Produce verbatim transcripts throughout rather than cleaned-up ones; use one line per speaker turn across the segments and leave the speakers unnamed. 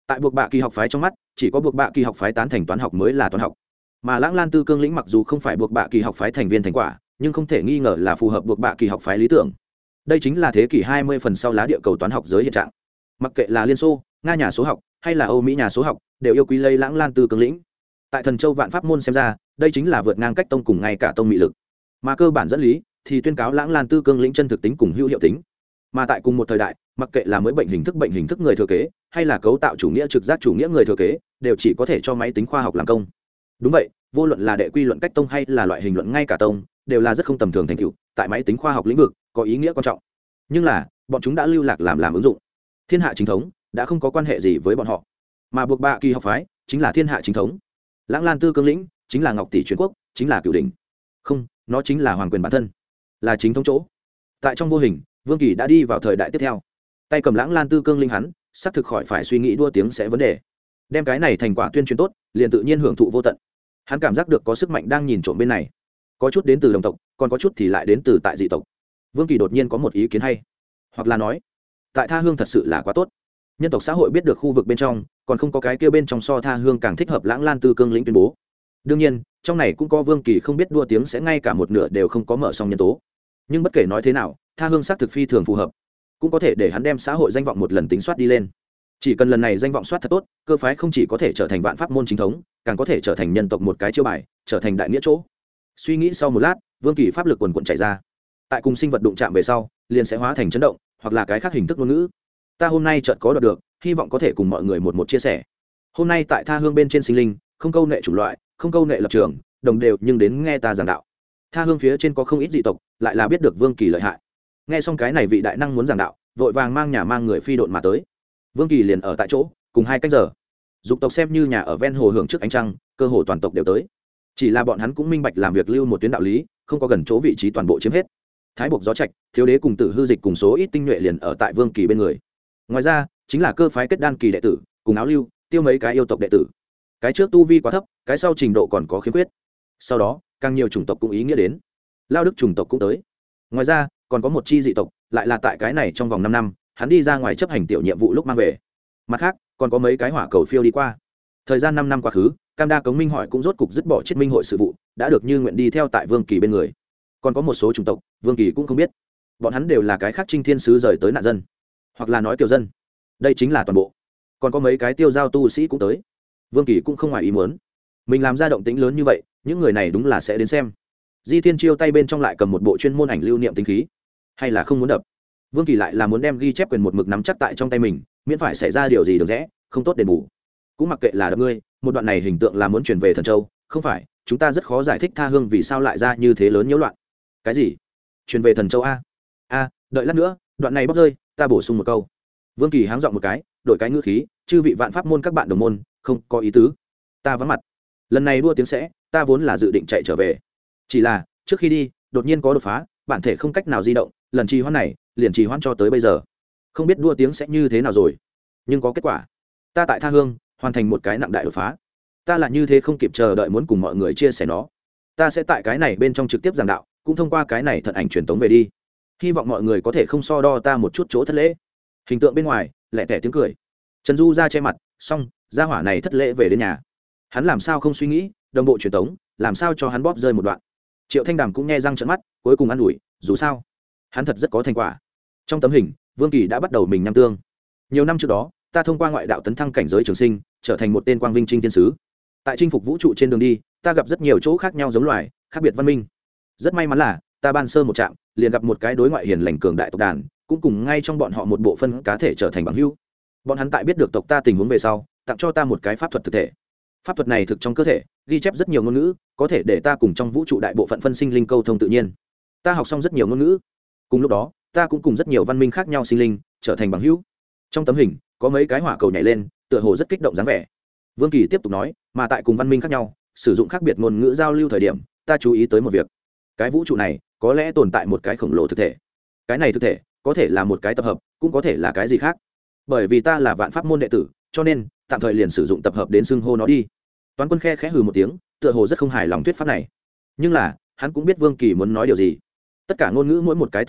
tại buộc bạ kỳ học phái trong mắt chỉ có buộc bạ kỳ học phái tán thành toán học mới là toán học, mà lãng lan tư cương lĩnh mặc dù không phải buộc bạ kỳ học phái thành viên thành quả, nhưng không thể nghi ngờ là phù hợp buộc bạ kỳ học phái lý tưởng. Đây chính là thế kỷ hai mươi phần sau lá địa cầu toán học giới hiện trạng. Mặc kệ là Liên Xô, Nga nhà số học hay là Âu Mỹ nhà số học đều yêu quý lấy lãng lan tư cương lĩnh. Tại thần châu vạn pháp môn xem ra, đây chính là vượt ngang cách tông cùng ngay cả tông mị lực, mà cơ bản dẫn lý thì tuyên cáo lãng lan tư cương lĩnh chân thực tính cùng hữu hiệu tính. Mà tại cùng một thời đại, mặc kệ là mới bệnh hình thức bệnh hình thức người thừa kế hay là cấu tạo chủ nghĩa trực giác chủ nghĩa người thừa kế đều chỉ có thể cho máy tính khoa học làm công. Đúng vậy, vô luận là đệ quy luận cách tông hay là loại hình luận ngay cả tông đều là rất không tầm thường thành tựu tại máy tính khoa học lĩnh vực có ý nghĩa quan trọng, nhưng là bọn chúng đã lưu lạc làm làm ứng dụng. Thiên hạ chính thống đã không có quan hệ gì với bọn họ, mà buộc bạ kỳ học phái chính là thiên hạ chính thống. Lãng lan tư cương lĩnh chính là ngọc tỷ truyền quốc, chính là cửu đỉnh, không, nó chính là hoàng quyền bản thân, là chính thống chỗ. Tại trong vô hình, Vương Kỳ đã đi vào thời đại tiếp theo. Tay cầm lãng lan tư cương linh hắn xác thực khỏi phải suy nghĩ đua tiếng sẽ vấn đề, đem cái này thành quả tuyên truyền tốt liền tự nhiên hưởng thụ vô tận. Hắn cảm giác được có sức mạnh đang nhìn trộm bên này, có chút đến từ đồng tộc, còn có chút thì lại đến từ tại dị tộc. Vương Kỳ đột nhiên có một ý kiến hay, hoặc là nói tại tha hương thật sự là quá tốt. Nhân tộc xã hội biết được khu vực bên trong còn không có cái kia bên trong so tha hương càng thích hợp lãng lan tư cương lĩnh tuyên bố. Đương nhiên trong này cũng có Vương Kỳ không biết đua tiếng sẽ ngay cả một nửa đều không có mở xong nhân tố, nhưng bất kể nói thế nào tha hương xác thực phi thường phù hợp, cũng có thể để hắn đem xã hội danh vọng một lần tính soát đi lên. Chỉ cần lần này danh vọng soát thật tốt, cơ phái không chỉ có thể trở thành vạn pháp môn chính thống, càng có thể trở thành nhân tộc một cái chiêu bài, trở thành đại nghĩa chỗ. Suy nghĩ sau một lát, Vương Kỳ pháp lực quần quần chạy ra, tại cùng sinh vật đụng chạm về sau liền sẽ hóa thành chấn động hoặc là cái khác hình thức ngôn ngữ. Ta hôm nay chợt có đoạt được, hy vọng có thể cùng mọi người một một chia sẻ. Hôm nay tại tha hương bên trên sinh linh, không câu nệ chủng loại, không câu nệ lập trường, đồng đều nhưng đến nghe ta giảng đạo. Tha hương phía trên có không ít dị tộc, lại là biết được Vương Kỳ lợi hại. Nghe xong cái này vị đại năng muốn giảng đạo, vội vàng mang nhà mang người phi độn mà tới. Vương Kỳ liền ở tại chỗ cùng hai cách giờ. Dục tộc xem như nhà ở ven hồ hưởng trước ánh trăng, cơ hồ toàn tộc đều tới. Chỉ là bọn hắn cũng minh bạch làm việc lưu một tuyến đạo lý, không có gần chỗ vị trí toàn bộ chiếm hết. Thái Bộc Gió Trạch, Thiếu Đế cùng Tử Hư Dịch cùng số ít tinh nhuệ liền ở tại Vương Kỳ bên người. Ngoài ra chính là cơ phái kết đan kỳ đệ tử cùng áo lưu tiêu mấy cái yêu tộc đệ tử. Cái trước tu vi quá thấp, cái sau trình độ còn có khiếm khuyết. Sau đó càng nhiều chủng tộc cũng ý nghĩa đến, Lao Đức chủng tộc cũng tới. Ngoài ra còn có một chi dị tộc, lại là tại cái này trong vòng năm năm hắn đi ra ngoài chấp hành tiểu nhiệm vụ lúc mang về. Mặt khác còn có mấy cái hỏa cầu phiêu đi qua. Thời gian năm năm quá khứ, Cam Đa Cống Minh Hỏi cũng rốt cục dứt bỏ Chiết Minh hội sự vụ, đã được như nguyện đi theo tại Vương Kỳ bên người. Còn có một số chủng tộc Vương Kỳ cũng không biết, bọn hắn đều là cái khác Trinh Thiên sứ rời tới nạn dân, hoặc là nói kiều dân. Đây chính là toàn bộ. Còn có mấy cái tiêu giao tu sĩ cũng tới. Vương Kỳ cũng không ngoài ý muốn, mình làm ra động tĩnh lớn như vậy, những người này đúng là sẽ đến xem. Di Thiên Chiêu tay bên trong lại cầm một bộ chuyên môn ảnh lưu niệm tinh khí, hay là không muốn đập. Vương Kỳ lại là muốn đem ghi chép quyền một mực nắm chắc tại trong tay mình, miễn phải xảy ra điều gì được rẽ không tốt đền bù. Cũng mặc kệ là đập ngươi, một đoạn này hình tượng là muốn truyền về Thần Châu, không phải chúng ta rất khó giải thích tha hương vì sao lại ra như thế lớn nhiễu loạn. Cái gì truyền về Thần Châu a? A, đợi lát nữa đoạn này bóc rơi ta bổ sung một câu. Vương Kỳ háng giọng một cái, đổi cái ngữ khí, chư vị vạn pháp môn các bạn đồng môn, không có ý tứ, ta vắng mặt. Lần này đua tiếng sẽ ta vốn là dự định chạy trở về, chỉ là trước khi đi đột nhiên có đột phá, bản thể không cách nào di động, lần trì hoãn này liền trì hoãn cho tới bây giờ. Không biết đua tiếng sẽ như thế nào rồi, nhưng có kết quả. Ta tại tha hương hoàn thành một cái nặng đại đột phá, ta là như thế không kịp chờ đợi muốn cùng mọi người chia sẻ nó. Ta sẽ tại cái này bên trong trực tiếp giảng đạo, cũng thông qua cái này thận ảnh truyền tống về đi. Hy vọng mọi người có thể không so đo ta một chút chỗ thất lễ. Hình tượng bên ngoài lẹ tẻ tiếng cười, Trần Du ra che mặt, xong gia hỏa này thất lễ về đến nhà. Hắn làm sao không suy nghĩ đồng bộ truyền tống, làm sao cho hắn bóp rơi một đoạn. Triệu Thanh Đàm cũng nghe răng trợn mắt, cuối cùng ăn ủi, dù sao hắn thật rất có thành quả. Trong tấm hình Vương Kỳ đã bắt đầu mình nhăm tương. Nhiều năm trước đó ta thông qua ngoại đạo tấn thăng cảnh giới trường sinh, trở thành một tên quang vinh trinh thiên sứ. Tại chinh phục vũ trụ trên đường đi, ta gặp rất nhiều chỗ khác nhau giống loài, khác biệt văn minh. Rất may mắn là ta ban sơ một trạm, liền gặp một cái đối ngoại hiền lành cường đại tộc đàn, cũng cùng ngay trong bọn họ một bộ phân cá thể trở thành bằng hữu. Bọn hắn tại biết được tộc ta tình huống về sau, tặng cho ta một cái pháp thuật thực thể. Pháp thuật này thực trong cơ thể ghi chép rất nhiều ngôn ngữ, có thể để ta cùng trong vũ trụ đại bộ phận phân sinh linh câu thông tự nhiên. Ta học xong rất nhiều ngôn ngữ, cùng lúc đó ta cũng cùng rất nhiều văn minh khác nhau sinh linh trở thành bằng hữu. Trong tấm hình có mấy cái hỏa cầu nhảy lên, tựa hồ rất kích động dáng vẻ. Vương Kỳ tiếp tục nói, mà tại cùng văn minh khác nhau sử dụng khác biệt ngôn ngữ giao lưu thời điểm, ta chú ý tới một việc. Cái vũ trụ này có lẽ tồn tại một cái khổng lồ thực thể. Cái này thực thể có thể là một cái tập hợp, cũng có thể là cái gì khác. Bởi vì ta là vạn pháp môn đệ tử, cho nên tạm thời liền sử dụng tập hợp đến xưng hô nó đi. Toán Quân khe khẽ hừ một tiếng, tựa hồ rất không hài lòng thuyết pháp này. Nhưng là hắn cũng biết Vương Kỳ muốn nói điều gì. Tất cả ngôn ngữ mỗi một cái từ ngữ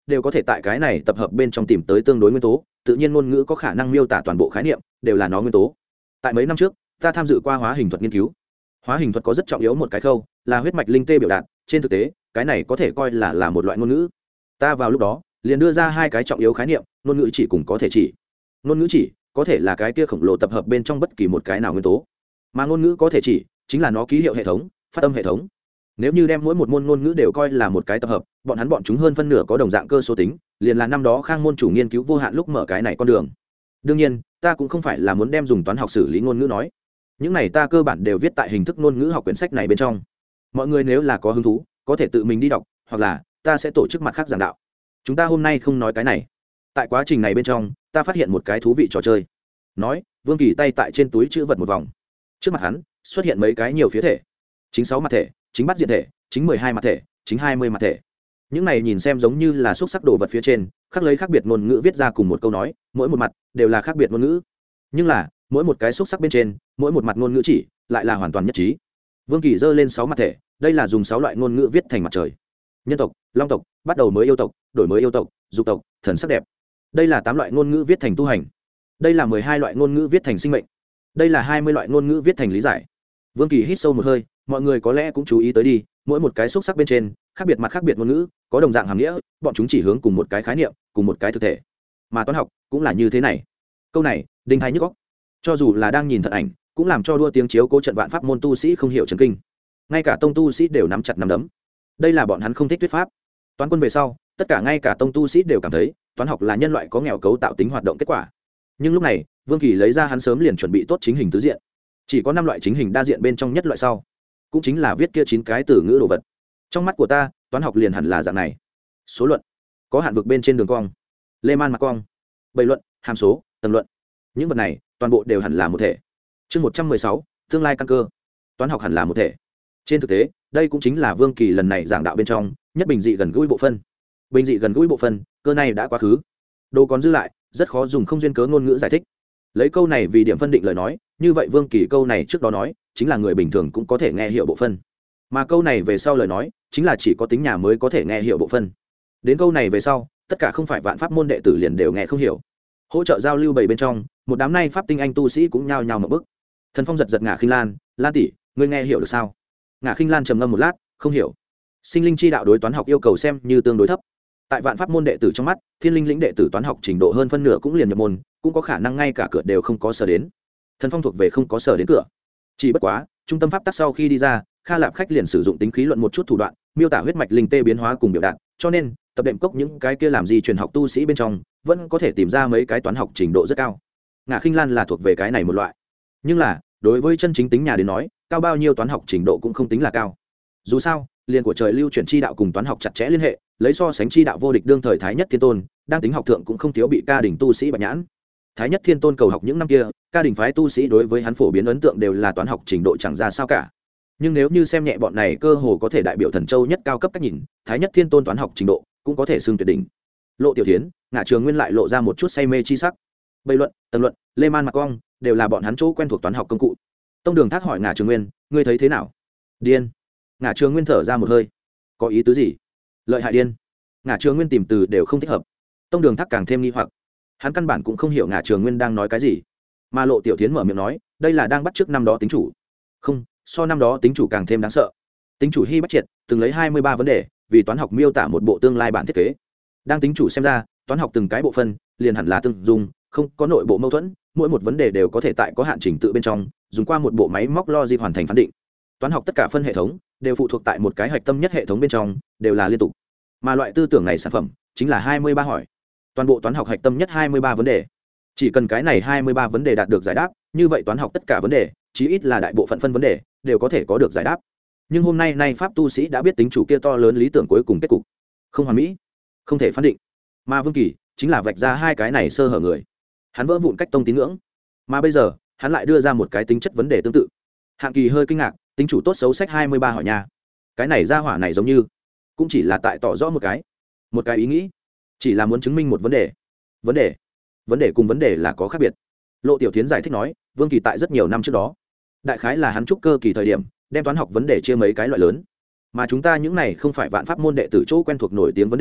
đều có thể tại cái này tập hợp bên trong tìm tới tương đối nguyên tố, tự nhiên ngôn ngữ có khả năng miêu tả toàn bộ khái niệm đều là nó nguyên tố. Tại mấy năm trước ta tham dự qua hóa hình thuật nghiên cứu. Hóa hình thuật có rất trọng yếu một cái khâu là huyết mạch linh tê biểu đạt, trên thực tế cái này có thể coi là là một loại ngôn ngữ. Ta vào lúc đó liền đưa ra hai cái trọng yếu khái niệm, ngôn ngữ chỉ cùng có thể chỉ. Ngôn ngữ chỉ có thể là cái kia khổng lồ tập hợp bên trong bất kỳ một cái nào nguyên tố, mà ngôn ngữ có thể chỉ chính là nó ký hiệu hệ thống, phát âm hệ thống. Nếu như đem mỗi một môn ngôn ngữ đều coi là một cái tập hợp, bọn hắn bọn chúng hơn phân nửa có đồng dạng cơ số tính, liền là năm đó Khang môn chủ nghiên cứu vô hạn lúc mở cái này con đường. Đương nhiên ta cũng không phải là muốn đem dùng toán học xử lý ngôn ngữ nói, những này ta cơ bản đều viết tại hình thức ngôn ngữ học quyển sách này bên trong. Mọi người nếu là có hứng thú có thể tự mình đi đọc, hoặc là ta sẽ tổ chức mặt khác giảng đạo. Chúng ta hôm nay không nói cái này. Tại quá trình này bên trong ta phát hiện một cái thú vị trò chơi. Nói Vương Kỳ tay tại trên túi chữ vật một vòng, trước mặt hắn xuất hiện mấy cái nhiều phía thể, chính sáu mặt thể, chính bắt diện thể, chính mười hai mặt thể, chính hai mươi mặt thể. Những này nhìn xem giống như là xúc sắc đồ vật phía trên khắc lấy khác biệt ngôn ngữ viết ra cùng một câu nói, mỗi một mặt đều là khác biệt ngôn ngữ, nhưng là mỗi một cái xúc sắc bên trên mỗi một mặt ngôn ngữ chỉ lại là hoàn toàn nhất trí. Vương Kỳ giơ lên sáu mặt thể, đây là dùng sáu loại ngôn ngữ viết thành mặt trời: nhân tộc, long tộc, bắt đầu mới yêu tộc, đổi mới yêu tộc, dục tộc, thần sắc đẹp. Đây là tám loại ngôn ngữ viết thành tu hành. Đây là mười hai loại ngôn ngữ viết thành sinh mệnh. Đây là hai mươi loại ngôn ngữ viết thành lý giải. Vương Kỳ hít sâu một hơi, mọi người có lẽ cũng chú ý tới đi, mỗi một cái xúc sắc bên trên khác biệt mặt khác biệt ngôn ngữ, có đồng dạng hàm nghĩa, bọn chúng chỉ hướng cùng một cái khái niệm, cùng một cái thực thể. Mà toán học cũng là như thế này. Câu này đinh hay nhức óc, cho dù là đang nhìn thật ảnh cũng làm cho đua tiếng chiếu cố trận vạn pháp môn tu sĩ không hiểu chấn kinh. Ngay cả tông tu sĩ đều nắm chặt nắm đấm. Đây là bọn hắn không thích thuyết pháp. Toán quân về sau tất cả ngay cả tông tu sĩ đều cảm thấy toán học là nhân loại có nghèo cấu tạo tính hoạt động kết quả. Nhưng lúc này Vương Kỳ lấy ra hắn sớm liền chuẩn bị tốt chính hình tứ diện, chỉ có năm loại chính hình đa diện bên trong nhất loại sau, cũng chính là viết kia chín cái từ ngữ đồ vật. Trong mắt của ta toán học liền hẳn là dạng này: số luận, có hạn vực bên trên đường cong, lê man mặt cong, bày luận, hàm số, tầng luận. Những vật này toàn bộ đều hẳn là một thể. Chương một trăm mười sáu, tương lai căn cơ. Toán học hẳn là một thể. Trên thực tế đây cũng chính là Vương Kỳ lần này giảng đạo bên trong nhất bình dị gần gũi bộ phân. Bình dị gần gũi bộ phân cơ này đã quá khứ, đồ còn dư lại rất khó dùng không duyên cớ ngôn ngữ giải thích. Lấy câu này vì điểm phân định lời nói, như vậy Vương Kỳ câu này trước đó nói chính là người bình thường cũng có thể nghe hiểu bộ phân, mà câu này về sau lời nói chính là chỉ có tính nhà mới có thể nghe hiểu bộ phân. Đến câu này về sau tất cả không phải vạn pháp môn đệ tử liền đều nghe không hiểu. Hỗ trợ giao lưu bảy bên trong một đám nay pháp tinh anh tu sĩ cũng nhao nhao một bức. Thần Phong giật giật Ngả Khinh Lan, Lan tỷ, ngươi nghe hiểu được sao? Ngả Khinh Lan trầm ngâm một lát, không hiểu. Sinh linh chi đạo đối toán học yêu cầu xem như tương đối thấp. Tại vạn pháp môn đệ tử trong mắt, thiên linh lĩnh đệ tử toán học trình độ hơn phân nửa cũng liền nhập môn, cũng có khả năng ngay cả cửa đều không có sở đến. Thần Phong thuộc về không có sở đến cửa. Chỉ bất quá trung tâm pháp tắc sau khi đi ra, Kha Lạp khách liền sử dụng tính khí luận một chút thủ đoạn miêu tả huyết mạch linh tê biến hóa cùng biểu đạt, cho nên tập đệm cốc những cái kia làm gì truyền học tu sĩ bên trong vẫn có thể tìm ra mấy cái toán học trình độ rất cao. Ngả Khinh Lan là thuộc về cái này một loại, nhưng là đối với chân chính tính nhà đến nói, cao bao nhiêu toán học trình độ cũng không tính là cao. Dù sao liền của trời lưu chuyển chi đạo cùng toán học chặt chẽ liên hệ, lấy so sánh chi đạo vô địch đương thời Thái Nhất Thiên Tôn đang tính học thượng cũng không thiếu bị Ca Đình tu sĩ bạch nhãn. Thái Nhất Thiên Tôn cầu học những năm kia, Ca Đình phái tu sĩ đối với hắn phổ biến ấn tượng đều là toán học trình độ chẳng ra sao cả. Nhưng nếu như xem nhẹ bọn này cơ hồ có thể đại biểu thần châu nhất cao cấp cách nhìn, Thái Nhất Thiên Tôn toán học trình độ cũng có thể xưng tuyệt đỉnh. Lộ Tiểu Thiến, Ngạ Trường Nguyên lại lộ ra một chút say mê chi sắc. Bày luận, tầng luận, lê man mặt cong đều là bọn hắn chỗ quen thuộc toán học công cụ. Tông Đường Thác hỏi Ngạ Trường Nguyên, ngươi thấy thế nào? Điên. Ngạ Trường Nguyên thở ra một hơi. Có ý tứ gì? Lợi hại điên. Ngạ Trường Nguyên tìm từ đều không thích hợp. Tông Đường Thác càng thêm nghi hoặc. Hắn căn bản cũng không hiểu Ngạ Trường Nguyên đang nói cái gì. Mà Lộ Tiểu Thiến mở miệng nói, đây là đang bắt chước năm đó tính chủ. Không, so năm đó tính chủ càng thêm đáng sợ. Tính chủ Hy Bách Triệt từng lấy hai mươi ba vấn đề vì toán học miêu tả một bộ tương lai bản thiết kế. Đang tính chủ xem ra, toán học từng cái bộ phân liền hẳn là tương dung, không có nội bộ mâu thuẫn, mỗi một vấn đề đều có thể tại có hạn trình tự bên trong dùng qua một bộ máy móc logic hoàn thành phán định. Toán học tất cả phân hệ thống đều phụ thuộc tại một cái hạch tâm nhất hệ thống bên trong, đều là liên tục. Mà loại tư tưởng này sản phẩm chính là hai mươi ba hỏi. Toàn bộ toán học hạch tâm nhất hai mươi ba vấn đề. Chỉ cần cái này hai mươi ba vấn đề đạt được giải đáp, như vậy toán học tất cả vấn đề, chí ít là đại bộ phận phân vấn đề, đều có thể có được giải đáp. Nhưng hôm nay nay pháp tu sĩ đã biết tính chủ kia to lớn lý tưởng cuối cùng kết cục không hoàn mỹ, không thể phán định. Mà Vương Kỳ chính là vạch ra hai cái này sơ hở người. Hắn vỡ vụn cách tông tín ngưỡng, mà bây giờ hắn lại đưa ra một cái tính chất vấn đề tương tự. Hạng Kỳ hơi kinh ngạc, tính chủ tốt xấu sách hai mươi ba hỏi nha. Cái này ra hỏa này giống như cũng chỉ là tại tỏ rõ một cái một cái ý nghĩ, chỉ là muốn chứng minh một vấn đề. Vấn đề vấn đề cùng vấn đề là có khác biệt. Lộ Tiểu Thiến giải thích nói, Vương Kỳ tại rất nhiều năm trước đó, đại khái là hắn trúc cơ kỳ thời điểm, đem toán học vấn đề chia mấy cái loại lớn, mà chúng ta những này không phải vạn pháp môn đệ tử chỗ quen thuộc nổi tiếng vấn đề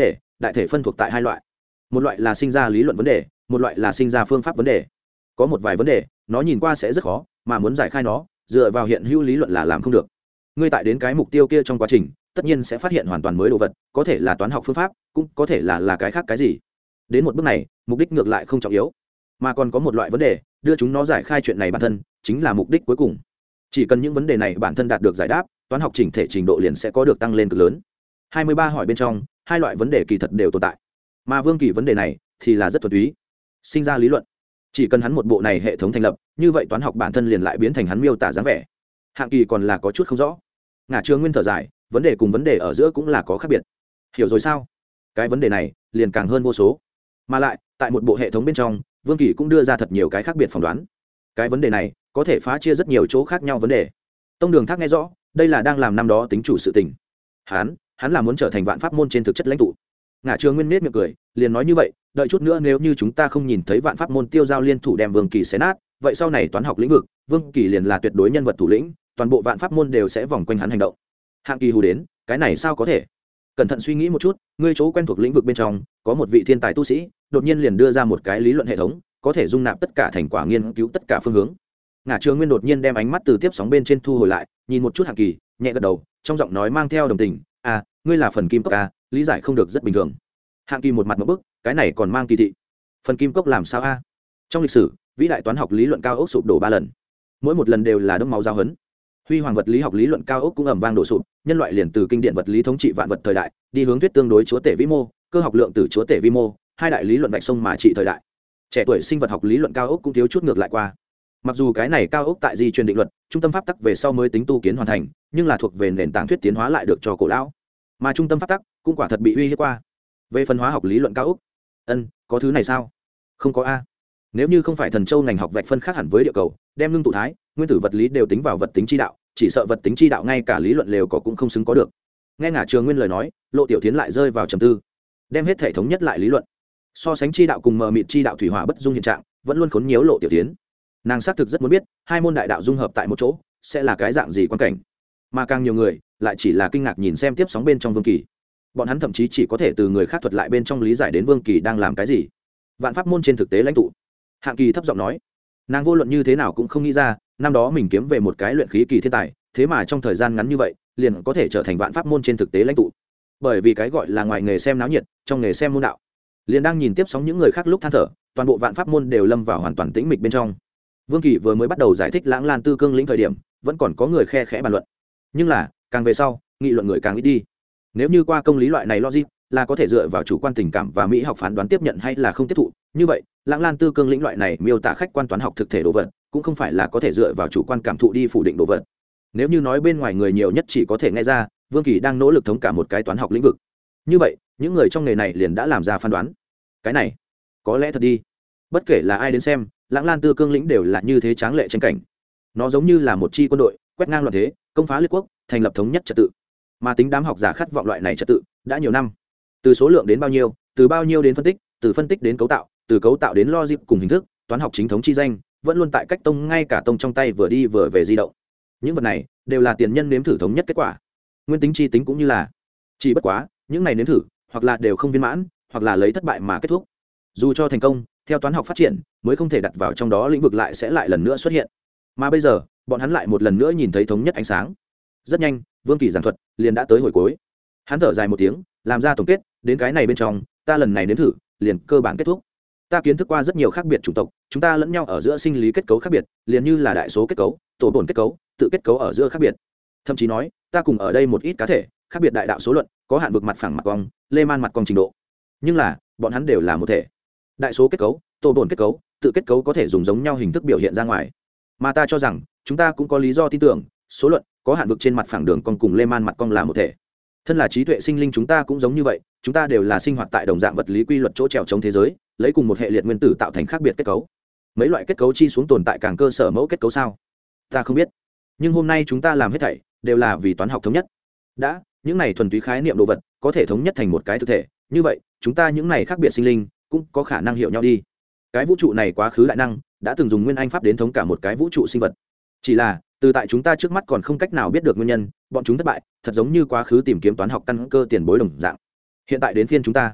đại thể phân thuộc tại hai loại. Một loại là sinh ra lý luận vấn đề, một loại là sinh ra phương pháp vấn đề. Có một vài vấn đề nó nhìn qua sẽ rất khó, mà muốn giải khai nó dựa vào hiện hữu lý luận là làm không được. Ngươi tại đến cái mục tiêu kia trong quá trình tất nhiên sẽ phát hiện hoàn toàn mới đồ vật, có thể là toán học phương pháp, cũng có thể là là cái khác cái gì. Đến một bước này mục đích ngược lại không trọng yếu, mà còn có một loại vấn đề đưa chúng nó giải khai chuyện này bản thân chính là mục đích cuối cùng. Chỉ cần những vấn đề này bản thân đạt được giải đáp, toán học chỉnh thể trình độ liền sẽ có được tăng lên cực lớn. hai mươi ba hỏi bên trong hai loại vấn đề kỳ thật đều tồn tại, mà Vương Kỳ vấn đề này thì là rất thuần túy, sinh ra lý luận. Chỉ cần hắn một bộ này hệ thống thành lập, như vậy toán học bản thân liền lại biến thành hắn miêu tả dáng vẻ. Hạng Kỳ còn là có chút không rõ. Ngả Trường Nguyên thở dài, vấn đề cùng vấn đề ở giữa cũng là có khác biệt. Hiểu rồi sao? Cái vấn đề này liền càng hơn vô số, mà lại tại một bộ hệ thống bên trong, Vương Kỳ cũng đưa ra thật nhiều cái khác biệt phỏng đoán. Cái vấn đề này có thể phá chia rất nhiều chỗ khác nhau vấn đề. Tông Đường Thác nghe rõ, đây là đang làm năm đó tính chủ sự tình. Hắn, hắn là muốn trở thành vạn pháp môn trên thực chất lãnh tụ. Ngả Trường Nguyên nết miệng cười, liền nói như vậy, đợi chút nữa nếu như chúng ta không nhìn thấy vạn pháp môn tiêu giao liên thủ đem Vương Kỳ xé nát, vậy sau này toán học lĩnh vực, Vương Kỳ liền là tuyệt đối nhân vật thủ lĩnh, toàn bộ vạn pháp môn đều sẽ vòng quanh hắn hành động. Hạng Kỳ hù đến, cái này sao có thể? Cẩn thận suy nghĩ một chút, ngươi chỗ quen thuộc lĩnh vực bên trong, có một vị thiên tài tu sĩ, đột nhiên liền đưa ra một cái lý luận hệ thống, có thể dung nạp tất cả thành quả nghiên cứu tất cả phương hướng. Ngả Trường Nguyên đột nhiên đem ánh mắt từ tiếp sóng bên trên thu hồi lại, nhìn một chút Hạng Kỳ, nhẹ gật đầu, trong giọng nói mang theo đồng tình, "À, ngươi là phần kim cốc a, lý giải không được rất bình thường." Hạng Kỳ một mặt ngộp bức, cái này còn mang kỳ thị. Phần kim cốc làm sao a? Trong lịch sử, vĩ đại toán học lý luận cao ốc sụp đổ ba lần, mỗi một lần đều là đẫm máu giao hấn. Huy hoàng vật lý học lý luận cao ốc cũng ầm vang đổ sụp, nhân loại liền từ kinh điển vật lý thống trị vạn vật thời đại, đi hướng thuyết tương đối chúa tể vĩ mô, cơ học lượng tử chúa tể vi mô, hai đại lý luận vạch sông mà trị thời đại. Trẻ tuổi sinh vật học lý luận cao ốc cũng thiếu chút ngược lại qua. Mặc dù cái này cao ốc tại di truyền định luật, trung tâm pháp tắc về sau mới tính tu kiến hoàn thành, nhưng là thuộc về nền tảng thuyết tiến hóa lại được cho cổ lão. Mà trung tâm pháp tắc cũng quả thật bị uy hiếp qua. Về phân hóa học lý luận cao ốc, ân, có thứ này sao? Không có a. Nếu như không phải thần châu ngành học vạch phân khác hẳn với địa cầu, đem ngưng tụ thái, nguyên tử vật lý đều tính vào vật tính chi đạo, chỉ sợ vật tính chi đạo ngay cả lý luận lều có cũng không xứng có được. Nghe Ngả Trường Nguyên lời nói, Lộ Tiểu Thiến lại rơi vào trầm tư. Đem hết thể thống nhất lại lý luận, so sánh chi đạo cùng mờ mịt chi đạo thủy hỏa bất dung hiện trạng, vẫn luôn khốn nhiễu Lộ Tiểu Thiến. Nàng xác thực rất muốn biết, hai môn đại đạo dung hợp tại một chỗ, sẽ là cái dạng gì quan cảnh. Mà càng nhiều người lại chỉ là kinh ngạc nhìn xem tiếp sóng bên trong Vương Kỳ. Bọn hắn thậm chí chỉ có thể từ người khác thuật lại bên trong lý giải đến Vương Kỳ đang làm cái gì. Vạn pháp môn trên thực tế lãnh tụ. Hạng Kỳ thấp giọng nói, nàng vô luận như thế nào cũng không nghĩ ra, năm đó mình kiếm về một cái luyện khí kỳ thiên tài, thế mà trong thời gian ngắn như vậy liền có thể trở thành vạn pháp môn trên thực tế lãnh tụ. Bởi vì cái gọi là ngoài nghề xem náo nhiệt, trong nghề xem môn đạo. Liền đang nhìn tiếp sóng những người khác lúc than thở, toàn bộ vạn pháp môn đều lâm vào hoàn toàn tĩnh mịch bên trong. Vương Kỳ vừa mới bắt đầu giải thích Lãng Lan Tư Cương lĩnh thời điểm, vẫn còn có người khe khẽ bàn luận, nhưng là càng về sau, nghị luận người càng ít đi. Nếu như qua công lý loại này logic là có thể dựa vào chủ quan tình cảm và mỹ học phán đoán tiếp nhận hay là không tiếp thụ, như vậy Lãng Lan Tư Cương lĩnh loại này miêu tả khách quan toán học thực thể đồ vật, cũng không phải là có thể dựa vào chủ quan cảm thụ đi phủ định đồ vật. Nếu như nói bên ngoài người nhiều nhất chỉ có thể nghe ra Vương Kỳ đang nỗ lực thống cả một cái toán học lĩnh vực, như vậy những người trong nghề này liền đã làm ra phán đoán, cái này có lẽ thật đi. Bất kể là ai đến xem, Lãng Lan Tư Cương lĩnh đều là như thế tráng lệ tranh cảnh. Nó giống như là một chi quân đội quét ngang loạn thế, công phá liệt quốc, thành lập thống nhất trật tự. Mà tính đám học giả khát vọng loại này trật tự đã nhiều năm. Từ số lượng đến bao nhiêu, từ bao nhiêu đến phân tích, từ phân tích đến cấu tạo, từ cấu tạo đến logic cùng hình thức, toán học chính thống chi danh vẫn luôn tại cách tông ngay cả tông trong tay vừa đi vừa về di động. Những vật này đều là tiền nhân nếm thử thống nhất kết quả. Nguyên tính chi tính cũng như là, chỉ bất quá những này nếm thử hoặc là đều không viên mãn, hoặc là lấy thất bại mà kết thúc. Dù cho thành công, theo toán học phát triển mới không thể đặt vào trong đó lĩnh vực lại sẽ lại lần nữa xuất hiện. Mà bây giờ bọn hắn lại một lần nữa nhìn thấy thống nhất ánh sáng. Rất nhanh Vương Kỳ giảng thuật liền đã tới hồi cuối. Hắn thở dài một tiếng, làm ra tổng kết, đến cái này bên trong ta lần này nếm thử liền cơ bản kết thúc. Ta kiến thức qua rất nhiều khác biệt chủng tộc, chúng ta lẫn nhau ở giữa sinh lý kết cấu khác biệt, liền như là đại số kết cấu, tổ bổn kết cấu, tự kết cấu ở giữa khác biệt. Thậm chí nói ta cùng ở đây một ít cá thể khác biệt đại đạo số luận, có hạn vực mặt phẳng mặt cong, lê man mặt cong trình độ, nhưng là bọn hắn đều là một thể. Đại số kết cấu, tổ bổn kết cấu, tự kết cấu có thể dùng giống nhau hình thức biểu hiện ra ngoài. Mà ta cho rằng chúng ta cũng có lý do tin tưởng số luận có hạn vực trên mặt phẳng đường cong cùng lê man mặt cong là một thể. Thân là trí tuệ sinh linh, chúng ta cũng giống như vậy, chúng ta đều là sinh hoạt tại đồng dạng vật lý quy luật chỗ trèo chống thế giới, lấy cùng một hệ liệt nguyên tử tạo thành khác biệt kết cấu. Mấy loại kết cấu chi xuống tồn tại càng cơ sở mẫu kết cấu sao? Ta không biết. Nhưng hôm nay chúng ta làm hết thảy đều là vì toán học thống nhất. Đã, những này thuần túy khái niệm đồ vật có thể thống nhất thành một cái thực thể, như vậy, chúng ta những này khác biệt sinh linh cũng có khả năng hiểu nhau đi. Cái vũ trụ này quá khứ đại năng đã từng dùng nguyên anh pháp đến thống cả một cái vũ trụ sinh vật. Chỉ là từ tại chúng ta trước mắt còn không cách nào biết được nguyên nhân, bọn chúng thất bại, thật giống như quá khứ tìm kiếm toán học căn cơ tiền bối đồng dạng. Hiện tại đến phiên chúng ta.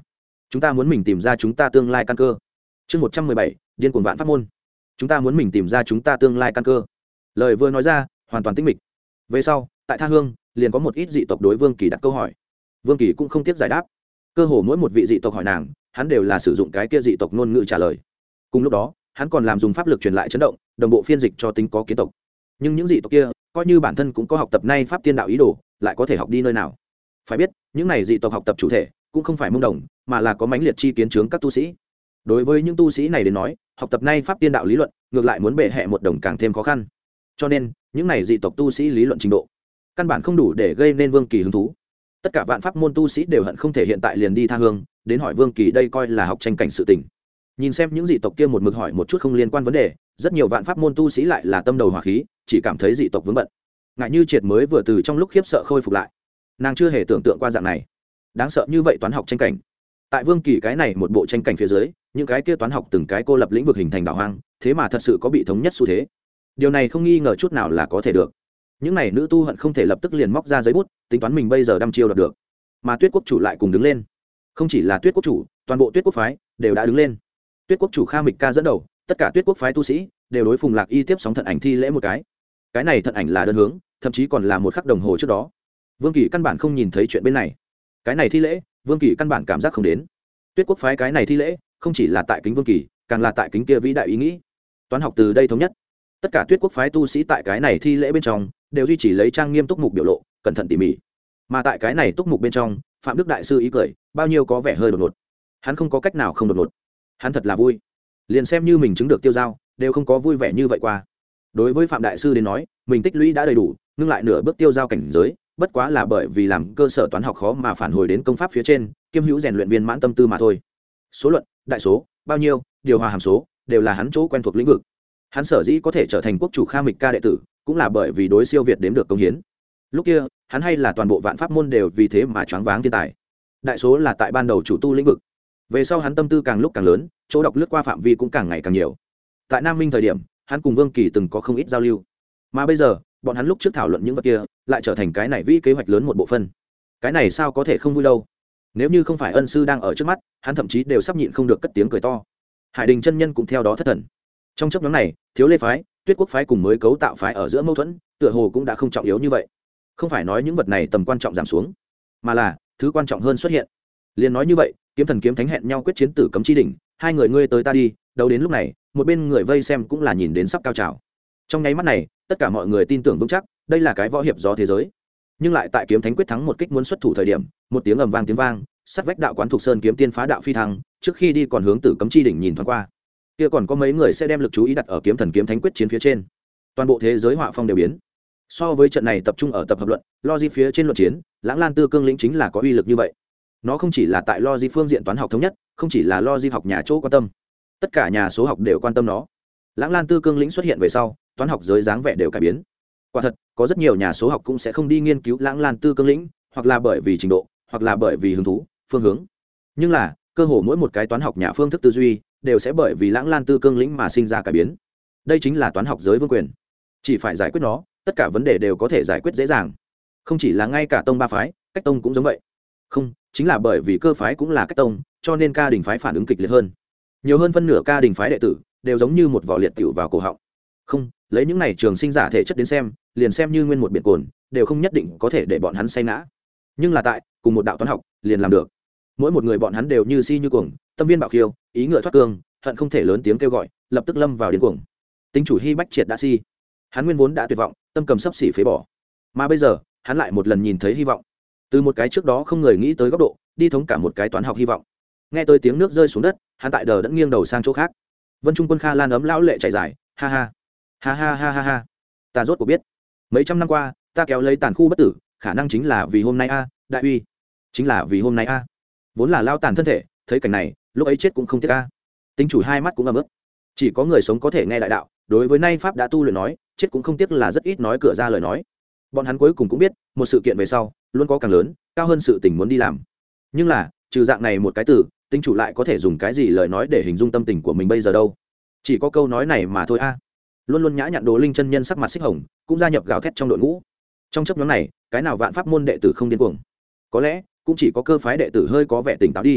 chúng ta muốn mình tìm ra chúng ta tương lai căn cơ. Chương một trăm mười bảy, điên cuồng vạn pháp môn. Chúng ta muốn mình tìm ra chúng ta tương lai căn cơ. Lời vừa nói ra, hoàn toàn tĩnh mịch. Về sau, tại Tha Hương, liền có một ít dị tộc đối Vương Kỳ đặt câu hỏi. Vương Kỳ cũng không tiếc giải đáp. Cơ hồ mỗi một vị dị tộc hỏi nàng, hắn đều là sử dụng cái kia dị tộc ngôn ngữ trả lời. Cùng lúc đó, hắn còn làm dùng pháp lực truyền lại chấn động, đồng bộ phiên dịch cho tính có kiến tộc. Nhưng những dị tộc kia, coi như bản thân cũng có học tập nay pháp tiên đạo ý đồ, lại có thể học đi nơi nào? Phải biết, những này dị tộc học tập chủ thể, cũng không phải mông đồng, mà là có mãnh liệt chi kiến chướng các tu sĩ. Đối với những tu sĩ này đến nói, học tập nay pháp tiên đạo lý luận, ngược lại muốn bệ hệ một đồng càng thêm khó khăn. Cho nên, những này dị tộc tu sĩ lý luận trình độ, căn bản không đủ để gây nên Vương Kỳ hứng thú. Tất cả vạn pháp môn tu sĩ đều hận không thể hiện tại liền đi Tha Hương, đến hỏi Vương Kỳ đây coi là học tranh cảnh sự tình. Nhìn xem những dị tộc kia một mực hỏi một chút không liên quan vấn đề, rất nhiều vạn pháp môn tu sĩ lại là tâm đầu hỏa khí, chỉ cảm thấy dị tộc vướng bận. Ngại Như Triệt mới vừa từ trong lúc khiếp sợ khôi phục lại, nàng chưa hề tưởng tượng qua dạng này đáng sợ như vậy toán học tranh cảnh. Tại Vương Kỳ cái này một bộ tranh cảnh phía dưới, những cái kia toán học từng cái cô lập lĩnh vực hình thành đảo hoang, thế mà thật sự có bị thống nhất xu thế. Điều này không nghi ngờ chút nào là có thể được. Những này nữ tu hận không thể lập tức liền móc ra giấy bút, tính toán mình bây giờ đăm chiêu đoạt được. Mà Tuyết Quốc chủ lại cùng đứng lên. Không chỉ là Tuyết Quốc chủ, toàn bộ Tuyết Quốc phái đều đã đứng lên. Tuyết Quốc chủ Kha Mịch Ca dẫn đầu, tất cả Tuyết Quốc phái tu sĩ đều đối Phùng Lạc Y tiếp sóng thận ảnh thi lễ một cái. Cái này thận ảnh là đơn hướng, thậm chí còn là một khắc đồng hồ trước đó. Vương Kỳ căn bản không nhìn thấy chuyện bên này. Cái này thi lễ, Vương Kỳ căn bản cảm giác không đến. Tuyết Quốc phái cái này thi lễ, không chỉ là tại kính Vương Kỳ, càng là tại kính kia vĩ đại ý nghĩ. Toán học từ đây thống nhất. Tất cả Tuyết Quốc phái tu sĩ tại cái này thi lễ bên trong, đều duy trì lấy trang nghiêm túc mục biểu lộ, cẩn thận tỉ mỉ. Mà tại cái này túc mục bên trong, Phạm Đức đại sư ý cười, bao nhiêu có vẻ hơi đột ngột. Hắn không có cách nào không đột ngột. Hắn thật là vui. Liền xem như mình chứng được tiêu giao, đều không có vui vẻ như vậy qua. Đối với Phạm đại sư đến nói, mình tích lũy đã đầy đủ, nhưng lại nửa bước tiêu giao cảnh giới, bất quá là bởi vì làm cơ sở toán học khó mà phản hồi đến công pháp phía trên, kiêm hữu rèn luyện viên mãn tâm tư mà thôi. Số luận, đại số, bao nhiêu, điều hòa hàm số, đều là hắn chỗ quen thuộc lĩnh vực. Hắn sở dĩ có thể trở thành quốc chủ Kha Mịch Ca đệ tử, cũng là bởi vì đối siêu việt đếm được công hiến. Lúc kia, hắn hay là toàn bộ vạn pháp môn đều vì thế mà choáng váng thiên tài. Đại số là tại ban đầu chủ tu lĩnh vực. Về sau hắn tâm tư càng lúc càng lớn, chỗ đọc lướt qua phạm vi cũng càng ngày càng nhiều. Tại Nam Minh thời điểm, hắn cùng Vương Kỳ từng có không ít giao lưu. Mà bây giờ, bọn hắn lúc trước thảo luận những vật kia, lại trở thành cái này vĩ kế hoạch lớn một bộ phân. Cái này sao có thể không vui đâu? Nếu như không phải ân sư đang ở trước mắt, hắn thậm chí đều sắp nhịn không được cất tiếng cười to. Hải Đình chân nhân cũng theo đó thất thần. Trong chấp nhóm này, Thiếu Lê phái, Tuyết Quốc phái cùng mới cấu tạo phái ở giữa mâu thuẫn, tựa hồ cũng đã không trọng yếu như vậy. Không phải nói những vật này tầm quan trọng giảm xuống, mà là thứ quan trọng hơn xuất hiện. Liên nói như vậy, Kiếm Thần Kiếm Thánh hẹn nhau quyết chiến tử cấm chi đỉnh, hai người ngươi tới ta đi, đâu đến lúc này, một bên người vây xem cũng là nhìn đến sắp cao trào. Trong nháy mắt này, tất cả mọi người tin tưởng vững chắc, đây là cái võ hiệp gió thế giới. Nhưng lại tại Kiếm Thánh quyết thắng một kích muốn xuất thủ thời điểm, một tiếng ầm vang tiếng vang, sắt vách đạo quán thuộc sơn kiếm tiên phá đạo phi thăng, trước khi đi còn hướng tử cấm chi đỉnh nhìn thoáng qua. Kia còn có mấy người sẽ đem lực chú ý đặt ở Kiếm Thần Kiếm Thánh quyết chiến phía trên. Toàn bộ thế giới họa phong đều biến. So với trận này tập trung ở tập hợp luận, logic phía trên luận chiến, Lãng Lan Tư Cương lĩnh chính là có uy lực như vậy. Nó không chỉ là tại logic phương diện toán học thống nhất, không chỉ là logic học nhà chỗ quan tâm, tất cả nhà số học đều quan tâm nó. Lãng Lan Tư Cương lĩnh xuất hiện về sau, toán học giới dáng vẻ đều cải biến. Quả thật, có rất nhiều nhà số học cũng sẽ không đi nghiên cứu Lãng Lan Tư Cương lĩnh, hoặc là bởi vì trình độ, hoặc là bởi vì hứng thú, phương hướng. Nhưng là, cơ hồ mỗi một cái toán học nhà phương thức tư duy đều sẽ bởi vì Lãng Lan Tư Cương lĩnh mà sinh ra cải biến. Đây chính là toán học giới vương quyền. Chỉ phải giải quyết nó, tất cả vấn đề đều có thể giải quyết dễ dàng. Không chỉ là ngay cả tông ba phái, cách tông cũng giống vậy. Không, chính là bởi vì cơ phái cũng là cách tông, cho nên ca đình phái phản ứng kịch liệt hơn. Nhiều hơn phân nửa ca đình phái đệ tử đều giống như một vỏ liệt tiểu vào cổ họng. Không, lấy những này trường sinh giả thể chất đến xem, liền xem như nguyên một biển cồn, đều không nhất định có thể để bọn hắn say ngã. Nhưng là tại cùng một đạo toán học, liền làm được. Mỗi một người bọn hắn đều như si như cuồng, tâm viên bạo khiêu, ý ngựa thoát cương, hận không thể lớn tiếng kêu gọi, lập tức lâm vào điên cuồng. Tính chủ Hy Bách Triệt đã si, hắn nguyên vốn đã tuyệt vọng, tâm cầm sắp xỉ phế bỏ, mà bây giờ hắn lại một lần nhìn thấy hy vọng, từ một cái trước đó không người nghĩ tới góc độ đi thống cả một cái toán học hy vọng. Nghe tới tiếng nước rơi xuống đất, hắn tại đờ đẫn nghiêng đầu sang chỗ khác. Vân Trung Quân Kha Lan ấm lão lệ chảy dài, ha ha ha ha ha ha ha, ta rốt cuộc biết, mấy trăm năm qua ta kéo lấy tàn khu bất tử, khả năng chính là vì hôm nay a, đại uy, chính là vì hôm nay a. Vốn là lao tàn thân thể, thấy cảnh này lúc ấy chết cũng không tiếc a. Tính chủ hai mắt cũng ấm ức, chỉ có người sống có thể nghe đại đạo, đối với nay pháp đã tu luyện nói, chết cũng không tiếc là rất ít nói cửa ra lời nói. Bọn hắn cuối cùng cũng biết, một sự kiện về sau luôn có càng lớn cao hơn sự tình muốn đi làm. Nhưng là trừ dạng này một cái từ, tính chủ lại có thể dùng cái gì lời nói để hình dung tâm tình của mình bây giờ đâu? Chỉ có câu nói này mà thôi a. Luôn luôn nhã nhặn Đồ Linh chân nhân sắc mặt xích hồng, cũng gia nhập gào thét trong đội ngũ. Trong chấp nhóm này, cái nào vạn pháp môn đệ tử không điên cuồng? Có lẽ cũng chỉ có cơ phái đệ tử hơi có vẻ tỉnh táo đi.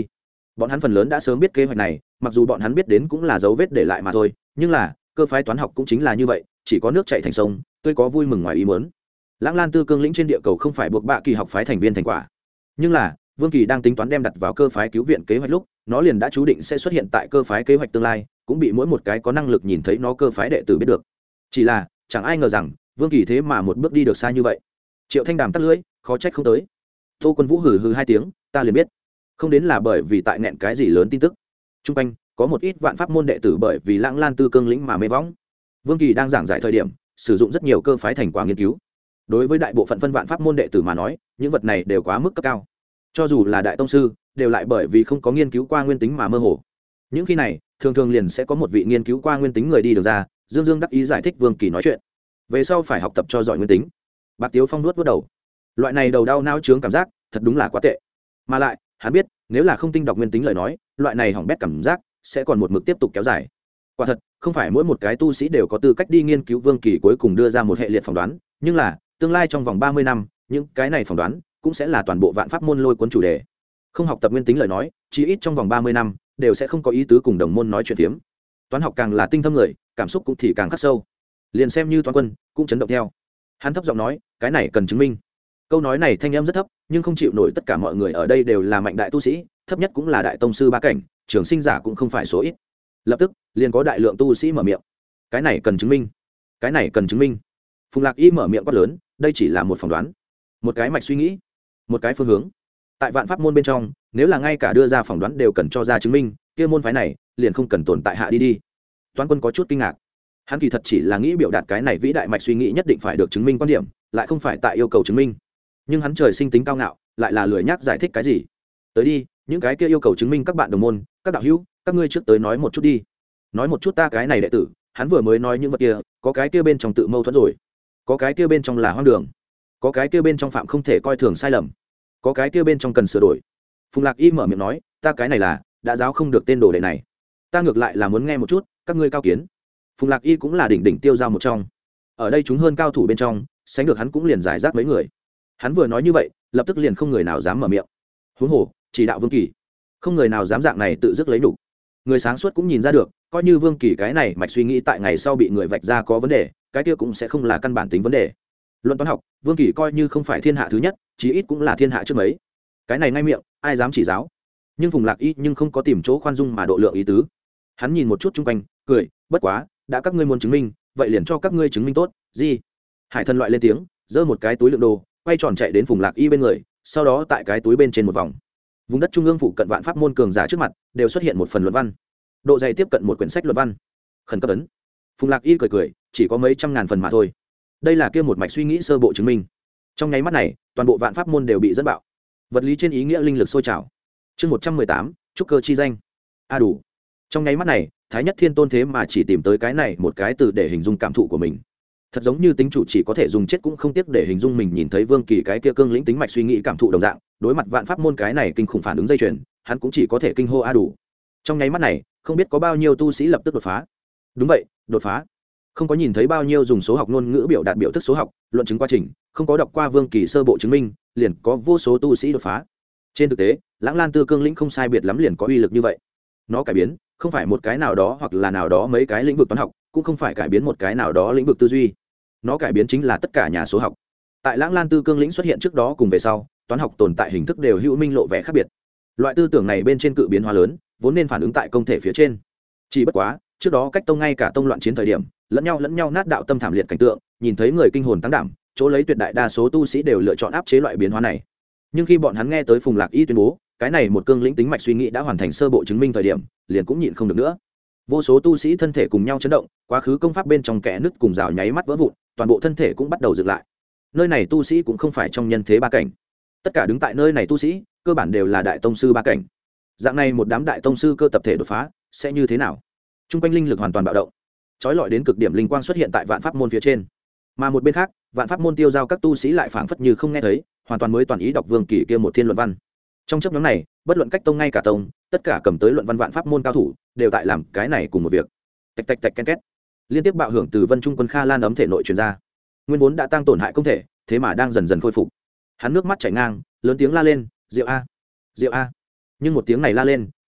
bọn hắn phần lớn đã sớm biết kế hoạch này, mặc dù bọn hắn biết đến cũng là dấu vết để lại mà thôi, nhưng là cơ phái toán học cũng chính là như vậy, chỉ có nước chảy thành sông, tôi có vui mừng ngoài ý muốn. Lãng Lan Tư cương lĩnh trên địa cầu không phải buộc bạ kỳ học phái thành viên thành quả, nhưng là Vương Kỳ đang tính toán đem đặt vào cơ phái cứu viện kế hoạch lúc, nó liền đã chú định sẽ xuất hiện tại cơ phái kế hoạch tương lai, cũng bị mỗi một cái có năng lực nhìn thấy nó cơ phái đệ tử biết được. Chỉ là chẳng ai ngờ rằng Vương Kỳ thế mà một bước đi được xa như vậy. Triệu Thanh Đàm tắt lưỡi, khó trách không tới. Tô Quân Vũ hừ hừ hai tiếng, ta liền biết, không đến là bởi vì tại nghẹn cái gì lớn tin tức. Trung quanh có một ít vạn pháp môn đệ tử bởi vì Lãng Lan Tư cương lĩnh mà mê võng. Vương Kỳ đang giảng giải thời điểm, sử dụng rất nhiều cơ phái thành quả nghiên cứu. Đối với đại bộ phận phân vạn pháp môn đệ tử mà nói, những vật này đều quá mức cấp cao. Cho dù là đại tông sư, đều lại bởi vì không có nghiên cứu qua nguyên tính mà mơ hồ. Những khi này, thường thường liền sẽ có một vị nghiên cứu qua nguyên tính người đi được ra, dương dương đắc ý giải thích Vương Kỳ nói chuyện. Về sau phải học tập cho giỏi nguyên tính. Bạc Tiếu Phong nuốt vuốt đầu. Loại này đầu đau não chướng cảm giác, thật đúng là quá tệ. Mà lại, hắn biết, nếu là không tinh đọc nguyên tính lời nói, loại này hỏng bét cảm giác sẽ còn một mực tiếp tục kéo dài. Quả thật, không phải mỗi một cái tu sĩ đều có tư cách đi nghiên cứu Vương Kỳ cuối cùng đưa ra một hệ liệt phỏng đoán, nhưng là, tương lai trong vòng ba mươi năm, những cái này phỏng đoán cũng sẽ là toàn bộ vạn pháp môn lôi cuốn chủ đề. Không học tập nguyên tính lời nói, chí ít trong vòng ba mươi năm đều sẽ không có ý tứ cùng đồng môn nói chuyện phiếm. Toán học càng là tinh thâm người, cảm xúc cũng thì càng khắc sâu. Liền xem như toán quân cũng chấn động theo. Hắn thấp giọng nói, cái này cần chứng minh. Câu nói này thanh âm rất thấp, nhưng không chịu nổi tất cả mọi người ở đây đều là mạnh đại tu sĩ, thấp nhất cũng là đại tông sư ba cảnh, trường sinh giả cũng không phải số ít. Lập tức, liền có đại lượng tu sĩ mở miệng. Cái này cần chứng minh. Cái này cần chứng minh. Phùng Lạc Y mở miệng quát lớn, đây chỉ là một phỏng đoán, một cái mạch suy nghĩ, một cái phương hướng. Tại vạn pháp môn bên trong, nếu là ngay cả đưa ra phỏng đoán đều cần cho ra chứng minh, kia môn phái này liền không cần tồn tại hạ đi đi. Toán Quân có chút kinh ngạc. Hắn kỳ thật chỉ là nghĩ biểu đạt cái này vĩ đại mạch suy nghĩ nhất định phải được chứng minh quan điểm, lại không phải tại yêu cầu chứng minh. Nhưng hắn trời sinh tính cao ngạo, lại là lười nhác giải thích cái gì. Tới đi, những cái kia yêu cầu chứng minh các bạn đồng môn, các đạo hữu, các ngươi trước tới nói một chút đi. Nói một chút ta cái này đệ tử, hắn vừa mới nói những vật kia, có cái kia bên trong tự mâu thuẫn rồi, có cái kia bên trong là hoang đường, có cái kia bên trong phạm không thể coi thường sai lầm, có cái kia bên trong cần sửa đổi. Phùng Lạc Y mở miệng nói, ta cái này là đã giáo không được tên đồ đệ này, ta ngược lại là muốn nghe một chút các ngươi cao kiến. Phùng Lạc Y cũng là đỉnh đỉnh tiêu giao một trong, ở đây chúng hơn cao thủ bên trong, sánh được hắn cũng liền giải rác mấy người. Hắn vừa nói như vậy, lập tức liền không người nào dám mở miệng. Huống hồ, chỉ đạo Vương Kỳ, không người nào dám dạng này tự dứt lấy đủ. Người sáng suốt cũng nhìn ra được, coi như Vương Kỳ cái này mạch suy nghĩ tại ngày sau bị người vạch ra có vấn đề, cái kia cũng sẽ không là căn bản tính vấn đề. Luận toán học, Vương Kỳ coi như không phải thiên hạ thứ nhất, chí ít cũng là thiên hạ trước mấy. Cái này ngay miệng, ai dám chỉ giáo. Nhưng Phùng Lạc Y nhưng không có tìm chỗ khoan dung mà độ lượng ý tứ. Hắn nhìn một chút chung quanh, cười, bất quá, đã các ngươi muốn chứng minh, vậy liền cho các ngươi chứng minh tốt. Gì? Hải Thần loại lên tiếng, giơ một cái túi lượng đồ, quay tròn chạy đến Phùng Lạc Y bên người, sau đó tại cái túi bên trên một vòng. Vùng đất trung ương phụ cận vạn pháp môn cường giả trước mặt, đều xuất hiện một phần luận văn. Độ dày tiếp cận một quyển sách luận văn. Khẩn cấp ấn. Phùng Lạc Y cười cười, chỉ có mấy trăm ngàn phần mà thôi. Đây là kia một mạch suy nghĩ sơ bộ chứng minh. Trong nháy mắt này, toàn bộ vạn pháp môn đều bị dẫn bạo. Vật lý trên ý nghĩa linh lực sôi trào. Chương một trăm mười tám, trúc cơ chi danh. A đủ. Trong nháy mắt này, Thái Nhất Thiên Tôn thế mà chỉ tìm tới cái này một cái từ để hình dung cảm thụ của mình. Thật giống như tính chủ chỉ có thể dùng chết cũng không tiếc để hình dung mình nhìn thấy Vương Kỳ cái kia cương lĩnh tính mạch suy nghĩ cảm thụ đồng dạng, đối mặt vạn pháp môn cái này kinh khủng phản ứng dây chuyền, hắn cũng chỉ có thể kinh hô a đủ. Trong nháy mắt này, không biết có bao nhiêu tu sĩ lập tức đột phá. Đúng vậy, đột phá. Không có nhìn thấy bao nhiêu dùng số học ngôn ngữ biểu đạt biểu thức số học, luận chứng quá trình, không có đọc qua Vương Kỳ sơ bộ chứng minh, liền có vô số tu sĩ đột phá. Trên thực tế, Lãng Lan Tư cương lĩnh không sai biệt lắm liền có uy lực như vậy. Nó cải biến, không phải một cái nào đó hoặc là nào đó mấy cái lĩnh vực toán học, cũng không phải cải biến một cái nào đó lĩnh vực tư duy. Nó cải biến chính là tất cả nhà số học. Tại Lãng Lan Tư cương lĩnh xuất hiện trước đó cùng về sau, toán học tồn tại hình thức đều hữu minh lộ vẻ khác biệt. Loại tư tưởng này bên trên cự biến hóa lớn, vốn nên phản ứng tại công thể phía trên. Chỉ bất quá, trước đó cách tông ngay cả tông loạn chiến thời điểm, lẫn nhau lẫn nhau nát đạo tâm thảm liệt cảnh tượng, nhìn thấy người kinh hồn tăng đảm, chỗ lấy tuyệt đại đa số tu sĩ đều lựa chọn áp chế loại biến hóa này. Nhưng khi bọn hắn nghe tới Phùng Lạc Y tuyên bố, cái này một cương lĩnh tính mạch suy nghĩ đã hoàn thành sơ bộ chứng minh thời điểm, liền cũng nhịn không được nữa. Vô số tu sĩ thân thể cùng nhau chấn động, quá khứ công pháp bên trong kẽ nứt cùng rào nháy mắt vỡ vụn, toàn bộ thân thể cũng bắt đầu dựng lại. Nơi này tu sĩ cũng không phải trong nhân thế ba cảnh, tất cả đứng tại nơi này tu sĩ, cơ bản đều là đại tông sư ba cảnh. Dạng này một đám đại tông sư cơ tập thể đột phá, sẽ như thế nào? Trung quanh linh lực hoàn toàn bạo động, chói lọi đến cực điểm linh quang xuất hiện tại vạn pháp môn phía trên. Mà một bên khác, vạn pháp môn tiêu giao các tu sĩ lại phảng phất như không nghe thấy, hoàn toàn mới toàn ý đọc Vương Kỳ kia một thiên luận văn. Trong chấp nhóm này, bất luận cách tông ngay cả tông, tất cả cầm tới luận văn vạn pháp môn cao thủ, đều tại làm cái này cùng một việc. Tạch tạch tạch ken két. Liên tiếp bạo hưởng từ Vân Trung Quân Kha Lan ấm thể nội truyền ra. Nguyên vốn đã tăng tổn hại công thể, thế mà đang dần dần khôi phục. Hắn nước mắt chảy ngang, lớn tiếng la lên, "Diệu a, Diệu a!" Nhưng một tiếng này la lên,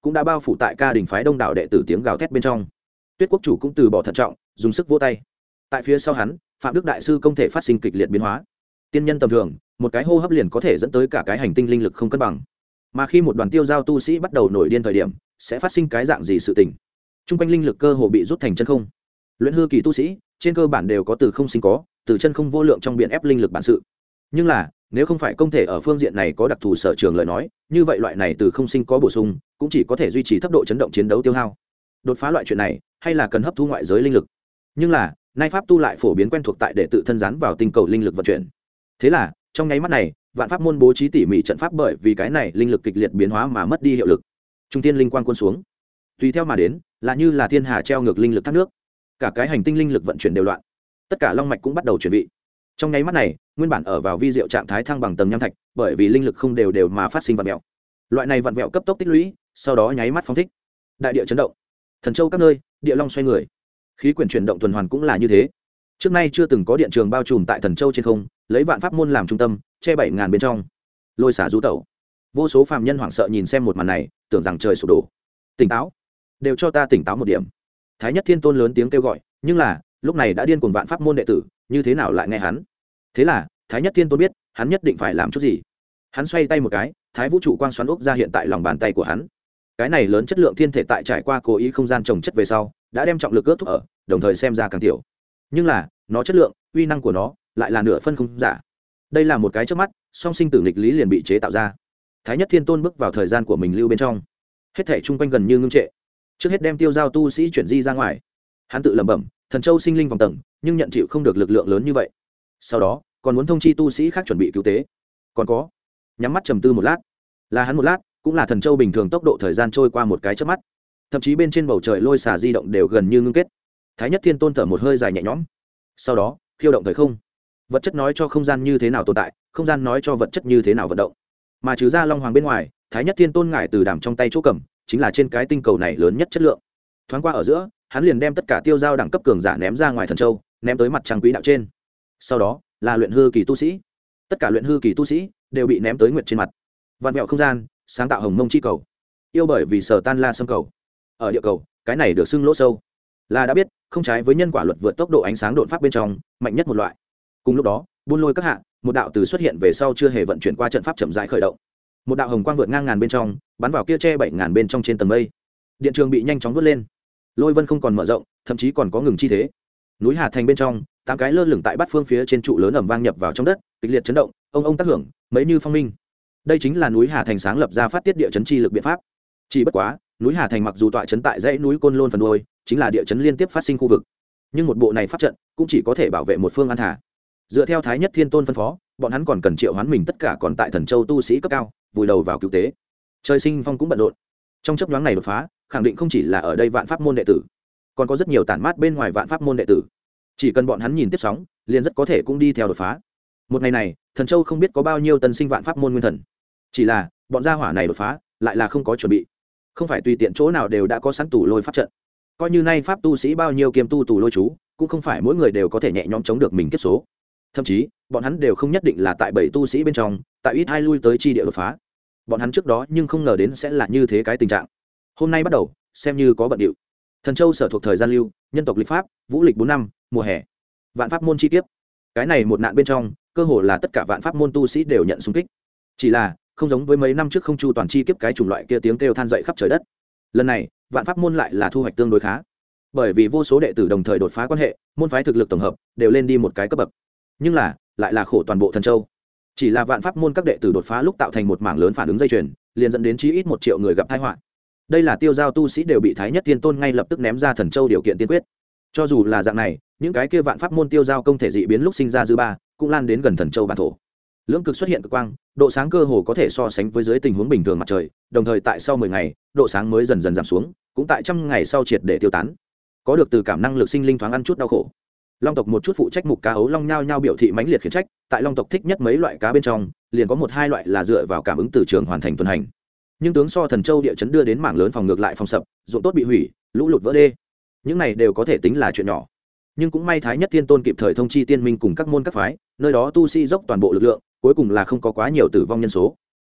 cũng đã bao phủ tại ca đình phái đông đảo đệ tử tiếng gào thét bên trong. Tuyết quốc chủ cũng từ bỏ thận trọng, dùng sức vỗ tay. Tại phía sau hắn, Phạm Đức đại sư công thể phát sinh kịch liệt biến hóa. Tiên nhân tầm thường, một cái hô hấp liền có thể dẫn tới cả cái hành tinh linh lực không cân bằng. Mà khi một đoàn tiêu giao tu sĩ bắt đầu nổi điên thời điểm, sẽ phát sinh cái dạng gì sự tình? Trung quanh linh lực cơ hồ bị rút thành chân không. Luyện hư kỳ tu sĩ, trên cơ bản đều có từ không sinh có, từ chân không vô lượng trong biển ép linh lực bản sự. Nhưng là, nếu không phải công thể ở phương diện này có đặc thù sở trường lời nói, như vậy loại này từ không sinh có bổ sung, cũng chỉ có thể duy trì thấp độ chấn động chiến đấu tiêu hao. Đột phá loại chuyện này, hay là cần hấp thu ngoại giới linh lực. Nhưng là, nay pháp tu lại phổ biến quen thuộc tại để tự thân dán vào tinh cầu linh lực vận chuyển. Thế là, trong nháy mắt này, vạn pháp môn bố trí tỉ mỉ trận pháp bởi vì cái này linh lực kịch liệt biến hóa mà mất đi hiệu lực. Trung tiên linh quang quân xuống, tùy theo mà đến, là như là thiên hà treo ngược linh lực thác nước, cả cái hành tinh linh lực vận chuyển đều loạn, tất cả long mạch cũng bắt đầu chuyển vị. Trong nháy mắt này, nguyên bản ở vào vi diệu trạng thái thăng bằng tầng nham thạch, bởi vì linh lực không đều đều mà phát sinh vặn vẹo. Loại này vặn vẹo cấp tốc tích lũy, sau đó nháy mắt phóng thích. Đại địa chấn động, thần châu các nơi, địa long xoay người, khí quyển chuyển động tuần hoàn cũng là như thế. Trước nay chưa từng có điện trường bao trùm tại thần châu trên không, lấy vạn pháp môn làm trung tâm, che bảy ngàn bên trong, lôi xả du tẩu. Vô số phàm nhân hoảng sợ nhìn xem một màn này, tưởng rằng trời sụp đổ. Tỉnh táo, đều cho ta tỉnh táo một điểm. Thái Nhất Thiên Tôn lớn tiếng kêu gọi, nhưng là lúc này đã điên cuồng vạn pháp môn đệ tử, như thế nào lại nghe hắn? Thế là Thái Nhất Thiên Tôn biết, hắn nhất định phải làm chút gì. Hắn xoay tay một cái, Thái Vũ trụ quang xoắn ốc ra hiện tại lòng bàn tay của hắn. Cái này lớn chất lượng thiên thể tại trải qua cố ý không gian trồng chất về sau, đã đem trọng lực ước thúc ở, đồng thời xem ra càng tiểu. Nhưng là, nó chất lượng, uy năng của nó lại là nửa phân không giả. Đây là một cái chớp mắt, song sinh tử nghịch lý liền bị chế tạo ra. Thái Nhất Thiên Tôn bước vào thời gian của mình lưu bên trong, hết thảy chung quanh gần như ngưng trệ. Trước hết đem tiêu giao tu sĩ chuyển di ra ngoài. Hắn tự lẩm bẩm, thần châu sinh linh vòng tầng, nhưng nhận chịu không được lực lượng lớn như vậy. Sau đó, còn muốn thông chi tu sĩ khác chuẩn bị cứu tế. Còn có, nhắm mắt trầm tư một lát, là hắn một lát, cũng là thần châu bình thường tốc độ thời gian trôi qua một cái chớp mắt. Thậm chí bên trên bầu trời lôi xả di động đều gần như ngưng kết. Thái Nhất Thiên Tôn thở một hơi dài nhẹ nhõm. Sau đó, khiêu động thời không. Vật chất nói cho không gian như thế nào tồn tại, không gian nói cho vật chất như thế nào vận động. Mà trừ ra long hoàng bên ngoài, Thái Nhất Thiên Tôn ngải từ đàm trong tay chỗ cầm, chính là trên cái tinh cầu này lớn nhất chất lượng. Thoáng qua ở giữa, hắn liền đem tất cả tiêu giao đẳng cấp cường giả ném ra ngoài thần châu, ném tới mặt trăng quỹ đạo trên. Sau đó, là luyện hư kỳ tu sĩ. Tất cả luyện hư kỳ tu sĩ đều bị ném tới nguyệt trên mặt. Vạn mẹo không gian, sáng tạo hồng mông chi cầu. Yêu bởi vì sở tan la xâm cầu. Ở địa cầu, cái này được xưng lỗ sâu. Là đã biết, không trái với nhân quả luật vượt tốc độ ánh sáng độn pháp bên trong, mạnh nhất một loại. Cùng lúc đó, buôn lôi các hạ, một đạo từ xuất hiện về sau chưa hề vận chuyển qua trận pháp chậm rãi khởi động. Một đạo hồng quang vượt ngang ngàn bên trong, bắn vào kia che bảy ngàn bên trong trên tầng mây. Điện trường bị nhanh chóng vút lên. Lôi vân không còn mở rộng, thậm chí còn có ngừng chi thế. Núi Hà Thành bên trong, tám cái lơ lửng tại bát phương phía trên trụ lớn ầm vang nhập vào trong đất, kịch liệt chấn động, ông ông tác hưởng, mấy như phong minh. Đây chính là núi Hà Thành sáng lập ra phát tiết địa chấn chi lực biện pháp. Chỉ bất quá, núi Hà Thành mặc dù tọa chấn tại dãy núi Côn Lôn phần đuôi, chính là địa chấn liên tiếp phát sinh khu vực. Nhưng một bộ này pháp trận cũng chỉ có thể bảo vệ một phương an thả. Dựa theo Thái Nhất Thiên Tôn phân phó, bọn hắn còn cần triệu hoán mình tất cả còn tại Thần Châu tu sĩ cấp cao, vùi đầu vào cứu tế. Trời Sinh Phong cũng bận rộn. Trong chớp nhoáng này đột phá, khẳng định không chỉ là ở đây vạn pháp môn đệ tử, còn có rất nhiều tản mát bên ngoài vạn pháp môn đệ tử. Chỉ cần bọn hắn nhìn tiếp sóng, liền rất có thể cũng đi theo đột phá. Một ngày này, Thần Châu không biết có bao nhiêu tân sinh vạn pháp môn nguyên thần. Chỉ là, bọn gia hỏa này đột phá, lại là không có chuẩn bị. Không phải tùy tiện chỗ nào đều đã có sẵn tủ lôi pháp trận. Coi như nay pháp tu sĩ bao nhiêu kiêm tu tủ lôi chú, cũng không phải mỗi người đều có thể nhẹ nhõm chống được mình kiếp số. Thậm chí, bọn hắn đều không nhất định là tại bảy tu sĩ bên trong, tại ít hai lui tới chi địa đột phá. Bọn hắn trước đó nhưng không ngờ đến sẽ là như thế cái tình trạng. Hôm nay bắt đầu, xem như có bận điệu. Thần Châu sở thuộc thời gian lưu, nhân tộc lịch pháp, vũ lịch bốn năm, mùa hè. Vạn pháp môn chi kiếp. Cái này một nạn bên trong, cơ hồ là tất cả vạn pháp môn tu sĩ đều nhận xung kích. Chỉ là, không giống với mấy năm trước không chu toàn chi kiếp cái chủng loại kia tiếng kêu than dậy khắp trời đất. Lần này, vạn pháp môn lại là thu hoạch tương đối khá. Bởi vì vô số đệ tử đồng thời đột phá quan hệ, môn phái thực lực tổng hợp đều lên đi một cái cấp bậc. Nhưng là, lại là khổ toàn bộ Thần Châu. Chỉ là vạn pháp môn các đệ tử đột phá lúc tạo thành một mảng lớn phản ứng dây chuyền, liền dẫn đến chí ít một triệu người gặp tai họa. Đây là tiêu giao tu sĩ đều bị Thái Nhất Thiên Tôn ngay lập tức ném ra Thần Châu điều kiện tiên quyết. Cho dù là dạng này, những cái kia vạn pháp môn tiêu giao công thể dị biến lúc sinh ra dư ba, cũng lan đến gần Thần Châu bản thổ. Lưỡng cực xuất hiện cực quang, độ sáng cơ hồ có thể so sánh với dưới tình huống bình thường mặt trời, đồng thời tại sau mười ngày, độ sáng mới dần dần giảm xuống, cũng tại trăm ngày sau triệt để tiêu tán. Có được từ cảm năng lực sinh linh thoáng ăn chút đau khổ. Long tộc một chút phụ trách mục cá ấu long nhao nhao biểu thị mãnh liệt khiển trách, tại Long tộc thích nhất mấy loại cá bên trong, liền có một hai loại là dựa vào cảm ứng từ trường hoàn thành tuần hành. Nhưng tướng so Thần Châu địa chấn đưa đến mảng lớn phòng ngược lại phòng sập, ruộng tốt bị hủy, lũ lụt vỡ đê. Những này đều có thể tính là chuyện nhỏ. Nhưng cũng may Thái Nhất Thiên Tôn kịp thời thông chi tiên minh cùng các môn các phái, nơi đó tu sĩ dốc toàn bộ lực lượng, cuối cùng là không có quá nhiều tử vong nhân số.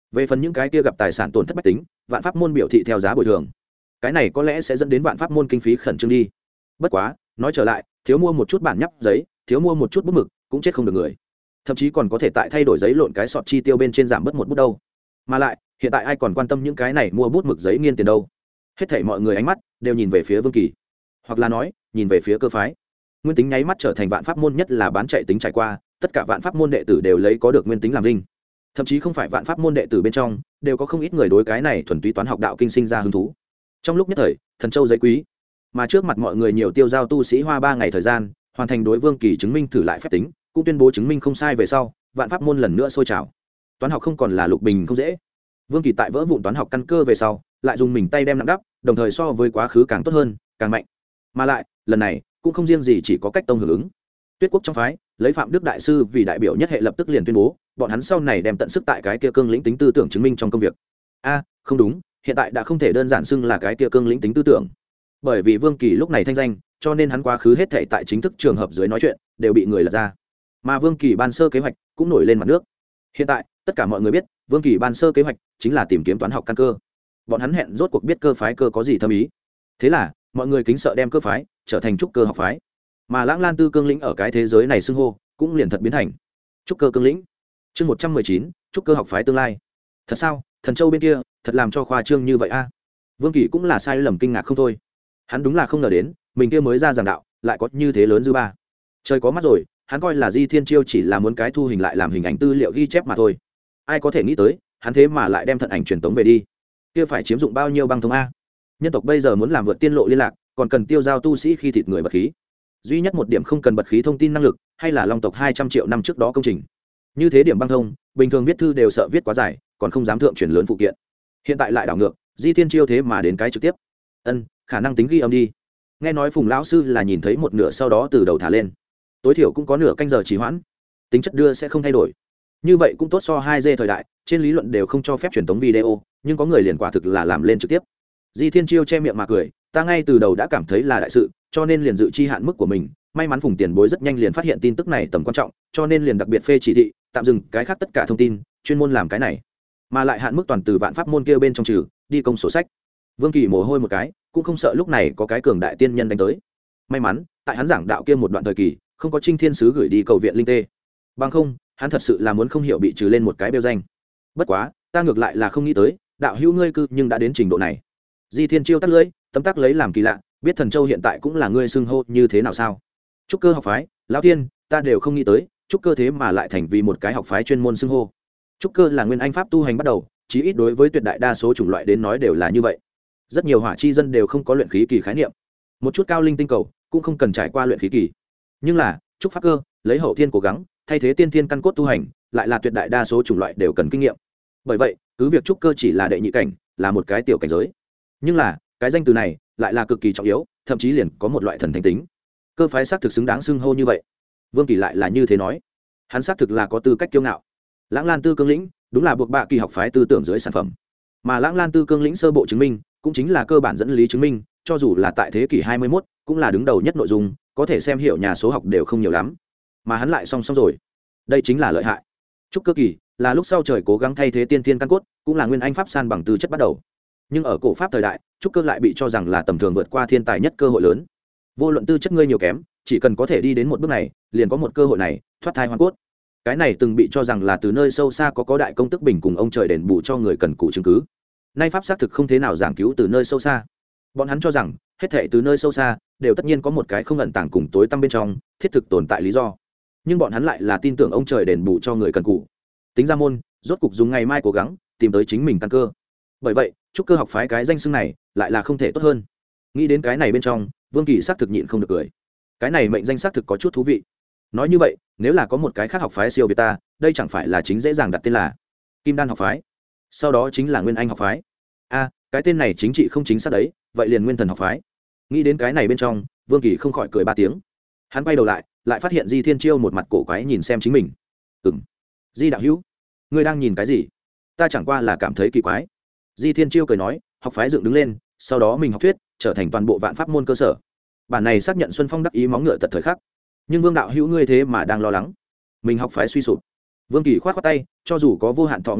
về phần những cái kia gặp tài sản tổn thất bách tính, vạn pháp môn biểu thị theo giá bồi thường, cái này có lẽ sẽ dẫn đến vạn pháp môn kinh phí khẩn trương đi. Bất quá nói trở lại, thiếu mua một chút bản nhắp giấy, thiếu mua một chút bút mực cũng chết không được người, thậm chí còn có thể tại thay đổi giấy lộn cái sọt chi tiêu bên trên giảm bớt một bút đâu. Mà lại hiện tại ai còn quan tâm những cái này mua bút mực giấy nghiên tiền đâu. Hết thảy mọi người ánh mắt đều nhìn về phía Vương Kỳ, hoặc là nói nhìn về phía cơ phái. Nguyên tính nháy mắt trở thành vạn pháp môn nhất là bán chạy tính trải qua, tất cả vạn pháp môn đệ tử đều lấy có được nguyên tính làm linh. Thậm chí không phải vạn pháp môn đệ tử bên trong, đều có không ít người đối cái này thuần túy toán học đạo kinh sinh ra hứng thú. Trong lúc nhất thời, thần châu giấy quý, mà trước mặt mọi người nhiều tiêu giao tu sĩ hoa ba ngày thời gian, hoàn thành đối Vương Kỳ chứng minh thử lại phép tính, cũng tuyên bố chứng minh không sai về sau, vạn pháp môn lần nữa sôi trào. Toán học không còn là lục bình không dễ. Vương Kỳ tại vỡ vụn toán học căn cơ về sau, lại dùng mình tay đem nặng đắp, đồng thời so với quá khứ càng tốt hơn, càng mạnh. Mà lại, lần này cũng không riêng gì chỉ có cách tông hưởng ứng. Tuyết quốc trong phái, lấy Phạm Đức đại sư vì đại biểu nhất hệ lập tức liền tuyên bố, bọn hắn sau này đem tận sức tại cái kia cương lĩnh tính tư tưởng chứng minh trong công việc. A, không đúng, hiện tại đã không thể đơn giản xưng là cái kia cương lĩnh tính tư tưởng. Bởi vì Vương Kỳ lúc này thanh danh, cho nên hắn quá khứ hết thảy tại chính thức trường hợp dưới nói chuyện, đều bị người lật ra. Mà Vương Kỳ ban sơ kế hoạch cũng nổi lên mặt nước. Hiện tại, tất cả mọi người biết, Vương Kỳ ban sơ kế hoạch chính là tìm kiếm toán học căn cơ. Bọn hắn hẹn rốt cuộc biết cơ phái cơ có gì thâm ý. Thế là, mọi người kính sợ đem cơ phái trở thành trúc cơ học phái. Mà Lãng Lan Tư cương lĩnh ở cái thế giới này xưng hô, cũng liền thật biến thành trúc cơ cương lĩnh. Chương một trăm mười chín, trúc cơ học phái tương lai. Thật sao? Thần Châu bên kia, thật làm cho khoa trương như vậy a? Vương Kỳ cũng là sai lầm kinh ngạc không thôi. Hắn đúng là không ngờ đến, mình kia mới ra giảng đạo, lại có như thế lớn dư ba. Trời có mắt rồi, hắn coi là Di Thiên Chiêu chỉ là muốn cái thu hình lại làm hình ảnh tư liệu ghi chép mà thôi. Ai có thể nghĩ tới, hắn thế mà lại đem thận ảnh truyền tống về đi. Kia phải chiếm dụng bao nhiêu băng thông a? Nhân tộc bây giờ muốn làm vượt tiên lộ liên lạc, còn cần tiêu giao tu sĩ khi thịt người bật khí. Duy nhất một điểm không cần bật khí thông tin năng lực, hay là Long tộc hai trăm triệu năm trước đó công trình. Như thế điểm băng thông, bình thường viết thư đều sợ viết quá dài, còn không dám thượng truyền lớn phụ kiện. Hiện tại lại đảo ngược, Di Thiên Chiêu thế mà đến cái trực tiếp. Ân, khả năng tính ghi âm đi. Nghe nói Phùng lão sư là nhìn thấy một nửa sau đó từ đầu thả lên, tối thiểu cũng có nửa canh giờ trì hoãn, tính chất đưa sẽ không thay đổi. Như vậy cũng tốt so hai G thời đại, trên lý luận đều không cho phép truyền tống video, nhưng có người liền quả thực là làm lên trực tiếp. Di Thiên Chiêu che miệng mà cười, ta ngay từ đầu đã cảm thấy là đại sự, cho nên liền dự chi hạn mức của mình. May mắn Phùng tiền bối rất nhanh liền phát hiện tin tức này tầm quan trọng, cho nên liền đặc biệt phê chỉ thị, tạm dừng cái khác tất cả thông tin, chuyên môn làm cái này. Mà lại hạn mức toàn từ vạn pháp môn kia bên trong trừ, đi công sổ sách. Vương Kỳ mồ hôi một cái, cũng không sợ lúc này có cái cường đại tiên nhân đánh tới. May mắn, tại hắn giảng đạo kia một đoạn thời kỳ, không có Trinh Thiên sứ gửi đi cầu viện linh tê. Bằng không, hắn thật sự là muốn không hiểu bị trừ lên một cái bêu danh. Bất quá, ta ngược lại là không nghĩ tới, đạo hữu ngươi cư nhưng đã đến trình độ này. Di Thiên Chiêu tắt lưỡi, tấm tắc lấy làm kỳ lạ, biết Thần Châu hiện tại cũng là ngươi xưng hô như thế nào sao? Trúc cơ học phái, lão tiên, ta đều không nghĩ tới, trúc cơ thế mà lại thành vì một cái học phái chuyên môn xưng hô. Trúc cơ là nguyên anh pháp tu hành bắt đầu, chí ít đối với tuyệt đại đa số chủng loại đến nói đều là như vậy. Rất nhiều hỏa chi dân đều không có luyện khí kỳ khái niệm, một chút cao linh tinh cầu cũng không cần trải qua luyện khí kỳ. Nhưng là trúc pháp cơ, lấy hậu thiên cố gắng thay thế tiên thiên căn cốt tu hành, lại là tuyệt đại đa số chủng loại đều cần kinh nghiệm. Bởi vậy, cứ việc trúc cơ chỉ là đệ nhị cảnh, là một cái tiểu cảnh giới, nhưng là cái danh từ này lại là cực kỳ trọng yếu, thậm chí liền có một loại thần thánh tính. Cơ phái xác thực xứng đáng xưng hô như vậy. Vương Kỳ lại là như thế nói, hắn xác thực là có tư cách kiêu ngạo. Lãng Lan Tư cương lĩnh đúng là buộc bạ kỳ học phái tư tưởng dưới sản phẩm, mà Lãng Lan Tư cương lĩnh sơ bộ chứng minh cũng chính là cơ bản dẫn lý chứng minh, cho dù là tại thế kỷ hai mươi mốt cũng là đứng đầu nhất nội dung, có thể xem hiểu nhà số học đều không nhiều lắm, mà hắn lại song song rồi. Đây chính là lợi hại. Trúc cơ kỳ là lúc sau trời cố gắng thay thế tiên thiên căn cốt, cũng là nguyên anh pháp san bằng tư chất bắt đầu. Nhưng ở cổ pháp thời đại, trúc cơ lại bị cho rằng là tầm thường vượt qua thiên tài nhất cơ hội lớn. Vô luận tư chất ngươi nhiều kém, chỉ cần có thể đi đến một bước này, liền có một cơ hội này thoát thai hoàn cốt. Cái này từng bị cho rằng là từ nơi sâu xa có có đại công tức bình cùng ông trời đền bù cho người cần cù chứng cứ. Nay pháp xác thực không thế nào giảng cứu từ nơi sâu xa. Bọn hắn cho rằng hết thảy từ nơi sâu xa đều tất nhiên có một cái không ẩn tàng cùng tối tăm bên trong thiết thực tồn tại lý do. Nhưng bọn hắn lại là tin tưởng ông trời đền bù cho người cần cù. Tính ra môn, rốt cục dùng ngày mai cố gắng tìm tới chính mình căn cơ. Bởi vậy, trúc cơ học phái cái danh xưng này lại là không thể tốt hơn. Nghĩ đến cái này bên trong, Vương Kỳ xác thực nhịn không được cười. Cái này mệnh danh xác thực có chút thú vị. Nói như vậy, nếu là có một cái khác học phái siêu việt ta, đây chẳng phải là chính dễ dàng đặt tên là Kim Đan học phái, sau đó chính là Nguyên Anh học phái. A, cái tên này chính trị không chính xác đấy, vậy liền Nguyên Thần học phái. Nghĩ đến cái này bên trong, Vương Kỳ không khỏi cười ba tiếng. Hắn quay đầu lại, lại phát hiện Di Thiên Chiêu một mặt cổ quái nhìn xem chính mình. Ừm, Di đạo hữu, ngươi đang nhìn cái gì? Ta chẳng qua là cảm thấy kỳ quái. Di Thiên Chiêu cười nói, học phái dựng đứng lên, sau đó mình học thuyết, trở thành toàn bộ vạn pháp môn cơ sở. Bản này xác nhận Xuân Phong đắc ý móng ngựa tật thời khắc. Nhưng Vương đạo hữu ngươi thế mà đang lo lắng mình học phái suy sụp. Vương Kỳ khoát khoát tay, cho dù có vô hạn thọ nguyên đi,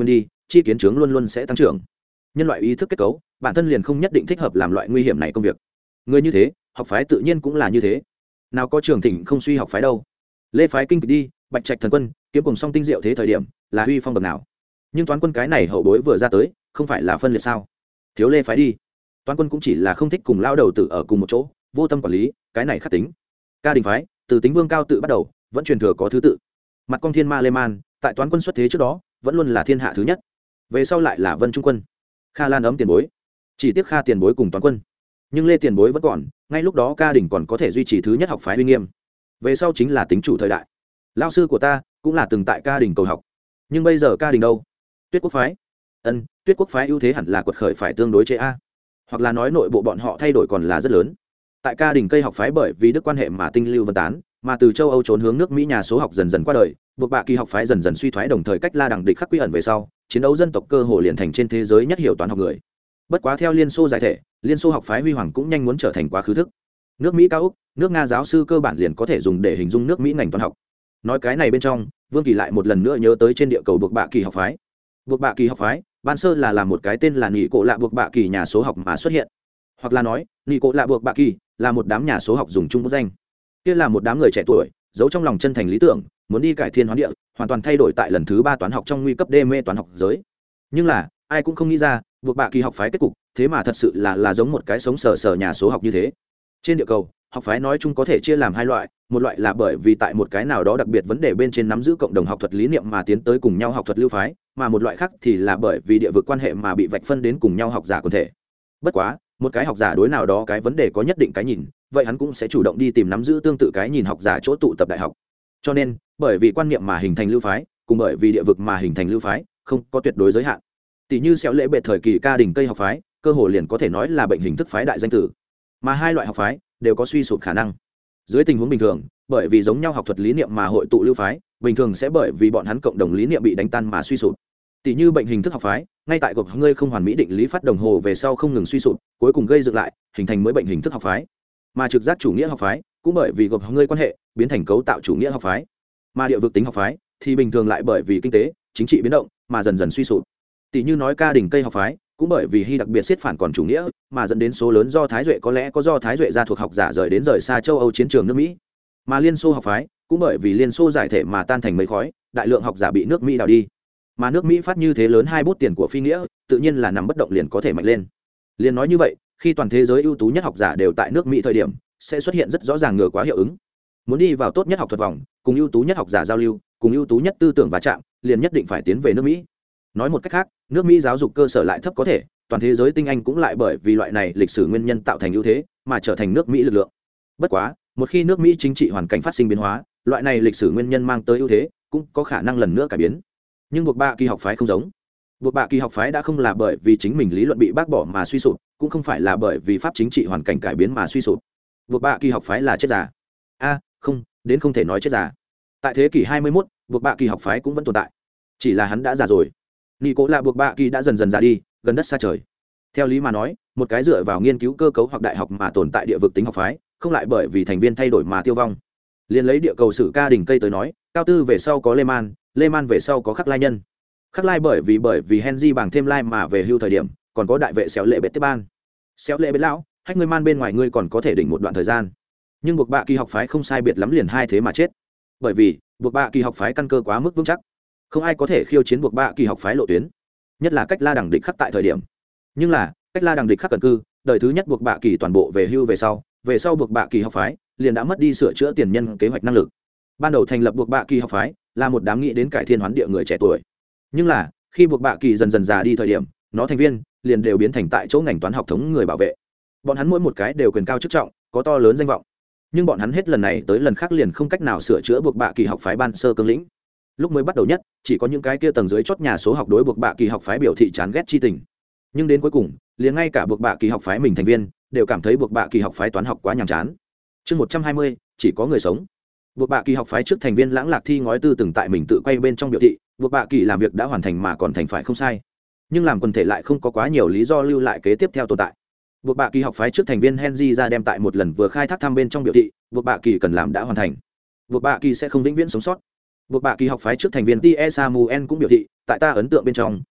chi kiến trướng luôn luôn sẽ tăng trưởng. Nhân loại ý thức kết cấu bản thân liền không nhất định thích hợp làm loại nguy hiểm này công việc. Người như thế học phái tự nhiên cũng là như thế. Nào có trường thịnh không suy học phái đâu. Lê phái kinh kịch đi, Bạch Trạch thần quân kiếm cùng song tinh diệu thế thời điểm là uy phong bậc nào. Nhưng toán quân cái này hậu bối vừa ra tới không phải là phân liệt sao? Thiếu Lê phái đi. Toán quân cũng chỉ là không thích cùng lao đầu tử ở cùng một chỗ, vô tâm quản lý, cái này khắc tính. Ca đình phái từ tính vương cao tự bắt đầu vẫn truyền thừa có thứ tự. Mặt con thiên ma Lê Man tại toán quân xuất thế trước đó vẫn luôn là thiên hạ thứ nhất, về sau lại là Vân Trung quân, Kha Lan ấm tiền bối, chỉ tiếc Kha tiền bối cùng toán quân, nhưng Lê tiền bối vẫn còn, ngay lúc đó Ca đình còn có thể duy trì thứ nhất học phái uy nghiêm. Về sau chính là tính chủ thời đại. Lao sư của ta cũng là từng tại Ca đình cầu học, nhưng bây giờ Ca đình đâu? Tuyết quốc phái. Ân, Tuyết quốc phái ưu thế hẳn là quật khởi phải tương đối chế a, hoặc là nói nội bộ bọn họ thay đổi còn là rất lớn. Tại Ca đình cây học phái bởi vì đức quan hệ mà tinh lưu vân tán, mà từ châu Âu trốn hướng nước Mỹ nhà số học dần dần qua đời, buộc bạ kỳ học phái dần dần suy thoái, đồng thời cách La đẳng địch khắc quy ẩn về sau, chiến đấu dân tộc cơ hồ liền thành trên thế giới nhất hiểu toán học người. Bất quá theo Liên Xô giải thể, Liên Xô học phái huy hoàng cũng nhanh muốn trở thành quá khứ thức. Nước Mỹ cao úc, nước Nga giáo sư cơ bản liền có thể dùng để hình dung nước Mỹ ngành toán học. Nói cái này bên trong, Vương Kỳ lại một lần nữa nhớ tới trên địa cầu buộc bạ kỳ học phái. Buộc bạ kỳ học phái, ban sơ là làm một cái tên là Nhị Cổ Lạ buộc bạ kỳ nhà số học mà xuất hiện. Hoặc là nói, Nhị Cổ Lạ buộc bạ kỳ là một đám nhà số học dùng chung bút danh. Kia là một đám người trẻ tuổi, giấu trong lòng chân thành lý tưởng, muốn đi cải thiên hoán địa, hoàn toàn thay đổi tại lần thứ ba toán học trong nguy cấp đê mê toán học giới. Nhưng là, ai cũng không nghĩ ra, buộc bạ kỳ học phái kết cục, thế mà thật sự là là giống một cái sống sờ sờ nhà số học như thế. Trên địa cầu, học phái nói chung có thể chia làm hai loại, một loại là bởi vì tại một cái nào đó đặc biệt vấn đề bên trên nắm giữ cộng đồng học thuật lý niệm mà tiến tới cùng nhau học thuật lưu phái, mà một loại khác thì là bởi vì địa vực quan hệ mà bị vạch phân đến cùng nhau học giả quần thể. Bất quá, một cái học giả đối nào đó cái vấn đề có nhất định cái nhìn, vậy hắn cũng sẽ chủ động đi tìm nắm giữ tương tự cái nhìn học giả chỗ tụ tập đại học. Cho nên, bởi vì quan niệm mà hình thành lưu phái, cùng bởi vì địa vực mà hình thành lưu phái, không có tuyệt đối giới hạn. Tỷ như xéo lễ bệ thời kỳ Ca đình cây học phái, cơ hồ liền có thể nói là bệnh hình thức phái đại danh tử. Mà hai loại học phái đều có suy sụp khả năng. Dưới tình huống bình thường, bởi vì giống nhau học thuật lý niệm mà hội tụ lưu phái, bình thường sẽ bởi vì bọn hắn cộng đồng lý niệm bị đánh tan mà suy sụp. Tỷ như bệnh hình thức học phái, ngay tại gộp ngươi không hoàn mỹ định lý phát đồng hồ về sau không ngừng suy sụp, cuối cùng gây dựng lại, hình thành mới bệnh hình thức học phái. Mà trực giác chủ nghĩa học phái, cũng bởi vì gộp ngươi quan hệ, biến thành cấu tạo chủ nghĩa học phái. Mà địa vực tính học phái thì bình thường lại bởi vì kinh tế, chính trị biến động mà dần dần suy sụp. Tỷ như nói Ca đình cây học phái, cũng bởi vì hy đặc biệt siết phản còn chủ nghĩa mà dẫn đến số lớn do Thái Duệ có lẽ có do Thái Duệ gia thuộc học giả rời đến rời xa châu Âu chiến trường nước Mỹ. Mà Liên Xô học phái, cũng bởi vì Liên Xô giải thể mà tan thành mây khói, đại lượng học giả bị nước Mỹ đào đi. Mà nước Mỹ phát như thế lớn hai bút tiền của phi nghĩa, tự nhiên là nằm bất động liền có thể mạnh lên. Liên nói như vậy, khi toàn thế giới ưu tú nhất học giả đều tại nước Mỹ thời điểm, sẽ xuất hiện rất rõ ràng ngừa quá hiệu ứng. Muốn đi vào tốt nhất học thuật vòng, cùng ưu tú nhất học giả giao lưu, cùng ưu tú nhất tư tưởng và chạm, liền nhất định phải tiến về nước Mỹ. Nói một cách khác, nước Mỹ giáo dục cơ sở lại thấp có thể, toàn thế giới tinh anh cũng lại bởi vì loại này lịch sử nguyên nhân tạo thành ưu thế, mà trở thành nước Mỹ lực lượng. Bất quá, một khi nước Mỹ chính trị hoàn cảnh phát sinh biến hóa, loại này lịch sử nguyên nhân mang tới ưu thế, cũng có khả năng lần nữa cải biến. Nhưng buộc bạ kỳ học phái không giống. Buộc bạ kỳ học phái đã không là bởi vì chính mình lý luận bị bác bỏ mà suy sụp, cũng không phải là bởi vì pháp chính trị hoàn cảnh cải biến mà suy sụp. Buộc bạ kỳ học phái là chết già. A, không, đến không thể nói chết già. Tại thế kỷ hai mươi mốt, buộc bạ kỳ học phái cũng vẫn tồn tại. Chỉ là hắn đã già rồi. Nị cố là buộc bạ kỳ đã dần dần già đi, gần đất xa trời. Theo lý mà nói, một cái dựa vào nghiên cứu cơ cấu hoặc đại học mà tồn tại địa vực tính học phái, không lại bởi vì thành viên thay đổi mà tiêu vong. Liên lấy địa cầu sử Ca đình cây tới nói, cao tư về sau có Lê Man, Lê Man về sau có Khắc Lai nhân. Khắc Lai bởi vì bởi vì Henry bằng thêm lai mà về hưu thời điểm, còn có đại vệ xéo lệ bết tiếp ban. Xéo lệ bết lão, hách ngươi man bên ngoài ngươi còn có thể đỉnh một đoạn thời gian. Nhưng buộc bạ kỳ học phái không sai biệt lắm liền hai thế mà chết. Bởi vì, buộc bạ kỳ học phái căn cơ quá mức vững chắc, không ai có thể khiêu chiến buộc bạ kỳ học phái lộ tuyến, nhất là cách La đẳng địch khắc tại thời điểm. Nhưng là, cách La đẳng địch khắc cần cư, đời thứ nhất buộc bạ kỳ toàn bộ về hưu về sau, về sau buộc bạ kỳ học phái liền đã mất đi sửa chữa tiền nhân kế hoạch năng lực. Ban đầu thành lập buộc bạ kỳ học phái là một đám nghĩ đến cải thiên hoán địa người trẻ tuổi, nhưng là khi buộc bạ kỳ dần dần già đi thời điểm, nó thành viên liền đều biến thành tại chỗ ngành toán học thống người bảo vệ. Bọn hắn mỗi một cái đều quyền cao chức trọng, có to lớn danh vọng, nhưng bọn hắn hết lần này tới lần khác liền không cách nào sửa chữa buộc bạ kỳ học phái ban sơ cương lĩnh. Lúc mới bắt đầu nhất, chỉ có những cái kia tầng dưới chót nhà số học đối buộc bạ kỳ học phái biểu thị chán ghét chi tình, nhưng đến cuối cùng, liền ngay cả buộc bạ kỳ học phái mình thành viên đều cảm thấy buộc bạ kỳ học phái toán học quá nhàm chán. Chương một trăm hai mươi, chỉ có người sống. Buộc bạ kỳ học phái trước thành viên Lãng Lạc Thi ngói tư từng tại mình tự quay bên trong biểu thị, buộc bạ kỳ làm việc đã hoàn thành mà còn thành phải không sai, nhưng làm quần thể lại không có quá nhiều lý do lưu lại kế tiếp theo tồn tại. Buộc bạ kỳ học phái trước thành viên Henry ra đem tại một lần vừa khai thác thăm bên trong biểu thị, buộc bạ kỳ cần làm đã hoàn thành, buộc bạ kỳ sẽ không vĩnh viễn sống sót. Buộc bạ kỳ học phái trước thành viên Tie Samuel cũng biểu thị, tại ta ấn tượng bên trong,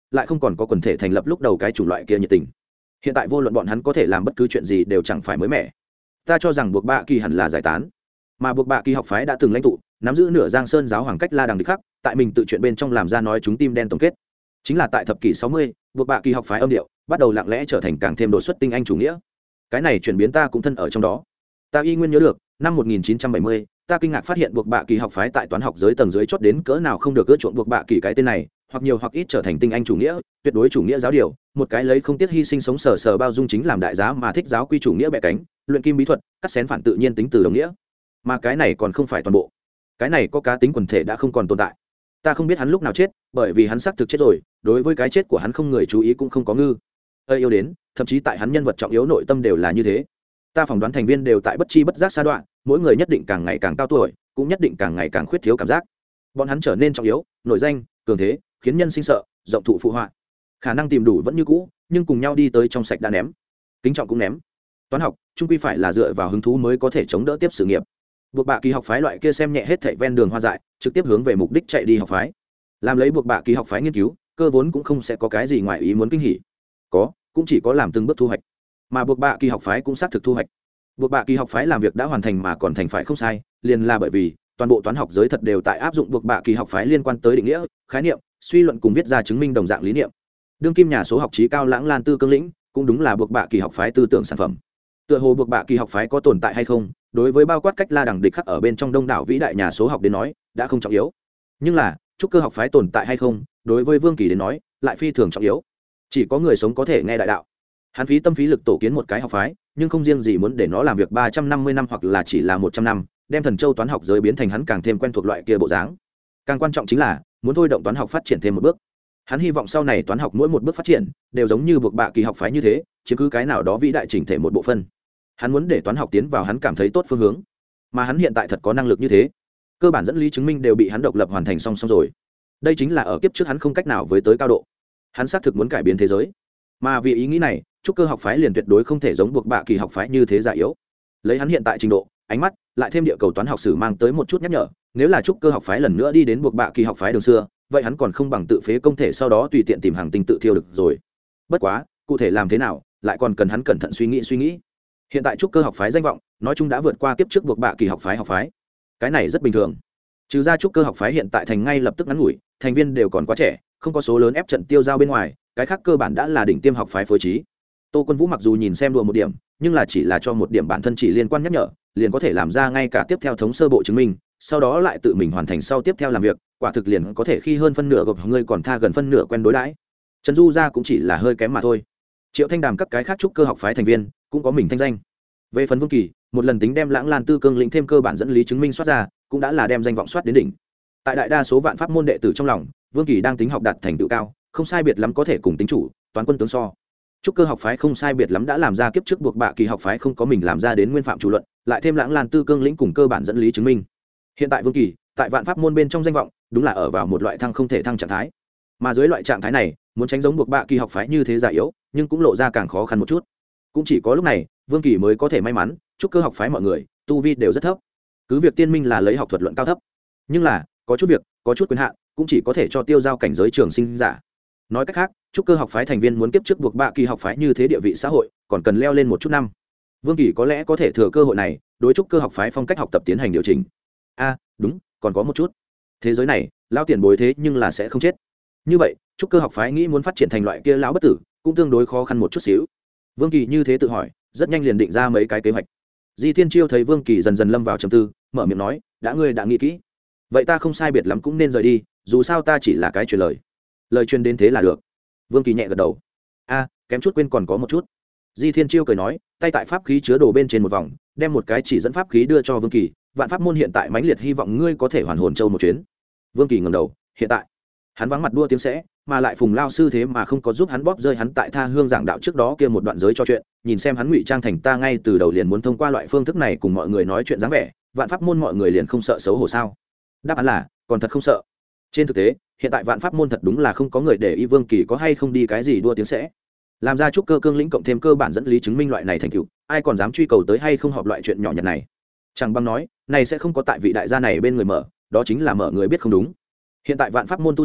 lại không còn có quần thể thành lập lúc đầu cái chủng loại kia nhiệt tình. Hiện tại vô luận bọn hắn có thể làm bất cứ chuyện gì đều chẳng phải mới mẻ. Ta cho rằng buộc bạ kỳ hẳn là giải tán, mà buộc bạ kỳ học phái đã từng lãnh tụ nắm giữ nửa giang sơn giáo hoàng cách la đằng địch khắc tại mình tự chuyện bên trong làm ra nói chúng tim đen tổng kết. Chính là tại thập kỷ sáu mươi, buộc bạ kỳ học phái âm điệu bắt đầu lặng lẽ trở thành càng thêm đột xuất tinh anh chủ nghĩa. Cái này chuyển biến ta cũng thân ở trong đó. Ta y nguyên nhớ được năm một nghìn chín trăm bảy mươi, ta kinh ngạc phát hiện buộc bạ kỳ học phái tại toán học giới tầng dưới chót đến cỡ nào không được ưa chuộng buộc bạ kỳ cái tên này, hoặc nhiều hoặc ít trở thành tinh anh chủ nghĩa, tuyệt đối chủ nghĩa giáo điều, một cái lấy không tiếc hy sinh sống sờ sờ bao dung chính làm đại giá mà thích giáo quy chủ nghĩa bẻ cánh, luyện kim bí thuật, cắt xén phản tự nhiên tính từ đồng nghĩa. Mà cái này còn không phải toàn bộ. Cái này có cá tính quần thể đã không còn tồn tại. Ta không biết hắn lúc nào chết, bởi vì hắn xác thực chết rồi, đối với cái chết của hắn không người chú ý cũng không có ngư. Ơi yêu đến, thậm chí tại hắn nhân vật trọng yếu nội tâm đều là như thế. Ta phỏng đoán thành viên đều tại bất chi bất giác sa đoạn, mỗi người nhất định càng ngày càng cao tuổi, cũng nhất định càng ngày càng khuyết thiếu cảm giác. Bọn hắn trở nên trọng yếu, nổi danh, cường thế, khiến nhân sinh sợ, rộng thụ phụ họa. Khả năng tìm đủ vẫn như cũ, nhưng cùng nhau đi tới trong sạch đã ném, kính trọng cũng ném. Toán học chung quy phải là dựa vào hứng thú mới có thể chống đỡ tiếp sự nghiệp. Buộc bạ kỳ học phái loại kia xem nhẹ hết thảy ven đường hoa dại, trực tiếp hướng về mục đích chạy đi học phái. Làm lấy buộc bạ kỳ học phái nghiên cứu, cơ vốn cũng không sẽ có cái gì ngoài ý muốn kinh hỉ. Có, cũng chỉ có làm từng bước thu hoạch. Mà buộc bạ kỳ học phái cũng xác thực thu hoạch. Buộc bạ kỳ học phái làm việc đã hoàn thành mà còn thành phải không sai, liền là bởi vì toàn bộ toán học giới thật đều tại áp dụng buộc bạ kỳ học phái liên quan tới định nghĩa, khái niệm, suy luận cùng viết ra chứng minh đồng dạng lý niệm. Đương kim nhà số học trí cao Lãng Lan Tư Cương Lĩnh cũng đúng là buộc bạ kỳ học phái tư tưởng sản phẩm. Tựa hồ buộc bạ kỳ học phái có tồn tại hay không, đối với bao quát cách la đằng địch khắc ở bên trong đông đảo vĩ đại nhà số học đến nói đã không trọng yếu, nhưng là trúc cơ học phái tồn tại hay không đối với Vương Kỳ đến nói lại phi thường trọng yếu. Chỉ có người sống có thể nghe đại đạo. Hắn phí tâm phí lực tổ kiến một cái học phái, nhưng không riêng gì muốn để nó làm việc ba trăm năm mươi năm hoặc là chỉ là một trăm năm, đem thần châu toán học giới biến thành hắn càng thêm quen thuộc loại kia bộ dáng. Càng quan trọng chính là muốn thôi động toán học phát triển thêm một bước. Hắn hy vọng sau này toán học mỗi một bước phát triển đều giống như buộc bạ kỳ học phái như thế, chiếm cứ cái nào đó vĩ đại chỉnh thể một bộ phân. Hắn muốn để toán học tiến vào hắn cảm thấy tốt phương hướng, mà hắn hiện tại thật có năng lực như thế. Cơ bản dẫn lý chứng minh đều bị hắn độc lập hoàn thành song song rồi. Đây chính là ở kiếp trước hắn không cách nào với tới cao độ. Hắn xác thực muốn cải biến thế giới, mà vì ý nghĩ này, trúc cơ học phái liền tuyệt đối không thể giống buộc bạ kỳ học phái như thế giả yếu. Lấy hắn hiện tại trình độ, ánh mắt, lại thêm địa cầu toán học sử mang tới một chút nhắc nhở, nếu là trúc cơ học phái lần nữa đi đến buộc bạ kỳ học phái đường xưa, vậy hắn còn không bằng tự phế công thể sau đó tùy tiện tìm hàng tinh tự thiêu được rồi. Bất quá, cụ thể làm thế nào, lại còn cần hắn cẩn thận suy nghĩ suy nghĩ. Hiện tại trúc cơ học phái danh vọng nói chung đã vượt qua kiếp trước buộc bạ kỳ học phái học phái, cái này rất bình thường. Trừ ra trúc cơ học phái hiện tại thành ngay lập tức ngắn ngủi, thành viên đều còn quá trẻ, không có số lớn ép trận tiêu giao bên ngoài, cái khác cơ bản đã là đỉnh tiêm học phái phối trí. Tô Quân Vũ mặc dù nhìn xem đùa một điểm, nhưng là chỉ là cho một điểm bản thân chỉ liên quan nhắc nhở, liền có thể làm ra ngay cả tiếp theo thống sơ bộ chứng minh, sau đó lại tự mình hoàn thành sau tiếp theo làm việc, quả thực liền có thể khi hơn phân nửa gộp người còn tha gần phân nửa quen đối đãi. Trần Du gia cũng chỉ là hơi kém mà thôi. Triệu Thanh Đàm các cái khác trúc cơ học phái thành viên cũng có mình thanh danh. Về phần Vương Kỳ, một lần tính đem Lãng Lan Tư Cương Lĩnh thêm cơ bản dẫn lý chứng minh soát ra, cũng đã là đem danh vọng soát đến đỉnh. Tại đại đa số vạn pháp môn đệ tử trong lòng, Vương Kỳ đang tính học đạt thành tựu cao, không sai biệt lắm có thể cùng tính chủ, toán quân tướng so. Trúc cơ học phái không sai biệt lắm đã làm ra kiếp trước buộc bạ kỳ học phái không có mình làm ra đến nguyên phạm chủ luận, lại thêm Lãng Lan Tư Cương Lĩnh cùng cơ bản dẫn lý chứng minh. Hiện tại Vương Kỳ, tại vạn pháp môn bên trong danh vọng, đúng là ở vào một loại thăng không thể thăng trạng thái. Mà dưới loại trạng thái này, muốn tránh giống buộc bạ kỳ học phái như thế giả yếu, nhưng cũng lộ ra càng khó khăn một chút. Cũng chỉ có lúc này, Vương Kỳ mới có thể may mắn, trúc cơ học phái mọi người tu vi đều rất thấp. Cứ việc tiên minh là lấy học thuật luận cao thấp, nhưng là có chút việc, có chút quyền hạn, cũng chỉ có thể cho tiêu giao cảnh giới trường sinh giả. Nói cách khác, trúc cơ học phái thành viên muốn kiếp trước buộc bạ kỳ học phái như thế địa vị xã hội, còn cần leo lên một chút năm. Vương Kỳ có lẽ có thể thừa cơ hội này, đối trúc cơ học phái phong cách học tập tiến hành điều chỉnh. A, đúng, còn có một chút. Thế giới này, lão tiền bối thế nhưng là sẽ không chết. Như vậy, trúc cơ học phái nghĩ muốn phát triển thành loại kia lão bất tử, cũng tương đối khó khăn một chút xíu. Vương Kỳ như thế tự hỏi, rất nhanh liền định ra mấy cái kế hoạch. Di Thiên Chiêu thấy Vương Kỳ dần dần lâm vào trầm tư, mở miệng nói, đã ngươi đã nghĩ kỹ, vậy ta không sai biệt lắm cũng nên rời đi, dù sao ta chỉ là cái truyền lời lời truyền đến thế là được. Vương Kỳ nhẹ gật đầu. A, kém chút quên còn có một chút. Di Thiên Chiêu cười nói, tay tại pháp khí chứa đồ bên trên một vòng, đem một cái chỉ dẫn pháp khí đưa cho Vương Kỳ, vạn pháp môn hiện tại mãnh liệt hy vọng ngươi có thể hoàn hồn châu một chuyến. Vương Kỳ ngẩng đầu, hiện tại hắn vắng mặt đua tiếng sẽ, mà lại Phùng lao sư thế mà không có giúp hắn bóp rơi hắn tại tha hương giảng đạo trước đó kia một đoạn giới cho chuyện, nhìn xem hắn ngụy trang thành ta ngay từ đầu liền muốn thông qua loại phương thức này cùng mọi người nói chuyện dáng vẻ, vạn pháp môn mọi người liền không sợ xấu hổ sao? Đáp án là còn thật không sợ. Trên thực tế, hiện tại vạn pháp môn thật đúng là không có người để ý Vương Kỳ có hay không đi cái gì đua tiếng sẽ. Làm ra trúc cơ cương lĩnh cộng thêm cơ bản dẫn lý chứng minh loại này thành tựu, ai còn dám truy cầu tới hay không họp loại chuyện nhỏ nhặt này. Chẳng bằng nói, này sẽ không có tại vị đại gia này bên người mở, đó chính là mở người biết không đúng. Hiện tại vạn pháp môn tu sĩ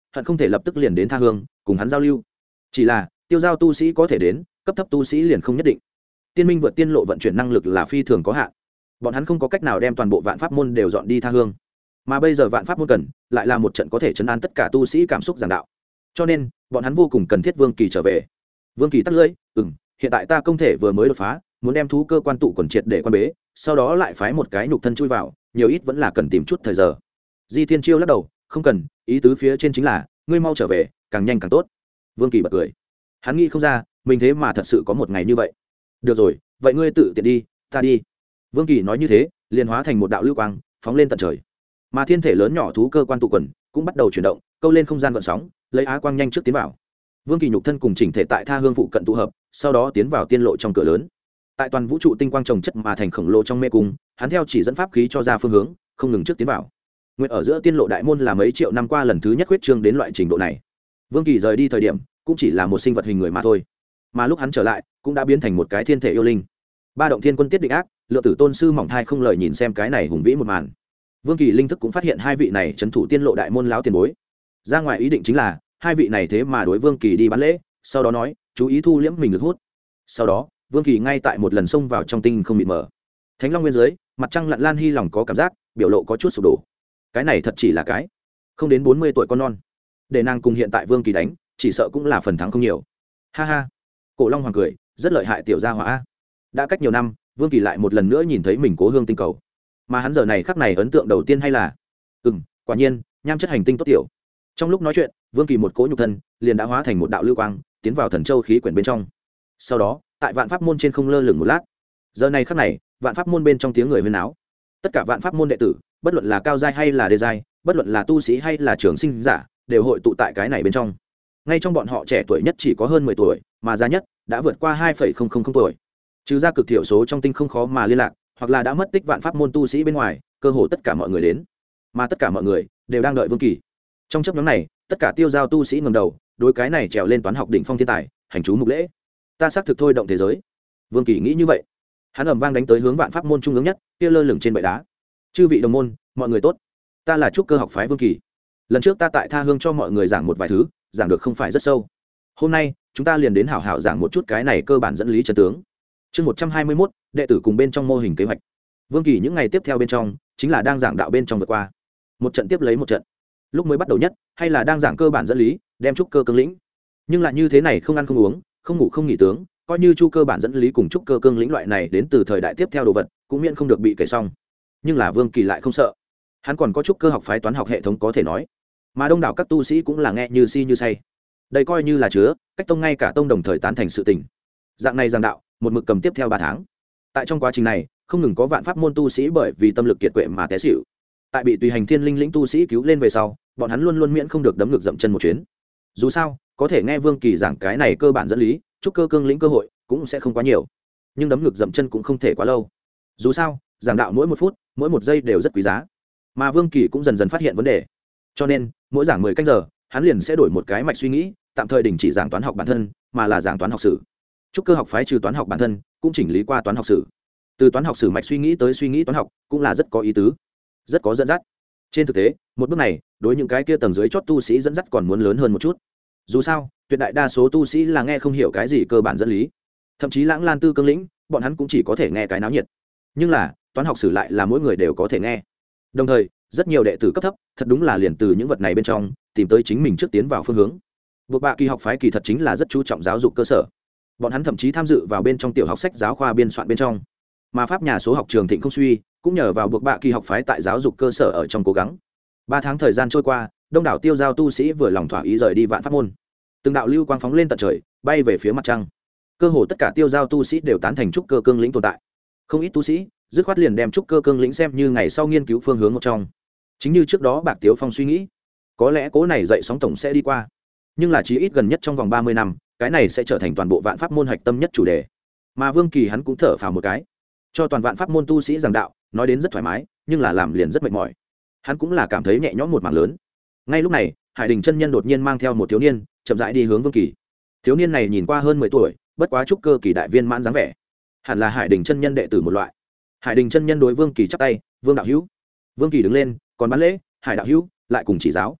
hận không thể lập tức liền đến tha hương cùng hắn giao lưu. Chỉ là tiêu giao tu sĩ có thể đến, cấp thấp tu sĩ liền không nhất định. Tiên minh vượt tiên lộ vận chuyển năng lực là phi thường có hạn, bọn hắn không có cách nào đem toàn bộ vạn pháp môn đều dọn đi tha hương, mà bây giờ vạn pháp môn cần lại là một trận có thể chấn an tất cả tu sĩ cảm xúc giảng đạo, cho nên bọn hắn vô cùng cần thiết Vương Kỳ trở về. Vương Kỳ tắt lưỡi, ừm, hiện tại ta công thể vừa mới đột phá, muốn đem thú cơ quan tụ quần triệt để quan bế, sau đó lại phái một cái nhục thân chui vào, nhiều ít vẫn là cần tìm chút thời giờ. Di Thiên Chiêu lắc đầu, không cần, ý tứ phía trên chính là ngươi mau trở về, càng nhanh càng tốt. Vương Kỳ bật cười, hắn nghĩ không ra mình thế mà thật sự có một ngày như vậy. Được rồi, vậy ngươi tự tiện đi, ta đi. Vương Kỳ nói như thế, liền hóa thành một đạo lưu quang phóng lên tận trời, mà thiên thể lớn nhỏ thú cơ quan tụ quần cũng bắt đầu chuyển động, câu lên không gian gợn sóng, lấy á quang nhanh trước tiến vào. Vương Kỳ nhục thân cùng chỉnh thể tại tha hương phụ cận tụ hợp, sau đó tiến vào tiên lộ trong cửa lớn. Tại toàn vũ trụ tinh quang trồng chất mà thành khổng lồ trong mê cung, hắn theo chỉ dẫn pháp khí cho ra phương hướng, không ngừng trước tiến vào. Nguyện ở giữa tiên lộ đại môn là mấy triệu năm qua lần thứ nhất huyết trương đến loại trình độ này. Vương Kỳ rời đi thời điểm cũng chỉ là một sinh vật hình người mà thôi, mà lúc hắn trở lại cũng đã biến thành một cái thiên thể yêu linh. Ba động thiên quân tiết định ác, lượng tử tôn sư mỏng thai không lời nhìn xem cái này hùng vĩ một màn. Vương Kỳ linh thức cũng phát hiện hai vị này trấn thủ tiên lộ đại môn lão tiền bối. Ra ngoài ý định chính là hai vị này thế mà đối Vương Kỳ đi bán lễ, sau đó nói chú ý thu liễm mình lực hút. Sau đó Vương Kỳ ngay tại một lần xông vào trong tinh không mịt mờ. Thánh Long nguyên dưới, mặt trăng lặn Lan Hy lòng có cảm giác, biểu lộ có chút sụp đổ. Cái này thật chỉ là cái không đến bốn mươi tuổi con non, để nàng cùng hiện tại Vương Kỳ đánh, chỉ sợ cũng là phần thắng không nhiều. Ha ha, Cổ Long hoàng cười, rất lợi hại tiểu gia hỏa. Đã cách nhiều năm, Vương Kỳ lại một lần nữa nhìn thấy mình cố hương tinh cầu, mà hắn giờ này khắc này ấn tượng đầu tiên hay là ừ m quả nhiên nham chất hành tinh tốt tiểu. Trong lúc nói chuyện, Vương Kỳ một cỗ nhục thân liền đã hóa thành một đạo lưu quang tiến vào thần châu khí quyển bên trong. Sau đó tại vạn pháp môn trên không lơ lửng một lát. Giờ này khắc này, vạn pháp môn bên trong tiếng người huyên náo, tất cả vạn pháp môn đệ tử, bất luận là cao giai hay là đê giai, bất luận là tu sĩ hay là trường sinh giả, đều hội tụ tại cái này bên trong. Ngay trong bọn họ trẻ tuổi nhất chỉ có hơn mười tuổi, mà già nhất đã vượt qua hai phẩy không không không tuổi. Trừ ra cực thiểu số trong tinh không khó mà liên lạc, hoặc là đã mất tích vạn pháp môn tu sĩ bên ngoài, cơ hồ tất cả mọi người đến, mà tất cả mọi người đều đang đợi Vương Kỳ. Trong chấp nhóm này, tất cả tiêu giao tu sĩ ngẩng đầu, đối cái này trèo lên toán học đỉnh phong thiên tài hành chú mục lễ. Ta xác thực thôi động thế giới. Vương Kỳ nghĩ như vậy, hắn ầm vang đánh tới hướng vạn pháp môn trung ương nhất, kia lơ lửng trên bệ đá. Chư vị đồng môn, mọi người tốt, ta là trúc cơ học phái Vương Kỳ. Lần trước ta tại tha hương cho mọi người giảng một vài thứ, giảng được không phải rất sâu. Hôm nay chúng ta liền đến hảo hảo giảng một chút cái này cơ bản dẫn lý chân tướng. Chương một trăm hai mươi mốt, đệ tử cùng bên trong mô hình kế hoạch. Vương Kỳ những ngày tiếp theo bên trong chính là đang giảng đạo bên trong vượt qua một trận tiếp lấy một trận. Lúc mới bắt đầu nhất hay là đang giảng cơ bản dẫn lý, đem trúc cơ cương lĩnh. Nhưng lại như thế này không ăn không uống, không ngủ không nghỉ tướng, coi như chu cơ bản dẫn lý cùng trúc cơ cương lĩnh loại này đến từ thời đại tiếp theo đồ vật, cũng miễn không được bị kể xong. Nhưng là Vương Kỳ lại không sợ, hắn còn có trúc cơ học phái toán học hệ thống có thể nói, mà đông đảo các tu sĩ cũng là nghe như si như say. Đây coi như là chứa cách tông ngay cả tông đồng thời tán thành sự tình. Dạng này giảng đạo một mực cầm tiếp theo ba tháng. Tại trong quá trình này, không ngừng có vạn pháp môn tu sĩ bởi vì tâm lực kiệt quệ mà té xỉu. Tại bị tùy hành thiên linh lĩnh tu sĩ cứu lên về sau, bọn hắn luôn luôn miễn không được đấm ngược dậm chân một chuyến. Dù sao, có thể nghe Vương Kỳ giảng cái này cơ bản dẫn lý, trúc cơ cương lĩnh cơ hội cũng sẽ không quá nhiều, nhưng đấm ngược dậm chân cũng không thể quá lâu. Dù sao, giảng đạo mỗi một phút, mỗi một giây đều rất quý giá, mà Vương Kỳ cũng dần dần phát hiện vấn đề, cho nên mỗi giảng mười canh giờ, hắn liền sẽ đổi một cái mạch suy nghĩ, tạm thời đình chỉ giảng toán học bản thân, mà là giảng toán học sử. Trúc cơ học phái trừ toán học bản thân, cũng chỉnh lý qua toán học sử. Từ toán học sử mạch suy nghĩ tới suy nghĩ toán học, cũng là rất có ý tứ, rất có dẫn dắt. Trên thực tế, một bước này đối những cái kia tầng dưới chót tu sĩ dẫn dắt còn muốn lớn hơn một chút. Dù sao, tuyệt đại đa số tu sĩ là nghe không hiểu cái gì cơ bản dẫn lý, thậm chí lãng lan tư cương lĩnh, bọn hắn cũng chỉ có thể nghe cái náo nhiệt. Nhưng là toán học sử lại là mỗi người đều có thể nghe. Đồng thời, rất nhiều đệ tử cấp thấp thật đúng là liền từ những vật này bên trong tìm tới chính mình trước tiến vào phương hướng. Buộc bạ kỳ học phái kỳ thật chính là rất chú trọng giáo dục cơ sở, bọn hắn thậm chí tham dự vào bên trong tiểu học sách giáo khoa biên soạn bên trong, mà pháp nhà số học trường thịnh không suy cũng nhờ vào buộc bạ kỳ học phái tại giáo dục cơ sở ở trong cố gắng. Ba tháng thời gian trôi qua, đông đảo tiêu giao tu sĩ vừa lòng thỏa ý rời đi vạn pháp môn, từng đạo lưu quang phóng lên tận trời, bay về phía mặt trăng. Cơ hồ tất cả tiêu giao tu sĩ đều tán thành trúc cơ cương lĩnh tồn tại, không ít tu sĩ dứt khoát liền đem trúc cơ cương lĩnh xem như ngày sau nghiên cứu phương hướng một trong. Chính như trước đó Bạc Tiếu Phong suy nghĩ, có lẽ cố này dậy sóng tổng sẽ đi qua, nhưng là chí ít gần nhất trong vòng ba mươi năm, cái này sẽ trở thành toàn bộ vạn pháp môn hạch tâm nhất chủ đề. Mà Vương Kỳ hắn cũng thở phào một cái, cho toàn vạn pháp môn tu sĩ giảng đạo, nói đến rất thoải mái, nhưng là làm liền rất mệt mỏi. Hắn cũng là cảm thấy nhẹ nhõm một mảng lớn. Ngay lúc này, Hải Đình chân nhân đột nhiên mang theo một thiếu niên, chậm rãi đi hướng Vương Kỳ. Thiếu niên này nhìn qua hơn mười tuổi, bất quá trúc cơ kỳ đại viên mãn dáng vẻ, hẳn là Hải Đình chân nhân đệ tử một loại. Hải Đình chân nhân đối Vương Kỳ chắp tay, "Vương đạo hữu." Vương Kỳ đứng lên, còn bán lễ, "Hải đạo hữu, lại cùng chỉ giáo."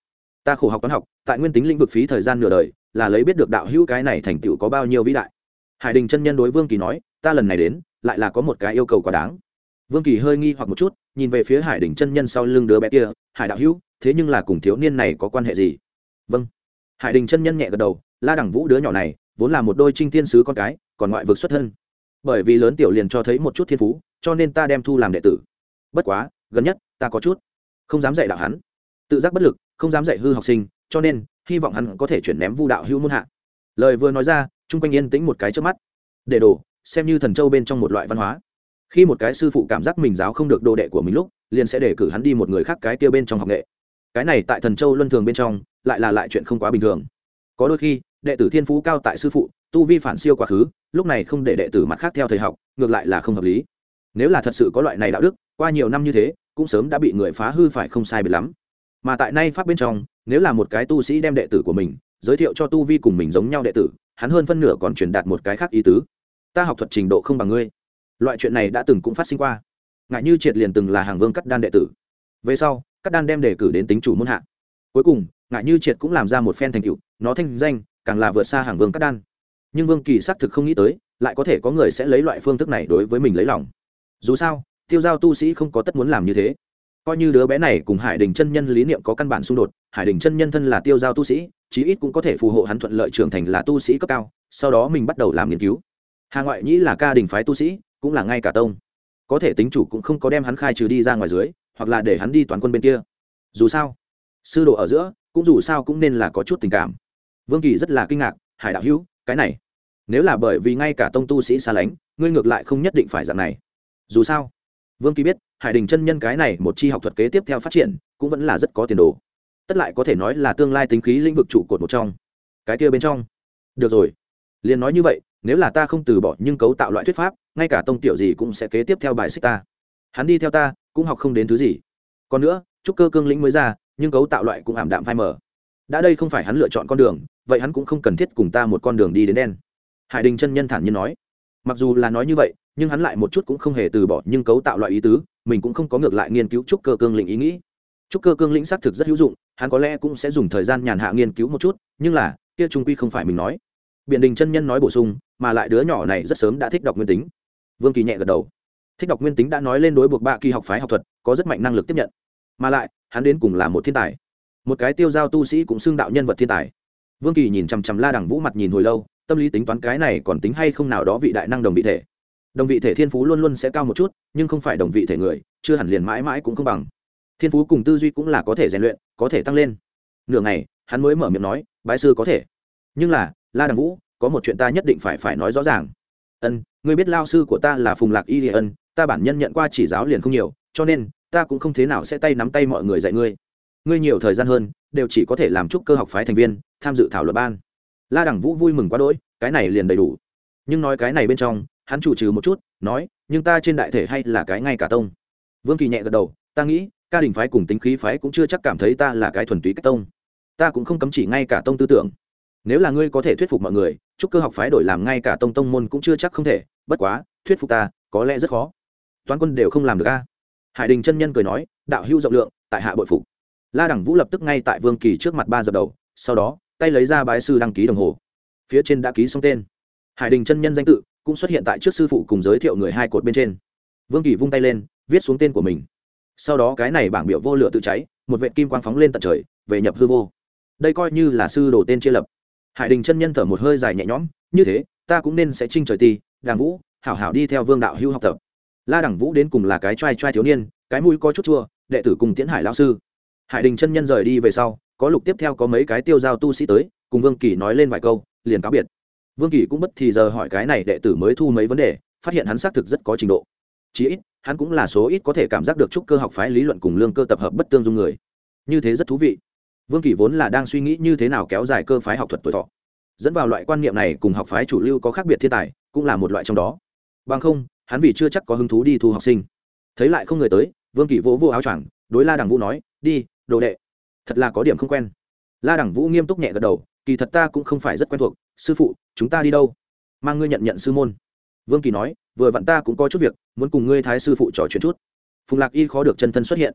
ta khổ học toán học tại nguyên tính lĩnh vực phí thời gian nửa đời là lấy biết được đạo hữu cái này thành tựu có bao nhiêu vĩ đại. Hải Đình chân nhân đối Vương Kỳ nói, ta lần này đến lại là có một cái yêu cầu quá đáng. Vương Kỳ hơi nghi hoặc một chút, nhìn về phía Hải Đình chân nhân sau lưng đứa bé kia, Hải đạo hữu, thế nhưng là cùng thiếu niên này có quan hệ gì? Vâng. Hải Đình chân nhân nhẹ gật đầu, La Đẳng Vũ đứa nhỏ này vốn là một đôi trinh tiên sứ con cái, còn ngoại vực xuất thân, bởi vì lớn tiểu liền cho thấy một chút thiên phú, cho nên ta đem thu làm đệ tử. Bất quá gần nhất ta có chút không dám dạy đạo hắn, tự giác bất lực, không dám dạy hư học sinh, cho nên hy vọng hắn có thể chuyển ném vu đạo hữu môn hạ. Lời vừa nói ra, chung quanh yên tĩnh một cái trước mắt. Để đồ xem như thần châu bên trong một loại văn hóa, khi một cái sư phụ cảm giác mình giáo không được đồ đệ của mình lúc, liền sẽ để cử hắn đi một người khác cái kia bên trong học nghệ. Cái này tại thần châu luân thường bên trong lại là lại chuyện không quá bình thường. Có đôi khi đệ tử thiên phú cao tại sư phụ, tu vi phản siêu quá khứ, lúc này không để đệ tử mặt khác theo thầy học, ngược lại là không hợp lý. Nếu là thật sự có loại này đạo đức, qua nhiều năm như thế cũng sớm đã bị người phá hư phải không sai biệt lắm. Mà tại nay pháp bên trong, nếu là một cái tu sĩ đem đệ tử của mình giới thiệu cho tu vi cùng mình giống nhau đệ tử, hắn hơn phân nửa còn truyền đạt một cái khác ý tứ, ta học thuật trình độ không bằng ngươi. Loại chuyện này đã từng cũng phát sinh qua. Ngại như Triệt liền từng là hàng vương cắt đan đệ tử, về sau cắt đan đem đề cử đến tính chủ môn hạ, cuối cùng Ngại như Triệt cũng làm ra một phen thành tựu, nó thanh danh càng là vượt xa hàng vương cắt đan. Nhưng Vương Kỳ xác thực không nghĩ tới lại có thể có người sẽ lấy loại phương thức này đối với mình lấy lòng. Dù sao tiêu giao tu sĩ không có tất muốn làm như thế. Coi như đứa bé này cùng Hải Đình chân nhân lý niệm có căn bản xung đột, Hải Đình chân nhân thân là tiêu giao tu sĩ, chí ít cũng có thể phù hộ hắn thuận lợi trưởng thành là tu sĩ cấp cao, sau đó mình bắt đầu làm nghiên cứu. Hà Ngoại Nhĩ là ca đình phái tu sĩ, cũng là ngay cả tông, có thể tính chủ cũng không có đem hắn khai trừ đi ra ngoài dưới, hoặc là để hắn đi toán quân bên kia. Dù sao sư đồ ở giữa cũng dù sao cũng nên là có chút tình cảm. Vương Kỳ rất là kinh ngạc, Hải đạo hữu, cái này nếu là bởi vì ngay cả tông tu sĩ xa lánh, ngươi ngược lại không nhất định phải dạng này. Dù sao Vương Kỳ biết Hải Đình chân nhân cái này một chi học thuật kế tiếp theo phát triển cũng vẫn là rất có tiền đồ, tất lại có thể nói là tương lai tính khí lĩnh vực trụ cột một trong. Cái kia bên trong được rồi, liền nói như vậy, nếu là ta không từ bỏ nhưng cấu tạo loại thuyết pháp, ngay cả tông tiểu gì cũng sẽ kế tiếp theo bài xích ta. Hắn đi theo ta cũng học không đến thứ gì. Còn nữa trúc cơ cương lĩnh mới ra, nhưng cấu tạo loại cũng ảm đạm phai mờ. Đã đây không phải hắn lựa chọn con đường, vậy hắn cũng không cần thiết cùng ta một con đường đi đến đen. Hải Đình chân nhân thản nhiên nói. Mặc dù là nói như vậy, nhưng hắn lại một chút cũng không hề từ bỏ nhưng cấu tạo loại ý tứ, mình cũng không có ngược lại nghiên cứu trúc cơ cương lĩnh ý nghĩ. Trúc cơ cương lĩnh xác thực rất hữu dụng, hắn có lẽ cũng sẽ dùng thời gian nhàn hạ nghiên cứu một chút, nhưng là kia trung quy không phải mình nói. Biện Đình chân nhân nói bổ sung, mà lại đứa nhỏ này rất sớm đã thích đọc nguyên tính. Vương Kỳ nhẹ gật đầu. Thích đọc nguyên tính đã nói lên đối buộc bạ kỳ học phái học thuật có rất mạnh năng lực tiếp nhận, mà lại hắn đến cùng là một thiên tài, một cái tiêu giao tu sĩ cũng xưng đạo nhân vật thiên tài. Vương Kỳ nhìn chằm chằm La Đẳng Vũ mặt nhìn hồi lâu, tâm lý tính toán cái này còn tính hay không nào đó vị đại năng đồng vị thể. Đồng vị thể thiên phú luôn luôn sẽ cao một chút, nhưng không phải đồng vị thể người, chưa hẳn liền mãi mãi cũng không bằng. Thiên phú cùng tư duy cũng là có thể rèn luyện, có thể tăng lên. Nửa ngày hắn mới mở miệng nói, bái sư có thể, nhưng là La Đẳng Vũ, có một chuyện ta nhất định phải phải nói rõ ràng. Ân, ngươi biết lao sư của ta là Phùng Lạc Y Lệ Ân, ta bản nhân nhận qua chỉ giáo liền không nhiều, cho nên ta cũng không thế nào sẽ tay nắm tay mọi người dạy ngươi. Ngươi nhiều thời gian hơn, đều chỉ có thể làm trúc cơ học phái thành viên, tham dự thảo luận ban. La Đẳng Vũ vui mừng quá đỗi, cái này liền đầy đủ. Nhưng nói cái này bên trong, hắn chủ trừ một chút, nói, nhưng ta trên đại thể hay là cái ngay cả tông. Vương Kỳ nhẹ gật đầu, ta nghĩ ca đình phái cùng tính khí phái cũng chưa chắc cảm thấy ta là cái thuần túy cách tông, ta cũng không cấm chỉ ngay cả tông tư tưởng. Nếu là ngươi có thể thuyết phục mọi người, trúc cơ học phái đổi làm ngay cả tông tông môn cũng chưa chắc không thể, bất quá thuyết phục ta có lẽ rất khó, toán quân đều không làm được a. Hải Đình chân nhân cười nói, đạo hữu rộng lượng, tại hạ bội phục. La Đẳng Vũ lập tức ngay tại Vương Kỳ trước mặt ba dập đầu, sau đó tay lấy ra bái sư đăng ký đồng hồ, phía trên đã ký xong tên. Hải Đình chân nhân danh tự cũng xuất hiện tại trước sư phụ cùng giới thiệu người hai cột bên trên. Vương Kỳ vung tay lên, viết xuống tên của mình. Sau đó cái này bảng biểu vô lửa tự cháy, một vệt kim quang phóng lên tận trời, về nhập hư vô. Đây coi như là sư đồ tên chia lập. Hải Đình chân nhân thở một hơi dài nhẹ nhõm, như thế ta cũng nên sẽ trinh trời ti, Đàng Vũ, hảo hảo đi theo Vương đạo hữu học tập. La Đẳng Vũ đến cùng là cái trai trai thiếu niên, cái mũi có chút chua, đệ tử cùng Tiễn Hải lão sư. Hải Đình chân nhân rời đi về sau, có lục tiếp theo có mấy cái tiêu giao tu sĩ tới, cùng Vương Kỳ nói lên vài câu, liền cáo biệt. Vương Kỳ cũng bất thì giờ hỏi cái này đệ tử mới thu mấy vấn đề, phát hiện hắn xác thực rất có trình độ. Chỉ ít, hắn cũng là số ít có thể cảm giác được trúc cơ học phái lý luận cùng lương cơ tập hợp bất tương dung người. Như thế rất thú vị. Vương Kỳ vốn là đang suy nghĩ như thế nào kéo dài cơ phái học thuật tuổi thọ. Dẫn vào loại quan niệm này cùng học phái chủ lưu có khác biệt thiên tài, cũng là một loại trong đó. Bằng không, hắn vì chưa chắc có hứng thú đi thu học sinh. Thấy lại không người tới, Vương Kỳ vỗ vỗ áo choàng, đối La Đẳng Vũ nói, "Đi, đồ đệ." Thật là có điểm không quen. La Đẳng Vũ nghiêm túc nhẹ gật đầu, "Kỳ thật ta cũng không phải rất quen thuộc, sư phụ, chúng ta đi đâu?" "Mang ngươi nhận nhận sư môn." Vương Kỳ nói, "Vừa vặn ta cũng có chút việc, muốn cùng ngươi thái sư phụ trò chuyện chút." Phùng Lạc Y khó được chân thân xuất hiện.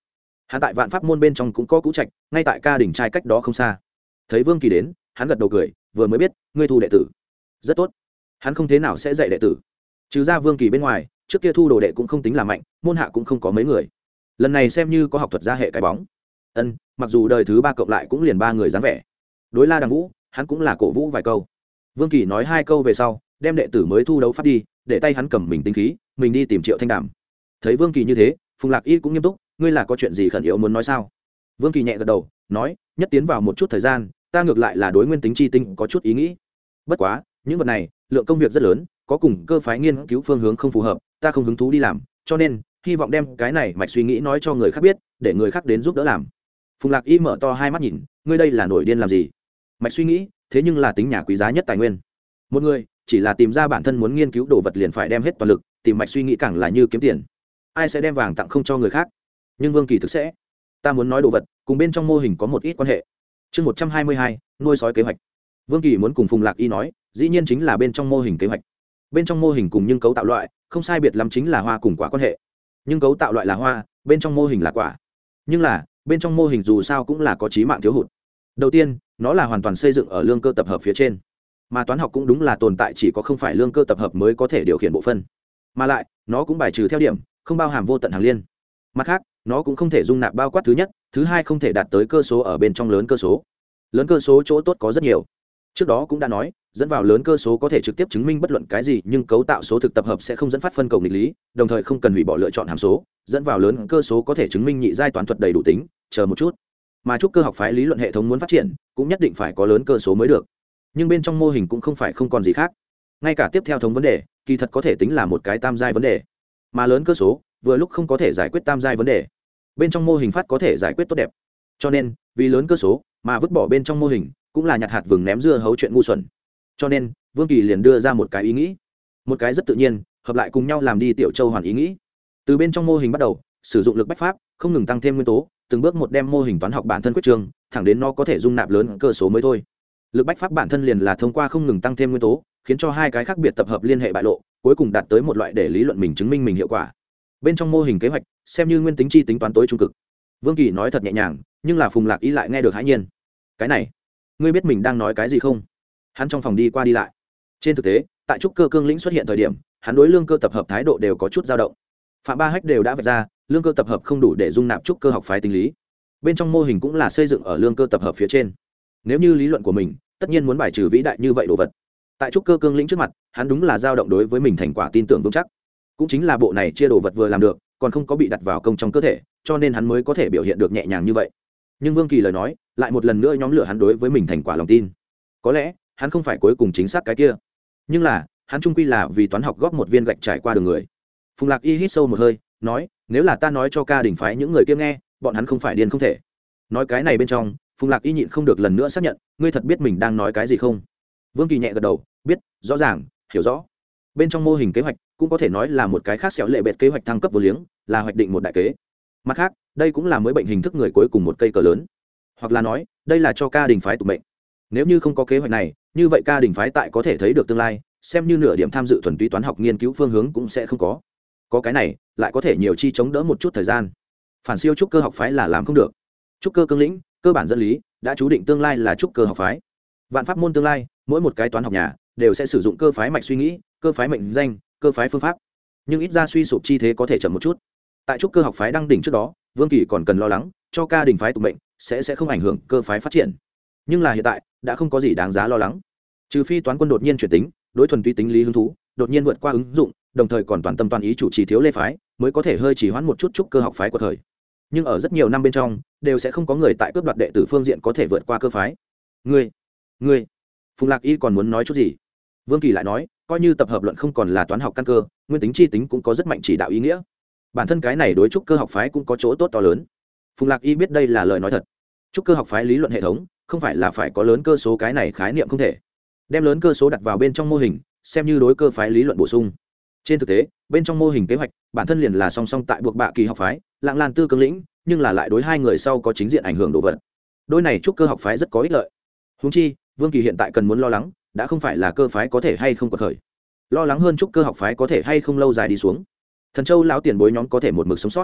hắn tại vạn pháp môn bên trong cũng có cũ trạch, ngay tại ca đỉnh trai cách đó không xa. Thấy Vương Kỳ đến, hắn gật đầu cười, vừa mới biết ngươi thu đệ tử rất tốt. Hắn không thế nào sẽ dạy đệ tử, trừ ra Vương Kỳ bên ngoài, trước kia thu đồ đệ cũng không tính là mạnh, môn hạ cũng không có mấy người. Lần này xem như có học thuật gia hệ cái bóng. Ân, mặc dù đời thứ ba cộng lại cũng liền ba người dáng vẻ. Đối La Đằng Vũ, hắn cũng là cổ vũ vài câu. Vương Kỳ nói hai câu về sau, đem đệ tử mới thu đấu pháp đi, để tay hắn cầm mình tinh khí, mình đi tìm Triệu Thanh Đàm. Thấy Vương Kỳ như thế, Phùng Lạc Y cũng nghiêm túc, ngươi là có chuyện gì khẩn yếu muốn nói sao? Vương Kỳ nhẹ gật đầu, nói, nhất tiến vào một chút thời gian, ta ngược lại là đối nguyên tính chi tinh có chút ý nghĩ. Bất quá, những vật này, lượng công việc rất lớn, có cùng cơ phái nghiên cứu phương hướng không phù hợp, ta không hứng thú đi làm, cho nên hy vọng đem cái này mạch suy nghĩ nói cho người khác biết, để người khác đến giúp đỡ làm. Phùng Lạc Y mở to hai mắt nhìn, ngươi đây là nổi điên làm gì? Mạch suy nghĩ, thế nhưng là tính nhà quý giá nhất tài nguyên. Một người chỉ là tìm ra bản thân muốn nghiên cứu đồ vật liền phải đem hết toàn lực, tìm mạch suy nghĩ càng là như kiếm tiền. Ai sẽ đem vàng tặng không cho người khác? Nhưng Vương Kỳ thực sẽ. Ta muốn nói đồ vật, cùng bên trong mô hình có một ít quan hệ. Chương một trăm hai mươi hai, nuôi sói kế hoạch. Vương Kỳ muốn cùng Phùng Lạc Y nói, dĩ nhiên chính là bên trong mô hình kế hoạch. Bên trong mô hình cùng nhưng cấu tạo loại, không sai biệt lắm chính là hoa cùng quả quan hệ. Nhưng cấu tạo loại là hoa, bên trong mô hình là quả. Nhưng là, bên trong mô hình dù sao cũng là có chí mạng thiếu hụt. Đầu tiên, nó là hoàn toàn xây dựng ở lương cơ tập hợp phía trên. Mà toán học cũng đúng là tồn tại chỉ có không phải lương cơ tập hợp mới có thể điều khiển bộ phân. Mà lại, nó cũng bài trừ theo điểm, không bao hàm vô tận hàng liên. Mặt khác, nó cũng không thể dung nạp bao quát thứ nhất, thứ hai không thể đạt tới cơ số ở bên trong lớn cơ số. Lớn cơ số chỗ tốt có rất nhiều. Trước đó cũng đã nói, dẫn vào lớn cơ số có thể trực tiếp chứng minh bất luận cái gì, nhưng cấu tạo số thực tập hợp sẽ không dẫn phát phân cầu nghịch lý, đồng thời không cần hủy bỏ lựa chọn hàm số, dẫn vào lớn cơ số có thể chứng minh nhị giai toán thuật đầy đủ tính, chờ một chút. Mà trúc cơ học phái lý luận hệ thống muốn phát triển, cũng nhất định phải có lớn cơ số mới được. Nhưng bên trong mô hình cũng không phải không còn gì khác. Ngay cả tiếp theo thống vấn đề, kỳ thật có thể tính là một cái tam giai vấn đề. Mà lớn cơ số, vừa lúc không có thể giải quyết tam giai vấn đề. Bên trong mô hình phát có thể giải quyết tốt đẹp. Cho nên, vì lớn cơ số mà vứt bỏ bên trong mô hình, cũng là nhặt hạt vừng ném dưa hấu chuyện ngu xuẩn. Cho nên, Vương Kỳ liền đưa ra một cái ý nghĩ, một cái rất tự nhiên, hợp lại cùng nhau làm đi tiểu châu hoàn ý nghĩ. Từ bên trong mô hình bắt đầu, sử dụng lực bách pháp, không ngừng tăng thêm nguyên tố, từng bước một đem mô hình toán học bản thân quyết trường, thẳng đến nó có thể dung nạp lớn cơ số mới thôi. Lực bách pháp bản thân liền là thông qua không ngừng tăng thêm nguyên tố, khiến cho hai cái khác biệt tập hợp liên hệ bại lộ, cuối cùng đạt tới một loại để lý luận mình chứng minh mình hiệu quả. Bên trong mô hình kế hoạch, xem như nguyên tính chi tính toán tối trung cực. Vương Kỳ nói thật nhẹ nhàng, nhưng là Phùng Lạc Y lại nghe được hãi nhiên. Cái này, ngươi biết mình đang nói cái gì không? Hắn trong phòng đi qua đi lại. Trên thực tế, tại trúc cơ cương lĩnh xuất hiện thời điểm, hắn đối lương cơ tập hợp thái độ đều có chút dao động. Phạm Ba Hách đều đã vạch ra, lương cơ tập hợp không đủ để dung nạp trúc cơ học phái tính lý. Bên trong mô hình cũng là xây dựng ở lương cơ tập hợp phía trên. Nếu như lý luận của mình, tất nhiên muốn bài trừ vĩ đại như vậy đồ vật. Tại trúc cơ cương lĩnh trước mặt, hắn đúng là dao động đối với mình thành quả tin tưởng vững chắc. Cũng chính là bộ này chia đồ vật vừa làm được, còn không có bị đặt vào công trong cơ thể, cho nên hắn mới có thể biểu hiện được nhẹ nhàng như vậy. Nhưng Vương Kỳ lời nói, lại một lần nữa nhóm lửa hắn đối với mình thành quả lòng tin. Có lẽ, hắn không phải cuối cùng chính xác cái kia, nhưng là, hắn trung quy là vì toán học góp một viên gạch trải qua đường người. Phùng Lạc Y hít sâu một hơi, nói, nếu là ta nói cho ca đỉnh phái những người kia nghe, bọn hắn không phải điên không thể. Nói cái này bên trong, Phùng Lạc Y nhịn không được lần nữa xác nhận, ngươi thật biết mình đang nói cái gì không? Vương Kỳ nhẹ gật đầu, biết, rõ ràng, hiểu rõ. Bên trong mô hình kế hoạch, cũng có thể nói là một cái khác xẻo lệ bệt kế hoạch thăng cấp vô liếng, là hoạch định một đại kế. Mặt khác, đây cũng là mới bệnh hình thức người cuối cùng một cây cờ lớn. Hoặc là nói, đây là cho ca đình phái tục mệnh. Nếu như không có kế hoạch này, như vậy ca đình phái tại có thể thấy được tương lai, xem như nửa điểm tham dự thuần túy toán học nghiên cứu phương hướng cũng sẽ không có. Có cái này, lại có thể nhiều chi chống đỡ một chút thời gian. Phản siêu trúc cơ học phái là làm không được. Trúc cơ cương lĩnh, cơ bản dẫn lý, đã chú định tương lai là trúc cơ học phái. Vạn pháp môn tương lai, mỗi một cái toán học nhà đều sẽ sử dụng cơ phái mạch suy nghĩ, cơ phái mệnh danh, cơ phái phương pháp. Nhưng ít ra suy sụp chi thế có thể chậm một chút. Tại trúc cơ học phái đăng đỉnh trước đó, Vương Kỳ còn cần lo lắng cho ca đình phái tục mệnh sẽ sẽ không ảnh hưởng cơ phái phát triển. Nhưng là hiện tại, đã không có gì đáng giá lo lắng. Trừ phi toán quân đột nhiên chuyển tính, đối thuần túy tính lý hứng thú, đột nhiên vượt qua ứng dụng, đồng thời còn toàn tâm toàn ý chủ trì thiếu lê phái, mới có thể hơi chỉ hoãn một chút trúc cơ học phái của thời. Nhưng ở rất nhiều năm bên trong, đều sẽ không có người tại cướp đoạt đệ tử phương diện có thể vượt qua cơ phái. Ngươi, ngươi, Phùng Lạc Y còn muốn nói chút gì? Vương Kỳ lại nói, coi như tập hợp luận không còn là toán học căn cơ, nguyên tính chi tính cũng có rất mạnh chỉ đạo ý nghĩa. Bản thân cái này đối trúc cơ học phái cũng có chỗ tốt to lớn. Phùng Lạc Y biết đây là lời nói thật. Trúc cơ học phái lý luận hệ thống, không phải là phải có lớn cơ số cái này khái niệm không thể. Đem lớn cơ số đặt vào bên trong mô hình, xem như đối cơ phái lý luận bổ sung. Trên thực tế, bên trong mô hình kế hoạch, bản thân liền là song song tại buộc bạ kỳ học phái, Lạng Lan Tư cương lĩnh, nhưng là lại đối hai người sau có chính diện ảnh hưởng đồ vật. Đôi này trúc cơ học phái rất có ích lợi. Huống chi, Vương Kỳ hiện tại cần muốn lo lắng, đã không phải là cơ phái có thể hay không có khởi. Lo lắng hơn trúc cơ học phái có thể hay không lâu dài đi xuống. Thần Châu lão tiền bối nhóm có thể một mực sống sót.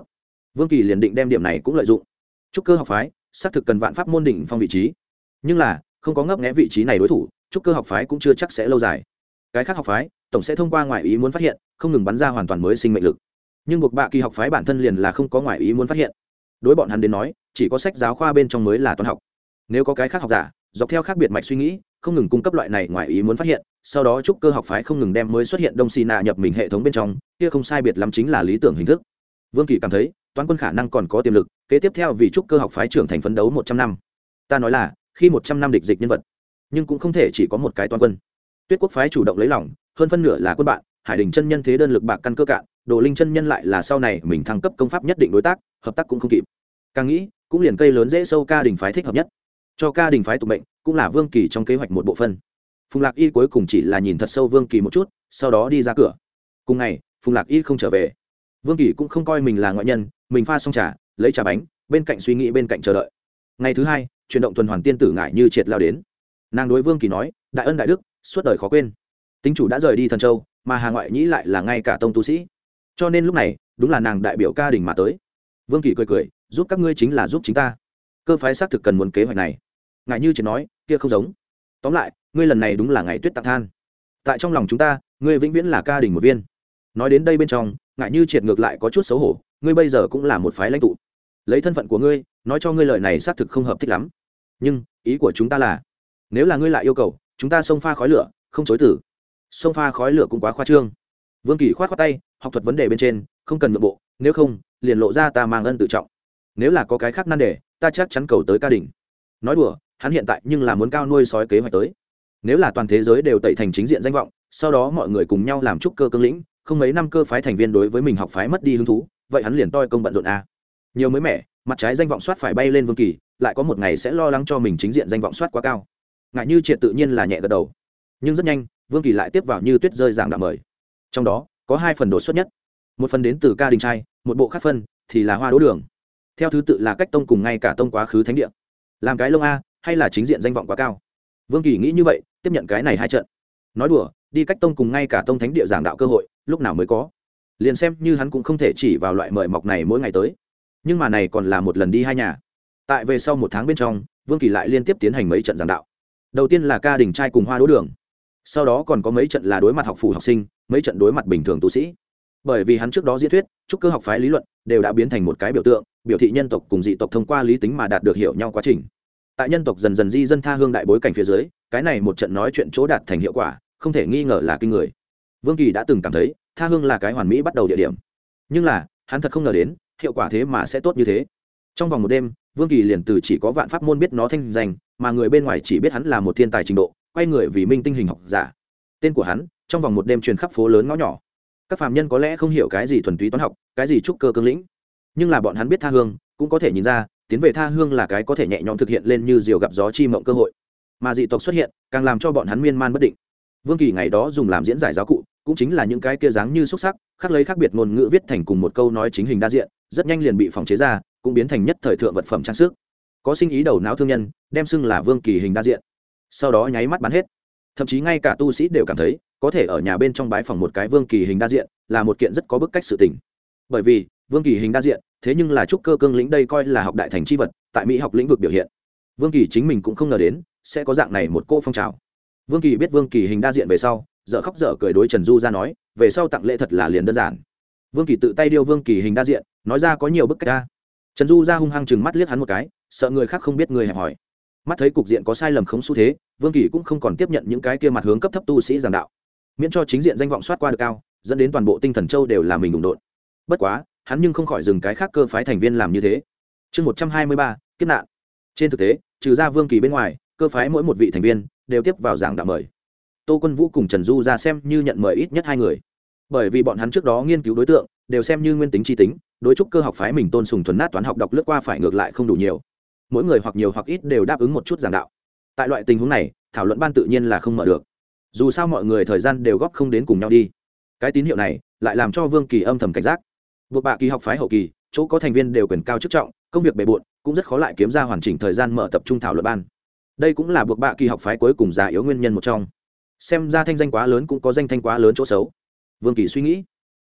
Vương Kỳ liền định đem điểm này cũng lợi dụng. Trúc cơ học phái xác thực cần vạn pháp môn đỉnh phong vị trí, nhưng là không có ngấp nghé vị trí này đối thủ, trúc cơ học phái cũng chưa chắc sẽ lâu dài. Cái khác học phái tổng sẽ thông qua ngoại ý muốn phát hiện, không ngừng bắn ra hoàn toàn mới sinh mệnh lực. Nhưng buộc bạ kỳ học phái bản thân liền là không có ngoại ý muốn phát hiện. Đối bọn hắn đến nói, chỉ có sách giáo khoa bên trong mới là toán học. Nếu có cái khác học giả dọc theo khác biệt mạch suy nghĩ, không ngừng cung cấp loại này ngoại ý muốn phát hiện, sau đó trúc cơ học phái không ngừng đem mới xuất hiện đông xì nạ nhập mình hệ thống bên trong, kia không sai biệt lắm chính là lý tưởng hình thức. Vương Kỳ cảm thấy toán quân khả năng còn có tiềm lực, kế tiếp theo vì trúc cơ học phái trưởng thành phấn đấu một trăm năm. Ta nói là khi một trăm năm địch dịch nhân vật, nhưng cũng không thể chỉ có một cái toán quân. Tuyết quốc phái chủ động lấy lòng, hơn phân nửa là quân bạn, Hải Đình chân nhân thế đơn lực bạc căn cơ cạn, Đồ Linh chân nhân lại là sau này mình thăng cấp công pháp nhất định đối tác, hợp tác cũng không kịp. Càng nghĩ, cũng liền cây lớn dễ sâu ca đình phái thích hợp nhất. Cho ca đình phái tụ mệnh, cũng là Vương Kỳ trong kế hoạch một bộ phận. Phùng Lạc Y cuối cùng chỉ là nhìn thật sâu Vương Kỳ một chút, sau đó đi ra cửa. Cùng ngày, Phùng Lạc Y không trở về. Vương Kỳ cũng không coi mình là ngoại nhân, mình pha xong trà, lấy trà bánh, bên cạnh suy nghĩ bên cạnh chờ đợi. Ngày thứ hai, chuyển động tuần hoàn tiên tử ngại như triệt lao đến. Nàng đối Vương Kỳ nói, đại ân đại đức, suốt đời khó quên. Tính chủ đã rời đi Thần Châu, mà Hà Ngoại Nhĩ lại là ngay cả tông tu sĩ, cho nên lúc này đúng là nàng đại biểu ca đình mà tới. Vương Kỳ cười cười, giúp các ngươi chính là giúp chính ta. Cơ phái xác thực cần muốn kế hoạch này. Ngại như triệt nói, kia không giống. Tóm lại, ngươi lần này đúng là ngày tuyết tặng than. Tại trong lòng chúng ta, ngươi vĩnh viễn là ca đình một viên. Nói đến đây bên trong, ngại như triệt ngược lại có chút xấu hổ, ngươi bây giờ cũng là một phái lãnh tụ, lấy thân phận của ngươi nói cho ngươi lời này xác thực không hợp thích lắm, nhưng ý của chúng ta là nếu là ngươi lại yêu cầu chúng ta xông pha khói lửa, không chối từ. Xông pha khói lửa cũng quá khoa trương. Vương Kỳ khoát khoát tay, học thuật vấn đề bên trên không cần nhượng bộ, nếu không liền lộ ra ta mang ân tự trọng. Nếu là có cái khác nan đề, ta chắc chắn cầu tới ca đình. Nói đùa, hắn hiện tại nhưng là muốn cao nuôi sói kế hoạch tới. Nếu là toàn thế giới đều tẩy thành chính diện danh vọng, sau đó mọi người cùng nhau làm trúc cơ cương lĩnh, không mấy năm cơ phái thành viên đối với mình học phái mất đi hứng thú, vậy hắn liền toi công bận rộn a. Nhiều mới mẻ, mặt trái danh vọng soát phải bay lên Vương Kỳ, lại có một ngày sẽ lo lắng cho mình chính diện danh vọng soát quá cao. Ngại như triệt tự nhiên là nhẹ gật đầu, nhưng rất nhanh Vương Kỳ lại tiếp vào như tuyết rơi giảng đạo mời. Trong đó có hai phần đột xuất nhất, một phần đến từ ca đình trai, một bộ khác phân thì là hoa đỗ đường. Theo thứ tự là cách tông cùng ngay cả tông quá khứ thánh địa, làm cái lông a hay là chính diện danh vọng quá cao. Vương Kỳ nghĩ như vậy, tiếp nhận cái này hai trận. Nói đùa, đi cách tông cùng ngay cả tông thánh địa giảng đạo cơ hội lúc nào mới có, liền xem như hắn cũng không thể chỉ vào loại mời mọc này mỗi ngày tới. Nhưng mà này còn là một lần đi hai nhà. Tại về sau một tháng bên trong, Vương Kỳ lại liên tiếp tiến hành mấy trận giảng đạo. Đầu tiên là ca đình trai cùng hoa đỗ đường, sau đó còn có mấy trận là đối mặt học phủ học sinh, mấy trận đối mặt bình thường tu sĩ. Bởi vì hắn trước đó diễn thuyết trúc cơ học phái lý luận đều đã biến thành một cái biểu tượng, biểu thị nhân tộc cùng dị tộc thông qua lý tính mà đạt được hiểu nhau quá trình. Tại nhân tộc dần dần di dân tha hương đại bối cảnh phía dưới, cái này một trận nói chuyện chỗ đạt thành hiệu quả không thể nghi ngờ là kinh người. Vương Kỳ đã từng cảm thấy tha hương là cái hoàn mỹ bắt đầu địa điểm, nhưng là hắn thật không ngờ đến hiệu quả thế mà sẽ tốt như thế. Trong vòng một đêm, Vương Kỳ liền từ chỉ có vạn pháp môn biết nó thanh danh, mà người bên ngoài chỉ biết hắn là một thiên tài trình độ, quay người vì minh tinh hình học giả. Tên của hắn trong vòng một đêm truyền khắp phố lớn ngõ nhỏ. Các phàm nhân có lẽ không hiểu cái gì thuần túy toán học, cái gì trúc cơ cương lĩnh, nhưng là bọn hắn biết tha hương, cũng có thể nhìn ra tiến về tha hương là cái có thể nhẹ nhõm thực hiện lên như diều gặp gió chi mộng cơ hội. Mà dị tộc xuất hiện càng làm cho bọn hắn miên man bất định. Vương Kỳ ngày đó dùng làm diễn giải giáo cụ cũng chính là những cái kia dáng như xúc sắc, khắc lấy khác biệt ngôn ngữ viết thành cùng một câu nói chính hình đa diện, rất nhanh liền bị phòng chế ra, cũng biến thành nhất thời thượng vật phẩm trang sức. Có sinh ý đầu não thương nhân đem xưng là Vương Kỳ hình đa diện, sau đó nháy mắt bán hết. Thậm chí ngay cả tu sĩ đều cảm thấy có thể ở nhà bên trong bái phòng một cái Vương Kỳ hình đa diện là một kiện rất có bức cách sự tình. Bởi vì Vương Kỳ hình đa diện thế nhưng là trúc cơ cương lĩnh đây coi là học đại thành chi vật, tại mỹ học lĩnh vực biểu hiện. Vương Kỳ chính mình cũng không ngờ đến sẽ có dạng này một cô phong trào. Vương Kỳ biết Vương Kỳ hình đa diện về sau, dở khóc dở cười đối Trần Du ra nói, về sau tặng lễ thật là liền đơn giản. Vương Kỳ tự tay điêu Vương Kỳ hình đa diện, nói ra có nhiều bức cách ra. Trần Du ra hung hăng chừng mắt liếc hắn một cái, sợ người khác không biết người hẹp hỏi. Mắt thấy cục diện có sai lầm không xu thế, Vương Kỳ cũng không còn tiếp nhận những cái kia mặt hướng cấp thấp tu sĩ giảng đạo, miễn cho chính diện danh vọng soát qua được cao, dẫn đến toàn bộ Tinh Thần Châu đều là mình đụng độn. Bất quá, hắn nhưng không khỏi dừng cái khác cơ phái thành viên làm như thế. Chương một trăm hai mươi ba, kiếp nạn. Trên thực tế, trừ ra Vương Kỳ bên ngoài, cơ phái mỗi một vị thành viên đều tiếp vào giảng đạo mời. Tô Quân Vũ cùng Trần Du ra xem như nhận mời ít nhất hai người, bởi vì bọn hắn trước đó nghiên cứu đối tượng đều xem như nguyên tính chi tính, đối trúc cơ học phái mình tôn sùng thuần nát toán học đọc lướt qua phải ngược lại không đủ nhiều. Mỗi người hoặc nhiều hoặc ít đều đáp ứng một chút giảng đạo. Tại loại tình huống này, thảo luận ban tự nhiên là không mở được. Dù sao mọi người thời gian đều góp không đến cùng nhau đi. Cái tín hiệu này lại làm cho Vương Kỳ âm thầm cảnh giác. Buộc bạ kỳ học phái hậu kỳ, chỗ có thành viên đều quyền cao chức trọng, công việc bề bộn, cũng rất khó lại kiếm ra hoàn chỉnh thời gian mở tập trung thảo luận ban. Đây cũng là buộc bạ kỳ học phái cuối cùng già yếu nguyên nhân một trong. Xem ra thanh danh quá lớn cũng có danh thanh quá lớn chỗ xấu. Vương Kỳ suy nghĩ,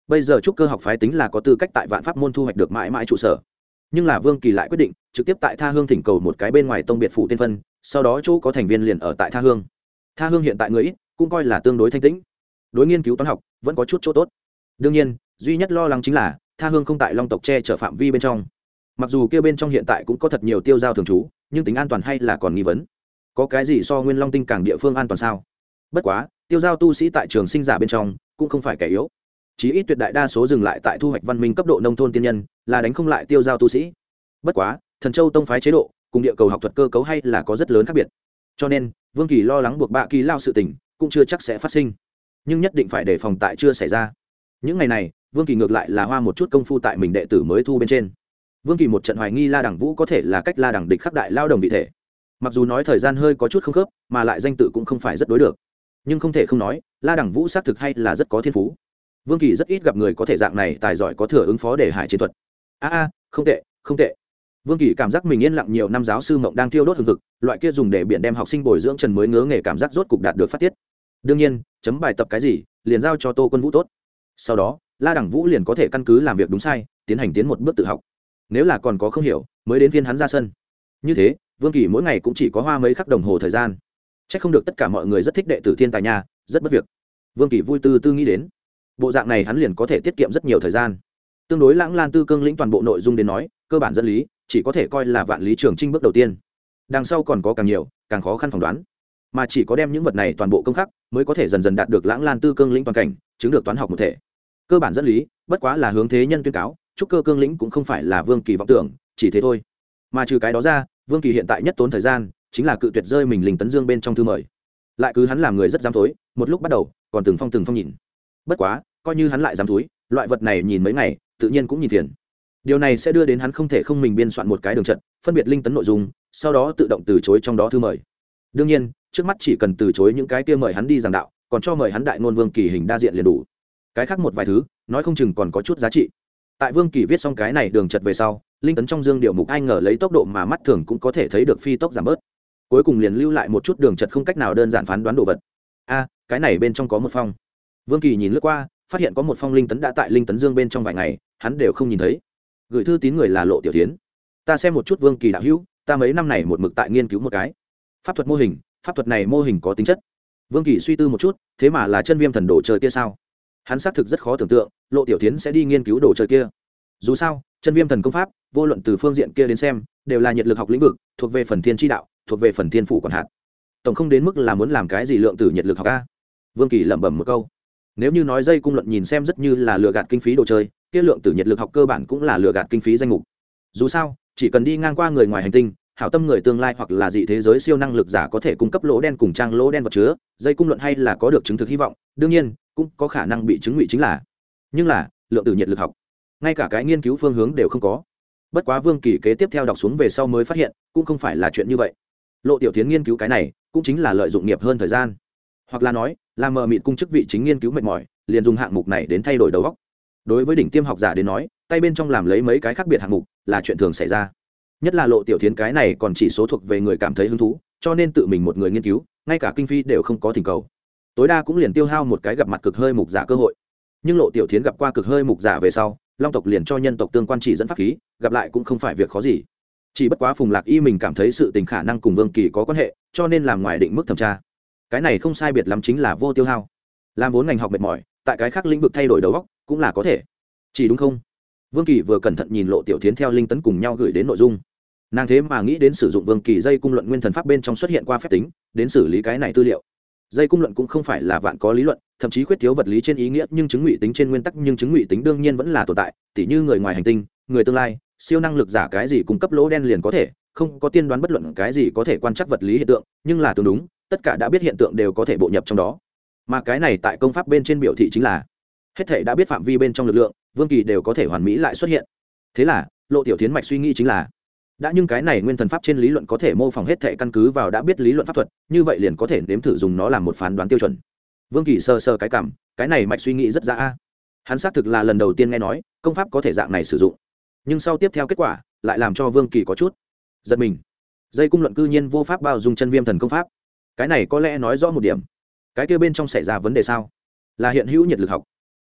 bây giờ trúc cơ học phái tính là có tư cách tại vạn pháp môn thu hoạch được mãi mãi trụ sở, nhưng là Vương Kỳ lại quyết định trực tiếp tại Tha Hương thỉnh cầu một cái bên ngoài tông biệt phủ tên phân, sau đó chỗ có thành viên liền ở tại Tha Hương. Tha Hương hiện tại người ít, cũng coi là tương đối thanh tĩnh, đối nghiên cứu toán học vẫn có chút chỗ tốt. Đương nhiên duy nhất lo lắng chính là Tha Hương không tại Long tộc che chở phạm vi bên trong, mặc dù kia bên trong hiện tại cũng có thật nhiều tiêu giao thường trú, nhưng tính an toàn hay là còn nghi vấn. Có cái gì so Nguyên Long tinh càng địa phương an toàn sao? Bất quá tiêu giao tu sĩ tại trường sinh giả bên trong cũng không phải kẻ yếu, chí ít tuyệt đại đa số dừng lại tại thu hoạch văn minh cấp độ nông thôn tiên nhân là đánh không lại tiêu giao tu sĩ. Bất quá Thần Châu tông phái chế độ cùng địa cầu học thuật cơ cấu hay là có rất lớn khác biệt, cho nên Vương Kỳ lo lắng buộc bạ kỳ lao sự tình cũng chưa chắc sẽ phát sinh, nhưng nhất định phải đề phòng tại chưa xảy ra. Những ngày này Vương Kỳ ngược lại là hoa một chút công phu tại mình đệ tử mới thu bên trên. Vương Kỳ một trận hoài nghi La Đẳng Vũ có thể là cách La Đẳng địch khắc đại lao đồng vị thể, mặc dù nói thời gian hơi có chút không khớp, mà lại danh tự cũng không phải rất đối được, nhưng không thể không nói La Đẳng Vũ xác thực hay là rất có thiên phú. Vương Kỳ rất ít gặp người có thể dạng này tài giỏi có thừa ứng phó để hải chiến thuật. A a, không tệ, không tệ. Vương Kỳ cảm giác mình yên lặng nhiều năm giáo sư mộng đang thiêu đốt hừng hực, loại kia dùng để biển đem học sinh bồi dưỡng trần mới ngớ nghề cảm giác rốt cục đạt được phát tiết. Đương nhiên, chấm bài tập cái gì, liền giao cho Tô Quân Vũ tốt. Sau đó, La Đẳng Vũ liền có thể căn cứ làm việc đúng sai, tiến hành tiến một bước tự học. Nếu là còn có không hiểu, mới đến phiên hắn ra sân. Như thế, Vương Kỳ mỗi ngày cũng chỉ có hoa mấy khắc đồng hồ thời gian. Chắc không được tất cả mọi người rất thích đệ tử thiên tài nha, rất bất việc. Vương Kỳ vui tư tư nghĩ đến, bộ dạng này hắn liền có thể tiết kiệm rất nhiều thời gian. Tương đối Lãng Lan Tư Cương lĩnh toàn bộ nội dung đến nói, cơ bản dẫn lý chỉ có thể coi là vạn lý trường trinh bước đầu tiên, đằng sau còn có càng nhiều càng khó khăn phỏng đoán, mà chỉ có đem những vật này toàn bộ công khắc mới có thể dần dần đạt được Lãng Lan Tư Cương lĩnh toàn cảnh, chứng được toán học một thể. Cơ bản dẫn lý bất quá là hướng thế nhân tuyên cáo trúc cơ cương lĩnh cũng không phải là Vương Kỳ vọng tưởng, chỉ thế thôi. Mà trừ cái đó ra, Vương Kỳ hiện tại nhất tốn thời gian chính là cự tuyệt rơi mình Linh Tấn Dương bên trong thư mời. Lại cứ hắn làm người rất dám thối, một lúc bắt đầu còn từng phong từng phong nhìn. Bất quá coi như hắn lại dám thối, loại vật này nhìn mấy ngày tự nhiên cũng nhìn phiền. Điều này sẽ đưa đến hắn không thể không mình biên soạn một cái đường trận, phân biệt linh tấn nội dung, sau đó tự động từ chối trong đó thư mời. Đương nhiên trước mắt chỉ cần từ chối những cái kia mời hắn đi giảng đạo, còn cho mời hắn đại ngôn Vương Kỳ hình đa diện liền đủ. Cái khác một vài thứ nói không chừng còn có chút giá trị. Tại Vương Kỳ viết xong cái này đường trận về sau, linh tấn trong dương điệu mục ai ngờ lấy tốc độ mà mắt thường cũng có thể thấy được phi tốc giảm bớt, cuối cùng liền lưu lại một chút đường trận không cách nào đơn giản phán đoán đồ vật. A, cái này bên trong có một phong. Vương Kỳ nhìn lướt qua, phát hiện có một phong linh tấn đã tại linh tấn dương bên trong vài ngày, hắn đều không nhìn thấy. Gửi thư tín người là Lộ Tiểu Thiến. Ta xem một chút Vương Kỳ đạo hữu, ta mấy năm này một mực tại nghiên cứu một cái pháp thuật mô hình, pháp thuật này mô hình có tính chất. Vương Kỳ suy tư một chút, thế mà là chân viêm thần đồ chơi kia sao? Hắn xác thực rất khó tưởng tượng Lộ Tiểu Thiến sẽ đi nghiên cứu đồ chơi kia. Dù sao chân viêm thần công pháp vô luận từ phương diện kia đến xem đều là nhiệt lực học lĩnh vực, thuộc về phần thiên tri đạo, thuộc về phần thiên phủ quản hạt, tổng không đến mức là muốn làm cái gì lượng tử nhiệt lực học a. Vương Kỳ lẩm bẩm một câu. Nếu như nói dây cung luận nhìn xem rất như là lừa gạt kinh phí đồ chơi, kia lượng tử nhiệt lực học cơ bản cũng là lừa gạt kinh phí danh mục. Dù sao chỉ cần đi ngang qua người ngoài hành tinh, hảo tâm người tương lai hoặc là dị thế giới siêu năng lực giả có thể cung cấp lỗ đen cùng trang lỗ đen vật chứa, dây cung luận hay là có được chứng thực hy vọng, đương nhiên cũng có khả năng bị chứng ngụy chính là. Nhưng là lượng tử nhiệt lực học ngay cả cái nghiên cứu phương hướng đều không có. Bất quá Vương Kỳ kế tiếp theo đọc xuống về sau mới phát hiện cũng không phải là chuyện như vậy. Lộ Tiểu Thiến nghiên cứu cái này cũng chính là lợi dụng nghiệp hơn thời gian, hoặc là nói là mờ mịt cung chức vị chính nghiên cứu mệt mỏi, liền dùng hạng mục này đến thay đổi đầu óc. Đối với đỉnh tiêm học giả đến nói, tay bên trong làm lấy mấy cái khác biệt hạng mục là chuyện thường xảy ra, nhất là Lộ Tiểu Thiến cái này còn chỉ số thuộc về người cảm thấy hứng thú, cho nên tự mình một người nghiên cứu, ngay cả kinh phí đều không có thỉnh cầu, tối đa cũng liền tiêu hao một cái gặp mặt cực hơi mục giả cơ hội. Nhưng Lộ Tiểu Thiến gặp qua cực hơi mục giả về sau, Long tộc liền cho nhân tộc tương quan chỉ dẫn pháp khí, gặp lại cũng không phải việc khó gì. Chỉ bất quá Phùng Lạc Y mình cảm thấy sự tình khả năng cùng Vương Kỳ có quan hệ, cho nên làm ngoài định mức thẩm tra. Cái này không sai biệt lắm chính là vô tiêu hao. Làm vốn ngành học mệt mỏi, tại cái khác lĩnh vực thay đổi đầu óc cũng là có thể. Chỉ đúng không? Vương Kỳ vừa cẩn thận nhìn Lộ Tiểu Thiến theo linh tấn cùng nhau gửi đến nội dung. Nàng thế mà nghĩ đến sử dụng Vương Kỳ dây cung luận nguyên thần pháp bên trong xuất hiện qua phép tính, đến xử lý cái này tư liệu. Dây cung luận cũng không phải là vạn có lý luận, thậm chí khuyết thiếu vật lý trên ý nghĩa, nhưng chứng ngụy tính trên nguyên tắc, nhưng chứng ngụy tính đương nhiên vẫn là tồn tại, tỉ như người ngoài hành tinh, người tương lai, siêu năng lực giả cái gì cung cấp lỗ đen liền có thể, không có tiên đoán bất luận cái gì có thể quan trắc vật lý hiện tượng, nhưng là tương đúng, tất cả đã biết hiện tượng đều có thể bộ nhập trong đó. Mà cái này tại công pháp bên trên biểu thị chính là hết thể đã biết phạm vi bên trong lực lượng, Vương Kỳ đều có thể hoàn mỹ lại xuất hiện. Thế là Lộ Tiểu Thiến mạch suy nghĩ chính là, đã nhưng cái này nguyên thần pháp trên lý luận có thể mô phỏng hết thể căn cứ vào đã biết lý luận pháp thuật, như vậy liền có thể nếm thử dùng nó làm một phán đoán tiêu chuẩn. Vương Kỳ sơ sơ cái cảm, cái này mạch suy nghĩ rất dã a. Hắn xác thực là lần đầu tiên nghe nói công pháp có thể dạng này sử dụng, nhưng sau tiếp theo kết quả lại làm cho Vương Kỳ có chút giật mình. Dây cung luận cư nhiên vô pháp bao dung chân viêm thần công pháp, cái này có lẽ nói rõ một điểm, cái kia bên trong xảy ra vấn đề sao? Là hiện hữu nhiệt lực học.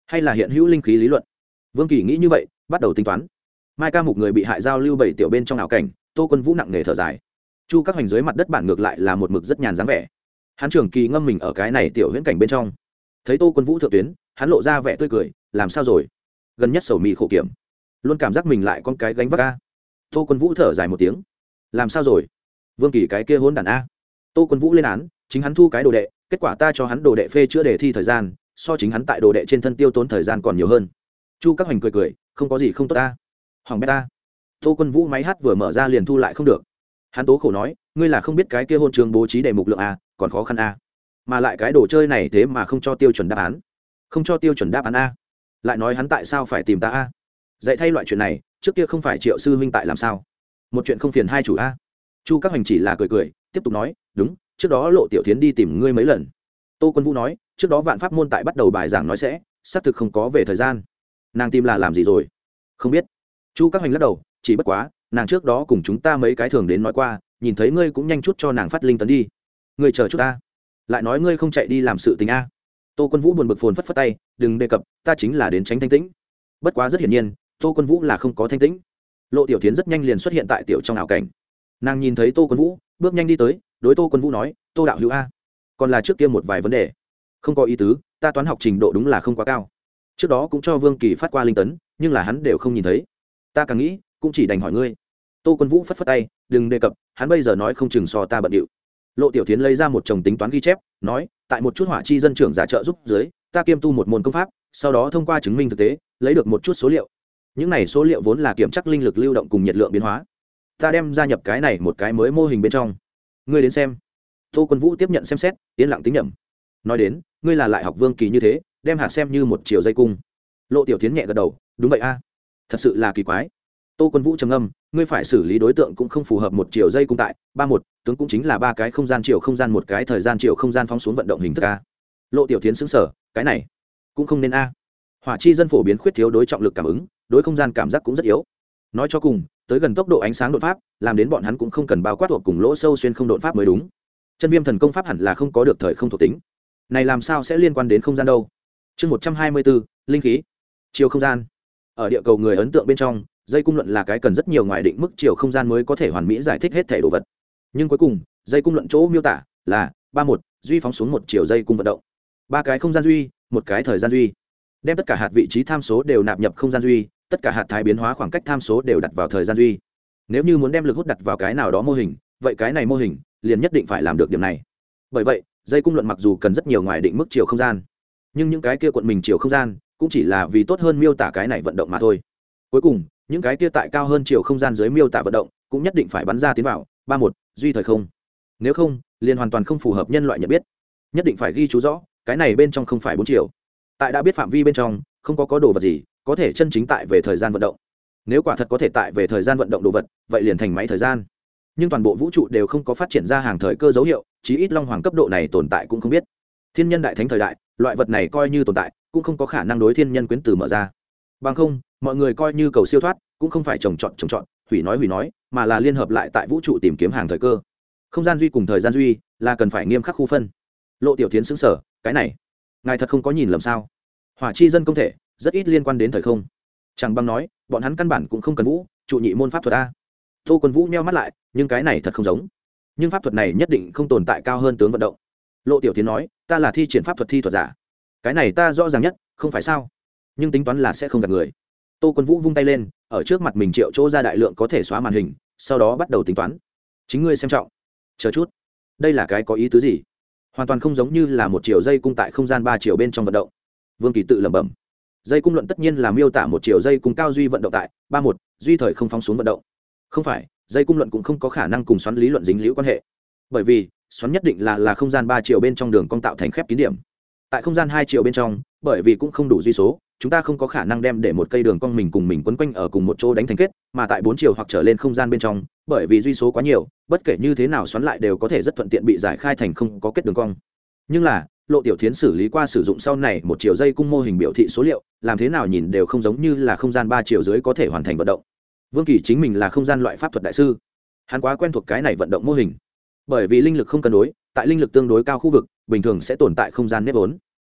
hay là hiện hữu linh khí lý luận. Vương Kỳ nghĩ như vậy, bắt đầu tính toán. Mai Ca Mục người bị hại giao lưu bảy tiểu bên trong ảo cảnh, Tô Quân Vũ nặng nề thở dài. Chu Các Hoành dưới mặt đất bản ngược lại là một mực rất nhàn dáng vẻ. Hắn trường kỳ ngâm mình ở cái này tiểu huyễn cảnh bên trong. Thấy Tô Quân Vũ thượng tuyến, hắn lộ ra vẻ tươi cười, làm sao rồi? Gần nhất sầu mi khổ kiểm, luôn cảm giác mình lại con cái gánh vác a. Tô Quân Vũ thở dài một tiếng, làm sao rồi? Vương Kỳ cái kia hỗn đản a. Tô Quân Vũ lên án, chính hắn thu cái đồ đệ, kết quả ta cho hắn đồ đệ phê chữa đề thi thời gian, so chính hắn tại đồ đệ trên thân tiêu tốn thời gian còn nhiều hơn. Chu Các Hoành cười cười, không có gì không tốt ta. Hoàng beta. Tô Quân Vũ máy hát vừa mở ra liền thu lại không được. Hắn tố khổ nói, ngươi là không biết cái kia hôn trường bố trí đề mục lượng a, còn khó khăn a. Mà lại cái đồ chơi này thế mà không cho tiêu chuẩn đáp án. Không cho tiêu chuẩn đáp án a. Lại nói hắn tại sao phải tìm ta a? Dạy thay loại chuyện này, trước kia không phải Triệu sư huynh tại làm sao? Một chuyện không phiền hai chủ a. Chu Các Hoành chỉ là cười cười, tiếp tục nói, đúng, trước đó Lộ Tiểu Thiến đi tìm ngươi mấy lần. Tô Quân Vũ nói, trước đó Vạn Pháp môn tại bắt đầu bài giảng nói sẽ, xác thực không có về thời gian. Nàng tìm là làm gì rồi? Không biết. Chu Các Hoành lắc đầu, chỉ bất quá, nàng trước đó cùng chúng ta mấy cái thường đến nói qua, nhìn thấy ngươi cũng nhanh chút cho nàng phát linh tấn đi. Ngươi chờ chút ta. Lại nói ngươi không chạy đi làm sự tình a. Tô Quân Vũ buồn bực phồn phất phất tay, đừng đề cập, ta chính là đến tránh thanh tĩnh. Bất quá rất hiển nhiên, Tô Quân Vũ là không có thanh tĩnh. Lộ Tiểu Thiến rất nhanh liền xuất hiện tại tiểu trong ảo cảnh. Nàng nhìn thấy Tô Quân Vũ, bước nhanh đi tới, đối Tô Quân Vũ nói, Tô đạo hữu a, còn là trước kia một vài vấn đề. Không có ý tứ, ta toán học trình độ đúng là không quá cao. Trước đó cũng cho Vương Kỳ phát qua linh tấn, nhưng là hắn đều không nhìn thấy. Ta càng nghĩ, cũng chỉ đành hỏi ngươi. Tô Quân Vũ phất phất tay, đừng đề cập, hắn bây giờ nói không chừng so ta bận điệu. Lộ Tiểu Thiến lấy ra một chồng tính toán ghi chép, nói, tại một chút hỏa chi dân trưởng giả trợ giúp dưới, ta kiêm tu một môn công pháp, sau đó thông qua chứng minh thực tế, lấy được một chút số liệu. Những này số liệu vốn là kiểm tra linh lực lưu động cùng nhiệt lượng biến hóa. Ta đem gia nhập cái này một cái mới mô hình bên trong. Ngươi đến xem. Tô Quân Vũ tiếp nhận xem xét, yên lặng tính nhẩm. Nói đến, ngươi là lại học Vương Kỳ như thế, đem hạt xem như một chiều dây cung. Lộ Tiểu Thiến nhẹ gật đầu, đúng vậy a. Thật sự là kỳ quái. Tô Quân Vũ trầm ngâm, ngươi phải xử lý đối tượng cũng không phù hợp một chiều dây cung tại ba một, tướng cũng chính là ba cái không gian chiều không gian một cái thời gian chiều không gian phóng xuống vận động hình thức a. Lộ Tiểu Thiến sững sờ, cái này cũng không nên a. Hỏa chi dân phổ biến khuyết thiếu đối trọng lực cảm ứng, đối không gian cảm giác cũng rất yếu. Nói cho cùng, tới gần tốc độ ánh sáng đột pháp, làm đến bọn hắn cũng không cần bao quát thuộc cùng lỗ sâu xuyên không đột pháp mới đúng. Chân viêm thần công pháp hẳn là không có được thời không thuộc tính. Này làm sao sẽ liên quan đến không gian đâu? Chương một trăm hai mươi bốn, linh khí. Chiều không gian. Ở địa cầu người ấn tượng bên trong, dây cung luận là cái cần rất nhiều ngoài định mức chiều không gian mới có thể hoàn mỹ giải thích hết thể đồ vật. Nhưng cuối cùng, dây cung luận chỗ miêu tả là ba một, duy phóng xuống một chiều dây cung vận động. Ba cái không gian duy, một cái thời gian duy. Đem tất cả hạt vị trí tham số đều nạp nhập không gian duy, tất cả hạt thái biến hóa khoảng cách tham số đều đặt vào thời gian duy. Nếu như muốn đem lực hút đặt vào cái nào đó mô hình, vậy cái này mô hình liền nhất định phải làm được điểm này. Bởi vậy, dây cung luận mặc dù cần rất nhiều ngoài định mức chiều không gian, nhưng những cái kia cuộn mình chiều không gian cũng chỉ là vì tốt hơn miêu tả cái này vận động mà thôi. Cuối cùng, những cái kia tại cao hơn chiều không gian dưới miêu tả vận động cũng nhất định phải bắn ra tiến vào ba một duy thời không. Nếu không, liền hoàn toàn không phù hợp nhân loại nhận biết. Nhất định phải ghi chú rõ, cái này bên trong không phải bốn chiều. Tại đã biết phạm vi bên trong, không có có đồ vật gì có thể chân chính tại về thời gian vận động. Nếu quả thật có thể tại về thời gian vận động đồ vật, vậy liền thành máy thời gian. Nhưng toàn bộ vũ trụ đều không có phát triển ra hàng thời cơ dấu hiệu, chí ít long hoàng cấp độ này tồn tại cũng không biết. Thiên nhân đại thánh thời đại, loại vật này coi như tồn tại, cũng không có khả năng đối thiên nhân quyến từ mở ra. Bằng không, mọi người coi như cầu siêu thoát, cũng không phải trồng trọt trồng trọt, hủy nói hủy nói, mà là liên hợp lại tại vũ trụ tìm kiếm hàng thời cơ. Không gian duy cùng thời gian duy là cần phải nghiêm khắc khu phân. Lộ Tiểu Thiến sững sờ, cái này, ngài thật không có nhìn lầm sao? Hỏa chi dân công thể rất ít liên quan đến thời không. Chẳng bằng nói, bọn hắn căn bản cũng không cần vũ trụ nhị môn pháp thuật a. Tô Quân Vũ nheo mắt lại, nhưng cái này thật không giống. Nhưng pháp thuật này nhất định không tồn tại cao hơn tướng vận động. Lộ Tiểu Thiến nói, ta là thi triển pháp thuật thi thuật giả, cái này ta rõ ràng nhất, không phải sao? Nhưng tính toán là sẽ không gạt người. Tô Quân Vũ vung tay lên, ở trước mặt mình triệu chỗ ra đại lượng có thể xóa màn hình, sau đó bắt đầu tính toán. Chính ngươi xem trọng. Chờ chút, đây là cái có ý tứ gì? Hoàn toàn không giống như là một chiều dây cung tại không gian ba chiều bên trong vận động. Vương Kỳ tự lẩm bẩm. Dây cung luận tất nhiên là miêu tả một chiều dây cung cao duy vận động tại ba một duy thời không phóng xuống vận động. Không phải, dây cung luận cũng không có khả năng cùng xoắn lý luận dính liễu quan hệ. Bởi vì, xoắn nhất định là là không gian ba chiều bên trong đường cong tạo thành khép kín điểm. Tại không gian hai chiều bên trong, bởi vì cũng không đủ duy số, chúng ta không có khả năng đem để một cây đường cong mình cùng mình quấn quanh ở cùng một chỗ đánh thành kết, mà tại bốn chiều hoặc trở lên không gian bên trong, bởi vì duy số quá nhiều, bất kể như thế nào xoắn lại đều có thể rất thuận tiện bị giải khai thành không có kết đường cong. Nhưng là, Lộ Tiểu Thiến xử lý qua sử dụng sau này một chiều dây cung mô hình biểu thị số liệu, làm thế nào nhìn đều không giống như là không gian ba chiều dưới có thể hoàn thành vận động. Vương Kỳ chính mình là không gian loại pháp thuật đại sư, hắn quá quen thuộc cái này vận động mô hình. Bởi vì linh lực không cân đối, tại linh lực tương đối cao khu vực, bình thường sẽ tồn tại không gian nếp vốn.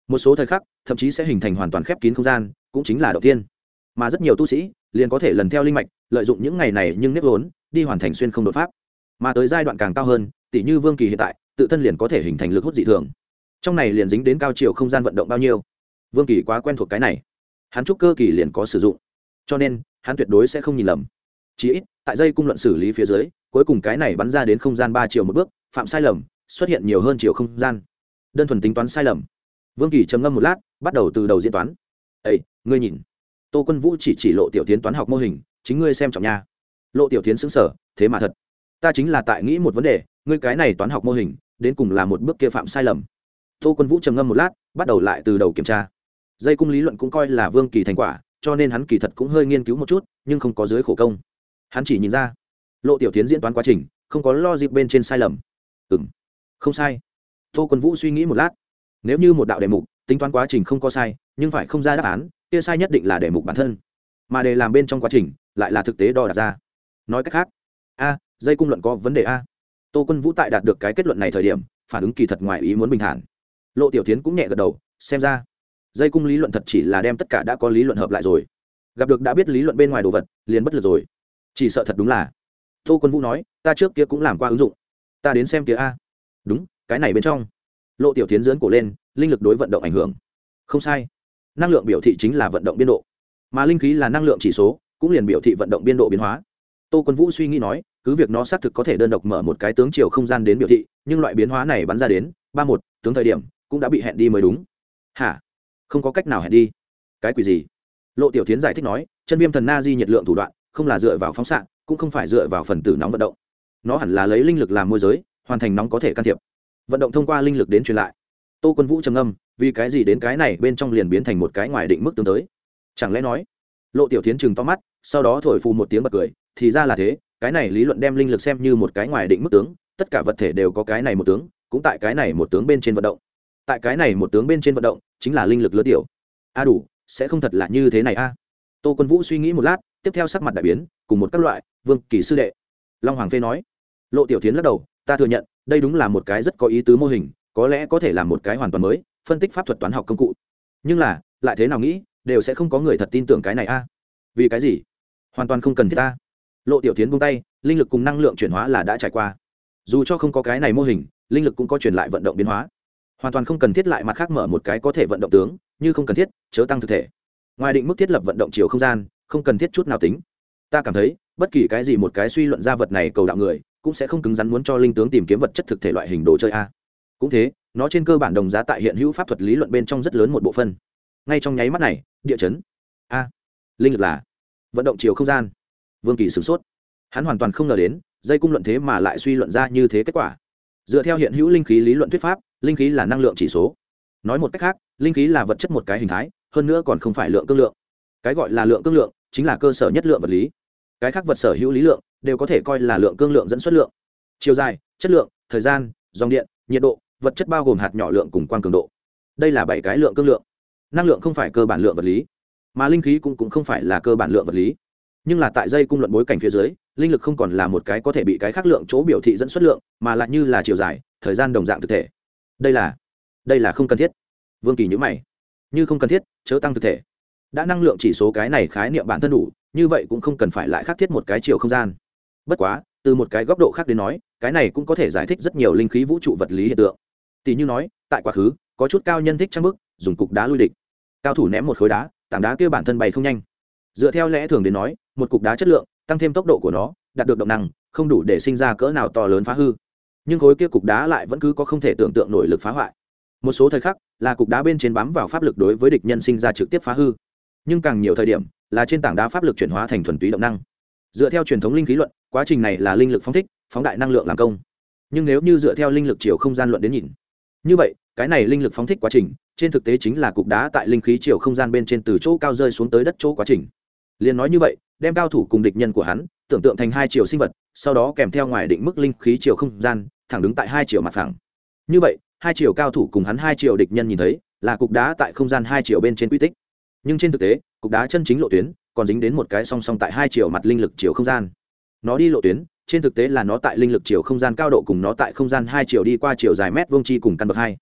một số thời khắc thậm chí sẽ hình thành hoàn toàn khép kín không gian, cũng chính là động thiên. Mà rất nhiều tu sĩ liền có thể lần theo linh mạch, lợi dụng những ngày này nhưng nếp vốn đi hoàn thành xuyên không đột pháp. Mà tới giai đoạn càng cao hơn, tỷ như Vương Kỳ hiện tại, tự thân liền có thể hình thành lực hút dị thường. Trong này liền dính đến cao chiều không gian vận động bao nhiêu. Vương Kỳ quá quen thuộc cái này, hắn trúc cơ kỳ liền có sử dụng, cho nên hắn tuyệt đối sẽ không nhìn lầm. Chỉ ít tại dây cung luận xử lý phía dưới, cuối cùng cái này bắn ra đến không gian ba chiều một bước, phạm sai lầm, xuất hiện nhiều hơn chiều không gian. Đơn thuần tính toán sai lầm. Vương Kỳ trầm ngâm một lát, bắt đầu từ đầu diễn toán. "Ê, ngươi nhìn." Tô Quân Vũ chỉ chỉ Lộ Tiểu Tiến toán học mô hình, "Chính ngươi xem trọng nha." Lộ Tiểu Tiến sững sờ, "Thế mà thật? Ta chính là tại nghĩ một vấn đề, ngươi cái này toán học mô hình, đến cùng là một bước kia phạm sai lầm." Tô Quân Vũ trầm ngâm một lát, bắt đầu lại từ đầu kiểm tra. Dây cung lý luận cũng coi là Vương Kỳ thành quả, cho nên hắn kỳ thật cũng hơi nghiên cứu một chút, nhưng không có dưới khổ công. Hắn chỉ nhìn ra, Lộ Tiểu Tiến diễn toán quá trình, không có lo dịp bên trên sai lầm. Ừm, không sai. Tô Quân Vũ suy nghĩ một lát, nếu như một đạo đề mục, tính toán quá trình không có sai, nhưng phải không ra đáp án, kia sai nhất định là đề mục bản thân. Mà đề làm bên trong quá trình, lại là thực tế đo đạc ra. Nói cách khác, a, dây cung luận có vấn đề a. Tô Quân Vũ tại đạt được cái kết luận này thời điểm, phản ứng kỳ thật ngoài ý muốn bình thản. Lộ Tiểu Tiến cũng nhẹ gật đầu, xem ra dây cung lý luận thật chỉ là đem tất cả đã có lý luận hợp lại rồi, gặp được đã biết lý luận bên ngoài đồ vật liền bất lực rồi. Chỉ sợ thật đúng là. Tô Quân Vũ nói, ta trước kia cũng làm qua ứng dụng, ta đến xem kia a. Đúng, cái này bên trong. Lộ Tiểu Tiến giương cổ lên, linh lực đối vận động ảnh hưởng. Không sai, năng lượng biểu thị chính là vận động biên độ, mà linh khí là năng lượng chỉ số, cũng liền biểu thị vận động biên độ biến hóa. Tô Quân Vũ suy nghĩ nói, cứ việc nó xác thực có thể đơn độc mở một cái tướng chiều không gian đến biểu thị, nhưng loại biến hóa này bắn ra đến ba một tướng thời điểm cũng đã bị hẹn đi mới đúng. Hả? Không có cách nào hẹn đi? Cái quỷ gì? Lộ Tiểu Thiến giải thích nói, chân viêm thần na di nhiệt lượng thủ đoạn không là dựa vào phóng xạ, cũng không phải dựa vào phần tử nóng vận động, nó hẳn là lấy linh lực làm môi giới, hoàn thành nóng có thể can thiệp vận động thông qua linh lực đến truyền lại. Tô Quân Vũ trầm ngâm, vì cái gì đến cái này bên trong liền biến thành một cái ngoài định mức tương tới? Chẳng lẽ nói? Lộ Tiểu Thiến trừng to mắt, sau đó thổi phù một tiếng bật cười, thì ra là thế, cái này lý luận đem linh lực xem như một cái ngoài định mức tướng, tất cả vật thể đều có cái này một tướng, cũng tại cái này một tướng bên trên vận động, tại cái này một tướng bên trên vận động chính là linh lực lớn tiểu. A đủ, sẽ không thật là như thế này a? Tô Quân Vũ suy nghĩ một lát, tiếp theo sắc mặt đại biến, cùng một các loại, Vương Kỳ sư đệ. Long Hoàng Phê nói. Lộ Tiểu Thiến lắc đầu, ta thừa nhận, đây đúng là một cái rất có ý tứ mô hình, có lẽ có thể làm một cái hoàn toàn mới, phân tích pháp thuật toán học công cụ. Nhưng là, lại thế nào nghĩ, đều sẽ không có người thật tin tưởng cái này a. Vì cái gì? Hoàn toàn không cần thiết ta. Lộ Tiểu Thiến buông tay, linh lực cùng năng lượng chuyển hóa là đã trải qua. Dù cho không có cái này mô hình, linh lực cũng có truyền lại vận động biến hóa. Hoàn toàn không cần thiết lại mặt khác mở một cái có thể vận động tướng, như không cần thiết, chớ tăng thực thể. Ngoài định mức thiết lập vận động chiều không gian, không cần thiết chút nào tính. Ta cảm thấy, bất kỳ cái gì một cái suy luận ra vật này cầu đạo người, cũng sẽ không cứng rắn muốn cho linh tướng tìm kiếm vật chất thực thể loại hình đồ chơi a. Cũng thế, nó trên cơ bản đồng giá tại hiện hữu pháp thuật lý luận bên trong rất lớn một bộ phân. Ngay trong nháy mắt này, địa chấn. A, linh lực là vận động chiều không gian. Vương Kỳ sửng sốt, hắn hoàn toàn không ngờ đến dây cung luận thế mà lại suy luận ra như thế kết quả. Dựa theo hiện hữu linh khí lý luận thuyết pháp, linh khí là năng lượng chỉ số. Nói một cách khác, linh khí là vật chất một cái hình thái, hơn nữa còn không phải lượng cương lượng. Cái gọi là lượng cương lượng chính là cơ sở nhất lượng vật lý. Cái khác vật sở hữu lý lượng đều có thể coi là lượng cương lượng dẫn xuất lượng. Chiều dài, chất lượng, thời gian, dòng điện, nhiệt độ, vật chất bao gồm hạt nhỏ lượng cùng quang cường độ. Đây là bảy cái lượng cương lượng. Năng lượng không phải cơ bản lượng vật lý, mà linh khí cũng cũng không phải là cơ bản lượng vật lý. Nhưng là tại dây cung luận bối cảnh phía dưới, linh lực không còn là một cái có thể bị cái khác lượng chỗ biểu thị dẫn xuất lượng, mà lại như là chiều dài, thời gian đồng dạng thực thể. Đây là, đây là không cần thiết. Vương Kỳ nhíu mày, như không cần thiết, chớ tăng thực thể. Đã năng lượng chỉ số cái này khái niệm bản thân đủ, như vậy cũng không cần phải lại khắc thiết một cái chiều không gian. Bất quá, từ một cái góc độ khác đến nói, cái này cũng có thể giải thích rất nhiều linh khí vũ trụ vật lý hiện tượng. Tỷ như nói, tại quá khứ, có chút cao nhân thích trang bức, dùng cục đá lui địch. Cao thủ ném một khối đá, tảng đá kia bản thân bay không nhanh. Dựa theo lẽ thường đến nói, một cục đá chất lượng tăng thêm tốc độ của nó, đạt được động năng, không đủ để sinh ra cỡ nào to lớn phá hư. Nhưng khối kia cục đá lại vẫn cứ có không thể tưởng tượng nổi lực phá hoại. Một số thời khắc, là cục đá bên trên bám vào pháp lực đối với địch nhân sinh ra trực tiếp phá hư. Nhưng càng nhiều thời điểm, là trên tảng đá pháp lực chuyển hóa thành thuần túy động năng. Dựa theo truyền thống linh khí luận, quá trình này là linh lực phóng thích, phóng đại năng lượng làm công. Nhưng nếu như dựa theo linh lực chiều không gian luận đến nhìn, như vậy, cái này linh lực phóng thích quá trình, trên thực tế chính là cục đá tại linh khí chiều không gian bên trên từ chỗ cao rơi xuống tới đất chỗ quá trình. Liên nói như vậy, đem cao thủ cùng địch nhân của hắn tưởng tượng thành hai chiều sinh vật, sau đó kèm theo ngoài định mức linh khí chiều không gian, thẳng đứng tại hai chiều mặt phẳng. Như vậy, hai chiều cao thủ cùng hắn hai chiều địch nhân nhìn thấy, là cục đá tại không gian hai chiều bên trên quy tích. Nhưng trên thực tế, cục đá chân chính lộ tuyến còn dính đến một cái song song tại hai chiều mặt linh lực chiều không gian. Nó đi lộ tuyến, trên thực tế là nó tại linh lực chiều không gian cao độ cùng nó tại không gian hai chiều đi qua chiều dài mét vuông chi cùng căn bậc hai.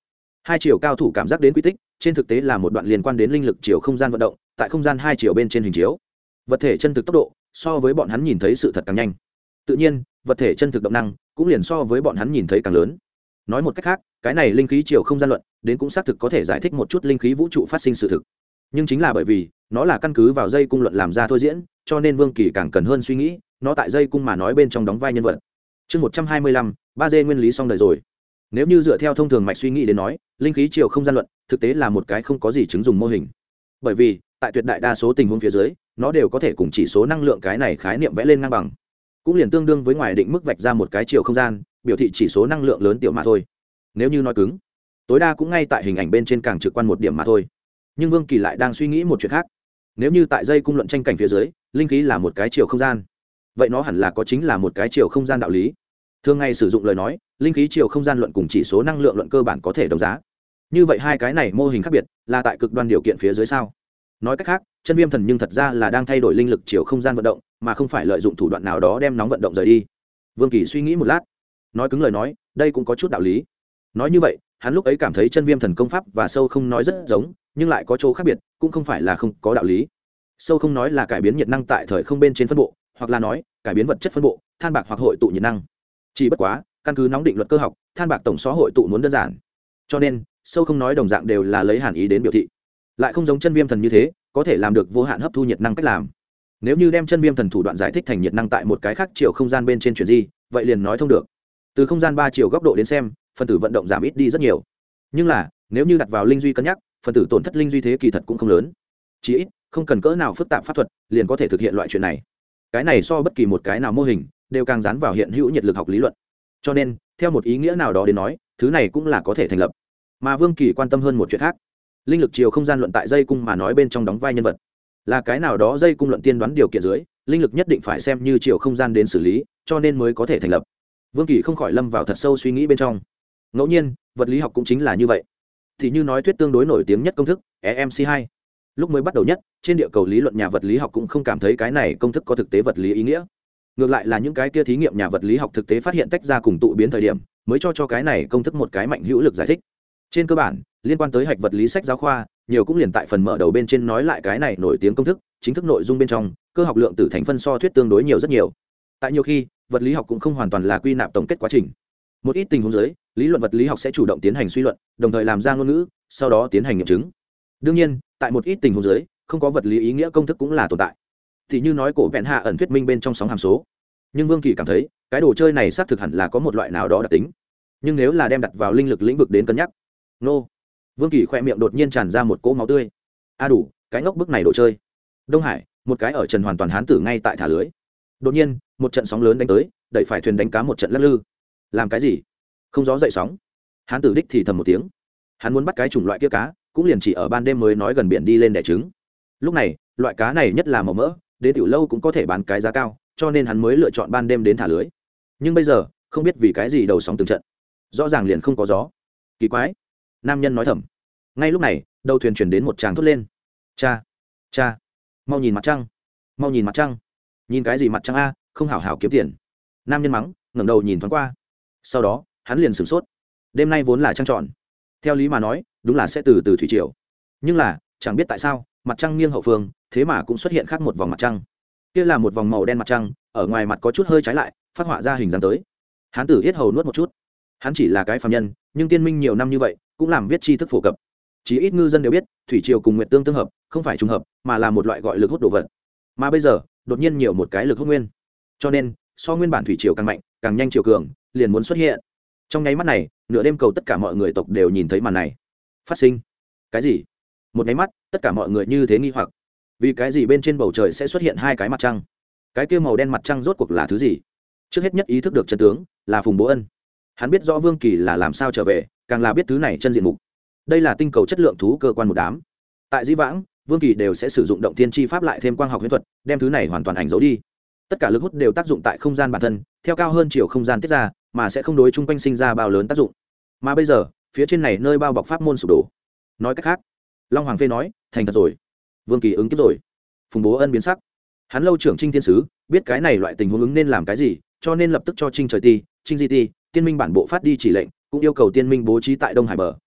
hai chiều cao thủ cảm giác đến quy tích trên thực tế là một đoạn liên quan đến linh lực chiều không gian vận động tại không gian hai chiều bên trên hình chiếu vật thể chân thực tốc độ so với bọn hắn nhìn thấy sự thật càng nhanh tự nhiên vật thể chân thực động năng cũng liền so với bọn hắn nhìn thấy càng lớn. Nói một cách khác cái này linh khí chiều không gian luận đến cũng xác thực có thể giải thích một chút linh khí vũ trụ phát sinh sự thực, nhưng chính là bởi vì nó là căn cứ vào dây cung luận làm ra thôi diễn, cho nên Vương Kỳ càng cần hơn suy nghĩ nó tại dây cung mà nói bên trong đóng vai nhân vật. Chương một trăm hai mươi lăm, ba D nguyên lý xong đời rồi. Nếu như dựa theo thông thường mạch suy nghĩ đến nói, linh khí chiều không gian luận thực tế là một cái không có gì chứng dùng mô hình. Bởi vì, tại tuyệt đại đa số tình huống phía dưới, nó đều có thể cùng chỉ số năng lượng cái này khái niệm vẽ lên ngang bằng. Cũng liền tương đương với ngoài định mức vạch ra một cái chiều không gian, biểu thị chỉ số năng lượng lớn tiểu mà thôi. Nếu như nói cứng, tối đa cũng ngay tại hình ảnh bên trên càng trực quan một điểm mà thôi. Nhưng Vương Kỳ lại đang suy nghĩ một chuyện khác. Nếu như tại dây cung luận tranh cảnh phía dưới, linh khí là một cái chiều không gian, vậy nó hẳn là có chính là một cái chiều không gian đạo lý. Thường ngày sử dụng lời nói, linh khí chiều không gian luận cùng chỉ số năng lượng luận cơ bản có thể đồng giá. Như vậy hai cái này mô hình khác biệt là tại cực đoan điều kiện phía dưới sao? Nói cách khác, Chân Viêm Thần nhưng thật ra là đang thay đổi linh lực chiều không gian vận động, mà không phải lợi dụng thủ đoạn nào đó đem nóng vận động rời đi. Vương Kỳ suy nghĩ một lát, nói cứng lời nói, đây cũng có chút đạo lý. Nói như vậy, hắn lúc ấy cảm thấy Chân Viêm Thần công pháp và sâu không nói rất giống, nhưng lại có chỗ khác biệt, cũng không phải là không có đạo lý. Sâu không nói là cải biến nhiệt năng tại thời không bên trên phân bộ, hoặc là nói, cải biến vật chất phân bộ, than bạc hoặc hội tụ nhiệt năng. Chỉ bất quá, căn cứ nóng định luật cơ học, than bạc tổng số hội tụ muốn đơn giản. Cho nên, sâu không nói đồng dạng đều là lấy hàn ý đến biểu thị. Lại không giống Chân Viêm Thần như thế, có thể làm được vô hạn hấp thu nhiệt năng cách làm. Nếu như đem Chân Viêm Thần thủ đoạn giải thích thành nhiệt năng tại một cái khác chiều không gian bên trên chuyển di, vậy liền nói thông được. Từ không gian ba chiều góc độ đến xem, phân tử vận động giảm ít đi rất nhiều. Nhưng là, nếu như đặt vào linh duy cân nhắc, phân tử tổn thất linh duy thế kỳ thật cũng không lớn. Chỉ ít, không cần cỡ nào phức tạp pháp thuật, liền có thể thực hiện loại chuyện này. Cái này so bất kỳ một cái nào mô hình, đều càng dán vào hiện hữu nhiệt lực học lý luận. Cho nên, theo một ý nghĩa nào đó đến nói, thứ này cũng là có thể thành lập. Mà Vương Kỳ quan tâm hơn một chuyện khác. Linh lực chiều không gian luận tại dây cung mà nói bên trong đóng vai nhân vật, là cái nào đó dây cung luận tiên đoán điều kiện dưới, linh lực nhất định phải xem như chiều không gian đến xử lý, cho nên mới có thể thành lập. Vương Kỳ không khỏi lâm vào thật sâu suy nghĩ bên trong. Ngẫu nhiên, vật lý học cũng chính là như vậy. Thì như nói thuyết tương đối nổi tiếng nhất công thức, e em xê hai. Lúc mới bắt đầu nhất, trên địa cầu lý luận nhà vật lý học cũng không cảm thấy cái này công thức có thực tế vật lý ý nghĩa. Ngược lại là những cái kia thí nghiệm nhà vật lý học thực tế phát hiện tách ra cùng tụ biến thời điểm, mới cho cho cái này công thức một cái mạnh hữu lực giải thích. Trên cơ bản, liên quan tới hạch vật lý sách giáo khoa, nhiều cũng liền tại phần mở đầu bên trên nói lại cái này nổi tiếng công thức, chính thức nội dung bên trong, cơ học lượng tử thành phân so thuyết tương đối nhiều rất nhiều. Tại nhiều khi, vật lý học cũng không hoàn toàn là quy nạp tổng kết quá trình. Một ít tình huống dưới, lý luận vật lý học sẽ chủ động tiến hành suy luận, đồng thời làm ra ngôn ngữ, sau đó tiến hành nghiệm chứng. Đương nhiên, tại một ít tình huống dưới, không có vật lý ý nghĩa công thức cũng là tồn tại. Thì như nói cổ vẹn hạ ẩn thuyết minh bên trong sóng hàm số. Nhưng Vương Kỳ cảm thấy, cái đồ chơi này xác thực hẳn là có một loại nào đó đặc tính. Nhưng nếu là đem đặt vào linh lực lĩnh vực đến cân nhắc, nô. Vương Kỳ khỏe miệng đột nhiên tràn ra một cỗ máu tươi. A đủ, cái ngốc bức này đồ chơi. Đông Hải, một cái ở Trần hoàn toàn hán tử ngay tại thả lưới. Đột nhiên, một trận sóng lớn đánh tới, đẩy phải thuyền đánh cá một trận lắc lư. Làm cái gì? Không gió dậy sóng. Hán tử đích thì thầm một tiếng. Hắn muốn bắt cái chủng loại kia cá, cũng liền chỉ ở ban đêm mới nói gần biển đi lên đẻ trứng. Lúc này, loại cá này nhất là màu mỡ, đến tiểu lâu cũng có thể bán cái giá cao, cho nên hắn mới lựa chọn ban đêm đến thả lưới. Nhưng bây giờ, không biết vì cái gì đầu sóng từng trận, rõ ràng liền không có gió. Kỳ quái. Nam nhân nói thầm. Ngay lúc này, đầu thuyền chuyển đến một tràng thốt lên. Cha, cha, mau nhìn mặt trăng, mau nhìn mặt trăng. Nhìn cái gì mặt trăng a, không hảo hảo kiếm tiền. Nam nhân mắng, ngẩng đầu nhìn thoáng qua. Sau đó, hắn liền sửng sốt. Đêm nay vốn là trăng tròn, theo lý mà nói, đúng là sẽ từ từ thủy triều. Nhưng là, chẳng biết tại sao, mặt trăng nghiêng hậu phương, thế mà cũng xuất hiện khác một vòng mặt trăng. Kia là một vòng màu đen mặt trăng, ở ngoài mặt có chút hơi trái lại, phát họa ra hình dáng tới. Hán tử yết hầu nuốt một chút. Hắn chỉ là cái phàm nhân, nhưng tiên minh nhiều năm như vậy, cũng làm viết tri thức phổ cập. Chí ít ngư dân đều biết, thủy triều cùng nguyệt tương tương hợp, không phải trùng hợp, mà là một loại gọi lực hút đồ vật. Mà bây giờ, đột nhiên nhiều một cái lực hút nguyên. Cho nên, so nguyên bản thủy triều càng mạnh, càng nhanh chiều cường, liền muốn xuất hiện. Trong nháy mắt này, nửa đêm cầu tất cả mọi người tộc đều nhìn thấy màn này. Phát sinh cái gì? Một nháy mắt, tất cả mọi người như thế nghi hoặc. Vì cái gì bên trên bầu trời sẽ xuất hiện hai cái mặt trăng? Cái kia màu đen mặt trăng rốt cuộc là thứ gì? Trước hết nhất ý thức được chân tướng là Phùng Bố Ân. Hắn biết rõ Vương Kỳ là làm sao trở về, càng là biết thứ này chân diện mục. Đây là tinh cầu chất lượng thú cơ quan một đám. Tại Dĩ Vãng, Vương Kỳ đều sẽ sử dụng động tiên chi pháp lại thêm quang học huyễn thuật, đem thứ này hoàn toàn ảnh dấu đi. Tất cả lực hút đều tác dụng tại không gian bản thân, theo cao hơn chiều không gian tiết ra, mà sẽ không đối chung quanh sinh ra bao lớn tác dụng. Mà bây giờ, phía trên này nơi bao bọc pháp môn sụp đổ. Nói cách khác, Long Hoàng Phê nói, thành thật rồi. Vương Kỳ ứng kiếp rồi. Phùng Bố Ân biến sắc. Hắn lâu trưởng Trinh Thiên Sứ, biết cái này loại tình huống ứng nên làm cái gì, cho nên lập tức cho Trinh Trời Ti, Trinh Di Ti, Tiên Minh bản bộ phát đi chỉ lệnh, cũng yêu cầu Tiên Minh bố trí tại Đông Hải bờ,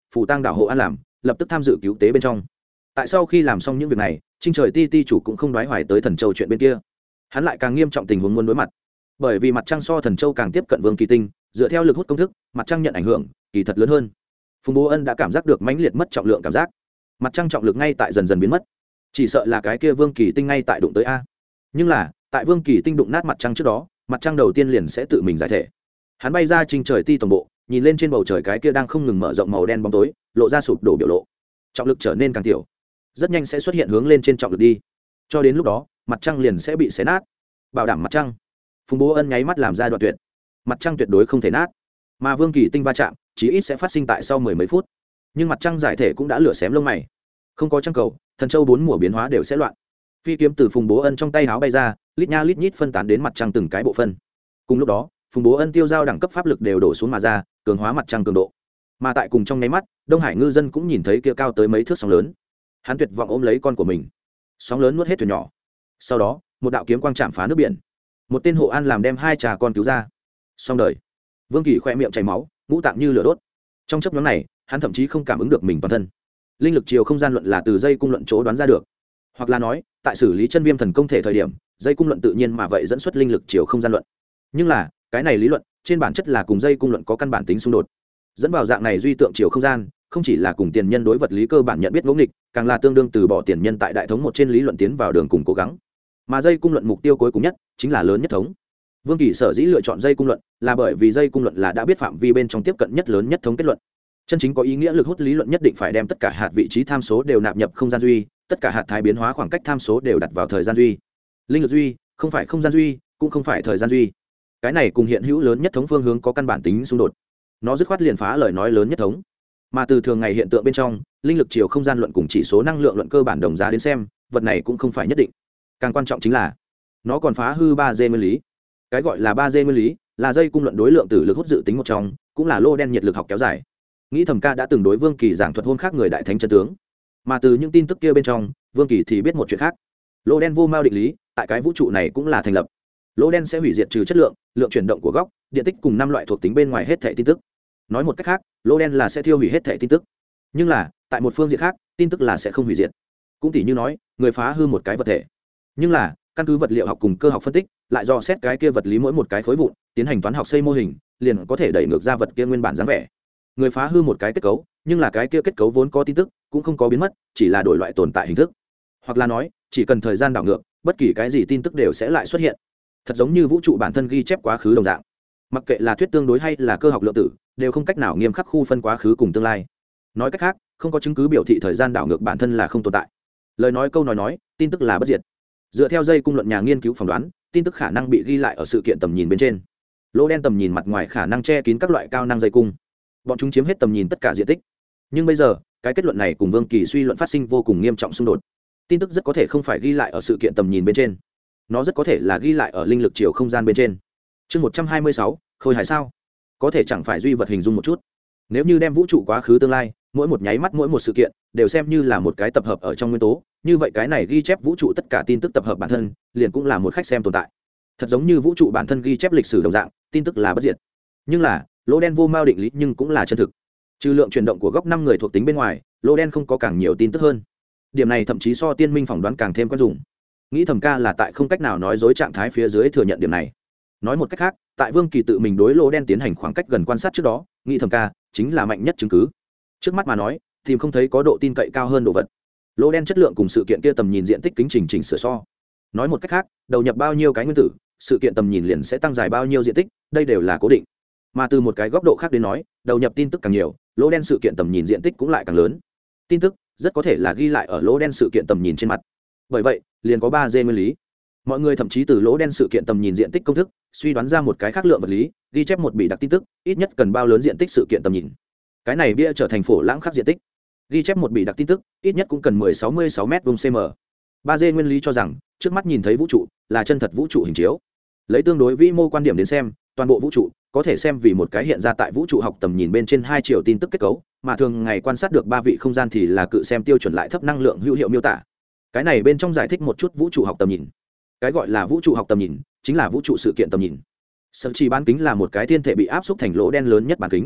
phù tăng đảo hộ an làm lập tức tham dự cứu tế bên trong. Tại sau khi làm xong những việc này, Trinh Trời Ti Ti chủ cũng không đoái hoài tới Thần Châu chuyện bên kia, hắn lại càng nghiêm trọng tình huống muốn đối mặt. Bởi vì mặt trăng so Thần Châu càng tiếp cận Vương Kỳ Tinh, dựa theo lực hút công thức, mặt trăng nhận ảnh hưởng kỳ thật lớn hơn. Phùng Bố Ân đã cảm giác được mãnh liệt mất trọng lượng cảm giác, mặt trăng trọng lực ngay tại dần dần biến mất, chỉ sợ là cái kia Vương Kỳ Tinh ngay tại đụng tới a. Nhưng là tại Vương Kỳ Tinh đụng nát mặt trăng trước đó, mặt trăng đầu tiên liền sẽ tự mình giải thể. Hắn bay ra Trinh Trời Ti tổng bộ, nhìn lên trên bầu trời cái kia đang không ngừng mở rộng màu đen bóng tối, lộ ra sụp đổ biểu lộ, trọng lực trở nên càng tiểu, rất nhanh sẽ xuất hiện hướng lên trên trọng lực đi, cho đến lúc đó mặt trăng liền sẽ bị xé nát. Bảo đảm mặt trăng, Phùng Bố Ân nháy mắt làm ra đoạn tuyệt, mặt trăng tuyệt đối không thể nát, mà Vương Kỳ Tinh va chạm chí ít sẽ phát sinh tại sau mười mấy phút. Nhưng mặt trăng giải thể cũng đã lửa xém lông mày, không có trăng cầu, Thần Châu bốn mùa biến hóa đều sẽ loạn. Phi kiếm từ Phùng Bố Ân trong tay háo bay ra, lít nha lít nhít phân tán đến mặt trăng từng cái bộ phân. Cùng lúc đó Phùng Bố Ân tiêu giao đẳng cấp pháp lực đều đổ xuống mà ra, cường hóa mặt trăng cường độ. Mà tại cùng trong nháy mắt, Đông Hải ngư dân cũng nhìn thấy kia cao tới mấy thước sóng lớn, hắn tuyệt vọng ôm lấy con của mình, sóng lớn nuốt hết thuyền nhỏ. Sau đó một đạo kiếm quang chạm phá nước biển, một tên hộ an làm đem hai trà con cứu ra. Xong đời. Vương Kỳ khoe miệng chảy máu, ngũ tạng như lửa đốt. Trong chớp nhoáng này hắn thậm chí không cảm ứng được mình toàn thân linh lực chiều không gian luận là từ dây cung luận chỗ đoán ra được, hoặc là nói tại xử lý chân viêm thần công thể thời điểm, dây cung luận tự nhiên mà vậy dẫn xuất linh lực chiều không gian luận. Nhưng là cái này lý luận trên bản chất là cùng dây cung luận có căn bản tính xung đột, dẫn vào dạng này duy tượng chiều không gian không chỉ là cùng tiền nhân đối vật lý cơ bản nhận biết ngẫu nghịch, càng là tương đương từ bỏ tiền nhân tại đại thống một trên lý luận tiến vào đường cùng cố gắng. Mà dây cung luận mục tiêu cuối cùng nhất chính là lớn nhất thống. Vương Kỳ sở dĩ lựa chọn dây cung luận là bởi vì dây cung luận là đã biết phạm vi bên trong tiếp cận nhất lớn nhất thống kết luận. Chân chính có ý nghĩa lực hút lý luận nhất định phải đem tất cả hạt vị trí tham số đều nạp nhập không gian duy, tất cả hạt thái biến hóa khoảng cách tham số đều đặt vào thời gian duy. Linh lực duy không phải không gian duy, cũng không phải thời gian duy. Cái này cùng hiện hữu lớn nhất thống phương hướng có căn bản tính xung đột, nó dứt khoát liền phá lời nói lớn nhất thống. Mà từ thường ngày hiện tượng bên trong, linh lực chiều không gian luận cùng chỉ số năng lượng luận cơ bản đồng giá đến xem, vật này cũng không phải nhất định. Càng quan trọng chính là nó còn phá hư ba D nguyên lý. Cái gọi là ba D nguyên lý là dây cung luận đối lượng tử lực hút dự tính một trong, cũng là lô đen nhiệt lực học kéo dài. Nghĩ Thầm Ca đã từng đối Vương Kỳ giảng thuật hôn khác người đại thánh chân tướng, mà từ những tin tức kia bên trong, Vương Kỳ thì biết một chuyện khác. Lô đen vô mao định lý tại cái vũ trụ này cũng là thành lập. Lô đen sẽ hủy diệt trừ chất lượng, lượng chuyển động của góc, điện tích cùng năm loại thuộc tính bên ngoài hết thảy tin tức. Nói một cách khác, lô đen là sẽ thiêu hủy hết thảy tin tức. Nhưng là tại một phương diện khác, tin tức là sẽ không hủy diệt. Cũng tỉ như nói, người phá hư một cái vật thể, nhưng là căn cứ vật liệu học cùng cơ học phân tích, lại do xét cái kia vật lý mỗi một cái khối vụn, tiến hành toán học xây mô hình, liền có thể đẩy ngược ra vật kia nguyên bản dáng vẻ. Người phá hư một cái kết cấu, nhưng là cái kia kết cấu vốn có tin tức cũng không có biến mất, chỉ là đổi loại tồn tại hình thức. Hoặc là nói, chỉ cần thời gian đảo ngược, bất kỳ cái gì tin tức đều sẽ lại xuất hiện. Thật giống như vũ trụ bản thân ghi chép quá khứ đồng dạng. Mặc kệ là thuyết tương đối hay là cơ học lượng tử, đều không cách nào nghiêm khắc khu phân quá khứ cùng tương lai. Nói cách khác, không có chứng cứ biểu thị thời gian đảo ngược bản thân là không tồn tại. Lời nói câu nói nói, tin tức là bất diệt. Dựa theo dây cung luận nhà nghiên cứu phỏng đoán, tin tức khả năng bị ghi lại ở sự kiện tầm nhìn bên trên. Lỗ đen tầm nhìn mặt ngoài khả năng che kín các loại cao năng dây cung, bọn chúng chiếm hết tầm nhìn tất cả diện tích. Nhưng bây giờ cái kết luận này cùng Vương Kỳ suy luận phát sinh vô cùng nghiêm trọng xung đột. Tin tức rất có thể không phải ghi lại ở sự kiện tầm nhìn bên trên, nó rất có thể là ghi lại ở linh lực chiều không gian bên trên. Chương một trăm hai mươi sáu, khôi hài sao? Có thể chẳng phải duy vật hình dung một chút. Nếu như đem vũ trụ quá khứ tương lai, mỗi một nháy mắt mỗi một sự kiện đều xem như là một cái tập hợp ở trong nguyên tố, như vậy cái này ghi chép vũ trụ tất cả tin tức tập hợp bản thân, liền cũng là một khách xem tồn tại. Thật giống như vũ trụ bản thân ghi chép lịch sử đồng dạng, tin tức là bất diệt. Nhưng là, lỗ đen vô mao định lý nhưng cũng là chân thực. Trừ lượng chuyển động của góc năm người thuộc tính bên ngoài, lỗ đen không có càng nhiều tin tức hơn. Điểm này thậm chí so tiên minh phỏng đoán càng thêm quen dùng. Nghĩ Thầm Ca là tại không cách nào nói dối trạng thái phía dưới thừa nhận điểm này. Nói một cách khác, tại Vương Kỳ tự mình đối lỗ đen tiến hành khoảng cách gần quan sát trước đó, Nghĩ Thầm Ca chính là mạnh nhất chứng cứ. Trước mắt mà nói, tìm không thấy có độ tin cậy cao hơn đồ vật. Lỗ đen chất lượng cùng sự kiện kia tầm nhìn diện tích kính trình chỉnh sửa so. Nói một cách khác, đầu nhập bao nhiêu cái nguyên tử, sự kiện tầm nhìn liền sẽ tăng dài bao nhiêu diện tích, đây đều là cố định. Mà từ một cái góc độ khác đến nói, đầu nhập tin tức càng nhiều, lỗ đen sự kiện tầm nhìn diện tích cũng lại càng lớn. Tin tức rất có thể là ghi lại ở lỗ đen sự kiện tầm nhìn trên mặt. Bởi vậy, liền có ba D nguyên lý. Mọi người thậm chí từ lỗ đen sự kiện tầm nhìn diện tích công thức, suy đoán ra một cái khác lượng vật lý, ghi chép một bị đặc tin tức, ít nhất cần bao lớn diện tích sự kiện tầm nhìn. Cái này bia trở thành phổ lãng khắc diện tích. Ghi chép một bị đặc tin tức, ít nhất cũng cần mười sáu mươi sáu mét vuông cm. ba D nguyên lý cho rằng, trước mắt nhìn thấy vũ trụ là chân thật vũ trụ hình chiếu. Lấy tương đối vĩ mô quan điểm đến xem, toàn bộ vũ trụ có thể xem vì một cái hiện ra tại vũ trụ học tầm nhìn bên trên hai triệu tin tức kết cấu, mà thường ngày quan sát được ba vị không gian thì là cự xem tiêu chuẩn lại thấp năng lượng hữu hiệu miêu tả. Cái này bên trong giải thích một chút vũ trụ học tầm nhìn. Cái gọi là vũ trụ học tầm nhìn chính là vũ trụ sự kiện tầm nhìn. Sở chỉ bán kính là một cái thiên thể bị áp xúc thành lỗ đen lớn nhất bán kính.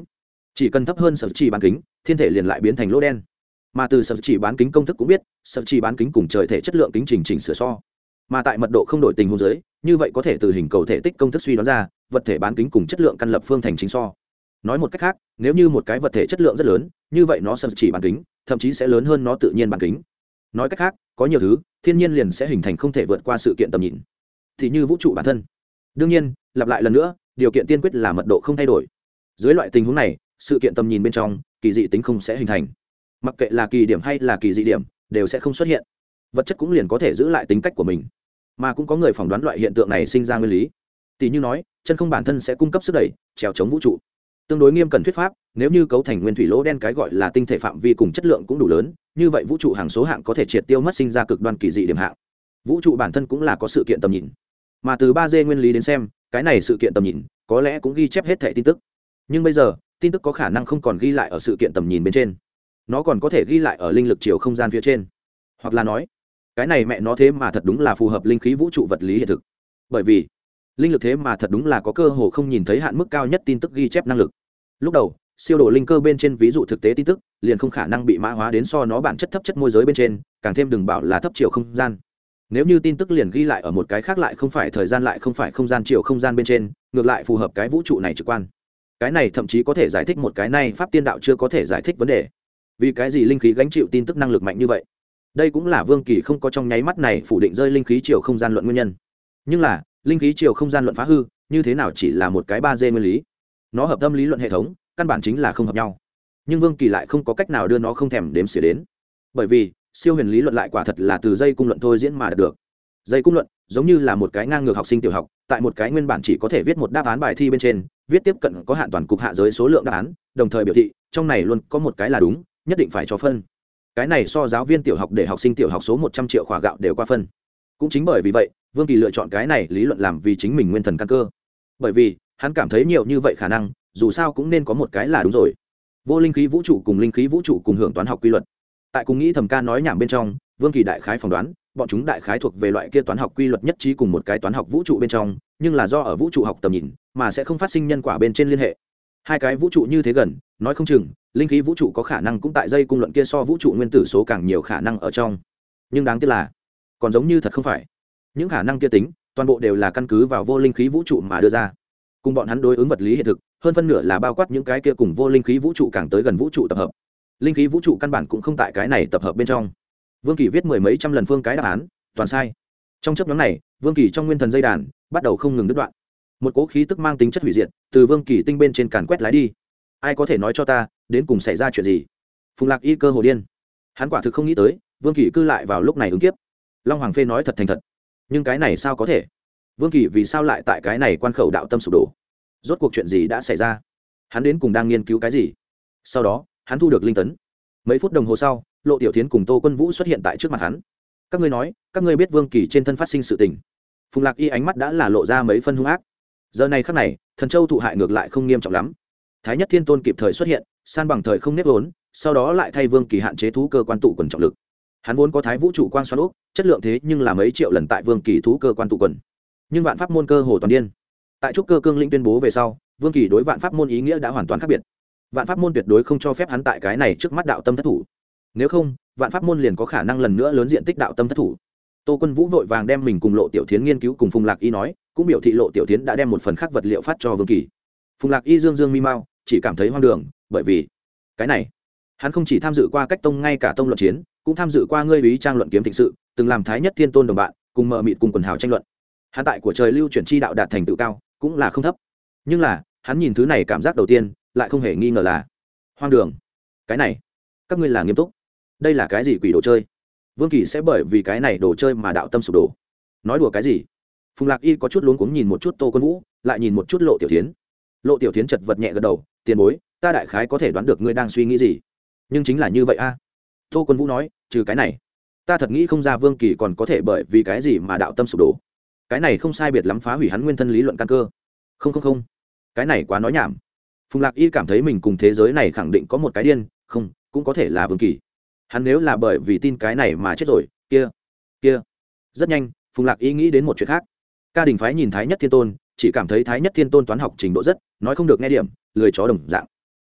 chỉ cần thấp hơn sở chỉ bán kính thiên thể liền lại biến thành lỗ đen. Mà từ sở chỉ bán kính công thức cũng biết sở chỉ bán kính cùng trời thể chất lượng kính trình chỉnh sửa so, mà tại mật độ không đổi tình huống dưới, như vậy có thể từ hình cầu thể tích công thức suy đoán ra vật thể bán kính cùng chất lượng căn lập phương thành chính so. Nói một cách khác, nếu như một cái vật thể chất lượng rất lớn, như vậy nó sở chỉ bán kính thậm chí sẽ lớn hơn nó tự nhiên bán kính. Nói cách khác, có nhiều thứ thiên nhiên liền sẽ hình thành không thể vượt qua sự kiện tầm nhìn, thì như vũ trụ bản thân. Đương nhiên, lặp lại lần nữa, điều kiện tiên quyết là mật độ không thay đổi. Dưới loại tình huống này, sự kiện tầm nhìn bên trong kỳ dị tính không sẽ hình thành, mặc kệ là kỳ điểm hay là kỳ dị điểm đều sẽ không xuất hiện, vật chất cũng liền có thể giữ lại tính cách của mình. Mà cũng có người phỏng đoán loại hiện tượng này sinh ra nguyên lý, tỷ như nói chân không bản thân sẽ cung cấp sức đẩy trèo chống vũ trụ. Tương đối nghiêm cẩn thuyết pháp, nếu như cấu thành nguyên thủy lỗ đen cái gọi là tinh thể phạm vi cùng chất lượng cũng đủ lớn, như vậy vũ trụ hàng số hạng có thể triệt tiêu mất sinh ra cực đoan kỳ dị điểm hạng. Vũ trụ bản thân cũng là có sự kiện tầm nhìn, mà từ ba D nguyên lý đến xem, cái này sự kiện tầm nhìn có lẽ cũng ghi chép hết thảy tin tức. Nhưng bây giờ tin tức có khả năng không còn ghi lại ở sự kiện tầm nhìn bên trên, nó còn có thể ghi lại ở linh lực chiều không gian phía trên. Hoặc là nói, cái này mẹ nó thế mà thật đúng là phù hợp linh khí vũ trụ vật lý hiện thực, bởi vì linh lực thế mà thật đúng là có cơ hồ không nhìn thấy hạn mức cao nhất tin tức ghi chép năng lực. Lúc đầu siêu độ linh cơ bên trên ví dụ thực tế tin tức liền không khả năng bị mã hóa đến so nó bản chất thấp chất môi giới bên trên, càng thêm đừng bảo là thấp chiều không gian. Nếu như tin tức liền ghi lại ở một cái khác lại không phải thời gian lại không phải không gian chiều không gian bên trên, ngược lại phù hợp cái vũ trụ này trực quan, cái này thậm chí có thể giải thích một cái này pháp tiên đạo chưa có thể giải thích vấn đề, vì cái gì linh khí gánh chịu tin tức năng lực mạnh như vậy. Đây cũng là Vương Kỳ không có trong nháy mắt này phủ định rơi linh khí chiều không gian luận nguyên nhân. Nhưng là linh khí chiều không gian luận phá hư như thế nào chỉ là một cái ba D nguyên lý, nó hợp tâm lý luận hệ thống căn bản chính là không hợp nhau. Nhưng Vương Kỳ lại không có cách nào đưa nó không thèm đếm xỉa đến, bởi vì siêu huyền lý luận lại quả thật là từ dây cung luận thôi diễn mà được. Dây cung luận giống như là một cái ngang ngược học sinh tiểu học, tại một cái nguyên bản chỉ có thể viết một đáp án bài thi bên trên viết tiếp cận có hạn toàn cục hạ giới số lượng đáp án, đồng thời biểu thị trong này luôn có một cái là đúng, nhất định phải cho phân. Cái này so giáo viên tiểu học để học sinh tiểu học số một trăm triệu khỏa gạo đều qua phân. Cũng chính bởi vì vậy, Vương Kỳ lựa chọn cái này lý luận làm vì chính mình nguyên thần căn cơ, bởi vì hắn cảm thấy nhiều như vậy khả năng dù sao cũng nên có một cái là đúng rồi. Vô linh khí vũ trụ cùng linh khí vũ trụ cùng hưởng toán học quy luật, tại cùng nghĩ thầm ca nói nhảm bên trong, Vương Kỳ đại khái phỏng đoán bọn chúng đại khái thuộc về loại kia toán học quy luật nhất trí cùng một cái toán học vũ trụ bên trong, nhưng là do ở vũ trụ học tầm nhìn mà sẽ không phát sinh nhân quả bên trên liên hệ. Hai cái vũ trụ như thế gần, nói không chừng linh khí vũ trụ có khả năng cũng tại dây cung luận kia so vũ trụ nguyên tử số càng nhiều khả năng ở trong. Nhưng đáng tiếc là còn giống như thật không phải, những khả năng kia tính toàn bộ đều là căn cứ vào vô linh khí vũ trụ mà đưa ra, cùng bọn hắn đối ứng vật lý hiện thực hơn phân nửa là bao quát những cái kia cùng vô linh khí vũ trụ càng tới gần vũ trụ tập hợp. Linh khí vũ trụ căn bản cũng không tại cái này tập hợp bên trong. Vương Kỳ viết mười mấy trăm lần phương cái đáp án toàn sai. Trong chấp nhóm này, Vương Kỳ trong nguyên thần dây đàn bắt đầu không ngừng đứt đoạn, một cỗ khí tức mang tính chất hủy diệt từ Vương Kỳ tinh bên trên càn quét lái đi. Ai có thể nói cho ta đến cùng xảy ra chuyện gì? Phùng Lạc y cơ hồ điên, hắn quả thực không nghĩ tới Vương Kỳ cư lại vào lúc này ứng kiếp. Long Hoàng Phê nói thật thành thật, nhưng cái này sao có thể? Vương Kỳ vì sao lại tại cái này quan khẩu đạo tâm sụp đổ? Rốt cuộc chuyện gì đã xảy ra? Hắn đến cùng đang nghiên cứu cái gì? Sau đó hắn thu được linh tấn. Mấy phút đồng hồ sau, Lộ Tiểu Thiến cùng Tô Quân Vũ xuất hiện tại trước mặt hắn. Các ngươi nói, các ngươi biết Vương Kỳ trên thân phát sinh sự tình. Phùng Lạc y ánh mắt đã là lộ ra mấy phân hung ác. Giờ này khắc này, Thần Châu thụ hại ngược lại không nghiêm trọng lắm. Thái Nhất Thiên Tôn kịp thời xuất hiện, san bằng thời không nếp vốn, sau đó lại thay Vương Kỳ hạn chế thú cơ quan tụ quần trọng lực. Hắn vốn có Thái Vũ trụ quang xoắn ốc, chất lượng thế nhưng là mấy triệu lần tại Vương Kỳ thú cơ quan tụ quần. Nhưng vạn pháp môn cơ hồ toàn điên. Tại trúc cơ cương lĩnh tuyên bố về sau, Vương Kỳ đối vạn pháp môn ý nghĩa đã hoàn toàn khác biệt. Vạn pháp môn tuyệt đối không cho phép hắn tại cái này trước mắt đạo tâm thất thủ. Nếu không, vạn pháp môn liền có khả năng lần nữa lớn diện tích đạo tâm thất thủ. Tô Quân Vũ vội vàng đem mình cùng Lộ Tiểu Thiến nghiên cứu cùng Phùng Lạc y nói, cũng biểu thị Lộ Tiểu Thiến đã đem một phần khác vật liệu phát cho Vương Kỳ. Phùng Lạc y dương dương mi mau, chỉ cảm thấy hoang đường, bởi vì cái này, hắn không chỉ tham dự qua cách tông ngay cả tông luận chiến, cũng tham dự qua ngươi ý trang luận kiếm thịnh sự, từng làm Thái Nhất Thiên Tôn đồng bạn, cùng mờ mịt cùng quần hào tranh luận. Hắn tại của trời lưu chuyển chi đạo đạt thành tựu cao, cũng là không thấp. Nhưng là, hắn nhìn thứ này cảm giác đầu tiên, lại không hề nghi ngờ là hoang đường. Cái này, các ngươi là nghiêm túc? Đây là cái gì quỷ đồ chơi? Vương Kỳ sẽ bởi vì cái này đồ chơi mà đạo tâm sụp đổ? Nói đùa cái gì? Phùng Lạc y có chút luống cuống nhìn một chút Tô Quân Vũ, lại nhìn một chút Lộ Tiểu Thiến. Lộ Tiểu Thiến chật vật nhẹ gật đầu, tiền bối, ta đại khái có thể đoán được ngươi đang suy nghĩ gì. Nhưng chính là như vậy a. À? Tô Quân Vũ nói, trừ cái này, ta thật nghĩ không ra Vương Kỳ còn có thể bởi vì cái gì mà đạo tâm sụp đổ. Cái này không sai biệt lắm phá hủy hắn nguyên thân lý luận căn cơ. Không không không, cái này quá nói nhảm. Phùng Lạc y cảm thấy mình cùng thế giới này khẳng định có một cái điên, không, cũng có thể là Vương Kỳ. Hắn nếu là bởi vì tin cái này mà chết rồi, kia, kia. Rất nhanh, Phùng Lạc y nghĩ đến một chuyện khác. Ca Đình phái nhìn Thái Nhất Thiên Tôn, chỉ cảm thấy Thái Nhất Thiên Tôn toán học trình độ rất, nói không được nghe điểm, lười chó đồng dạng.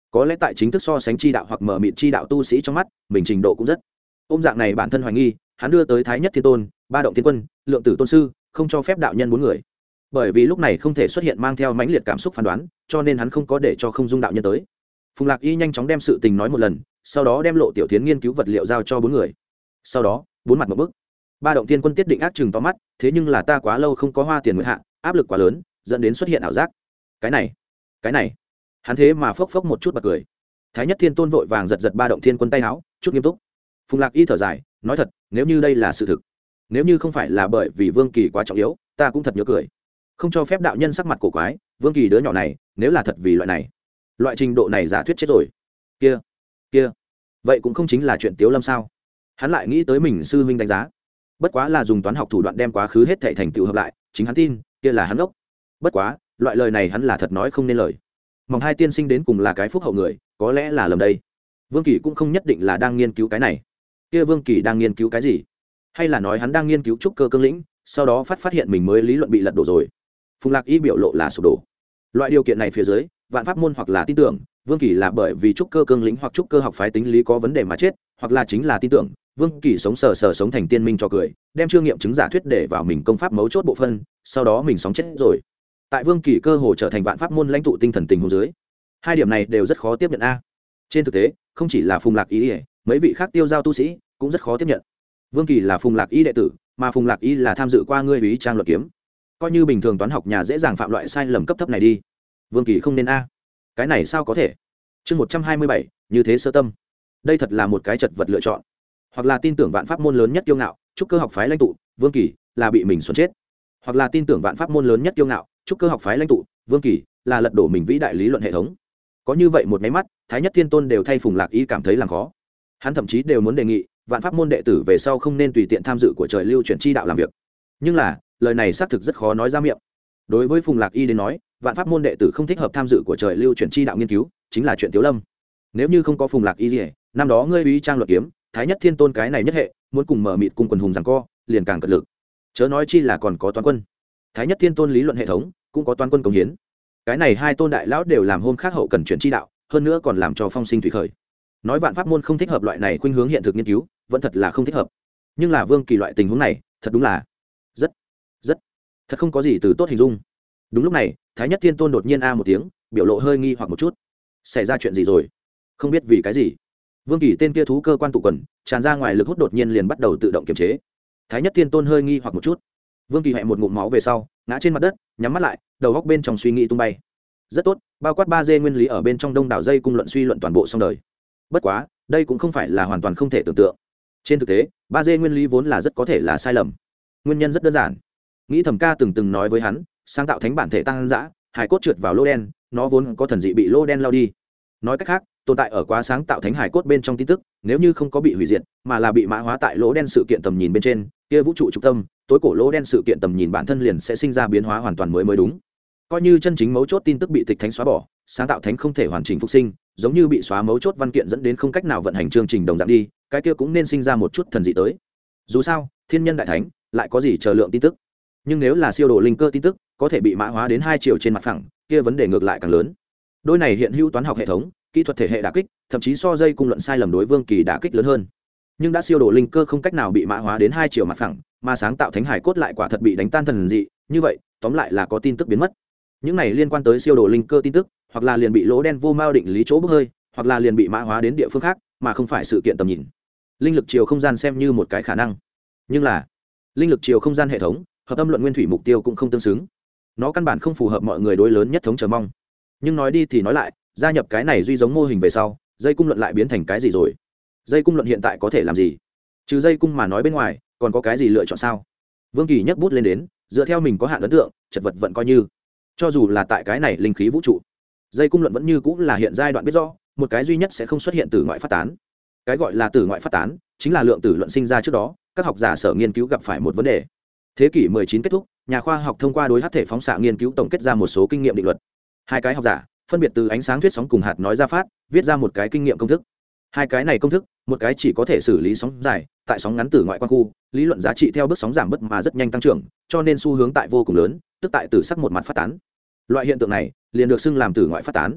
có lẽ tại chính thức so sánh chi đạo hoặc mở mịt chi đạo tu sĩ trong mắt mình trình độ cũng rất ôm dạng này bản thân hoài nghi, hắn đưa tới thái nhất thiên tôn, ba động thiên quân, lượng tử tôn sư, không cho phép đạo nhân bốn người, bởi vì lúc này không thể xuất hiện mang theo mãnh liệt cảm xúc phán đoán, cho nên hắn không có để cho không dung đạo nhân tới. Phùng Lạc Y nhanh chóng đem sự tình nói một lần, sau đó đem Lộ Tiểu Thiến nghiên cứu vật liệu giao cho bốn người. Sau đó bốn mặt một bước, ba động thiên quân tiết định ác chừng to mắt, thế nhưng là ta quá lâu không có hoa tiền nguyện hạ, áp lực quá lớn dẫn đến xuất hiện ảo giác. Cái này cái này hắn thế mà phốc phốc một chút bật cười. Thái nhất thiên tôn vội vàng giật giật ba động thiên quân tay áo, chút nghiêm túc. Phùng Lạc Y thở dài nói thật, nếu như đây là sự thực, nếu như không phải là bởi vì Vương Kỳ quá trọng yếu, ta cũng thật nhớ cười. Không cho phép đạo nhân sắc mặt cổ quái, Vương Kỳ đứa nhỏ này nếu là thật vì loại này loại trình độ này giả thuyết chết rồi, kia kia vậy cũng không chính là chuyện Tiếu Lâm sao? Hắn lại nghĩ tới mình sư huynh đánh giá, bất quá là dùng toán học thủ đoạn đem quá khứ hết thảy thành tựu hợp lại, chính hắn tin kia là hắn ốc. Bất quá loại lời này hắn là thật nói không nên lời. Mong hai tiên sinh đến cùng là cái phúc hậu người, có lẽ là lầm đây. Vương Kỳ cũng không nhất định là đang nghiên cứu cái này. Kia Vương Kỳ đang nghiên cứu cái gì? Hay là nói hắn đang nghiên cứu trúc cơ cương lĩnh, sau đó phát phát hiện mình mới lý luận bị lật đổ rồi? Phùng Lạc Y biểu lộ là sụp đổ. Loại điều kiện này phía dưới, vạn pháp môn hoặc là tin tưởng Vương Kỳ là bởi vì trúc cơ cương lĩnh hoặc trúc cơ học phái tính lý có vấn đề mà chết, hoặc là chính là tin tưởng Vương Kỳ sống sờ sờ sống thành tiên minh cho cười, đem trương nghiệm chứng giả thuyết để vào mình công pháp mấu chốt bộ phân, sau đó mình sống chết rồi. Tại Vương Kỳ cơ hồ trở thành vạn pháp môn lãnh tụ tinh thần tình huống dưới, hai điểm này đều rất khó tiếp nhận a. Trên thực tế, không chỉ là Phùng Lạc Y, mấy vị khác tiêu giao tu sĩ cũng rất khó tiếp nhận. Vương Kỳ là Phùng Lạc Y đệ tử, mà Phùng Lạc Y là tham dự qua ngươi ý trang luật kiếm, coi như bình thường toán học nhà dễ dàng phạm loại sai lầm cấp thấp này đi. Vương Kỳ không nên a. Cái này sao có thể? Chương một trăm hai mươi bảy, như thế sơ tâm. Đây thật là một cái chật vật lựa chọn. Hoặc là tin tưởng vạn pháp môn lớn nhất kiêu ngạo, trúc cơ học phái lãnh tụ, Vương Kỳ là bị mình xuẩn chết. Hoặc là tin tưởng vạn pháp môn lớn nhất kiêu ngạo, trúc cơ học phái lãnh tụ, Vương Kỳ là lật đổ mình vĩ đại lý luận hệ thống. Có như vậy một máy mắt, Thái Nhất Thiên Tôn đều thay Phùng Lạc Y cảm thấy làm khó. Hắn thậm chí đều muốn đề nghị vạn pháp môn đệ tử về sau không nên tùy tiện tham dự của trời lưu chuyển chi đạo làm việc. Nhưng là lời này xác thực rất khó nói ra miệng. Đối với Phùng Lạc Y đến nói, vạn pháp môn đệ tử không thích hợp tham dự của trời lưu chuyển chi đạo nghiên cứu chính là chuyện Tiếu Lâm. Nếu như không có Phùng Lạc Y gì, năm đó ngươi uy trang luật kiếm, Thái Nhất Thiên Tôn cái này nhất hệ muốn cùng mở mịt cung quần hùng giằng co, liền càng cật lực. Chớ nói chi là còn có toán quân. Thái Nhất Thiên Tôn lý luận hệ thống cũng có toán quân cống hiến. Cái này hai tôn đại lão đều làm hôm khác hậu cần chuyển chi đạo, hơn nữa còn làm cho phong sinh thủy khởi. Nói vạn pháp môn không thích hợp loại này khuynh hướng hiện thực nghiên cứu, vẫn thật là không thích hợp. Nhưng là Vương Kỳ loại tình huống này, thật đúng là rất rất thật không có gì từ tốt hình dung. Đúng lúc này, Thái Nhất Thiên Tôn đột nhiên a một tiếng, biểu lộ hơi nghi hoặc một chút. Xảy ra chuyện gì rồi? Không biết vì cái gì, Vương Kỳ tên kia thú cơ quan tụ quần tràn ra ngoài, lực hút đột nhiên liền bắt đầu tự động kiềm chế. Thái Nhất Thiên Tôn hơi nghi hoặc một chút. Vương Kỳ hẹ một ngụm máu về sau, ngã trên mặt đất, nhắm mắt lại, đầu góc bên trong suy nghĩ tung bay. Rất tốt, bao quát ba d nguyên lý ở bên trong đông đảo dây cung luận suy luận toàn bộ xong đời. Bất quá, đây cũng không phải là hoàn toàn không thể tưởng tượng. Trên thực tế, ba d nguyên lý vốn là rất có thể là sai lầm. Nguyên nhân rất đơn giản. Nghĩ Thầm Ca từng từng nói với hắn, sáng tạo thánh bản thể tăng dã, hải cốt trượt vào lô đen, nó vốn có thần dị bị lô đen lao đi. Nói cách khác, tồn tại ở quá sáng tạo thánh hải cốt bên trong tin tức, nếu như không có bị hủy diệt, mà là bị mã hóa tại lỗ đen sự kiện tầm nhìn bên trên, kia vũ trụ trung tâm, tối cổ lỗ đen sự kiện tầm nhìn bản thân liền sẽ sinh ra biến hóa hoàn toàn mới mới đúng. Coi như chân chính mấu chốt tin tức bị tịch thánh xóa bỏ, sáng tạo thánh không thể hoàn chỉnh phục sinh, giống như bị xóa mấu chốt văn kiện dẫn đến không cách nào vận hành chương trình đồng dạng đi, cái kia cũng nên sinh ra một chút thần dị tới. Dù sao, thiên nhân đại thánh lại có gì chờ lượng tin tức. Nhưng nếu là siêu đồ linh cơ tin tức có thể bị mã hóa đến hai chiều trên mặt phẳng, kia vấn đề ngược lại càng lớn. Đôi này hiện hữu toán học hệ thống, kỹ thuật thể hệ đả kích, thậm chí so dây cung luận sai lầm đối Vương Kỳ đả kích lớn hơn. Nhưng đã siêu đồ linh cơ không cách nào bị mã hóa đến hai chiều mặt phẳng, mà sáng tạo thánh hải cốt lại quả thật bị đánh tan thần dị, như vậy, tóm lại là có tin tức biến mất. Những này liên quan tới siêu đồ linh cơ tin tức, hoặc là liền bị lỗ đen vô mao định lý chỗ bốc hơi, hoặc là liền bị mã hóa đến địa phương khác, mà không phải sự kiện tầm nhìn. Linh lực chiều không gian xem như một cái khả năng, nhưng là linh lực chiều không gian hệ thống hợp âm luận nguyên thủy mục tiêu cũng không tương xứng, nó căn bản không phù hợp mọi người đối lớn nhất thống chờ mong. Nhưng nói đi thì nói lại, gia nhập cái này duy giống mô hình về sau, dây cung luận lại biến thành cái gì rồi? Dây cung luận hiện tại có thể làm gì? Trừ dây cung mà nói bên ngoài, còn có cái gì lựa chọn sao? Vương Kỳ nhấc bút lên đến, dựa theo mình có hạn ấn tượng, chật vật vận coi như, cho dù là tại cái này linh khí vũ trụ, dây cung luận vẫn như cũng là hiện giai đoạn biết rõ, một cái duy nhất sẽ không xuất hiện từ ngoại phát tán. Cái gọi là từ ngoại phát tán, chính là lượng tử luận sinh ra trước đó, các học giả sở nghiên cứu gặp phải một vấn đề. Thế kỷ mười chín kết thúc, nhà khoa học thông qua đối hắc thể phóng xạ nghiên cứu tổng kết ra một số kinh nghiệm định luật. Hai cái học giả phân biệt từ ánh sáng thuyết sóng cùng hạt nói ra phát, viết ra một cái kinh nghiệm công thức. Hai cái này công thức, một cái chỉ có thể xử lý sóng dài, tại sóng ngắn tử ngoại quang khu, lý luận giá trị theo bước sóng giảm bớt mà rất nhanh tăng trưởng, cho nên xu hướng tại vô cùng lớn, tức tại tử sắc một mặt phát tán. Loại hiện tượng này liền được xưng làm tử ngoại phát tán.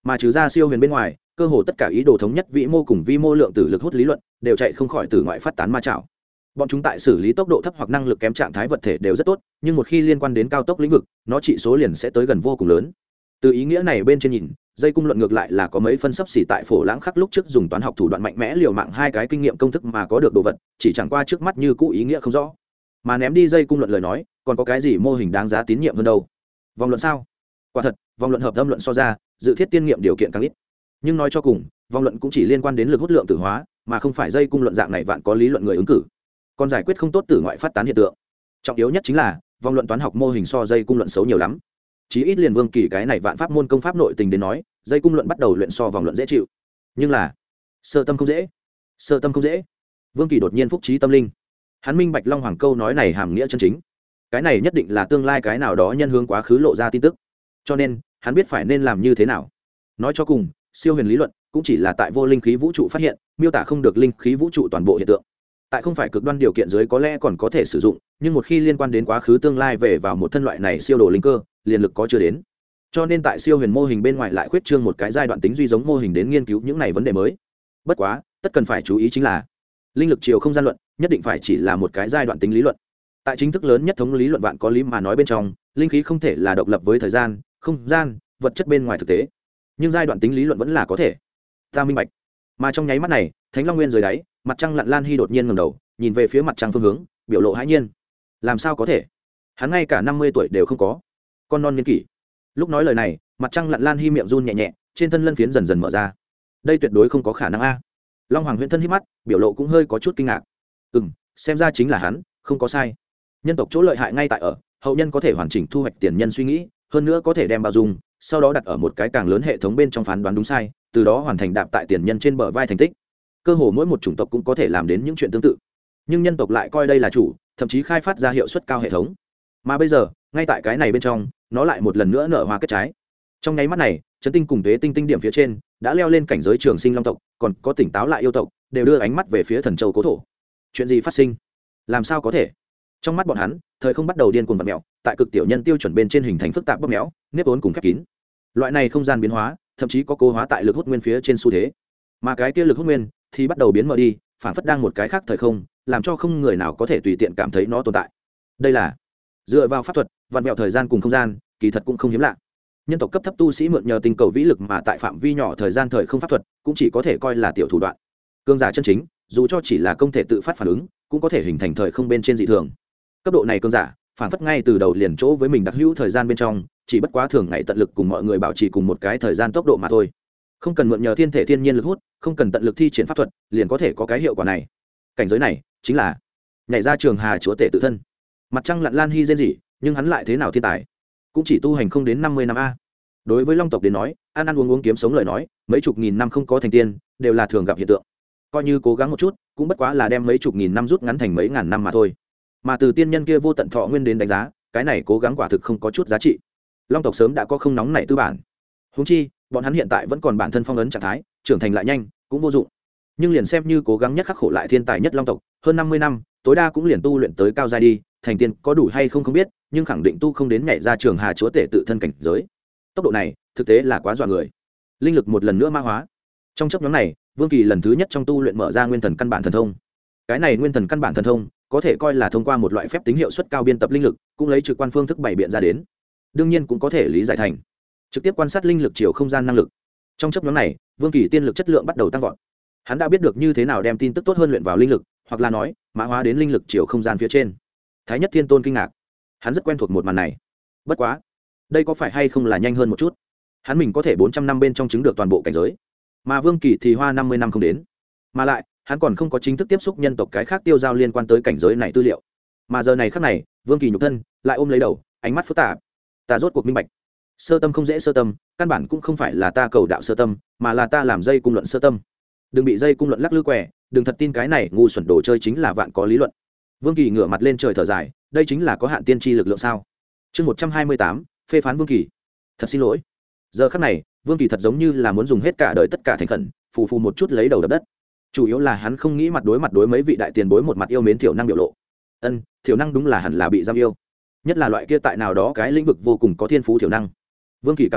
mà trừ ra siêu huyền bên ngoài, cơ hồ tất cả ý đồ thống nhất vĩ mô cùng vi mô lượng tử lực hút lý luận đều chạy không khỏi từ ngoại phát tán ma chảo. Bọn chúng tại xử lý tốc độ thấp hoặc năng lực kém trạng thái vật thể đều rất tốt, nhưng một khi liên quan đến cao tốc lĩnh vực, nó trị số liền sẽ tới gần vô cùng lớn. Từ ý nghĩa này bên trên nhìn, dây cung luận ngược lại là có mấy phân sấp xỉ tại phổ lãng khắc lúc trước dùng toán học thủ đoạn mạnh mẽ liều mạng hai cái kinh nghiệm công thức mà có được đồ vật, chỉ chẳng qua trước mắt như cũ ý nghĩa không rõ. Mà ném đi dây cung luận lời nói, còn có cái gì mô hình đáng giá tín nhiệm hơn đâu? Vòng luận sao? Quả thật, vòng luận hợp âm luận so ra, dự thiết tiên nghiệm điều kiện càng ít. Nhưng nói cho cùng, vòng luận cũng chỉ liên quan đến lực hút lượng tử hóa, mà không phải dây cung luận dạng này vạn có lý luận người ứng cử. Còn giải quyết không tốt tử ngoại phát tán hiện tượng. Trọng yếu nhất chính là, vòng luận toán học mô hình so dây cung luận xấu nhiều lắm. Chí ít liền Vương Kỳ cái này vạn pháp môn công pháp nội tình đến nói, dây cung luận bắt đầu luyện so vòng luận dễ chịu. Nhưng là, sơ tâm không dễ. Sơ tâm không dễ. Vương Kỳ đột nhiên phúc trí tâm linh. Hắn minh bạch Long Hoàng câu nói này hàm nghĩa chân chính. Cái này nhất định là tương lai cái nào đó nhân hướng quá khứ lộ ra tin tức. Cho nên, hắn biết phải nên làm như thế nào. Nói cho cùng, siêu huyền lý luận cũng chỉ là tại vô linh khí vũ trụ phát hiện, miêu tả không được linh khí vũ trụ toàn bộ hiện tượng. Tại không phải cực đoan điều kiện dưới có lẽ còn có thể sử dụng, nhưng một khi liên quan đến quá khứ tương lai về vào một thân loại này siêu đồ linh cơ, liền lực có chưa đến. Cho nên tại siêu huyền mô hình bên ngoài lại khuyết trương một cái giai đoạn tính duy giống mô hình đến nghiên cứu những này vấn đề mới. Bất quá, tất cần phải chú ý chính là, linh lực chiều không gian luận nhất định phải chỉ là một cái giai đoạn tính lý luận. Tại chính thức lớn nhất thống lý luận vạn có lý mà nói bên trong, linh khí không thể là độc lập với thời gian, không gian, vật chất bên ngoài thực tế. Nhưng giai đoạn tính lý luận vẫn là có thể. Ta minh bạch. Mà trong nháy mắt này, Thánh Long Nguyên dưới đáy, mặt trăng lặn Lan Hy đột nhiên ngẩng đầu, nhìn về phía mặt trăng phương hướng, biểu lộ hãi nhiên. Làm sao có thể? Hắn ngay cả năm mươi tuổi đều không có. Con non niên kỷ. Lúc nói lời này, mặt trăng lặn Lan Hy miệng run nhẹ nhẹ, trên thân lân phiến dần dần mở ra. Đây tuyệt đối không có khả năng a. Long Hoàng huyễn thân hít mắt, biểu lộ cũng hơi có chút kinh ngạc. Ừm, xem ra chính là hắn, không có sai. Nhân tộc chỗ lợi hại ngay tại ở, hậu nhân có thể hoàn chỉnh thu hoạch tiền nhân suy nghĩ, hơn nữa có thể đem bao dung, sau đó đặt ở một cái càng lớn hệ thống bên trong phán đoán đúng sai, từ đó hoàn thành đạp tại tiền nhân trên bờ vai thành tích. Cơ hồ mỗi một chủng tộc cũng có thể làm đến những chuyện tương tự, nhưng nhân tộc lại coi đây là chủ, thậm chí khai phát ra hiệu suất cao hệ thống. Mà bây giờ, ngay tại cái này bên trong, nó lại một lần nữa nở hoa kết trái. Trong nháy mắt này, Trấn Tinh cùng Tuế Tinh tinh điểm phía trên đã leo lên cảnh giới trường sinh long tộc, còn có tỉnh táo lại yêu tộc, đều đưa ánh mắt về phía Thần Châu Cố Thổ. Chuyện gì phát sinh? Làm sao có thể? Trong mắt bọn hắn, thời không bắt đầu điên cuồng vặn mèo, tại cực tiểu nhân tiêu chuẩn bên trên hình thành phức tạp bóp méo, nếp vốn cùng khép kín. Loại này không gian biến hóa, thậm chí có cố hóa tại lực hút nguyên phía trên xu thế. Mà cái kia lực hút nguyên thì bắt đầu biến mờ đi, phản phất đang một cái khác thời không, làm cho không người nào có thể tùy tiện cảm thấy nó tồn tại. Đây là dựa vào pháp thuật, vặn mèo thời gian cùng không gian, kỳ thật cũng không hiếm lạ. Nhân tộc cấp thấp tu sĩ mượn nhờ tinh cầu vĩ lực mà tại phạm vi nhỏ thời gian thời không pháp thuật, cũng chỉ có thể coi là tiểu thủ đoạn. Cương giả chân chính, dù cho chỉ là công thể tự phát phản ứng, cũng có thể hình thành thời không bên trên dị thường. Cấp độ này cương giả, phản phất ngay từ đầu liền chỗ với mình đặc hữu thời gian bên trong, chỉ bất quá thường ngày tận lực cùng mọi người bảo trì cùng một cái thời gian tốc độ mà thôi. Không cần mượn nhờ thiên thể thiên nhiên lực hút, không cần tận lực thi triển pháp thuật, liền có thể có cái hiệu quả này. Cảnh giới này chính là nhảy ra trường hà chúa tể tự thân. Mặt trăng lặn Lan Hy rên rỉ, nhưng hắn lại thế nào thiên tài, cũng chỉ tu hành không đến năm mươi năm a. Đối với long tộc đến nói, ăn ăn uống uống kiếm sống lời nói, mấy chục nghìn năm không có thành tiên, đều là thường gặp hiện tượng. Coi như cố gắng một chút, cũng bất quá là đem mấy chục nghìn năm rút ngắn thành mấy ngàn năm mà thôi. Mà từ tiên nhân kia vô tận thọ nguyên đến đánh giá, cái này cố gắng quả thực không có chút giá trị. Long tộc sớm đã có không nóng nảy tư bản. Huống chi, bọn hắn hiện tại vẫn còn bản thân phong ấn trạng thái, trưởng thành lại nhanh, cũng vô dụng. Nhưng liền xem như cố gắng nhất khắc khổ lại thiên tài nhất long tộc, hơn năm mươi năm, tối đa cũng liền tu luyện tới cao giai đi, thành tiên có đủ hay không không biết, nhưng khẳng định tu không đến nhảy ra trường hà chúa tể tự thân cảnh giới. Tốc độ này, thực tế là quá dọa người. Linh lực một lần nữa ma hóa. Trong chấp nhóm này, Vương Kỳ lần thứ nhất trong tu luyện mở ra nguyên thần căn bản thần thông. Cái này nguyên thần căn bản thần thông, có thể coi là thông qua một loại phép tính hiệu suất cao biên tập linh lực, cũng lấy trực quan phương thức bày biện ra đến. Đương nhiên cũng có thể lý giải thành trực tiếp quan sát linh lực chiều không gian năng lực. Trong chấp nhóm này, Vương Kỳ tiên lực chất lượng bắt đầu tăng vọt. Hắn đã biết được như thế nào đem tin tức tốt hơn luyện vào linh lực, hoặc là nói, mã hóa đến linh lực chiều không gian phía trên. Thái Nhất Thiên Tôn kinh ngạc. Hắn rất quen thuộc một màn này. Bất quá, đây có phải hay không là nhanh hơn một chút? Hắn mình có thể bốn trăm năm bên trong chứng được toàn bộ cảnh giới, mà Vương Kỳ thì hoa năm mươi năm không đến. Mà lại, hắn còn không có chính thức tiếp xúc nhân tộc cái khác tiêu giao liên quan tới cảnh giới này tư liệu. Mà giờ này khắc này, Vương Kỳ nhục thân lại ôm lấy đầu, ánh mắt phức tạp. Ta rốt cuộc minh bạch. Sơ tâm không dễ sơ tâm, căn bản cũng không phải là ta cầu đạo sơ tâm, mà là ta làm dây cung luận sơ tâm. Đừng bị dây cung luận lắc lư quẻ, đừng thật tin cái này ngu xuẩn đồ chơi chính là vạn có lý luận. Vương Kỳ ngửa mặt lên trời thở dài, đây chính là có hạn tiên tri lực lượng sao? Chương một trăm hai mươi tám, phê phán Vương Kỳ. Thật xin lỗi. Giờ khắc này, Vương Kỳ thật giống như là muốn dùng hết cả đời tất cả thành khẩn, phù phù một chút lấy đầu đập đất. Chủ yếu là hắn không nghĩ mặt đối mặt đối mấy vị đại tiền bối một mặt yêu mến thiểu năng biểu lộ. Ân, thiểu năng đúng là hẳn là bị giam yêu, nhất là loại kia tại nào đó cái lĩnh vực vô cùng có thiên phú thiểu năng. Vương Kỳ cảm giác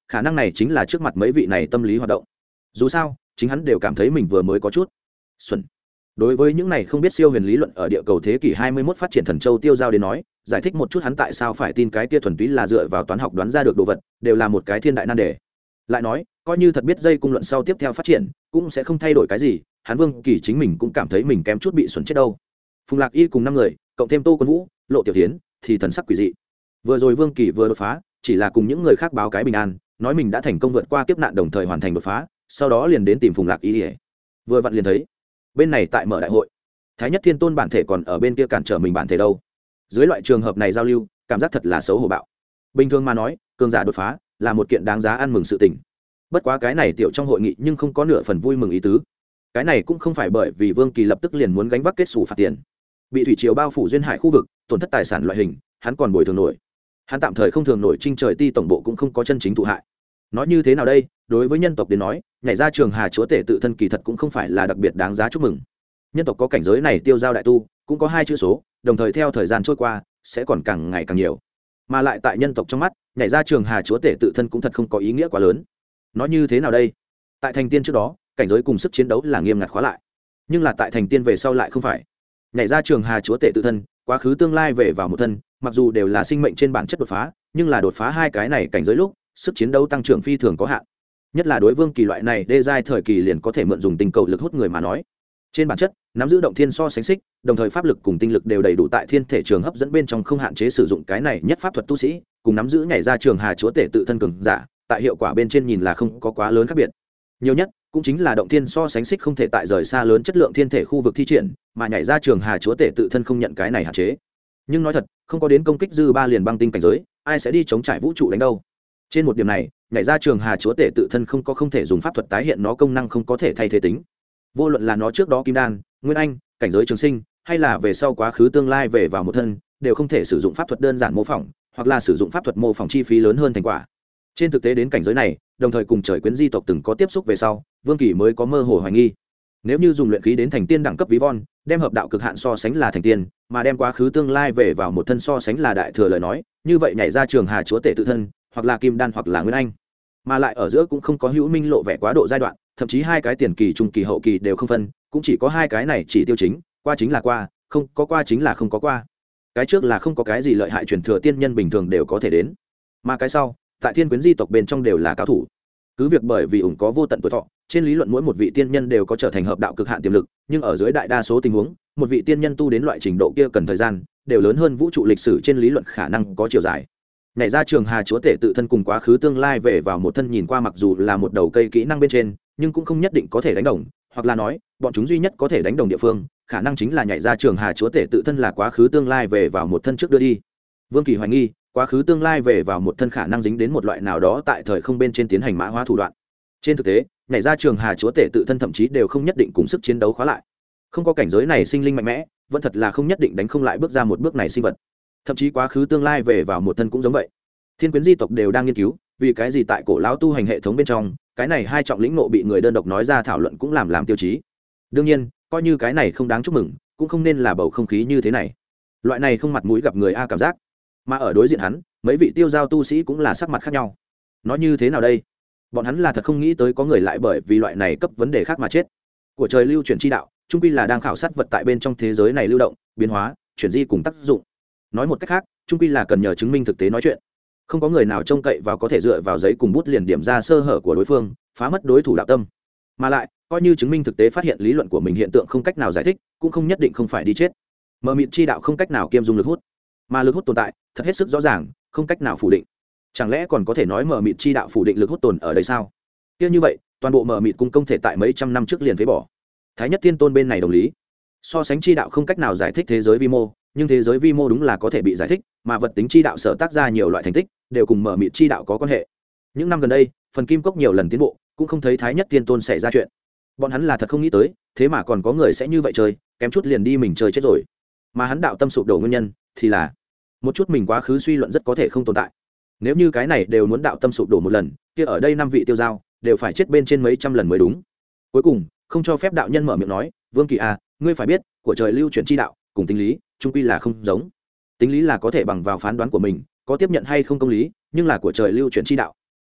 khả năng này chính là trước mặt mấy vị này tâm lý hoạt động. Dù sao chính hắn đều cảm thấy mình vừa mới có chút xuẩn. Đối với những này không biết siêu huyền lý luận ở địa cầu thế kỷ hai mươi mốt phát triển thần châu tiêu giao đến nói, giải thích một chút hắn tại sao phải tin cái kia thuần túy là dựa vào toán học đoán ra được đồ vật, đều là một cái thiên đại nan đề. Lại nói, coi như thật biết dây cung luận sau tiếp theo phát triển, cũng sẽ không thay đổi cái gì, hắn Vương Kỳ chính mình cũng cảm thấy mình kém chút bị xuẩn chết đâu. Phùng Lạc Y cùng năm người, cộng thêm Tô Quân Vũ, Lộ Tiểu Thiến, thì thần sắc quỷ dị. Vừa rồi Vương Kỳ vừa đột phá, chỉ là cùng những người khác báo cái bình an, nói mình đã thành công vượt qua kiếp nạn đồng thời hoàn thành đột phá, sau đó liền đến tìm Phùng Lạc Y. Vừa vặn liền thấy, bên này tại mở đại hội, Thái Nhất Thiên Tôn bản thể còn ở bên kia cản trở mình bản thể đâu. Dưới loại trường hợp này giao lưu, cảm giác thật là xấu hổ bạo. Bình thường mà nói, cường giả đột phá là một kiện đáng giá ăn mừng sự tình. Bất quá cái này tiểu trong hội nghị nhưng không có nửa phần vui mừng ý tứ. Cái này cũng không phải bởi vì Vương Kỳ lập tức liền muốn gánh vác kết sủ phạt tiền. Bị thủy triều bao phủ duyên hải khu vực, tổn thất tài sản loại hình, hắn còn bồi thường nổi. Hắn tạm thời không thường nổi Trinh Trời Ti tổng bộ cũng không có chân chính thụ hại. Nói như thế nào đây, đối với nhân tộc đến nói, nhảy ra Trường Hà chúa tể tự thân kỳ thật cũng không phải là đặc biệt đáng giá chúc mừng. Nhân tộc có cảnh giới này tiêu giao đại tu, cũng có hai chữ số, đồng thời theo thời gian trôi qua, sẽ còn càng ngày càng nhiều. Mà lại tại nhân tộc trong mắt, nhảy ra Trường Hà chúa tể tự thân cũng thật không có ý nghĩa quá lớn. Nói như thế nào đây? Tại thành tiên trước đó, cảnh giới cùng sức chiến đấu là nghiêm ngặt khóa lại. Nhưng là tại thành tiên về sau lại không phải. Nhảy ra Trường Hà chúa tể tự thân, quá khứ tương lai về vào một thân, mặc dù đều là sinh mệnh trên bản chất đột phá, nhưng là đột phá hai cái này cảnh giới lúc, sức chiến đấu tăng trưởng phi thường có hạn. Nhất là đối Vương Kỳ loại này đê giai thời kỳ liền có thể mượn dùng tình cầu lực hút người mà nói. Trên bản chất, nắm giữ động thiên so sánh xích, đồng thời pháp lực cùng tinh lực đều đầy đủ tại thiên thể trường hấp dẫn bên trong không hạn chế sử dụng cái này nhất pháp thuật tu sĩ, cùng nắm giữ nhảy ra Trường Hà chúa tể tự thân cường giả, tại hiệu quả bên trên nhìn là không có quá lớn khác biệt. Nhiều nhất cũng chính là động thiên so sánh xích không thể tại rời xa lớn chất lượng thiên thể khu vực thi triển, mà nhảy ra Trường Hà chúa tể tự thân không nhận cái này hạn chế. Nhưng nói thật, không có đến công kích dư ba liền băng tinh cảnh giới, ai sẽ đi chống trải vũ trụ đánh đâu. Trên một điểm này, nhảy ra Trường Hà chúa tể tự thân không có không thể dùng pháp thuật tái hiện nó công năng không có thể thay thế tính. Vô luận là nó trước đó kim đan, nguyên anh, cảnh giới trường sinh, hay là về sau quá khứ tương lai về vào một thân, đều không thể sử dụng pháp thuật đơn giản mô phỏng, hoặc là sử dụng pháp thuật mô phỏng chi phí lớn hơn thành quả. Trên thực tế đến cảnh giới này, đồng thời cùng trời quyến di tộc từng có tiếp xúc về sau, Vương Kỳ mới có mơ hồ hoài nghi. Nếu như dùng luyện khí đến thành tiên đẳng cấp ví von, đem hợp đạo cực hạn so sánh là thành tiên, mà đem quá khứ tương lai về vào một thân so sánh là đại thừa lời nói, như vậy nhảy ra Trường Hà chúa tể tự thân, hoặc là kim đan hoặc là nguyên anh, mà lại ở giữa cũng không có hữu minh lộ vẻ quá độ giai đoạn, thậm chí hai cái tiền kỳ trung kỳ hậu kỳ đều không phân, cũng chỉ có hai cái này chỉ tiêu chính, qua chính là qua, không có qua chính là không có qua. Cái trước là không có cái gì lợi hại truyền thừa tiên nhân bình thường đều có thể đến, mà cái sau tại thiên quyến di tộc bên trong đều là cao thủ. Cứ việc bởi vì ủng có vô tận tuổi thọ, trên lý luận mỗi một vị tiên nhân đều có trở thành hợp đạo cực hạn tiềm lực, nhưng ở dưới đại đa số tình huống, một vị tiên nhân tu đến loại trình độ kia cần thời gian, đều lớn hơn vũ trụ lịch sử trên lý luận khả năng có chiều dài. Nhảy ra Trường Hà chúa tể tự thân cùng quá khứ tương lai về vào một thân nhìn qua mặc dù là một đầu cây kỹ năng bên trên, nhưng cũng không nhất định có thể đánh đồng, hoặc là nói, bọn chúng duy nhất có thể đánh đồng địa phương, khả năng chính là nhảy ra Trường Hà chúa tể tự thân là quá khứ tương lai về vào một thân trước đưa đi. Vương Kỳ hoài nghi, quá khứ tương lai về vào một thân khả năng dính đến một loại nào đó tại thời không bên trên tiến hành mã hóa thủ đoạn. Trên thực tế, nhảy ra Trường Hà chúa tể tự thân thậm chí đều không nhất định cùng sức chiến đấu khóa lại. Không có cảnh giới này sinh linh mạnh mẽ, vẫn thật là không nhất định đánh không lại bước ra một bước này sinh vật. Thậm chí quá khứ tương lai về vào một thân cũng giống vậy. Thiên quyến di tộc đều đang nghiên cứu, vì cái gì tại cổ lão tu hành hệ thống bên trong, cái này hai trọng lĩnh ngộ bị người đơn độc nói ra thảo luận cũng làm làm tiêu chí. Đương nhiên, coi như cái này không đáng chúc mừng, cũng không nên là bầu không khí như thế này. Loại này không mặt mũi gặp người a cảm giác. Mà ở đối diện hắn, mấy vị tiêu giao tu sĩ cũng là sắc mặt khác nhau. Nói như thế nào đây? Bọn hắn là thật không nghĩ tới có người lại bởi vì loại này cấp vấn đề khác mà chết. Của trời lưu chuyển chi đạo, chung quy là đang khảo sát vật tại bên trong thế giới này lưu động, biến hóa, chuyển di cùng tác dụng. Nói một cách khác, chung quy là cần nhờ chứng minh thực tế nói chuyện. Không có người nào trông cậy vào có thể dựa vào giấy cùng bút liền điểm ra sơ hở của đối phương, phá mất đối thủ đạo tâm. Mà lại, coi như chứng minh thực tế phát hiện lý luận của mình hiện tượng không cách nào giải thích, cũng không nhất định không phải đi chết. Mờ mịt chi đạo không cách nào kiêm dung lực hút, mà lực hút tồn tại, thật hết sức rõ ràng, không cách nào phủ định. Chẳng lẽ còn có thể nói mờ mịt chi đạo phủ định lực hút tồn ở đây sao? Kia như vậy, toàn bộ mờ mịt cung công thể tại mấy trăm năm trước liền phế bỏ. Thái Nhất Thiên Tôn bên này đồng lý. So sánh chi đạo không cách nào giải thích thế giới vi mô, nhưng thế giới vi mô đúng là có thể bị giải thích, mà vật tính chi đạo sở tác ra nhiều loại thành tích, đều cùng mở mịt chi đạo có quan hệ. Những năm gần đây, phần kim cốc nhiều lần tiến bộ, cũng không thấy Thái Nhất Thiên Tôn xảy ra chuyện. Bọn hắn là thật không nghĩ tới, thế mà còn có người sẽ như vậy chơi, kém chút liền đi mình chơi chết rồi. Mà hắn đạo tâm sụp đổ nguyên nhân, thì là một chút mình quá khứ suy luận rất có thể không tồn tại. Nếu như cái này đều muốn đạo tâm sụp đổ một lần, kia ở đây năm vị tiêu giao đều phải chết bên trên mấy trăm lần mới đúng. Cuối cùng, không cho phép đạo nhân mở miệng nói, Vương Kỳ à, ngươi phải biết, của trời lưu chuyển chi đạo, cùng tính lý, chung quy là không giống. Tính lý là có thể bằng vào phán đoán của mình, có tiếp nhận hay không công lý, nhưng là của trời lưu chuyển chi đạo.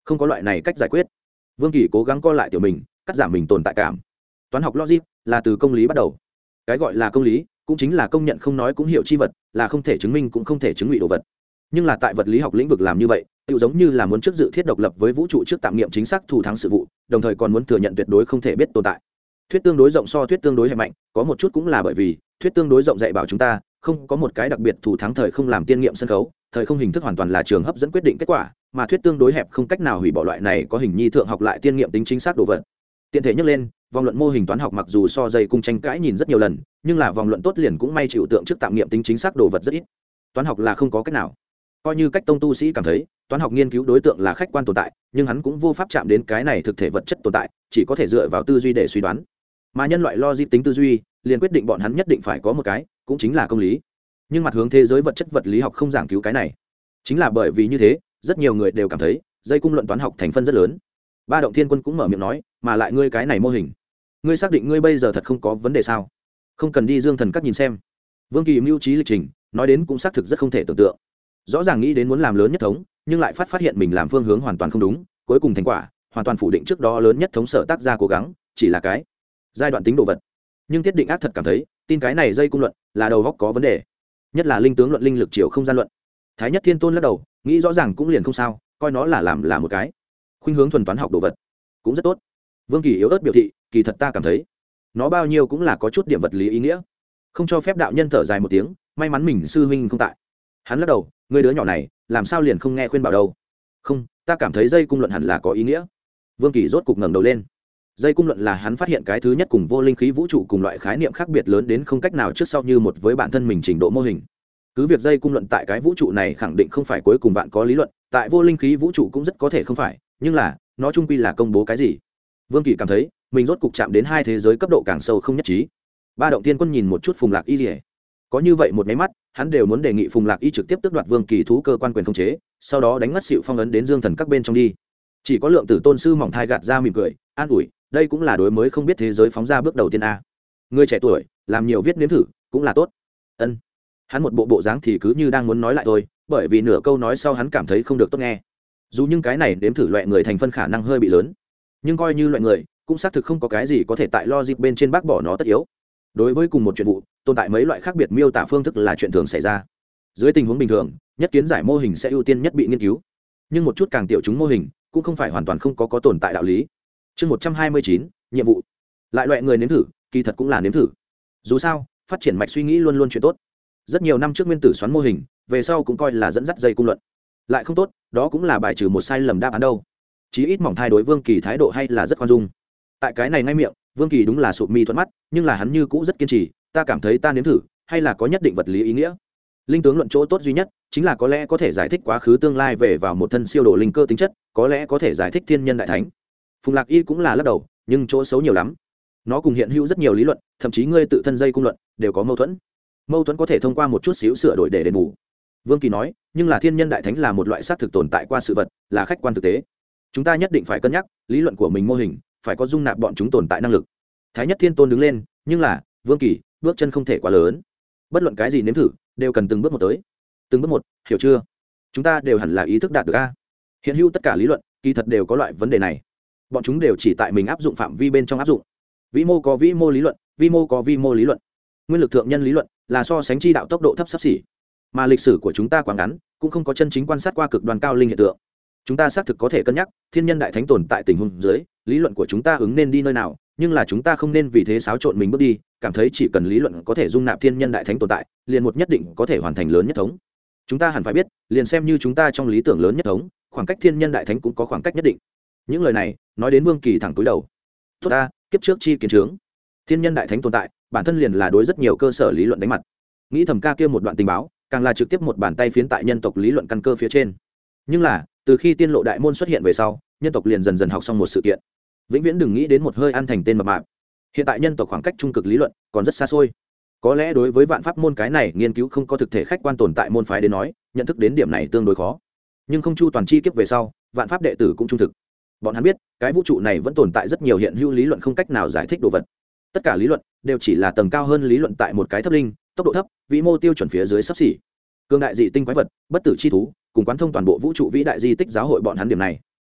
không có loại này cách giải quyết. Vương Kỳ cố gắng co lại tiểu mình, cắt giảm mình tồn tại cảm. Toán học logic là từ công lý bắt đầu. Cái gọi là công lý cũng chính là công nhận không nói cũng hiểu chi vật, là không thể chứng minh cũng không thể chứng ngụy đồ vật. Nhưng là tại vật lý học lĩnh vực làm như vậy, tự giống như là muốn trước dự thiết độc lập với vũ trụ trước tạm nghiệm chính xác thủ thắng sự vụ, đồng thời còn muốn thừa nhận tuyệt đối không thể biết tồn tại. Thuyết tương đối rộng so thuyết tương đối hẹp mạnh, có một chút cũng là bởi vì thuyết tương đối rộng dạy bảo chúng ta không có một cái đặc biệt thủ thắng thời không làm tiên nghiệm sân khấu, thời không hình thức hoàn toàn là trường hấp dẫn quyết định kết quả, mà thuyết tương đối hẹp không cách nào hủy bỏ loại này có hình nhi thượng học lại tiên nghiệm tính chính xác đồ vật. Tiện thể nhắc lên, vòng luận mô hình toán học mặc dù so dây cung tranh cãi nhìn rất nhiều lần, nhưng là vòng luận tốt liền cũng may chịu tượng trước tạm nghiệm tính chính xác đồ vật rất ít. Toán học là không có cách nào. Coi như cách tông tu sĩ cảm thấy toán học nghiên cứu đối tượng là khách quan tồn tại, nhưng hắn cũng vô pháp chạm đến cái này thực thể vật chất tồn tại, chỉ có thể dựa vào tư duy để suy đoán. Mà nhân loại logic tính tư duy liền quyết định bọn hắn nhất định phải có một cái, cũng chính là công lý. Nhưng mặt hướng thế giới vật chất vật lý học không giảng cứu cái này. Chính là bởi vì như thế, rất nhiều người đều cảm thấy dây cung luận toán học thành phân rất lớn. Ba Động Thiên Quân cũng mở miệng nói, mà lại ngươi cái này mô hình, ngươi xác định ngươi bây giờ thật không có vấn đề sao? Không cần đi Dương Thần Các nhìn xem. Vương Kỳ mưu trí lịch trình, nói đến cũng xác thực rất không thể tưởng tượng. Rõ ràng nghĩ đến muốn làm lớn nhất thống, nhưng lại phát phát hiện mình làm phương hướng hoàn toàn không đúng, cuối cùng thành quả hoàn toàn phủ định trước đó lớn nhất thống sở tác ra cố gắng, chỉ là cái giai đoạn tính đồ vật. Nhưng Tiết Định Ác thật cảm thấy, tin cái này dây cung luận là đầu góc có vấn đề, nhất là linh tướng luận linh lực chiều không gian luận. Thái Nhất Thiên Tôn lắc đầu, nghĩ rõ ràng cũng liền không sao, coi nó là làm là một cái khuynh hướng thuần toán học đồ vật, cũng rất tốt. Vương Kỳ yếu ớt biểu thị, kỳ thật ta cảm thấy nó bao nhiêu cũng là có chút điểm vật lý ý nghĩa. Không cho phép đạo nhân thở dài một tiếng, may mắn mình sư huynh không tại. Hắn lắc đầu, người đứa nhỏ này làm sao liền không nghe khuyên bảo đâu. Không, ta cảm thấy dây cung luận hẳn là có ý nghĩa. Vương Kỳ rốt cục ngẩng đầu lên. Dây cung luận là hắn phát hiện cái thứ nhất cùng vô linh khí vũ trụ cùng loại khái niệm khác biệt lớn đến không cách nào trước sau như một với bản thân mình trình độ mô hình. Cứ việc dây cung luận tại cái vũ trụ này khẳng định không phải cuối cùng vạn có lý luận, tại vô linh khí vũ trụ cũng rất có thể không phải, nhưng là nó chung quy là công bố cái gì. Vương Kỳ cảm thấy mình rốt cục chạm đến hai thế giới cấp độ càng sâu không nhất trí. Ba Động Thiên Quân nhìn một chút Phùng Lạc Y Lìa, có như vậy một máy mắt, hắn đều muốn đề nghị Phùng Lạc Y trực tiếp tước đoạt Vương Kỳ thú cơ quan quyền khống chế, sau đó đánh ngất xịu phong ấn đến Dương Thần Các bên trong đi. Chỉ có Lượng Tử Tôn sư mỏng thai gạt ra mỉm cười, an ủi, đây cũng là đối mới không biết thế giới phóng ra bước đầu tiên a. Người trẻ tuổi làm nhiều viết nếm thử cũng là tốt. Ân. Hắn một bộ bộ dáng thì cứ như đang muốn nói lại thôi, bởi vì nửa câu nói sau hắn cảm thấy không được tốt nghe. Dù những cái này nếm thử loại người thành phân khả năng hơi bị lớn, nhưng coi như loại người cũng xác thực không có cái gì có thể tại logic bên trên bác bỏ nó tất yếu. Đối với cùng một chuyện vụ tồn tại mấy loại khác biệt miêu tả phương thức là chuyện thường xảy ra. Dưới tình huống bình thường, nhất kiến giải mô hình sẽ ưu tiên nhất bị nghiên cứu, nhưng một chút càng tiểu chúng mô hình cũng không phải hoàn toàn không có có tồn tại đạo lý. Chương một trăm hai mươi chín, nhiệm vụ. Lại loại người nếm thử kỳ thật cũng là nếm thử. Dù sao phát triển mạch suy nghĩ luôn luôn chuyện tốt. Rất nhiều năm trước nguyên tử xoắn mô hình, về sau cũng coi là dẫn dắt dây cung luận. Lại không tốt, đó cũng là bài trừ một sai lầm đáp án đâu. Chí ít mỏng thai đối Vương Kỳ thái độ hay là rất khoan dung. Tại cái này ngay miệng, Vương Kỳ đúng là sụp mi thuận mắt, nhưng là hắn như cũ rất kiên trì, ta cảm thấy ta nếm thử hay là có nhất định vật lý ý nghĩa. Linh tướng luận chỗ tốt duy nhất chính là có lẽ có thể giải thích quá khứ tương lai về vào một thân siêu độ linh cơ tính chất, có lẽ có thể giải thích thiên nhân đại thánh. Phùng Lạc Y cũng là lắc đầu, nhưng chỗ xấu nhiều lắm. Nó cùng hiện hữu rất nhiều lý luận, thậm chí ngươi tự thân dây cung luận đều có mâu thuẫn. Mâu thuẫn có thể thông qua một chút xíu sửa đổi để đền bù. Vương Kỳ nói, nhưng là thiên nhân đại thánh là một loại xác thực tồn tại qua sự vật, là khách quan thực tế. Chúng ta nhất định phải cân nhắc lý luận của mình mô hình phải có dung nạp bọn chúng tồn tại năng lực. Thái Nhất Thiên Tôn đứng lên, nhưng là Vương Kỳ bước chân không thể quá lớn. Bất luận cái gì nếm thử đều cần từng bước một tới, từng bước một, hiểu chưa? Chúng ta đều hẳn là ý thức đạt được a. Hiện hữu tất cả lý luận kỳ thật đều có loại vấn đề này, bọn chúng đều chỉ tại mình áp dụng phạm vi bên trong áp dụng. Vĩ mô có vĩ mô lý luận, vi mô có vi mô lý luận. Nguyên lực thượng nhân lý luận là so sánh chi đạo tốc độ thấp sắp xỉ, mà lịch sử của chúng ta quá ngắn, cũng không có chân chính quan sát qua cực đoan cao linh hiện tượng. Chúng ta xác thực có thể cân nhắc thiên nhân đại thánh tồn tại tình huống dưới, lý luận của chúng ta ứng nên đi nơi nào, nhưng là chúng ta không nên vì thế xáo trộn mình bước đi, cảm thấy chỉ cần lý luận có thể dung nạp thiên nhân đại thánh tồn tại, liền một nhất định có thể hoàn thành lớn nhất thống. Chúng ta hẳn phải biết, liền xem như chúng ta trong lý tưởng lớn nhất thống, khoảng cách thiên nhân đại thánh cũng có khoảng cách nhất định. Những lời này nói đến Vương Kỳ thẳng túi đầu. Tốt ta, kiếp trước chi kiến trướng, thiên nhân đại thánh tồn tại bản thân liền là đối rất nhiều cơ sở lý luận đánh mặt. Nghĩ thầm ca kia một đoạn tình báo, càng là trực tiếp một bàn tay phiến tại nhân tộc lý luận căn cơ phía trên. Nhưng là từ khi tiên lộ đại môn xuất hiện về sau, nhân tộc liền dần dần học xong một sự kiện. Vĩnh viễn đừng nghĩ đến một hơi ăn thành tên mập mạp. Hiện tại nhân tộc khoảng cách trung cực lý luận còn rất xa xôi. Có lẽ đối với vạn pháp môn cái này nghiên cứu không có thực thể khách quan tồn tại môn phái đến nói, nhận thức đến điểm này tương đối khó. Nhưng không chu toàn chi kiếp về sau, vạn pháp đệ tử cũng trung thực. Bọn hắn biết, cái vũ trụ này vẫn tồn tại rất nhiều hiện hữu lý luận không cách nào giải thích đồ vật. Tất cả lý luận đều chỉ là tầng cao hơn lý luận tại một cái thấp linh, tốc độ thấp, vĩ mô tiêu chuẩn phía dưới sắp xỉ. Cương đại dị tinh quái vật, bất tử chi thú, cùng quán thông toàn bộ vũ trụ vĩ đại di tích giáo hội bọn hắn điểm này.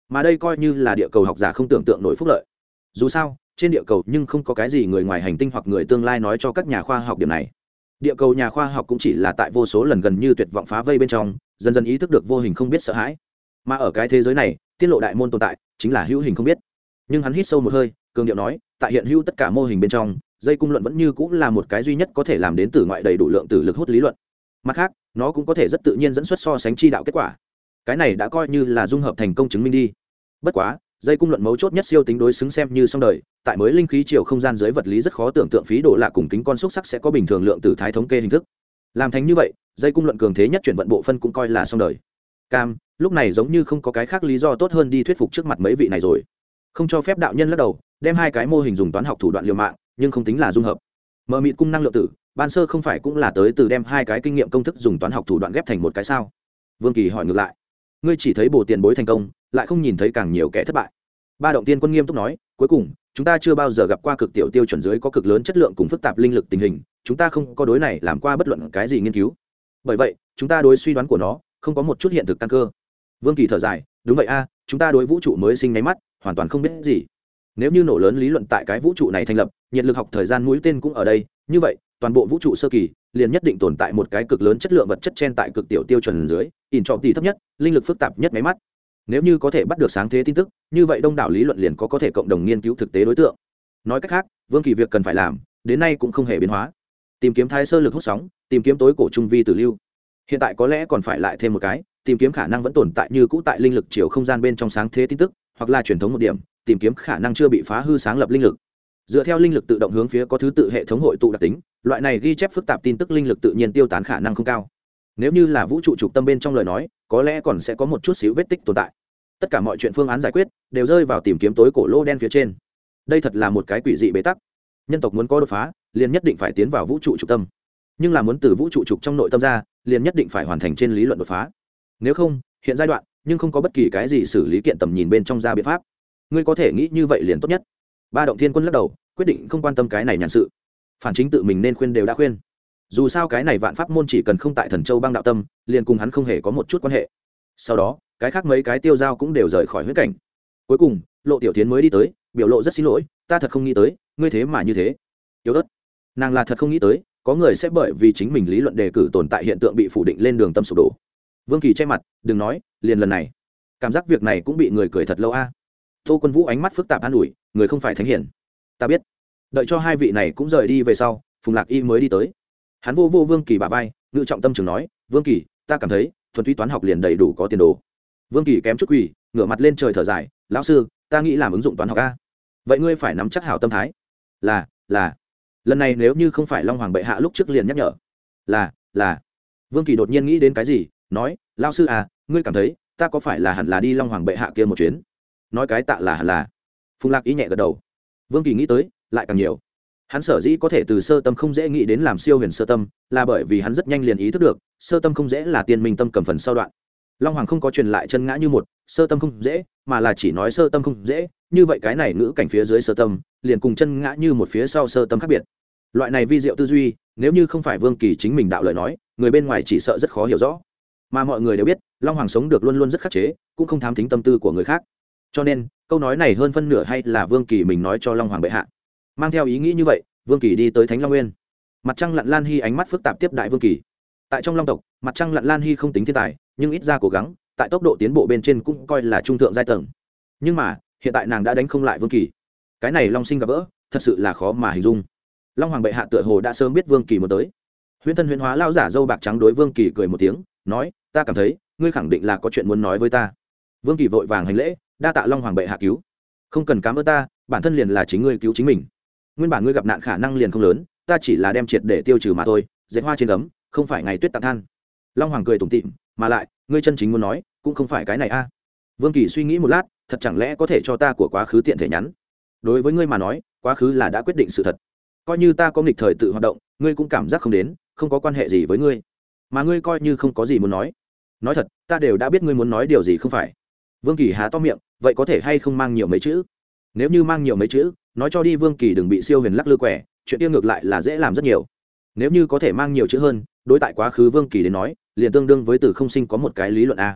mà đây coi như là địa cầu học giả không tưởng tượng nổi phúc lợi. Dù sao trên địa cầu nhưng không có cái gì người ngoài hành tinh hoặc người tương lai nói cho các nhà khoa học điểm này. Địa cầu nhà khoa học cũng chỉ là tại vô số lần gần như tuyệt vọng phá vây bên trong dần dần ý thức được vô hình không biết sợ hãi, mà ở cái thế giới này tiết lộ đại môn tồn tại chính là hữu hình không biết. Nhưng hắn hít sâu một hơi, cường điệu nói, tại hiện hữu tất cả mô hình bên trong, dây cung luận vẫn như cũng là một cái duy nhất có thể làm đến từ ngoại đầy đủ lượng tử lực hút lý luận. Mặt khác, nó cũng có thể rất tự nhiên dẫn xuất so sánh chi đạo kết quả. Cái này đã coi như là dung hợp thành công chứng minh đi. Bất quá, dây cung luận mấu chốt nhất siêu tính đối xứng xem như xong đời, tại mới linh khí chiều không gian dưới vật lý rất khó tưởng tượng phí độ lạ cùng kính con xúc sắc sẽ có bình thường lượng tử thái thống kê hình thức. Làm thành như vậy, dây cung luận cường thế nhất chuyển vận bộ phân cũng coi là xong đời. Cam, lúc này giống như không có cái khác lý do tốt hơn đi thuyết phục trước mặt mấy vị này rồi. Không cho phép đạo nhân lắc đầu, đem hai cái mô hình dùng toán học thủ đoạn liều mạng, nhưng không tính là dung hợp. Mờ mịt cung năng lượng tử, ban sơ không phải cũng là tới từ đem hai cái kinh nghiệm công thức dùng toán học thủ đoạn ghép thành một cái sao? Vương Kỳ hỏi ngược lại. Ngươi chỉ thấy bổ tiền bối thành công, lại không nhìn thấy càng nhiều kẻ thất bại. Ba động tiên quân nghiêm túc nói, cuối cùng, chúng ta chưa bao giờ gặp qua cực tiểu tiêu chuẩn dưới có cực lớn chất lượng cùng phức tạp linh lực tình hình, chúng ta không có đối này làm qua bất luận cái gì nghiên cứu. Bởi vậy, chúng ta đối suy đoán của nó không có một chút hiện thực căn cơ. Vương Kỳ thở dài, đúng vậy a, chúng ta đối vũ trụ mới sinh nháy mắt, hoàn toàn không biết gì. Nếu như nổ lớn lý luận tại cái vũ trụ này thành lập, nhiệt lực học thời gian mũi tên cũng ở đây, như vậy, toàn bộ vũ trụ sơ kỳ liền nhất định tồn tại một cái cực lớn chất lượng vật chất chen tại cực tiểu tiêu chuẩn dưới, in trọng tỷ thấp nhất, linh lực phức tạp nhất máy mắt. Nếu như có thể bắt được sáng thế tin tức, như vậy đông đảo lý luận liền có có thể cộng đồng nghiên cứu thực tế đối tượng. Nói cách khác, Vương Kỳ việc cần phải làm, đến nay cũng không hề biến hóa. Tìm kiếm thái sơ lực hút sóng, tìm kiếm tối cổ trung vi tử lưu. Hiện tại có lẽ còn phải lại thêm một cái, tìm kiếm khả năng vẫn tồn tại như cũ tại linh lực chiều không gian bên trong sáng thế tin tức, hoặc là truyền thống một điểm, tìm kiếm khả năng chưa bị phá hư sáng lập linh lực. Dựa theo linh lực tự động hướng phía có thứ tự hệ thống hội tụ đặc tính, loại này ghi chép phức tạp tin tức linh lực tự nhiên tiêu tán khả năng không cao. Nếu như là vũ trụ trục tâm bên trong lời nói, có lẽ còn sẽ có một chút xíu vết tích tồn tại. Tất cả mọi chuyện phương án giải quyết đều rơi vào tìm kiếm tối cổ lô đen phía trên. Đây thật là một cái quỷ dị bế tắc. Nhân tộc muốn có đột phá, liền nhất định phải tiến vào vũ trụ trục tâm. Nhưng là muốn từ vũ trụ trục trong nội tâm ra, liền nhất định phải hoàn thành trên lý luận đột phá. Nếu không, hiện giai đoạn, nhưng không có bất kỳ cái gì xử lý kiện tầm nhìn bên trong ra biện pháp. Ngươi có thể nghĩ như vậy liền tốt nhất. Ba động thiên quân lắc đầu, quyết định không quan tâm cái này nhàn sự. Phản chính tự mình nên khuyên đều đã khuyên. Dù sao cái này vạn pháp môn chỉ cần không tại Thần Châu bang đạo tâm, liền cùng hắn không hề có một chút quan hệ. Sau đó, cái khác mấy cái tiêu giao cũng đều rời khỏi huyết cảnh. Cuối cùng, Lộ Tiểu Thiến mới đi tới, biểu lộ rất xin lỗi, ta thật không nghĩ tới, ngươi thế mà như thế. Yếu ớt. Nàng là thật không nghĩ tới, có người sẽ bởi vì chính mình lý luận đề cử tồn tại hiện tượng bị phủ định lên đường tâm sụp đổ. Vương Kỳ che mặt, đừng nói, liền lần này, cảm giác việc này cũng bị người cười thật lâu a. Tô Quân Vũ ánh mắt phức tạp an ủi, người không phải thánh hiển. Ta biết. Đợi cho hai vị này cũng rời đi về sau, Phùng Lạc Y mới đi tới. Hắn vô vô Vương Kỳ bả vai, ngự trọng tâm trường nói, Vương Kỳ, ta cảm thấy thuần túy toán học liền đầy đủ có tiền đồ. Vương Kỳ kém chút quỳ, ngửa mặt lên trời thở dài, lão sư, ta nghĩ làm ứng dụng toán học a. Vậy ngươi phải nắm chắc hảo tâm thái. Là, là. Lần này nếu như không phải Long Hoàng bệ hạ lúc trước liền nhắc nhở. Là, là. Vương Kỳ đột nhiên nghĩ đến cái gì, nói, lão sư à, ngươi cảm thấy ta có phải là hẳn là đi Long Hoàng bệ hạ kia một chuyến? Nói cái tạ là hẳn là. Phùng Lạc Y nhẹ gật đầu. Vương Kỳ nghĩ tới, lại càng nhiều. Hắn sở dĩ có thể từ sơ tâm không dễ nghĩ đến làm siêu huyền sơ tâm, là bởi vì hắn rất nhanh liền ý thức được, sơ tâm không dễ là tiên minh tâm cầm phần sau đoạn. Long Hoàng không có truyền lại chân ngã như một, sơ tâm không dễ, mà là chỉ nói sơ tâm không dễ, như vậy cái này ngữ cảnh phía dưới sơ tâm, liền cùng chân ngã như một phía sau sơ tâm khác biệt. Loại này vi diệu tư duy, nếu như không phải Vương Kỳ chính mình đạo lời nói, người bên ngoài chỉ sợ rất khó hiểu rõ. Mà mọi người đều biết, Long Hoàng sống được luôn luôn rất khắc chế, cũng không thám thính tâm tư của người khác. Cho nên, câu nói này hơn phân nửa hay là Vương Kỳ mình nói cho Long Hoàng bệ hạ. Mang theo ý nghĩ như vậy, Vương Kỳ đi tới Thánh Long Nguyên. Mặt trăng lặn Lan Hy ánh mắt phức tạp tiếp đại Vương Kỳ. Tại trong Long tộc, mặt trăng lặn Lan Hy không tính thiên tài, nhưng ít ra cố gắng, tại tốc độ tiến bộ bên trên cũng coi là trung thượng giai tầng. Nhưng mà, hiện tại nàng đã đánh không lại Vương Kỳ. Cái này Long Sinh gặp gỡ, thật sự là khó mà hình dung. Long Hoàng bệ hạ tựa hồ đã sớm biết Vương Kỳ muốn tới. Huyễn thân huyễn hóa lao giả dâu bạc trắng đối Vương Kỳ cười một tiếng, nói, ta cảm thấy, ngươi khẳng định là có chuyện muốn nói với ta. Vương Kỳ vội vàng hành lễ, đa tạ Long Hoàng bệ hạ cứu. Không cần cảm ơn ta, bản thân liền là chính ngươi cứu chính mình. Nguyên bản ngươi gặp nạn khả năng liền không lớn, ta chỉ là đem triệt để tiêu trừ mà thôi, dệt hoa trên gấm, không phải ngày tuyết tàn than. Long Hoàng cười tủm tỉm, mà lại, ngươi chân chính muốn nói, cũng không phải cái này a. Vương Kỳ suy nghĩ một lát, thật chẳng lẽ có thể cho ta của quá khứ tiện thể nhắn? Đối với ngươi mà nói, quá khứ là đã quyết định sự thật. Coi như ta có nghịch thời tự hoạt động, ngươi cũng cảm giác không đến, không có quan hệ gì với ngươi. Mà ngươi coi như không có gì muốn nói. Nói thật, ta đều đã biết ngươi muốn nói điều gì không phải. Vương Kỳ há to miệng, vậy có thể hay không mang nhiều mấy chữ? Nếu như mang nhiều mấy chữ, nói cho đi Vương Kỳ đừng bị siêu huyền lắc lư quẻ, chuyện kia ngược lại là dễ làm rất nhiều. Nếu như có thể mang nhiều chữ hơn, đối tại quá khứ Vương Kỳ đến nói, liền tương đương với từ không sinh có một cái lý luận a.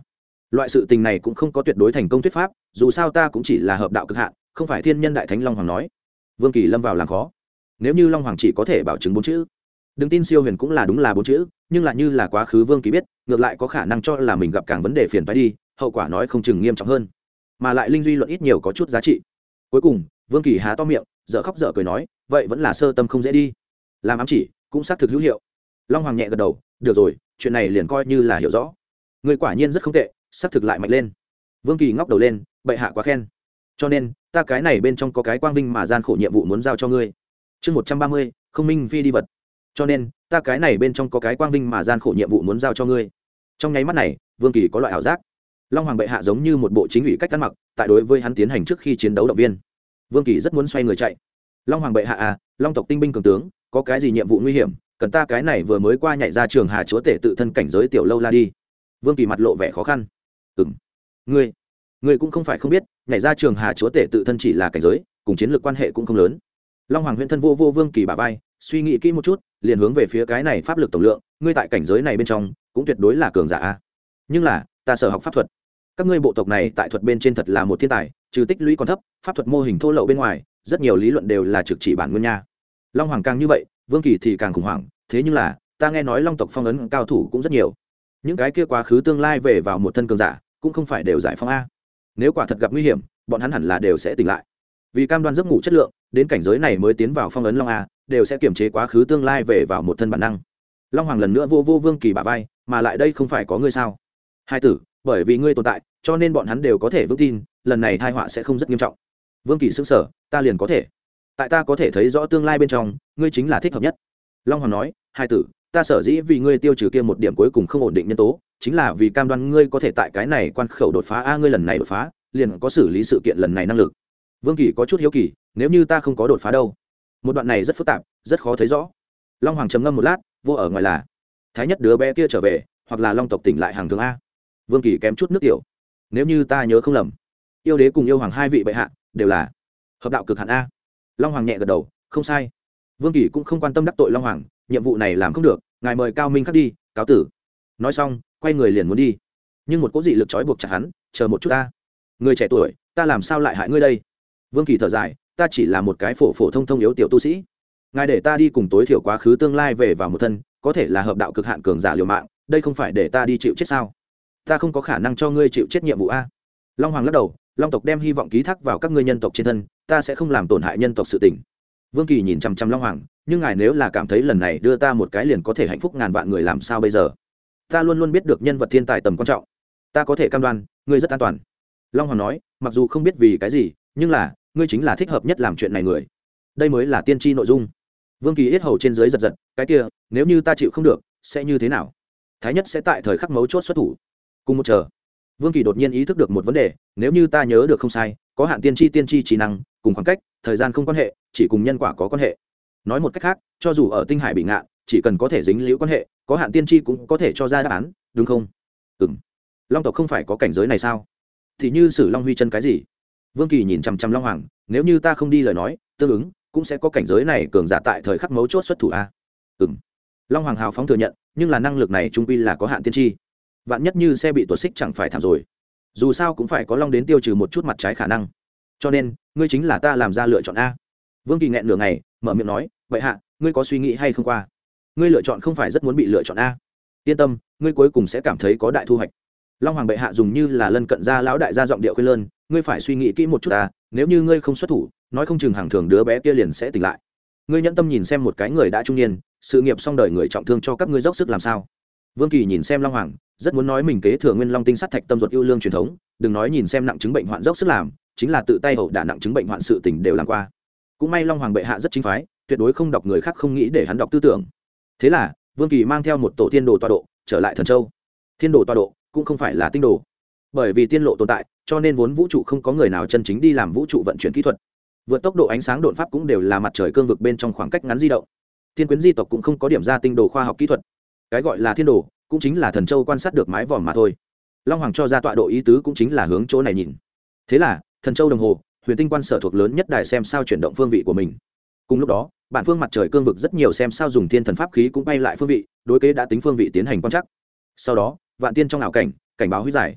loại sự tình này cũng không có tuyệt đối thành công thuyết pháp, dù sao ta cũng chỉ là hợp đạo cực hạn, không phải thiên nhân đại thánh. Long Hoàng nói. Vương Kỳ lâm vào làm khó. Nếu như Long Hoàng chỉ có thể bảo chứng bốn chữ, đừng tin siêu huyền cũng là đúng là bốn chữ, nhưng lại như là quá khứ Vương Kỳ biết, ngược lại có khả năng cho là mình gặp càng vấn đề phiền phải đi, hậu quả nói không chừng nghiêm trọng hơn, mà lại linh duy luận ít nhiều có chút giá trị. Cuối cùng Vương Kỳ há to miệng, dở khóc dở cười nói, vậy vẫn là sơ tâm không dễ đi, làm ám chỉ cũng xác thực hữu hiệu. Long Hoàng nhẹ gật đầu, được rồi, chuyện này liền coi như là hiểu rõ. Người quả nhiên rất không tệ, xác thực lại mạnh lên. Vương Kỳ ngóc đầu lên, bệ hạ quá khen, cho nên ta cái này bên trong có cái quang vinh mà gian khổ nhiệm vụ muốn giao cho ngươi. Chương một trăm ba mươi, không minh phi đi vật. Cho nên ta cái này bên trong có cái quang vinh mà gian khổ nhiệm vụ muốn giao cho ngươi. Trong nháy mắt này, Vương Kỳ có loại ảo giác, Long Hoàng bệ hạ giống như một bộ chính ủy cách ăn mặc, tại đối với hắn tiến hành trước khi chiến đấu động viên. Vương Kỳ rất muốn xoay người chạy. Long Hoàng bệ hạ à, Long tộc tinh binh cường tướng, có cái gì nhiệm vụ nguy hiểm, cần ta cái này vừa mới qua nhảy ra trường Hà chúa tể tự thân cảnh giới tiểu lâu la đi. Vương Kỳ mặt lộ vẻ khó khăn. Ừm, ngươi, ngươi cũng không phải không biết, nhảy ra trường Hà chúa tể tự thân chỉ là cảnh giới, cùng chiến lược quan hệ cũng không lớn. Long Hoàng huyễn thân vô vô Vương Kỳ bả vai, suy nghĩ kỹ một chút, liền hướng về phía cái này pháp lực tổng lượng, ngươi tại cảnh giới này bên trong, cũng tuyệt đối là cường giả a. Nhưng là, ta sở học pháp thuật, các ngươi bộ tộc này tại thuật bên trên thật là một thiên tài, trừ tích lũy còn thấp, pháp thuật mô hình thô lậu bên ngoài, rất nhiều lý luận đều là trực chỉ bản nguyên nha. Long Hoàng càng như vậy, Vương Kỳ thì càng khủng hoảng, thế nhưng là, ta nghe nói Long tộc phong ấn cao thủ cũng rất nhiều, những cái kia quá khứ tương lai về vào một thân cường giả, cũng không phải đều giải phóng a. Nếu quả thật gặp nguy hiểm, bọn hắn hẳn là đều sẽ tỉnh lại. Vì cam đoan giấc ngủ chất lượng, đến cảnh giới này mới tiến vào phong ấn Long a, đều sẽ kiểm chế quá khứ tương lai về vào một thân bản năng. Long Hoàng lần nữa vô vô Vương Kỳ bả vai, mà lại đây không phải có ngươi sao? Hai tử, bởi vì ngươi tồn tại, cho nên bọn hắn đều có thể vững tin, lần này tai họa sẽ không rất nghiêm trọng. Vương Kỳ sững sờ, ta liền có thể. Tại ta có thể thấy rõ tương lai bên trong, ngươi chính là thích hợp nhất. Long Hoàng nói, hai tử, ta sở dĩ vì ngươi tiêu trừ kia một điểm cuối cùng không ổn định nhân tố, chính là vì cam đoan ngươi có thể tại cái này quan khẩu đột phá a, ngươi lần này đột phá, liền có xử lý sự kiện lần này năng lực. Vương Kỳ có chút hiếu kỳ, nếu như ta không có đột phá đâu? Một đoạn này rất phức tạp, rất khó thấy rõ. Long Hoàng trầm ngâm một lát, vô ở ngoài là thái nhất đứa bé kia trở về, hoặc là Long tộc tỉnh lại hàng thường a. Vương Kỳ kém chút nước tiểu. Nếu như ta nhớ không lầm, yêu đế cùng yêu hoàng hai vị bệ hạ đều là hợp đạo cực hạn a. Long Hoàng nhẹ gật đầu, không sai. Vương Kỳ cũng không quan tâm đắc tội Long Hoàng, nhiệm vụ này làm không được, ngài mời Cao Minh khắc đi, cáo tử. Nói xong, quay người liền muốn đi, nhưng một cỗ dị lực trói buộc chặt hắn, chờ một chút ta. Người trẻ tuổi, ta làm sao lại hại ngươi đây? Vương Kỳ thở dài, ta chỉ là một cái phổ phổ thông thông yếu tiểu tu sĩ, ngài để ta đi cùng tối thiểu quá khứ tương lai về vào một thân, có thể là hợp đạo cực hạn cường giả liều mạng, đây không phải để ta đi chịu chết sao? Ta không có khả năng cho ngươi chịu chết nhiệm vụ a. Long Hoàng lắc đầu, Long tộc đem hy vọng ký thác vào các ngươi nhân tộc trên thân, ta sẽ không làm tổn hại nhân tộc sự tình. Vương Kỳ nhìn chằm chằm Long Hoàng, nhưng ngài nếu là cảm thấy lần này đưa ta một cái liền có thể hạnh phúc ngàn vạn người làm sao bây giờ? Ta luôn luôn biết được nhân vật thiên tài tầm quan trọng, ta có thể cam đoan ngươi rất an toàn. Long Hoàng nói, mặc dù không biết vì cái gì, nhưng là ngươi chính là thích hợp nhất làm chuyện này người, đây mới là tiên tri nội dung. Vương Kỳ yết hầu trên dưới giật giật, cái kia nếu như ta chịu không được sẽ như thế nào? Thái nhất sẽ tại thời khắc mấu chốt xuất thủ. Cùng một chờ, Vương Kỳ đột nhiên ý thức được một vấn đề, nếu như ta nhớ được không sai, có hạn tiên tri tiên tri trí năng cùng khoảng cách thời gian không quan hệ, chỉ cùng nhân quả có quan hệ. Nói một cách khác, cho dù ở tinh hải bị ngạn, chỉ cần có thể dính liễu quan hệ, có hạn tiên tri cũng có thể cho ra đáp án, đúng không? Ừm. Long tộc không phải có cảnh giới này sao? Thì như Sử Long Huy chân cái gì? Vương Kỳ nhìn chằm chằm Long Hoàng, nếu như ta không đi lời nói, tương ứng cũng sẽ có cảnh giới này cường giả tại thời khắc mấu chốt xuất thủ a. Ừm. Long Hoàng hào phóng thừa nhận, nhưng là năng lực này trung quy là có hạn tiên tri. Vạn nhất như xe bị tuột xích chẳng phải thảm rồi. Dù sao cũng phải có Long đến tiêu trừ một chút mặt trái khả năng. Cho nên, ngươi chính là ta làm ra lựa chọn a. Vương Kỳ nghẹn nửa ngày, mở miệng nói, vậy hạ, ngươi có suy nghĩ hay không qua? Ngươi lựa chọn không phải rất muốn bị lựa chọn a? Yên tâm, ngươi cuối cùng sẽ cảm thấy có đại thu hoạch. Long Hoàng bệ hạ dùng như là lân cận gia lão đại gia giọng điệu khuyên lơn, ngươi phải suy nghĩ kỹ một chút ta, nếu như ngươi không xuất thủ, nói không chừng hàng thường đứa bé kia liền sẽ tỉnh lại. Ngươi nhẫn tâm nhìn xem một cái người đã trung niên, sự nghiệp xong đời người trọng thương cho các ngươi dốc sức làm sao? Vương Kỳ nhìn xem Long Hoàng, rất muốn nói mình kế thừa Nguyên Long tinh sắt thạch tâm ruột yêu lương truyền thống, đừng nói nhìn xem nặng chứng bệnh hoạn dốc sức làm, chính là tự tay hậu đả nặng chứng bệnh hoạn sự tình đều làm qua. Cũng may Long Hoàng bệ hạ rất chính phái, tuyệt đối không đọc người khác không nghĩ để hắn đọc tư tưởng. Thế là, Vương Kỳ mang theo một tổ tiên đồ tọa độ, trở lại Thần Châu. Thiên đồ tọa độ cũng không phải là tinh đồ, bởi vì tiên lộ tồn tại, cho nên vốn vũ trụ không có người nào chân chính đi làm vũ trụ vận chuyển kỹ thuật. Vượt tốc độ ánh sáng độn pháp cũng đều là mặt trời cương vực bên trong khoảng cách ngắn di động. Thiên quyến di tộc cũng không có điểm ra tinh đồ khoa học kỹ thuật. Cái gọi là thiên đồ, cũng chính là Thần Châu quan sát được mái vòm mà thôi. Long Hoàng cho ra tọa độ ý tứ cũng chính là hướng chỗ này nhìn. Thế là, Thần Châu đồng hồ, huyền tinh quan sở thuộc lớn nhất đài xem sao chuyển động phương vị của mình. Cùng lúc đó, bản phương mặt trời cương vực rất nhiều xem sao dùng thiên thần pháp khí cũng bay lại phương vị, đối kế đã tính phương vị tiến hành quan trắc. Sau đó, vạn tiên trong ảo cảnh, cảnh báo huy giải.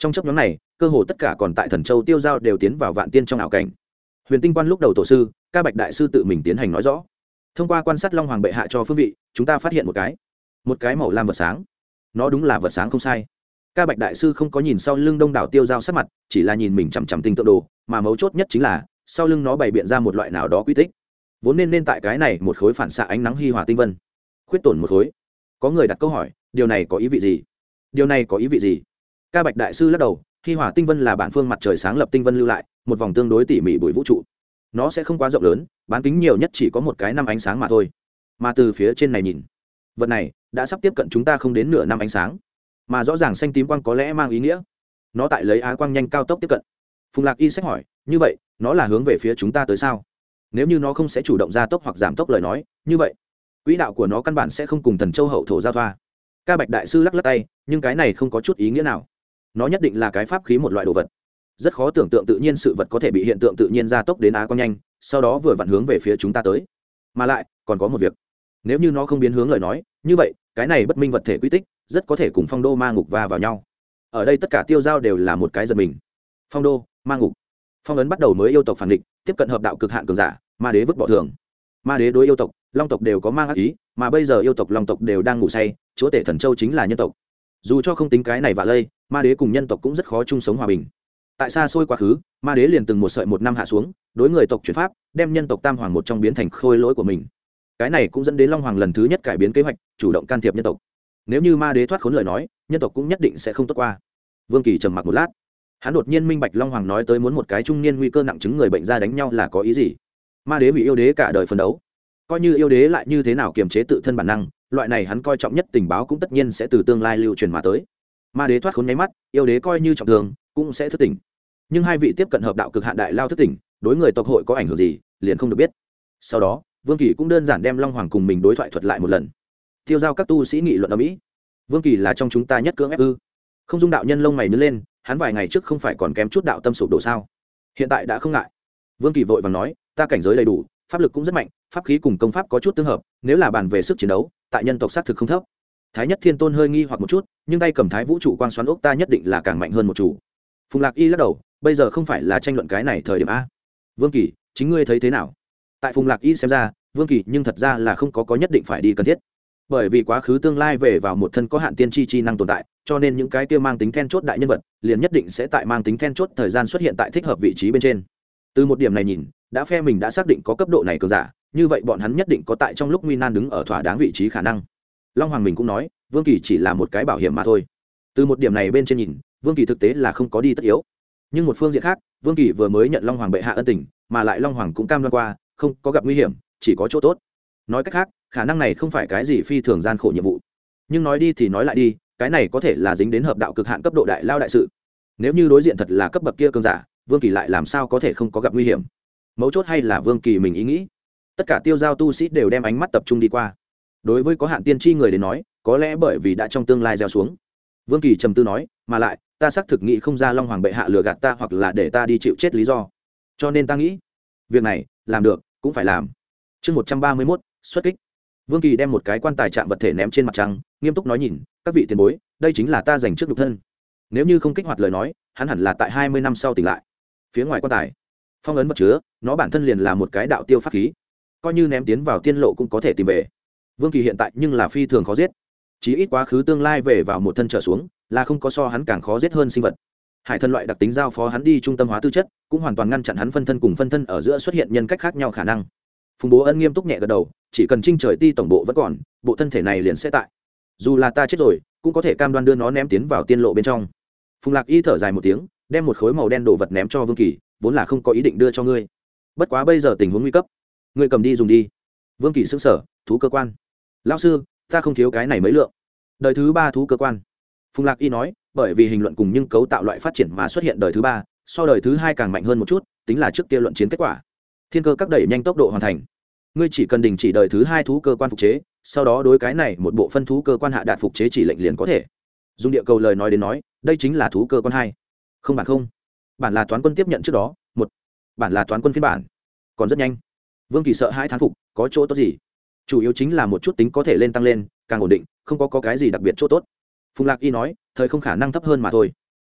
Trong chấp nhóm này cơ hồ tất cả còn tại Thần Châu tiêu giao đều tiến vào vạn tiên trong ảo cảnh. Huyền Tinh Quan lúc đầu tổ sư Ca Bạch đại sư tự mình tiến hành nói rõ, thông qua quan sát Long Hoàng bệ hạ cho phương vị, chúng ta phát hiện một cái một cái màu lam vật sáng. Nó đúng là vật sáng không sai. Ca Bạch đại sư không có nhìn sau lưng đông đảo tiêu giao sắc mặt, chỉ là nhìn mình chằm chằm tinh tượng đồ, mà mấu chốt nhất chính là sau lưng nó bày biện ra một loại nào đó quy tích, vốn nên nên tại cái này một khối phản xạ ánh nắng hi hòa tinh vân khuyết tổn một khối. Có người đặt câu hỏi, điều này có ý vị gì? Điều này có ý vị gì? Ca Bạch đại sư lắc đầu, hi hòa tinh vân là bản phương mặt trời sáng lập tinh vân lưu lại một vòng tương đối tỉ mỉ bụi vũ trụ, nó sẽ không quá rộng lớn, bán kính nhiều nhất chỉ có một cái năm ánh sáng mà thôi. Mà từ phía trên này nhìn, vật này đã sắp tiếp cận chúng ta không đến nửa năm ánh sáng, mà rõ ràng xanh tím quang có lẽ mang ý nghĩa nó tại lấy á quang nhanh cao tốc tiếp cận. Phùng Lạc Y sách hỏi, như vậy nó là hướng về phía chúng ta tới sao? Nếu như nó không sẽ chủ động gia tốc hoặc giảm tốc lời nói, như vậy quỹ đạo của nó căn bản sẽ không cùng Thần Châu hậu thổ giao thoa. Ca Bạch đại sư lắc lắc tay, nhưng cái này không có chút ý nghĩa nào. Nó nhất định là cái pháp khí, một loại đồ vật. Rất khó tưởng tượng tự nhiên sự vật có thể bị hiện tượng tự nhiên gia tốc đến á quang nhanh, sau đó vừa vặn hướng về phía chúng ta tới. Mà lại còn có một việc, nếu như nó không biến hướng lời nói, như vậy cái này bất minh vật thể quy tích rất có thể cùng phong đô ma ngục va vào nhau. Ở đây tất cả tiêu giao đều là một cái giật mình. Phong đô ma ngục, phong ấn bắt đầu mới yêu tộc phản địch, tiếp cận hợp đạo cực hạn cường giả, ma đế vứt bỏ thường. Ma đế đối yêu tộc long tộc đều có mang ác ý, mà bây giờ yêu tộc long tộc đều đang ngủ say, chúa tể Thần Châu chính là nhân tộc. Dù cho không tính cái này vạ lây, ma đế cùng nhân tộc cũng rất khó chung sống hòa bình. Tại xa xôi quá khứ, ma đế liền từng một sợi một năm hạ xuống, đối người tộc chuyển pháp, đem nhân tộc tam hoàng một trong biến thành khôi lỗi của mình. Cái này cũng dẫn đến long hoàng lần thứ nhất cải biến kế hoạch, chủ động can thiệp nhân tộc. Nếu như ma đế thoát khốn lời nói, nhân tộc cũng nhất định sẽ không tốt qua. Vương Kỳ trầm mặc một lát, hắn đột nhiên minh bạch long hoàng nói tới muốn một cái trung niên nguy cơ nặng chứng người bệnh ra đánh nhau là có ý gì. Ma đế bị yêu đế cả đời phấn đấu, coi như yêu đế lại như thế nào kiềm chế tự thân bản năng, loại này hắn coi trọng nhất tình báo cũng tất nhiên sẽ từ tương lai lưu truyền mà tới. Ma đế thoát khốn nháy mắt, yêu đế coi như trọng thương cũng sẽ thức tỉnh. Nhưng hai vị tiếp cận hợp đạo cực hạn đại lao thức tỉnh, đối người tộc hội có ảnh hưởng gì, liền không được biết. Sau đó, Vương Kỳ cũng đơn giản đem long hoàng cùng mình đối thoại thuật lại một lần. Tiêu giao các tu sĩ nghị luận ở mỹ, Vương Kỳ là trong chúng ta nhất cưỡng ép ư? Không dung đạo nhân lông mày nhướng lên, hắn vài ngày trước không phải còn kém chút đạo tâm sụp đổ sao? Hiện tại đã không ngại. Vương Kỳ vội vàng nói, ta cảnh giới đầy đủ, pháp lực cũng rất mạnh, pháp khí cùng công pháp có chút tương hợp, nếu là bàn về sức chiến đấu, tại nhân tộc xác thực không thấp. Thái Nhất Thiên Tôn hơi nghi hoặc một chút, nhưng tay cầm Thái Vũ trụ quang xoắn ốc ta nhất định là càng mạnh hơn một chủ. Phùng Lạc Y lắc đầu, bây giờ không phải là tranh luận cái này thời điểm a. Vương Kỳ, chính ngươi thấy thế nào? Tại Phùng Lạc Y xem ra, Vương Kỳ nhưng thật ra là không có có nhất định phải đi cần thiết. Bởi vì quá khứ tương lai về vào một thân có hạn tiên tri chi năng tồn tại, cho nên những cái kia mang tính then chốt đại nhân vật, liền nhất định sẽ tại mang tính then chốt thời gian xuất hiện tại thích hợp vị trí bên trên. Từ một điểm này nhìn, đã phe mình đã xác định có cấp độ này cường giả, như vậy bọn hắn nhất định có tại trong lúc nguy nan đứng ở thỏa đáng vị trí khả năng. Long Hoàng mình cũng nói, Vương Kỳ chỉ là một cái bảo hiểm mà thôi. Từ một điểm này bên trên nhìn, Vương Kỳ thực tế là không có đi tất yếu. Nhưng một phương diện khác, Vương Kỳ vừa mới nhận Long Hoàng bệ hạ ân tình, mà lại Long Hoàng cũng cam đoan qua, không có gặp nguy hiểm, chỉ có chỗ tốt. Nói cách khác, khả năng này không phải cái gì phi thường gian khổ nhiệm vụ. Nhưng nói đi thì nói lại đi, cái này có thể là dính đến hợp đạo cực hạn cấp độ đại lao đại sự. Nếu như đối diện thật là cấp bậc kia cường giả, Vương Kỳ lại làm sao có thể không có gặp nguy hiểm? Mấu chốt hay là Vương Kỳ mình ý nghĩ. Tất cả tiêu giao tu sĩ đều đem ánh mắt tập trung đi qua. Đối với có hạn tiên tri người đến nói, có lẽ bởi vì đã trong tương lai gieo xuống. Vương Kỳ trầm tư nói, mà lại ta xác thực nghĩ không ra Long Hoàng bệ hạ lừa gạt ta hoặc là để ta đi chịu chết lý do, cho nên ta nghĩ việc này làm được cũng phải làm. Chương một trăm ba mươi mốt, xuất kích. Vương Kỳ đem một cái quan tài chạm vật thể ném trên mặt trăng, nghiêm túc nói, nhìn các vị tiền bối, đây chính là ta dành trước nhục thân, nếu như không kích hoạt lời nói, hắn hẳn là tại hai mươi năm sau tỉnh lại. Phía ngoài quan tài phong ấn vật chứa, nó bản thân liền là một cái đạo tiêu pháp khí, coi như ném tiến vào tiên lộ cũng có thể tìm về. Vương Kỳ hiện tại nhưng là phi thường khó giết, chí ít quá khứ tương lai về vào một thân trở xuống là không có so hắn càng khó giết hơn sinh vật. Hải thân loại đặc tính giao phó hắn đi trung tâm hóa tư chất, cũng hoàn toàn ngăn chặn hắn phân thân cùng phân thân ở giữa xuất hiện nhân cách khác nhau khả năng. Phùng Bố Ân nghiêm túc nhẹ gật đầu, chỉ cần Trinh Trời Ti tổng bộ vẫn còn, bộ thân thể này liền sẽ tại. Dù là ta chết rồi, cũng có thể cam đoan đưa nó ném tiến vào tiên lộ bên trong. Phùng Lạc Y thở dài một tiếng, đem một khối màu đen đồ vật ném cho Vương Kỳ, vốn là không có ý định đưa cho ngươi, bất quá bây giờ tình huống nguy cấp, ngươi cầm đi dùng đi. Vương Kỳ sững sờ, thú cơ quan. Lão sư, ta không thiếu cái này mấy lượng. Đời thứ ba thú cơ quan. Phùng Lạc Y nói, bởi vì hình luận cùng nhưng cấu tạo loại phát triển mà xuất hiện đời thứ ba, so đời thứ hai càng mạnh hơn một chút, tính là trước kia luận chiến kết quả. Thiên cơ các đẩy nhanh tốc độ hoàn thành. Ngươi chỉ cần đình chỉ đời thứ hai thú cơ quan phục chế, sau đó đối cái này một bộ phân thú cơ quan hạ đạt phục chế chỉ lệnh liền có thể. Dùng địa cầu lời nói đến nói, đây chính là thú cơ quan hai. Không bản không. Bản là toán quân tiếp nhận trước đó, một. Bản là toán quân phiên bản. Còn rất nhanh. Vương Kỳ sợ hãi thán phục, có chỗ tốt gì? Chủ yếu chính là một chút tính có thể lên tăng lên, càng ổn định, không có, có cái gì đặc biệt chỗ tốt. Phùng Lạc Y nói, thời không khả năng thấp hơn mà thôi.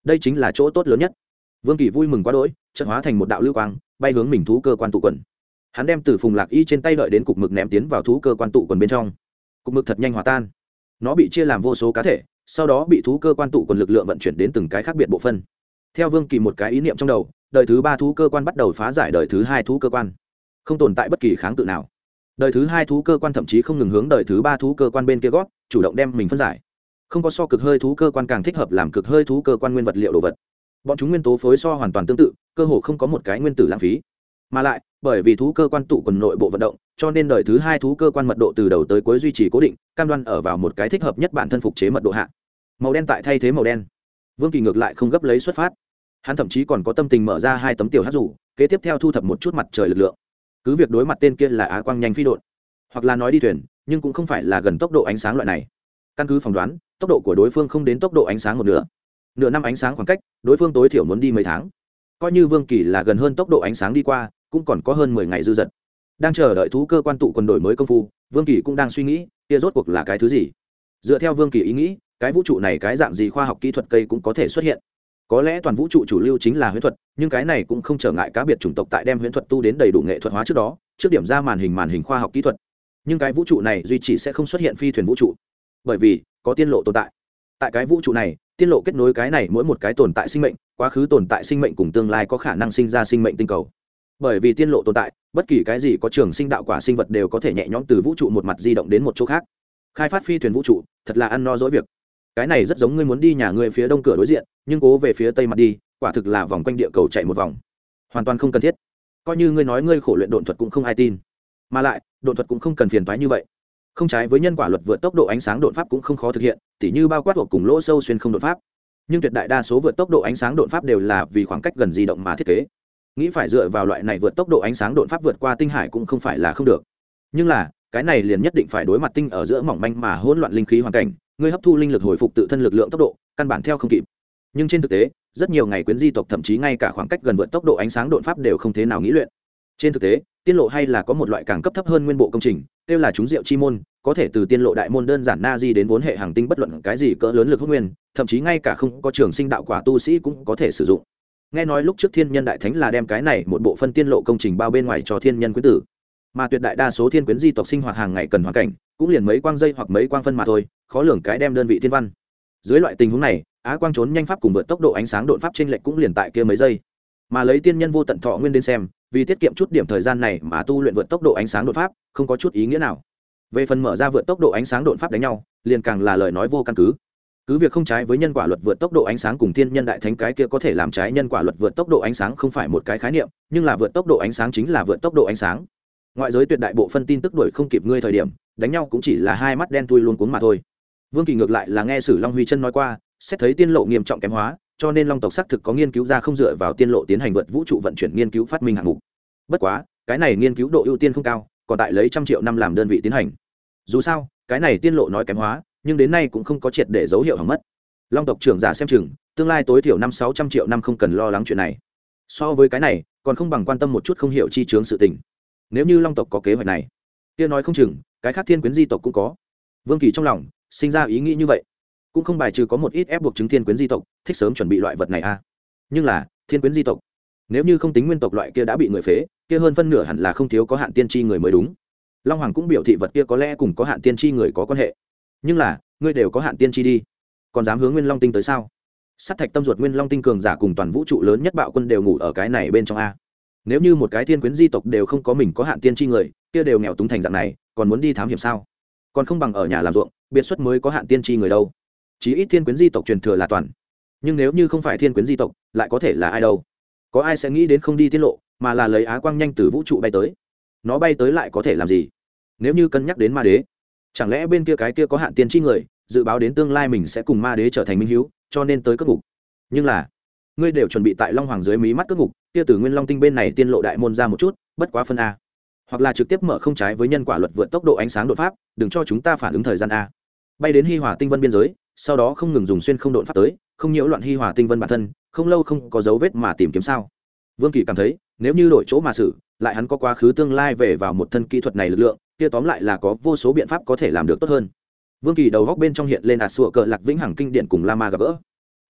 đây chính là chỗ tốt lớn nhất. Vương Kỳ vui mừng quá đỗi, chợt hóa thành một đạo lưu quang bay hướng mình thú cơ quan tụ quần. Hắn đem từ Phùng Lạc Y trên tay đợi đến cục mực ném tiến vào thú cơ quan tụ quần bên trong. Cục mực thật nhanh hòa tan, nó bị chia làm vô số cá thể, sau đó bị thú cơ quan tụ quần lực lượng vận chuyển đến từng cái khác biệt bộ phận. Theo Vương Kỳ một cái ý niệm trong đầu, đời thứ ba thú cơ quan bắt đầu phá giải đời thứ hai thú cơ quan, không tồn tại bất kỳ kháng cự nào. Đời thứ hai thú cơ quan thậm chí không ngừng hướng đời thứ ba thú cơ quan bên kia gót, chủ động đem mình phân giải. Không có so cực hơi thú cơ quan càng thích hợp làm cực hơi thú cơ quan nguyên vật liệu đồ vật. Bọn chúng nguyên tố phối so hoàn toàn tương tự, cơ hồ không có một cái nguyên tử lãng phí. Mà lại, bởi vì thú cơ quan tụ quần nội bộ vận động, cho nên đời thứ hai thú cơ quan mật độ từ đầu tới cuối duy trì cố định, cam đoan ở vào một cái thích hợp nhất bản thân phục chế mật độ hạ. Màu đen tại thay thế màu đen. Vương Kỳ ngược lại không gấp lấy xuất phát. Hắn thậm chí còn có tâm tình mở ra hai tấm tiểu hắc dù, kế tiếp theo thu thập một chút mặt trời lực lượng. Cứ việc đối mặt tên kia là á quang nhanh phi độn, hoặc là nói đi thuyền, nhưng cũng không phải là gần tốc độ ánh sáng loại này. Căn cứ phỏng đoán, tốc độ của đối phương không đến tốc độ ánh sáng một nửa. Nửa năm ánh sáng khoảng cách, đối phương tối thiểu muốn đi mấy tháng. Coi như Vương Kỳ là gần hơn tốc độ ánh sáng đi qua, cũng còn có hơn mười ngày dư dật. Đang chờ đợi thú cơ quan tụ quần đổi mới công phu, Vương Kỳ cũng đang suy nghĩ, kia rốt cuộc là cái thứ gì? Dựa theo Vương Kỳ ý nghĩ, cái vũ trụ này cái dạng gì khoa học kỹ thuật cây cũng có thể xuất hiện. Có lẽ toàn vũ trụ chủ lưu chính là huyễn thuật, nhưng cái này cũng không trở ngại cá biệt chủng tộc tại đem huyễn thuật tu đến đầy đủ nghệ thuật hóa trước đó, trước điểm ra màn hình màn hình khoa học kỹ thuật. Nhưng cái vũ trụ này duy chỉ sẽ không xuất hiện phi thuyền vũ trụ, bởi vì có tiên lộ tồn tại. Tại cái vũ trụ này, tiên lộ kết nối cái này mỗi một cái tồn tại sinh mệnh, quá khứ tồn tại sinh mệnh cùng tương lai có khả năng sinh ra sinh mệnh tinh cầu. Bởi vì tiên lộ tồn tại, bất kỳ cái gì có trường sinh đạo quả sinh vật đều có thể nhẹ nhõm từ vũ trụ một mặt di động đến một chỗ khác. Khai phát phi thuyền vũ trụ, thật là ăn no dỗi việc. Cái này rất giống ngươi muốn đi nhà ngươi phía đông cửa đối diện, nhưng cố về phía tây mặt đi, quả thực là vòng quanh địa cầu chạy một vòng, hoàn toàn không cần thiết. Coi như ngươi nói ngươi khổ luyện độn thuật cũng không ai tin, mà lại độn thuật cũng không cần phiền toái như vậy. Không trái với nhân quả luật vượt tốc độ ánh sáng độn pháp cũng không khó thực hiện, tỉ như bao quát hộp cùng lỗ sâu xuyên không độn pháp. Nhưng tuyệt đại đa số vượt tốc độ ánh sáng độn pháp đều là vì khoảng cách gần di động mà thiết kế. Nghĩ phải dựa vào loại này vượt tốc độ ánh sáng độn pháp vượt qua tinh hải cũng không phải là không được. Nhưng là, cái này liền nhất định phải đối mặt tinh ở giữa mỏng manh mà hỗn loạn linh khí hoàn cảnh, ngươi hấp thu linh lực hồi phục tự thân lực lượng tốc độ, căn bản theo không kịp. Nhưng trên thực tế, rất nhiều ngày quyến di tộc thậm chí ngay cả khoảng cách gần vượt tốc độ ánh sáng độn pháp đều không thế nào nghĩ luyện. Trên thực tế, tiên lộ hay là có một loại càng cấp thấp hơn nguyên bộ công trình, kêu là chúng diệu chi môn, có thể từ tiên lộ đại môn đơn giản na di đến vốn hệ hàng tinh bất luận cái gì cỡ lớn lực hút nguyên, thậm chí ngay cả không có trường sinh đạo quả tu sĩ cũng có thể sử dụng. Nghe nói lúc trước thiên nhân đại thánh là đem cái này một bộ phân tiên lộ công trình bao bên ngoài cho thiên nhân quyến tử, mà tuyệt đại đa số thiên quyến di tộc sinh hoạt hàng ngày cần hoàn cảnh cũng liền mấy quang dây hoặc mấy quang phân mà thôi, khó lường cái đem đơn vị thiên văn. Dưới loại tình huống này, á quang trốn nhanh pháp cùng vượt tốc độ ánh sáng độn pháp trên lệch cũng liền tại kia mấy giây. Mà lấy tiên nhân vô tận thọ nguyên đến xem, vì tiết kiệm chút điểm thời gian này mà tu luyện vượt tốc độ ánh sáng độn pháp, không có chút ý nghĩa nào. Về phần mở ra vượt tốc độ ánh sáng độn pháp đánh nhau, liền càng là lời nói vô căn cứ. Cứ việc không trái với nhân quả luật vượt tốc độ ánh sáng cùng thiên nhân đại thánh cái kia có thể làm trái nhân quả luật vượt tốc độ ánh sáng không phải một cái khái niệm, nhưng là vượt tốc độ ánh sáng chính là vượt tốc độ ánh sáng. Ngoại giới tuyệt đại bộ phân tin tức đuổi không kịp ngươi thời điểm, đánh nhau cũng chỉ là hai mắt đen thui luôn cuống mà thôi. Vương Kỳ ngược lại là nghe Sử Long Huy Chân nói qua, xét thấy tiên lộ nghiêm trọng kém hóa, cho nên Long tộc xác thực có nghiên cứu ra không dựa vào tiên lộ tiến hành vượt vũ trụ vận chuyển nghiên cứu phát minh hạng mục. Bất quá, cái này nghiên cứu độ ưu tiên không cao, còn tại lấy trăm triệu năm làm đơn vị tiến hành. Dù sao, cái này tiên lộ nói kém hóa, nhưng đến nay cũng không có triệt để dấu hiệu hỏng mất. Long tộc trưởng giả xem chừng, tương lai tối thiểu năm sáu trăm triệu năm không cần lo lắng chuyện này. So với cái này, còn không bằng quan tâm một chút không hiểu chi chướng sự tình. Nếu như Long tộc có kế hoạch này, kia nói không chừng, cái khác thiên quyến di tộc cũng có. Vương Kỳ trong lòng sinh ra ý nghĩ như vậy, cũng không bài trừ có một ít ép buộc chứng thiên quyến di tộc thích sớm chuẩn bị loại vật này a. À. Nhưng là, thiên quyến di tộc, nếu như không tính nguyên tộc loại kia đã bị người phế, kia hơn phân nửa hẳn là không thiếu có hạn tiên tri người mới đúng. Long Hoàng cũng biểu thị vật kia có lẽ cùng có hạn tiên tri người có quan hệ. Nhưng là, ngươi đều có hạn tiên tri đi, còn dám hướng Nguyên Long tinh tới sao? Sát thạch tâm ruột Nguyên Long tinh cường giả cùng toàn vũ trụ lớn nhất bạo quân đều ngủ ở cái này bên trong a. Nếu như một cái thiên quyến di tộc đều không có mình có hạn tiên tri người, kia đều nghèo túng thành dạng này, còn muốn đi thám hiểm sao? Còn không bằng ở nhà làm ruộng, biệt xuất mới có hạn tiên tri người đâu. Chí ít thiên quyến di tộc truyền thừa là toàn. Nhưng nếu như không phải thiên quyến di tộc, lại có thể là ai đâu? Có ai sẽ nghĩ đến không đi tiết lộ, mà là lấy á quang nhanh từ vũ trụ bay tới? Nó bay tới lại có thể làm gì? Nếu như cân nhắc đến ma đế, chẳng lẽ bên kia cái kia có hạn tiên tri người dự báo đến tương lai mình sẽ cùng ma đế trở thành minh hiếu, cho nên tới cất ngục? Nhưng là, ngươi đều chuẩn bị tại Long Hoàng dưới mí mắt cất ngục, kia từ Nguyên Long tinh bên này tiên lộ đại môn ra một chút, bất quá phân a. Hoặc là trực tiếp mở không trái với nhân quả luật vượt tốc độ ánh sáng đột pháp, đừng cho chúng ta phản ứng thời gian a. Bay đến Hi Hòa tinh vân biên giới, sau đó không ngừng dùng xuyên không độn pháp tới, không nhiễu loạn Hi Hòa tinh vân bản thân, không lâu không có dấu vết mà tìm kiếm sao? Vương Kỳ cảm thấy, nếu như đổi chỗ mà xử, lại hắn có quá khứ tương lai về vào một thân kỹ thuật này lực lượng, kia tóm lại là có vô số biện pháp có thể làm được tốt hơn. Vương Kỳ đầu góc bên trong hiện lên ạt sủa cờ lạc vĩnh hằng kinh điển cùng Lama gặp gỡ.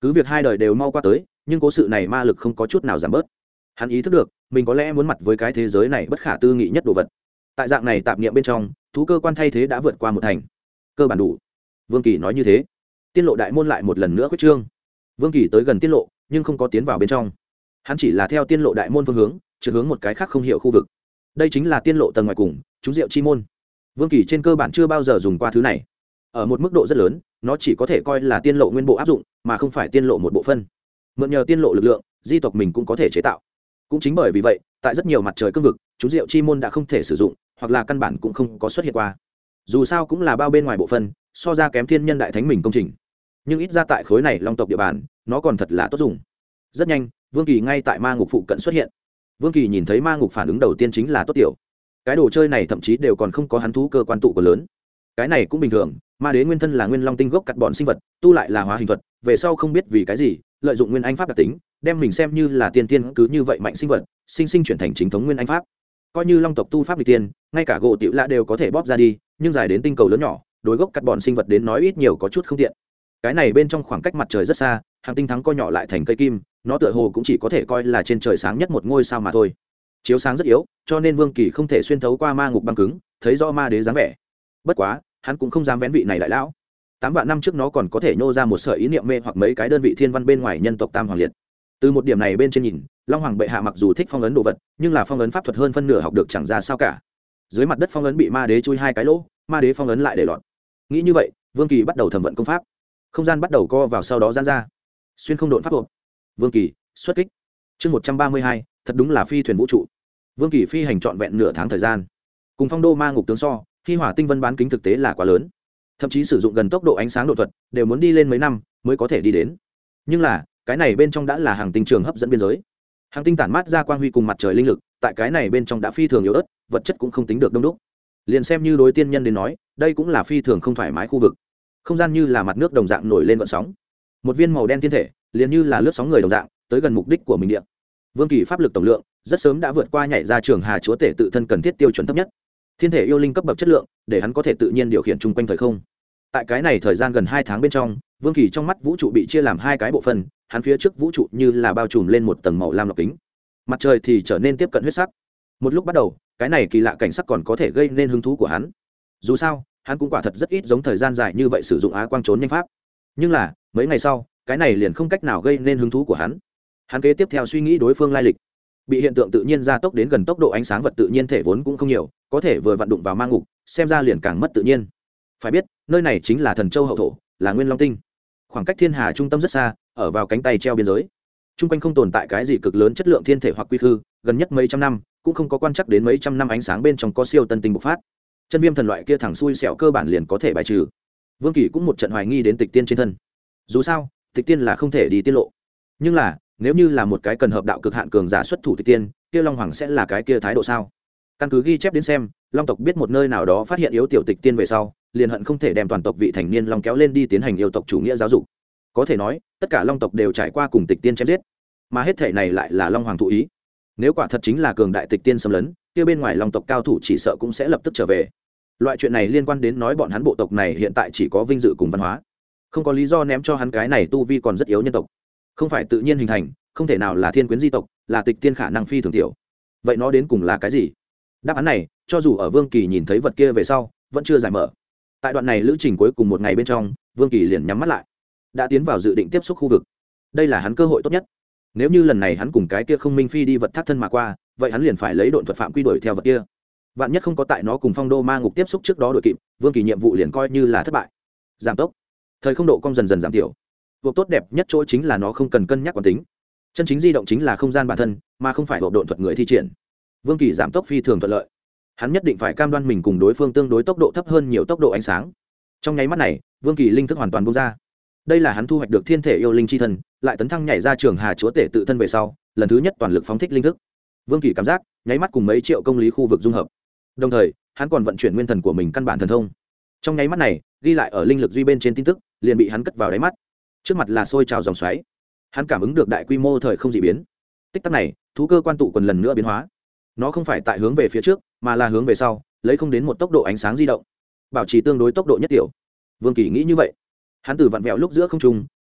cứ việc hai đời đều mau qua tới nhưng cố sự này ma lực không có chút nào giảm bớt. Hắn ý thức được mình có lẽ muốn mặt với cái thế giới này bất khả tư nghị nhất đồ vật. Tại dạng này tạp niệm bên trong, thú cơ quan thay thế đã vượt qua một thành, cơ bản đủ. Vương Kỳ nói như thế, tiên lộ đại môn lại một lần nữa quyết trương. Vương Kỳ tới gần tiên lộ nhưng không có tiến vào bên trong, hắn chỉ là theo tiên lộ đại môn phương hướng trượt hướng một cái khác không hiểu khu vực. Đây chính là tiên lộ tầng ngoài cùng, chú diệu chi môn. Vương Kỳ trên cơ bản chưa bao giờ dùng qua thứ này, ở một mức độ rất lớn nó chỉ có thể coi là tiên lộ nguyên bộ áp dụng mà không phải tiên lộ một bộ phân. Mượn nhờ tiên lộ lực lượng, di tộc mình cũng có thể chế tạo. Cũng chính bởi vì vậy, tại rất nhiều mặt trời cương vực, chú diệu chi môn đã không thể sử dụng, hoặc là căn bản cũng không có xuất hiện qua. Dù sao cũng là bao bên ngoài bộ phân, so ra kém thiên nhân đại thánh mình công trình, nhưng ít ra tại khối này long tộc địa bàn, nó còn thật là tốt dùng. Rất nhanh, Vương Kỳ ngay tại ma ngục phụ cận xuất hiện. Vương Kỳ nhìn thấy ma ngục phản ứng đầu tiên chính là tốt tiểu. Cái đồ chơi này thậm chí đều còn không có hắn thú cơ quan tụ của lớn. Cái này cũng bình thường, ma đế nguyên thân là nguyên long tinh gốc cắt bọn sinh vật, tu lại là hóa hình thuật, về sau không biết vì cái gì, lợi dụng nguyên anh pháp đặc tính, đem mình xem như là tiên tiên cứ như vậy mạnh sinh vật, sinh sinh chuyển thành chính thống nguyên anh pháp. Coi như long tộc tu pháp lịch tiên, ngay cả gỗ tiểu lạ đều có thể bóp ra đi, nhưng dài đến tinh cầu lớn nhỏ, đối gốc cắt bọn sinh vật đến nói ít nhiều có chút không tiện. Cái này bên trong khoảng cách mặt trời rất xa, hàng tinh thắng co nhỏ lại thành cây kim, nó tựa hồ cũng chỉ có thể coi là trên trời sáng nhất một ngôi sao mà thôi. Chiếu sáng rất yếu, cho nên Vương Kỳ không thể xuyên thấu qua ma ngục băng cứng, thấy rõ ma đế dáng vẻ. Bất quá, hắn cũng không dám vén vị này đại lão. Tám vạn năm trước nó còn có thể nhô ra một sợi ý niệm mê hoặc mấy cái đơn vị thiên văn bên ngoài nhân tộc Tam Hoàng Liệt. Từ một điểm này bên trên nhìn, Long Hoàng bệ hạ mặc dù thích phong ấn đồ vật, nhưng là phong ấn pháp thuật hơn phân nửa học được chẳng ra sao cả. Dưới mặt đất phong ấn bị ma đế chui hai cái lỗ, ma đế phong ấn lại để lọt. Nghĩ như vậy, Vương Kỳ bắt đầu thẩm vận công pháp. Không gian bắt đầu co vào sau đó giãn ra. Xuyên không độn pháp hộp. Vương Kỳ xuất kích. Chương một trăm ba mươi hai, thật đúng là phi thuyền vũ trụ. Vương Kỳ phi hành trọn vẹn nửa tháng thời gian. Cùng phong đô ma ngục tướng so, khi hỏa tinh vân bán kính thực tế là quá lớn. Thậm chí sử dụng gần tốc độ ánh sáng độ thuật, đều muốn đi lên mấy năm mới có thể đi đến. Nhưng là, cái này bên trong đã là hàng tinh trường hấp dẫn biên giới. Hàng tinh tản mát ra quang huy cùng mặt trời linh lực, tại cái này bên trong đã phi thường yếu ớt, vật chất cũng không tính được đông đúc. Liền xem như đối tiên nhân đến nói, đây cũng là phi thường không thoải mái khu vực. Không gian như là mặt nước đồng dạng nổi lên gợn sóng. Một viên màu đen thiên thể, liền như là lướt sóng người đồng dạng, tới gần mục đích của mình địa. Vương Kỳ pháp lực tổng lượng rất sớm đã vượt qua nhảy ra trường hà chúa tể tự thân cần thiết tiêu chuẩn thấp nhất. Thiên thể yêu linh cấp bậc chất lượng, để hắn có thể tự nhiên điều khiển chung quanh thời không. Tại cái này thời gian gần hai tháng bên trong, Vương Kỳ trong mắt vũ trụ bị chia làm hai cái bộ phận, hắn phía trước vũ trụ như là bao trùm lên một tầng màu lam lọc kính. Mặt trời thì trở nên tiếp cận huyết sắc. Một lúc bắt đầu, cái này kỳ lạ cảnh sắc còn có thể gây nên hứng thú của hắn. Dù sao, hắn cũng quả thật rất ít giống thời gian dài như vậy sử dụng á quang trốn nhanh pháp. Nhưng là, mấy ngày sau, cái này liền không cách nào gây nên hứng thú của hắn. Hắn kế tiếp theo suy nghĩ đối phương lai lịch. Bị hiện tượng tự nhiên gia tốc đến gần tốc độ ánh sáng vật tự nhiên thể vốn cũng không nhiều, có thể vừa vận đụng vào ma ngục, xem ra liền càng mất tự nhiên. Phải biết, nơi này chính là Thần Châu hậu thổ, là Nguyên Long tinh. Khoảng cách thiên hà trung tâm rất xa, ở vào cánh tay treo biên giới. Trung quanh không tồn tại cái gì cực lớn chất lượng thiên thể hoặc quy khư, gần nhất mấy trăm năm, cũng không có quan chắc đến mấy trăm năm ánh sáng bên trong có siêu tân tinh bộc phát. Chân viêm thần loại kia thẳng xui xẻo cơ bản liền có thể bài trừ. Vương Kỳ cũng một trận hoài nghi đến Tịch Tiên trên thân. Dù sao, Tịch Tiên là không thể đi tiết lộ. Nhưng là, nếu như là một cái cần hợp đạo cực hạn cường giả xuất thủ Tịch Tiên, kia Long Hoàng sẽ là cái kia thái độ sao? Căn cứ ghi chép đến xem, Long tộc biết một nơi nào đó phát hiện yếu tiểu Tịch Tiên về sau, liền hận không thể đem toàn tộc vị thành niên long kéo lên đi tiến hành yêu tộc chủ nghĩa giáo dục. Có thể nói, tất cả Long tộc đều trải qua cùng Tịch Tiên chém giết, mà hết thể này lại là Long Hoàng thụ ý. Nếu quả thật chính là cường đại Tịch Tiên xâm lấn, kia bên ngoài Long tộc cao thủ chỉ sợ cũng sẽ lập tức trở về. Loại chuyện này liên quan đến nói bọn hắn bộ tộc này hiện tại chỉ có vinh dự cùng văn hóa, không có lý do ném cho hắn cái này tu vi còn rất yếu nhân tộc. Không phải tự nhiên hình thành, không thể nào là thiên quyến di tộc, là Tịch Tiên khả năng phi thường tiểu. Vậy nó đến cùng là cái gì? Đáp án này, cho dù ở Vương Kỳ nhìn thấy vật kia về sau, vẫn chưa giải mở. Tại đoạn này lữ trình cuối cùng một ngày bên trong, Vương Kỳ liền nhắm mắt lại, đã tiến vào dự định tiếp xúc khu vực. Đây là hắn cơ hội tốt nhất. Nếu như lần này hắn cùng cái kia không minh phi đi vật thác thân mà qua, vậy hắn liền phải lấy độn thuật phạm quy đuổi theo vật kia. Vạn nhất không có tại nó cùng phong đô ma ngục tiếp xúc trước đó đội kịp, Vương Kỳ nhiệm vụ liền coi như là thất bại. Giảm tốc, thời không độ cong dần dần giảm thiểu. Việc tốt đẹp nhất chỗ chính là nó không cần cân nhắc quán tính, chân chính di động chính là không gian bản thân, mà không phải hộp độn thuật người thi triển. Vương Kỳ giảm tốc phi thường thuận lợi. Hắn nhất định phải cam đoan mình cùng đối phương tương đối tốc độ thấp hơn nhiều tốc độ ánh sáng. Trong nháy mắt này, Vương Kỳ linh thức hoàn toàn bung ra. Đây là hắn thu hoạch được thiên thể yêu linh chi thân, lại tấn thăng nhảy ra trường hà chúa tể tự thân về sau, lần thứ nhất toàn lực phóng thích linh thức. Vương Kỳ cảm giác, nháy mắt cùng mấy triệu công lý khu vực dung hợp. Đồng thời, hắn còn vận chuyển nguyên thần của mình căn bản thần thông. Trong nháy mắt này, ghi lại ở linh lực duy bên trên tin tức, liền bị hắn cất vào đáy mắt. Trước mặt là sôi trào dòng xoáy. Hắn cảm ứng được đại quy mô thời không dị biến. Tích tắc này, thú cơ quan tụ quần lần nữa biến hóa. Nó không phải tại hướng về phía trước, mà là hướng về sau, lấy không đến một tốc độ ánh sáng di động, bảo trì tương đối tốc độ nhất tiểu. Vương Kỳ nghĩ như vậy, hắn từ vặn vẹo lúc giữa không trung,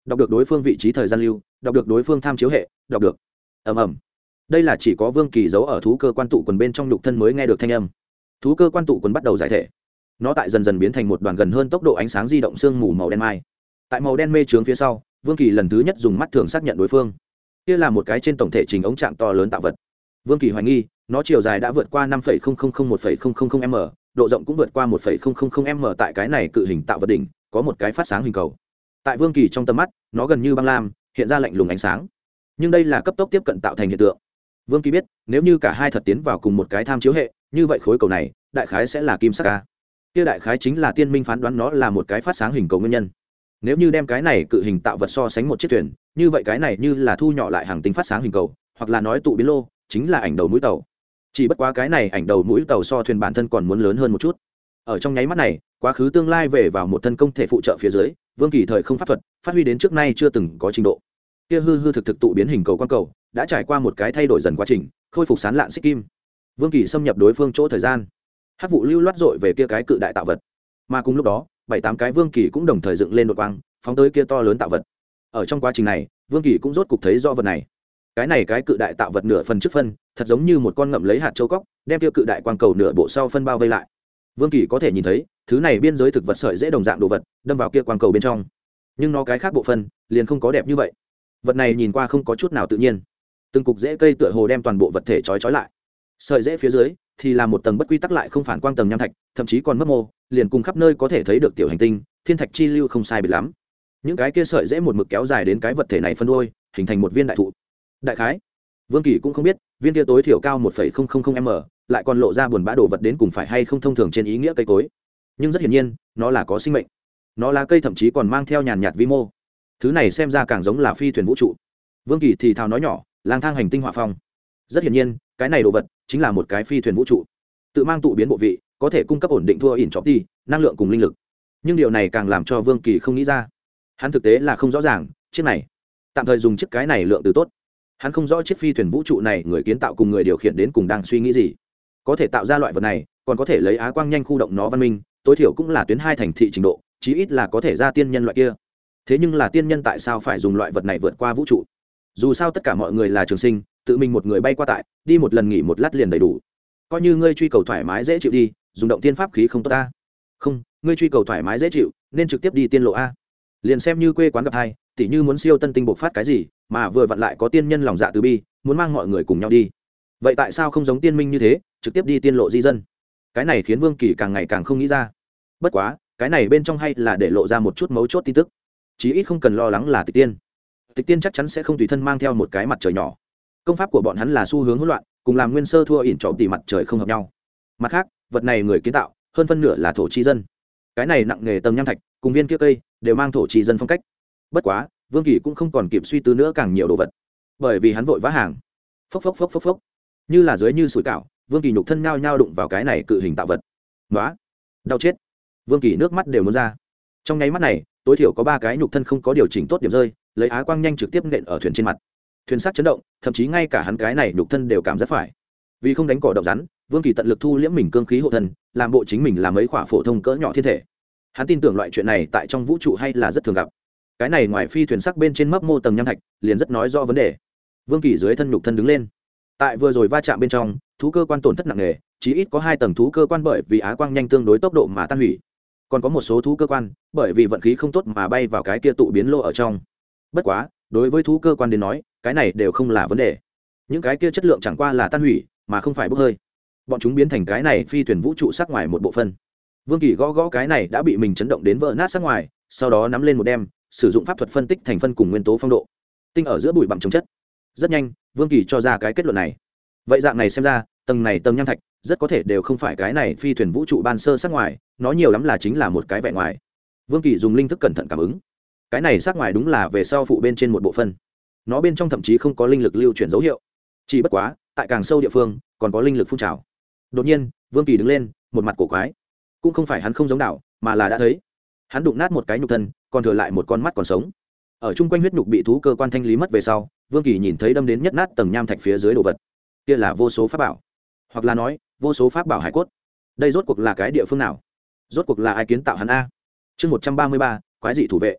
đọc được đối phương vị trí thời gian lưu, đọc được đối phương tham chiếu hệ, đọc được. Ầm ầm. Đây là chỉ có Vương Kỳ giấu ở thú cơ quan tụ quần bên trong nhục thân mới nghe được thanh âm. Thú cơ quan tụ quần bắt đầu giải thể. Nó tại dần dần biến thành một đoàn gần hơn tốc độ ánh sáng di động sương mù màu đen mai. Tại màu đen mê trướng phía sau, Vương Kỳ lần thứ nhất dùng mắt thường xác nhận đối phương. Kia là một cái trên tổng thể trình ống trạng to lớn tạo vật. Vương Kỳ hoài nghi, nó chiều dài đã vượt qua năm phẩy không không không một phẩy không không không m, độ rộng cũng vượt qua một phẩy không không không m. Tại cái này cự hình tạo vật đỉnh, có một cái phát sáng hình cầu. Tại Vương Kỳ trong tầm mắt, nó gần như băng lam, hiện ra lạnh lùng ánh sáng. Nhưng đây là cấp tốc tiếp cận tạo thành hiện tượng. Vương Kỳ biết, nếu như cả hai thật tiến vào cùng một cái tham chiếu hệ, như vậy khối cầu này, đại khái sẽ là kim sắc ca. Kia đại khái chính là tiên minh phán đoán nó là một cái phát sáng hình cầu nguyên nhân. Nếu như đem cái này cự hình tạo vật so sánh một chiếc thuyền, như vậy cái này như là thu nhỏ lại hàng tính phát sáng hình cầu, hoặc là nói tụ biến lô, chính là ảnh đầu mũi tàu. Chỉ bất quá cái này ảnh đầu mũi tàu so thuyền bản thân còn muốn lớn hơn một chút. Ở trong nháy mắt này, quá khứ tương lai về vào một thân công thể phụ trợ phía dưới, Vương Kỳ thời không pháp thuật phát huy đến trước nay chưa từng có trình độ. Kia hư hư thực thực tụ biến hình cầu quan cầu, đã trải qua một cái thay đổi dần quá trình, khôi phục sán lạn xích kim. Vương Kỳ xâm nhập đối phương chỗ thời gian, hắc vụ lưu loát dội về kia cái cự đại tạo vật, mà cùng lúc đó bảy tám cái Vương Kỳ cũng đồng thời dựng lên đột quang phóng tới kia to lớn tạo vật. Ở trong quá trình này, Vương Kỳ cũng rốt cục thấy do vật này, cái này cái cự đại tạo vật nửa phần trước phân, thật giống như một con ngậm lấy hạt châu cóc, đem kia cự đại quang cầu nửa bộ sau phân bao vây lại. Vương Kỳ có thể nhìn thấy thứ này biên giới thực vật sợi dễ đồng dạng đồ vật đâm vào kia quang cầu bên trong, nhưng nó cái khác bộ phân liền không có đẹp như vậy. Vật này nhìn qua không có chút nào tự nhiên, từng cục rễ cây tựa hồ đem toàn bộ vật thể trói trói lại, sợi rễ phía dưới thì là một tầng bất quy tắc lại không phản quang tầng nham thạch, thậm chí còn mấp mô liền cùng khắp nơi có thể thấy được tiểu hành tinh thiên thạch chi lưu không sai biệt lắm. Những cái kia sợi rễ một mực kéo dài đến cái vật thể này phân đuôi, hình thành một viên đại thụ. Đại khái Vương Kỳ cũng không biết viên kia tối thiểu cao một phẩy không không không m, lại còn lộ ra buồn bã đồ vật đến cùng phải hay không thông thường trên ý nghĩa cây cối, nhưng rất hiển nhiên nó là có sinh mệnh. Nó lá cây thậm chí còn mang theo nhàn nhạt vi mô, thứ này xem ra càng giống là phi thuyền vũ trụ. Vương Kỳ thì thào nói nhỏ, lang thang hành tinh hỏa phong. Rất hiển nhiên cái này đồ vật chính là một cái phi thuyền vũ trụ, tự mang tụ biến bộ vị, có thể cung cấp ổn định thua ỉn chóp đi năng lượng cùng linh lực. Nhưng điều này càng làm cho Vương Kỳ không nghĩ ra, hắn thực tế là không rõ ràng chiếc này tạm thời dùng chiếc cái này lượng từ tốt. Hắn không rõ chiếc phi thuyền vũ trụ này người kiến tạo cùng người điều khiển đến cùng đang suy nghĩ gì, có thể tạo ra loại vật này, còn có thể lấy á quang nhanh khu động nó văn minh, tối thiểu cũng là tuyến hai thành thị trình độ, chí ít là có thể ra tiên nhân loại kia. Thế nhưng là tiên nhân tại sao phải dùng loại vật này vượt qua vũ trụ? Dù sao tất cả mọi người là trường sinh, tự mình một người bay qua tại, đi một lần nghỉ một lát liền đầy đủ. Coi như ngươi truy cầu thoải mái dễ chịu đi, dùng động tiên pháp khí không tốt ta. Không, ngươi truy cầu thoải mái dễ chịu, nên trực tiếp đi tiên lộ a. Liền xem như quê quán gặp hai, tỉ như muốn siêu tân tinh bộc phát cái gì, mà vừa vặn lại có tiên nhân lòng dạ từ bi, muốn mang mọi người cùng nhau đi. Vậy tại sao không giống tiên minh như thế, trực tiếp đi tiên lộ di dân? Cái này khiến Vương Kỳ càng ngày càng không nghĩ ra. Bất quá, cái này bên trong hay là để lộ ra một chút mấu chốt tin tức. Chí ít không cần lo lắng là tịch tiên. Tịch tiên chắc chắn sẽ không tùy thân mang theo một cái mặt trời nhỏ. Công pháp của bọn hắn là xu hướng hỗn loạn, cùng làm nguyên sơ thua ỉn trộm tỉ mặt trời không hợp nhau. Mặt khác, vật này người kiến tạo, hơn phân nửa là thổ chi dân. Cái này nặng nghề tầng nham thạch, cùng viên kia cây, đều mang thổ chi dân phong cách. Bất quá, Vương Kỳ cũng không còn kịp suy tư nữa càng nhiều đồ vật, bởi vì hắn vội vã hàng. Phốc phốc phốc phốc phốc. Như là dưới như sủi cảo, Vương Kỳ nhục thân nhao nhao đụng vào cái này cự hình tạo vật. Nóa, đau chết. Vương Kỳ nước mắt đều muốn ra. Trong nháy mắt này, tối thiểu có ba cái nhục thân không có điều chỉnh tốt điểm rơi, lấy á quang nhanh trực tiếp nện ở thuyền trên mặt. Thuyền sắc chấn động, thậm chí ngay cả hắn cái này nhục thân đều cảm giác phải. Vì không đánh cỏ động rắn, Vương Kỳ tận lực thu liễm mình cương khí hộ thân, làm bộ chính mình là mấy khỏa phổ thông cỡ nhỏ thiên thể. Hắn tin tưởng loại chuyện này tại trong vũ trụ hay là rất thường gặp. Cái này ngoài phi thuyền sắc bên trên mấp mô tầng nham thạch, liền rất nói rõ vấn đề. Vương Kỳ dưới thân nhục thân đứng lên. Tại vừa rồi va chạm bên trong, thú cơ quan tổn thất nặng nề, chí ít có hai tầng thú cơ quan bởi vì á quang nhanh tương đối tốc độ mà tan hủy. Còn có một số thú cơ quan bởi vì vận khí không tốt mà bay vào cái kia tụ biến lô ở trong. Bất quá, đối với thú cơ quan đến nói, cái này đều không là vấn đề. Những cái kia chất lượng chẳng qua là tan hủy, mà không phải bốc hơi. Bọn chúng biến thành cái này phi thuyền vũ trụ sắc ngoài một bộ phận. Vương Kỳ gõ gõ cái này đã bị mình chấn động đến vỡ nát sắc ngoài, sau đó nắm lên một đem, sử dụng pháp thuật phân tích thành phân cùng nguyên tố phong độ. Tinh ở giữa bụi bặm chống chất. Rất nhanh, Vương Kỳ cho ra cái kết luận này. Vậy dạng này xem ra, tầng này tầng nham thạch, rất có thể đều không phải cái này phi thuyền vũ trụ ban sơ sắc ngoài, nó nhiều lắm là chính là một cái vẻ ngoài. Vương Kỳ dùng linh thức cẩn thận cảm ứng. Cái này sắc ngoài đúng là về sau phụ bên trên một bộ phận. Nó bên trong thậm chí không có linh lực lưu chuyển dấu hiệu. Chỉ bất quá, tại càng sâu địa phương, còn có linh lực phun trào. Đột nhiên, Vương Kỳ đứng lên, một mặt cổ quái. Cũng không phải hắn không giống đảo, mà là đã thấy. Hắn đụng nát một cái nhục thân, còn thừa lại một con mắt còn sống. Ở chung quanh huyết nhục bị thú cơ quan thanh lý mất về sau, Vương Kỳ nhìn thấy đâm đến nhất nát tầng nham thạch phía dưới đồ vật. Kia là vô số pháp bảo, hoặc là nói, vô số pháp bảo hải cốt. Đây rốt cuộc là cái địa phương nào? Rốt cuộc là ai kiến tạo hắn a? Chương một trăm ba mươi ba, quái dị thủ vệ.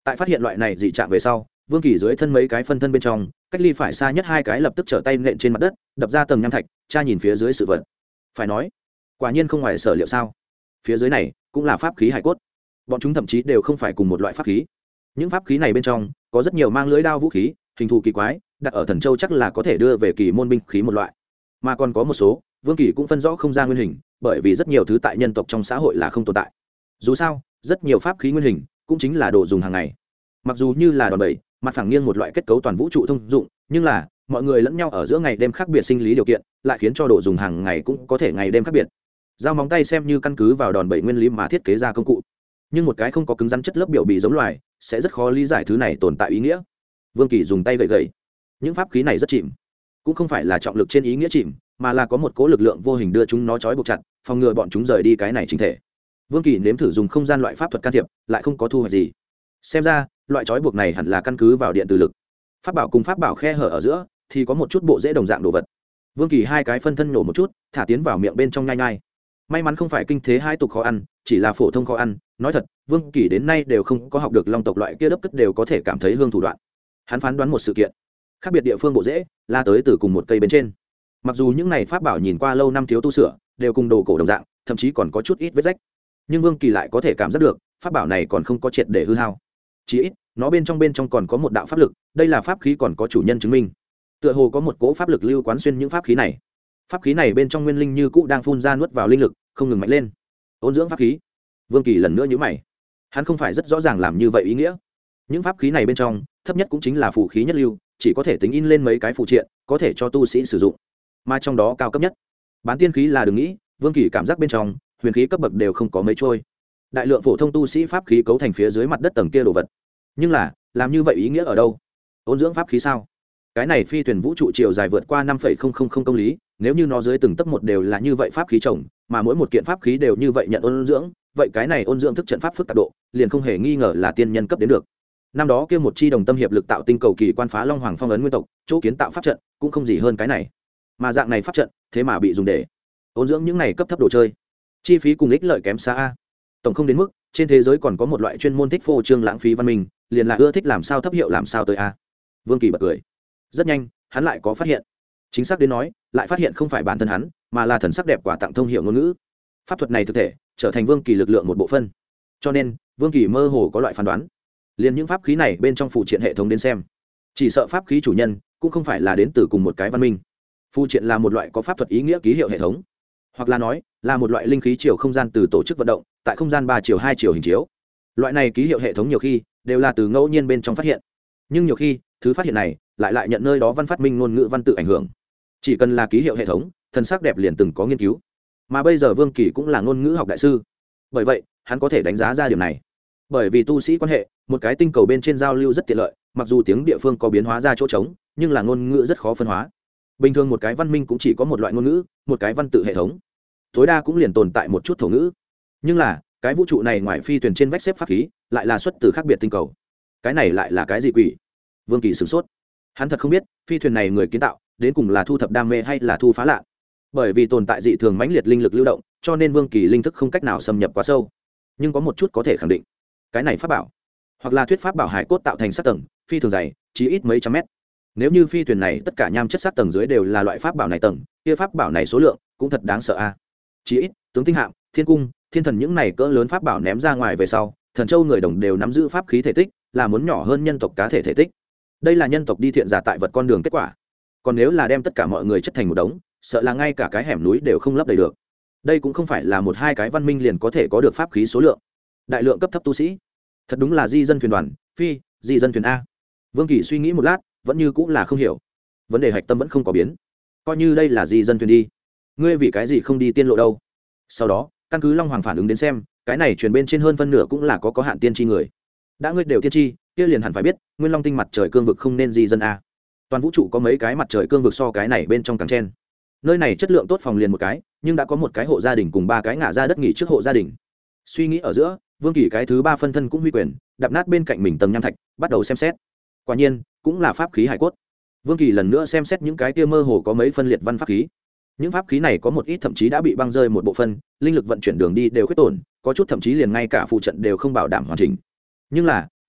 tại phát hiện loại này dị trạng về sau, Vương Kỳ dưới thân mấy cái phân thân bên trong cách ly phải xa nhất hai cái lập tức trở tay nện trên mặt đất, đập ra tầng nham thạch, tra nhìn phía dưới sự vật. Phải nói, quả nhiên không ngoài sở liệu sao? Phía dưới này cũng là pháp khí hải cốt. Bọn chúng thậm chí đều không phải cùng một loại pháp khí. Những pháp khí này bên trong có rất nhiều mang lưỡi đao vũ khí, hình thù kỳ quái, đặt ở Thần Châu chắc là có thể đưa về kỳ môn binh khí một loại. Mà còn có một số, Vương Kỳ cũng phân rõ không ra nguyên hình, bởi vì rất nhiều thứ tại nhân tộc trong xã hội là không tồn tại. Dù sao, rất nhiều pháp khí nguyên hình cũng chính là đồ dùng hàng ngày. Mặc dù như là đòn bẩy, mặt phẳng nghiêng một loại kết cấu toàn vũ trụ thông dụng, nhưng là mọi người lẫn nhau ở giữa ngày đêm khác biệt sinh lý điều kiện, lại khiến cho đồ dùng hàng ngày cũng có thể ngày đêm khác biệt. Dao móng tay xem như căn cứ vào đòn bẩy nguyên lý mà thiết kế ra công cụ, nhưng một cái không có cứng rắn chất lớp biểu bì giống loài, sẽ rất khó lý giải thứ này tồn tại ý nghĩa. Vương Kỳ dùng tay gậy gậy, những pháp khí này rất chìm, cũng không phải là trọng lực trên ý nghĩa chìm, mà là có một cỗ lực lượng vô hình đưa chúng nó trói buộc chặt, phòng ngừa bọn chúng rời đi cái này chính thể. Vương Kỳ nếm thử dùng không gian loại pháp thuật can thiệp, lại không có thu hoạch gì. Xem ra loại trói buộc này hẳn là căn cứ vào điện từ lực. Pháp bảo cùng pháp bảo khe hở ở giữa thì có một chút bộ dễ đồng dạng đồ vật. Vương Kỳ hai cái phân thân nổ một chút, thả tiến vào miệng bên trong nhai nhai. May mắn không phải kinh thế hai tục khó ăn, chỉ là phổ thông khó ăn. Nói thật, Vương Kỳ đến nay đều không có học được long tộc loại kia đấp cất đều có thể cảm thấy hương thủ đoạn. Hắn phán đoán một sự kiện, khác biệt địa phương bộ dễ là tới từ cùng một cây bên trên. Mặc dù những này pháp bảo nhìn qua lâu năm thiếu tu sửa, đều cùng đồ cổ đồng dạng, thậm chí còn có chút ít vết rách, nhưng Vương Kỳ lại có thể cảm giác được pháp bảo này còn không có triệt để hư hao. Chỉ ít nó bên trong bên trong còn có một đạo pháp lực, đây là pháp khí còn có chủ nhân chứng minh. Tựa hồ có một cỗ pháp lực lưu quán xuyên những pháp khí này. Pháp khí này bên trong nguyên linh như cũ đang phun ra nuốt vào linh lực, không ngừng mạnh lên. Ôn dưỡng pháp khí. Vương Kỳ lần nữa nhíu mày. Hắn không phải rất rõ ràng làm như vậy ý nghĩa. Những pháp khí này bên trong, thấp nhất cũng chính là phù khí nhất lưu, chỉ có thể tính in lên mấy cái phụ triện, có thể cho tu sĩ sử dụng. Mà trong đó cao cấp nhất, bán tiên khí là đừng nghĩ, Vương Kỳ cảm giác bên trong, huyền khí cấp bậc đều không có mấy trôi. Đại lượng phổ thông tu sĩ pháp khí cấu thành phía dưới mặt đất tầng kia đồ vật. Nhưng là, làm như vậy ý nghĩa ở đâu? Ôn dưỡng pháp khí sao? Cái này phi thuyền vũ trụ chiều dài vượt qua năm phẩy không không không công lý, nếu như nó dưới từng tấc một đều là như vậy pháp khí trồng, mà mỗi một kiện pháp khí đều như vậy nhận ôn dưỡng, vậy cái này ôn dưỡng thức trận pháp phức tạp độ, liền không hề nghi ngờ là tiên nhân cấp đến được. Năm đó kia một chi đồng tâm hiệp lực tạo tinh cầu kỳ quan phá Long Hoàng phong ấn nguyên tộc, chỗ kiến tạo pháp trận, cũng không gì hơn cái này. Mà dạng này pháp trận, thế mà bị dùng để ôn dưỡng những này cấp thấp đồ chơi. Chi phí cùng ích lợi kém xa a. Tổng không đến mức, trên thế giới còn có một loại chuyên môn thích phô trương lãng phí văn minh, liền là ưa thích làm sao thấp hiệu làm sao tới a. Vương Kỳ bật cười. Rất nhanh, hắn lại có phát hiện. Chính xác đến nói, lại phát hiện không phải bản thân hắn, mà là thần sắc đẹp quả tặng thông hiệu ngôn ngữ. Pháp thuật này thực thể trở thành Vương Kỳ lực lượng một bộ phận. Cho nên, Vương Kỳ mơ hồ có loại phán đoán. Liền những pháp khí này bên trong phụ triện hệ thống đến xem, chỉ sợ pháp khí chủ nhân cũng không phải là đến từ cùng một cái văn minh. Phụ triện là một loại có pháp thuật ý nghĩa ký hiệu hệ thống, hoặc là nói là một loại linh khí chiều không gian từ tổ chức vận động tại không gian ba chiều hai chiều hình chiếu. Loại này ký hiệu hệ thống nhiều khi đều là từ ngẫu nhiên bên trong phát hiện, nhưng nhiều khi thứ phát hiện này lại lại nhận nơi đó văn phát minh ngôn ngữ văn tự ảnh hưởng. Chỉ cần là ký hiệu hệ thống, thần sắc đẹp liền từng có nghiên cứu, mà bây giờ Vương Kỳ cũng là ngôn ngữ học đại sư, bởi vậy hắn có thể đánh giá ra điểm này. Bởi vì tu sĩ quan hệ, một cái tinh cầu bên trên giao lưu rất tiện lợi, mặc dù tiếng địa phương có biến hóa ra chỗ trống, nhưng là ngôn ngữ rất khó phân hóa. Bình thường một cái văn minh cũng chỉ có một loại ngôn ngữ, một cái văn tự hệ thống, tối đa cũng liền tồn tại một chút thổ ngữ. Nhưng là cái vũ trụ này ngoài phi thuyền trên vách xếp pháp khí lại là xuất từ khác biệt tinh cầu. Cái này lại là cái gì quỷ? Vương Kỳ sửng sốt. Hắn thật không biết phi thuyền này người kiến tạo đến cùng là thu thập đam mê hay là thu phá lạ. Bởi vì tồn tại dị thường mãnh liệt linh lực lưu động, cho nên Vương Kỳ linh thức không cách nào xâm nhập quá sâu. Nhưng có một chút có thể khẳng định, cái này pháp bảo hoặc là thuyết pháp bảo hải cốt tạo thành sát tầng phi thường dày, chỉ ít mấy trăm mét. Nếu như phi thuyền này tất cả nham chất sát tầng dưới đều là loại pháp bảo này tầng, kia pháp bảo này số lượng cũng thật đáng sợ a. À. Chỉ ít tướng tinh hạm, thiên cung, thiên thần những này cỡ lớn pháp bảo ném ra ngoài về sau, thần châu người đồng đều nắm giữ pháp khí thể tích, là muốn nhỏ hơn nhân tộc cá thể thể tích. Đây là nhân tộc đi thiện giả tại vật con đường kết quả. Còn nếu là đem tất cả mọi người chất thành một đống, sợ là ngay cả cái hẻm núi đều không lấp đầy được. Đây cũng không phải là một hai cái văn minh liền có thể có được pháp khí số lượng. Đại lượng cấp thấp tu sĩ, thật đúng là di dân thuyền đoàn, phi, di dân thuyền a. Vương Kỳ suy nghĩ một lát, vẫn như cũng là không hiểu. Vấn đề hạch tâm vẫn không có biến. Coi như đây là di dân thuyền đi, ngươi vì cái gì không đi tiên lộ đâu? Sau đó, căn cứ Long Hoàng phản ứng đến xem, cái này truyền bên trên hơn phân nửa cũng là có có hạn tiên tri người. Đã ngươi đều tiên tri, kia liền hẳn phải biết, Nguyên Long tinh mặt trời cương vực không nên di dân a. Toàn vũ trụ có mấy cái mặt trời cương vực so cái này bên trong càng chen. Nơi này chất lượng tốt phòng liền một cái, nhưng đã có một cái hộ gia đình cùng ba cái ngả ra đất nghỉ trước hộ gia đình. Suy nghĩ ở giữa, Vương Kỳ cái thứ ba phân thân cũng huy quyền, đạp nát bên cạnh mình tầng nham thạch, bắt đầu xem xét. Quả nhiên, cũng là pháp khí hải cốt. Vương Kỳ lần nữa xem xét những cái tia mơ hồ có mấy phân liệt văn pháp khí. Những pháp khí này có một ít thậm chí đã bị băng rơi một bộ phân, linh lực vận chuyển đường đi đều khuyết tổn, có chút thậm chí liền ngay cả phụ trận đều không bảo đảm hoàn chỉnh. Nhưng là,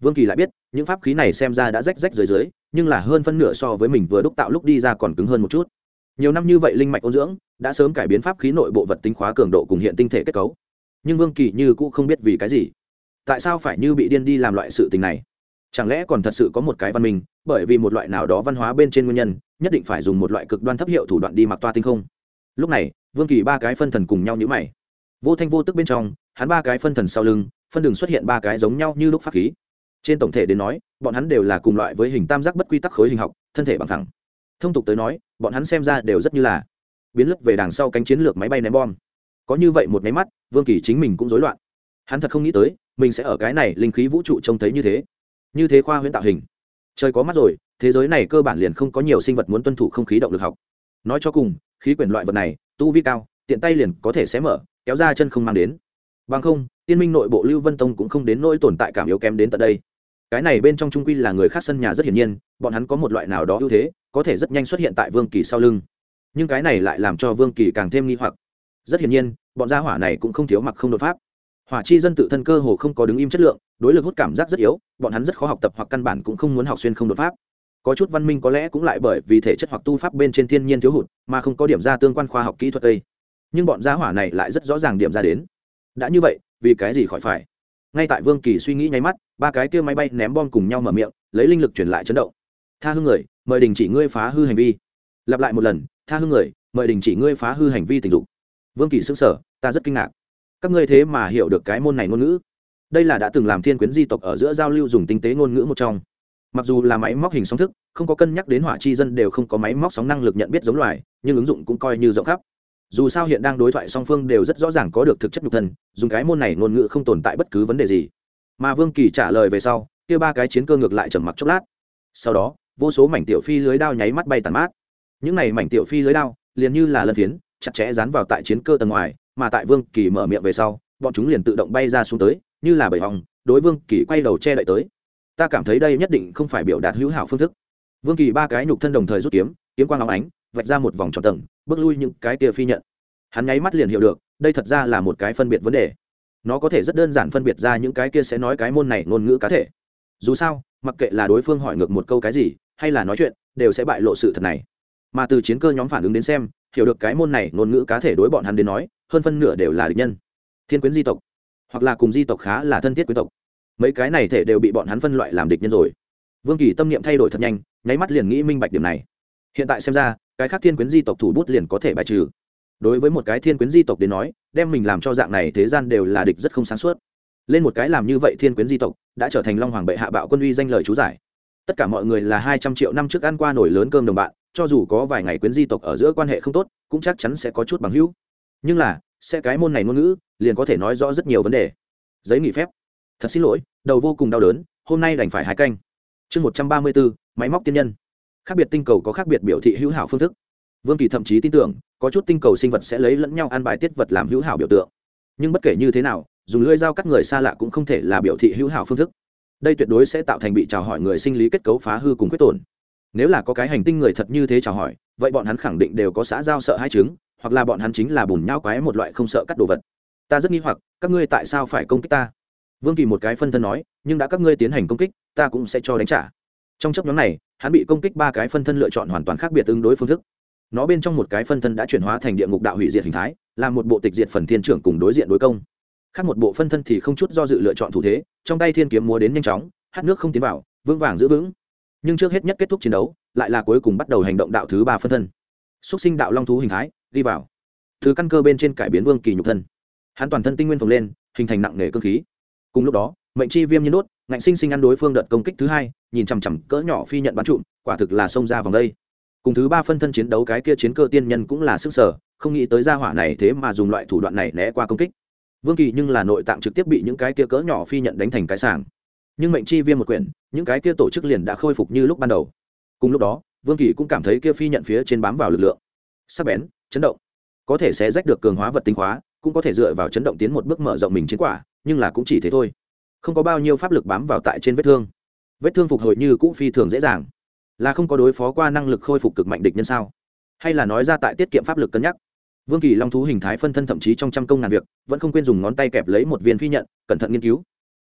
Vương Kỳ lại biết những pháp khí này xem ra đã rách rách dưới dưới, nhưng là hơn phân nửa so với mình vừa đúc tạo lúc đi ra còn cứng hơn một chút. Nhiều năm như vậy linh mạch ôn dưỡng đã sớm cải biến pháp khí nội bộ vật tính khóa cường độ cùng hiện tinh thể kết cấu. Nhưng Vương Kỳ như cũng không biết vì cái gì, tại sao phải như bị điên đi làm loại sự tình này. Chẳng lẽ còn thật sự có một cái văn minh, bởi vì một loại nào đó văn hóa bên trên nguyên nhân, nhất định phải dùng một loại cực đoan thấp hiệu thủ đoạn đi mặc toa tinh không? Lúc này, Vương Kỳ ba cái phân thần cùng nhau nhíu mày. Vô thanh vô tức bên trong, hắn ba cái phân thần sau lưng, phân đường xuất hiện ba cái giống nhau như lúc pháp khí. Trên tổng thể đến nói, bọn hắn đều là cùng loại với hình tam giác bất quy tắc khối hình học, thân thể bằng thẳng. Thông tục tới nói, bọn hắn xem ra đều rất như là biến lướt về đằng sau cánh chiến lược máy bay ném bom. Có như vậy một máy mắt, Vương Kỳ chính mình cũng rối loạn. Hắn thật không nghĩ tới, mình sẽ ở cái này linh khí vũ trụ trông thấy như thế, như thế khoa huyễn tạo hình. Trời có mắt rồi, thế giới này cơ bản liền không có nhiều sinh vật muốn tuân thủ không khí động lực học. Nói cho cùng, khí quyển loại vật này, tu vi cao, tiện tay liền có thể xé mở, kéo ra chân không mang đến. Bằng không, tiên minh nội bộ Lưu Vân Tông cũng không đến nỗi tồn tại cảm yếu kém đến tận đây. Cái này bên trong trung quy là người khác sân nhà rất hiển nhiên, bọn hắn có một loại nào đó ưu thế, có thể rất nhanh xuất hiện tại Vương Kỳ sau lưng. Nhưng cái này lại làm cho Vương Kỳ càng thêm nghi hoặc. Rất hiển nhiên, bọn gia hỏa này cũng không thiếu mặc không đột pháp. Hỏa chi dân tự thân cơ hồ không có đứng im chất lượng, đối lực hút cảm giác rất yếu, bọn hắn rất khó học tập hoặc căn bản cũng không muốn học xuyên không đột pháp. Có chút văn minh có lẽ cũng lại bởi vì thể chất hoặc tu pháp bên trên thiên nhiên thiếu hụt, mà không có điểm ra tương quan khoa học kỹ thuật đây. Nhưng bọn gia hỏa này lại rất rõ ràng điểm ra đến. Đã như vậy, vì cái gì khỏi phải? Ngay tại Vương Kỳ suy nghĩ nháy mắt, ba cái kia máy bay ném bom cùng nhau mở miệng, lấy linh lực truyền lại chấn động. Tha hương người, mời đình chỉ ngươi phá hư hành vi. Lặp lại một lần, tha hương người, mời đình chỉ ngươi phá hư hành vi tình dục. Vương Kỳ sững sờ, ta rất kinh ngạc. Các ngươi thế mà hiểu được cái môn này ngôn ngữ? Đây là đã từng làm thiên quyến di tộc ở giữa giao lưu dùng tinh tế ngôn ngữ một trong. Mặc dù là máy móc hình sóng thức, không có cân nhắc đến hỏa chi dân đều không có máy móc sóng năng lực nhận biết giống loài, nhưng ứng dụng cũng coi như rộng khắp. Dù sao hiện đang đối thoại song phương đều rất rõ ràng có được thực chất nhục thân, dùng cái môn này ngôn ngữ không tồn tại bất cứ vấn đề gì. Mà Vương Kỳ trả lời về sau, kia ba cái chiến cơ ngược lại trầm mặc chốc lát. Sau đó, vô số mảnh tiểu phi lưới đao nháy mắt bay tàn mát. Những này mảnh tiểu phi lưới đao, liền như là lân phiến, chặt chẽ dán vào tại chiến cơ tầng ngoài, mà tại Vương Kỳ mở miệng về sau, bọn chúng liền tự động bay ra xuống tới, như là bầy ong, đối Vương Kỳ quay đầu che đậy tới. Ta cảm thấy đây nhất định không phải biểu đạt hữu hảo phương thức. Vương Kỳ ba cái nhục thân đồng thời rút kiếm, kiếm quang óng ánh, vạch ra một vòng tròn tầng, bước lui những cái kia phi nhận. Hắn nháy mắt liền hiểu được, đây thật ra là một cái phân biệt vấn đề. Nó có thể rất đơn giản phân biệt ra những cái kia sẽ nói cái môn này ngôn ngữ cá thể. Dù sao, mặc kệ là đối phương hỏi ngược một câu cái gì, hay là nói chuyện, đều sẽ bại lộ sự thật này. Mà từ chiến cơ nhóm phản ứng đến xem, hiểu được cái môn này ngôn ngữ cá thể đối bọn hắn đến nói, hơn phân nửa đều là địch nhân. Thiên quyến di tộc, hoặc là cùng di tộc khá là thân thiết quyến tộc. Mấy cái này thể đều bị bọn hắn phân loại làm địch nhân rồi. Vương Kỳ tâm niệm thay đổi thật nhanh, nháy mắt liền nghĩ minh bạch điểm này. Hiện tại xem ra, cái khác thiên quyến di tộc thủ bút liền có thể bài trừ. Đối với một cái thiên quyến di tộc đến nói, đem mình làm cho dạng này thế gian đều là địch rất không sáng suốt. Lên một cái làm như vậy thiên quyến di tộc đã trở thành Long Hoàng bệ hạ bạo quân uy danh lời chú giải. Tất cả mọi người là hai trăm triệu năm trước ăn qua nổi lớn cơm đồng bạn, cho dù có vài ngày quyến di tộc ở giữa quan hệ không tốt, cũng chắc chắn sẽ có chút bằng hữu. Nhưng là, sẽ cái môn này ngôn ngữ, liền có thể nói rõ rất nhiều vấn đề. Giấy nghỉ phép. Thật xin lỗi, đầu vô cùng đau đớn, hôm nay đành phải hai canh. Chương một trăm ba mươi bốn, máy móc tiên nhân. Khác biệt tinh cầu có khác biệt biểu thị hữu hảo phương thức. Vương Kỳ thậm chí tin tưởng, có chút tinh cầu sinh vật sẽ lấy lẫn nhau ăn bài tiết vật làm hữu hảo biểu tượng. Nhưng bất kể như thế nào, dùng lưỡi dao cắt người xa lạ cũng không thể là biểu thị hữu hảo phương thức. Đây tuyệt đối sẽ tạo thành bị chào hỏi người sinh lý kết cấu phá hư cùng khuyết tổn. Nếu là có cái hành tinh người thật như thế chào hỏi, vậy bọn hắn khẳng định đều có xã giao sợ hai chứng, hoặc là bọn hắn chính là bùn nhão quái một loại không sợ cắt đồ vật. Ta rất nghi hoặc, các ngươi tại sao phải công kích ta? Vương Kỳ một cái phân thân nói, nhưng đã các ngươi tiến hành công kích, ta cũng sẽ cho đánh trả. Trong chấp nhóm này, hắn bị công kích ba cái phân thân lựa chọn hoàn toàn khác biệt ứng đối phương thức. Nó bên trong một cái phân thân đã chuyển hóa thành địa ngục đạo hủy diệt hình thái, làm một bộ tịch diệt phần thiên trưởng cùng đối diện đối công. Khác một bộ phân thân thì không chút do dự lựa chọn thủ thế, trong tay thiên kiếm múa đến nhanh chóng, hát nước không tiến vào, vững vàng giữ vững. Nhưng trước hết nhất kết thúc chiến đấu, lại là cuối cùng bắt đầu hành động đạo thứ ba phân thân. Xúc sinh đạo long thú hình thái, đi vào. Thứ căn cơ bên trên cải biến Vương Kỳ nhục thân. Hắn toàn thân tinh nguyên phồng lên, hình thành nặng nề cương khí. Cùng lúc đó, mệnh chi viêm nhiên đốt, ngạnh sinh sinh ăn đối phương đợt công kích thứ hai, nhìn chằm chằm cỡ nhỏ phi nhận bắn trụm, quả thực là xông ra vòng đây. Cùng thứ ba phân thân chiến đấu cái kia chiến cơ tiên nhân cũng là sức sở, không nghĩ tới gia hỏa này thế mà dùng loại thủ đoạn này né qua công kích. Vương Kỳ nhưng là nội tạng trực tiếp bị những cái kia cỡ nhỏ phi nhận đánh thành cái sàng. Nhưng mệnh chi viêm một quyển, những cái kia tổ chức liền đã khôi phục như lúc ban đầu. Cùng lúc đó, Vương Kỳ cũng cảm thấy kia phi nhận phía trên bám vào lực lượng sắc bén, chấn động, có thể sẽ rách được cường hóa vật tinh hóa, cũng có thể dựa vào chấn động tiến một bước mở rộng mình chiến quả, nhưng là cũng chỉ thế thôi, không có bao nhiêu pháp lực bám vào tại trên vết thương. Vết thương phục hồi như cũ phi thường dễ dàng, là không có đối phó qua năng lực khôi phục cực mạnh địch nhân sao? Hay là nói ra tại tiết kiệm pháp lực cân nhắc? Vương Kỳ long thú hình thái phân thân thậm chí trong trăm công ngàn việc, vẫn không quên dùng ngón tay kẹp lấy một viên phi nhận, cẩn thận nghiên cứu.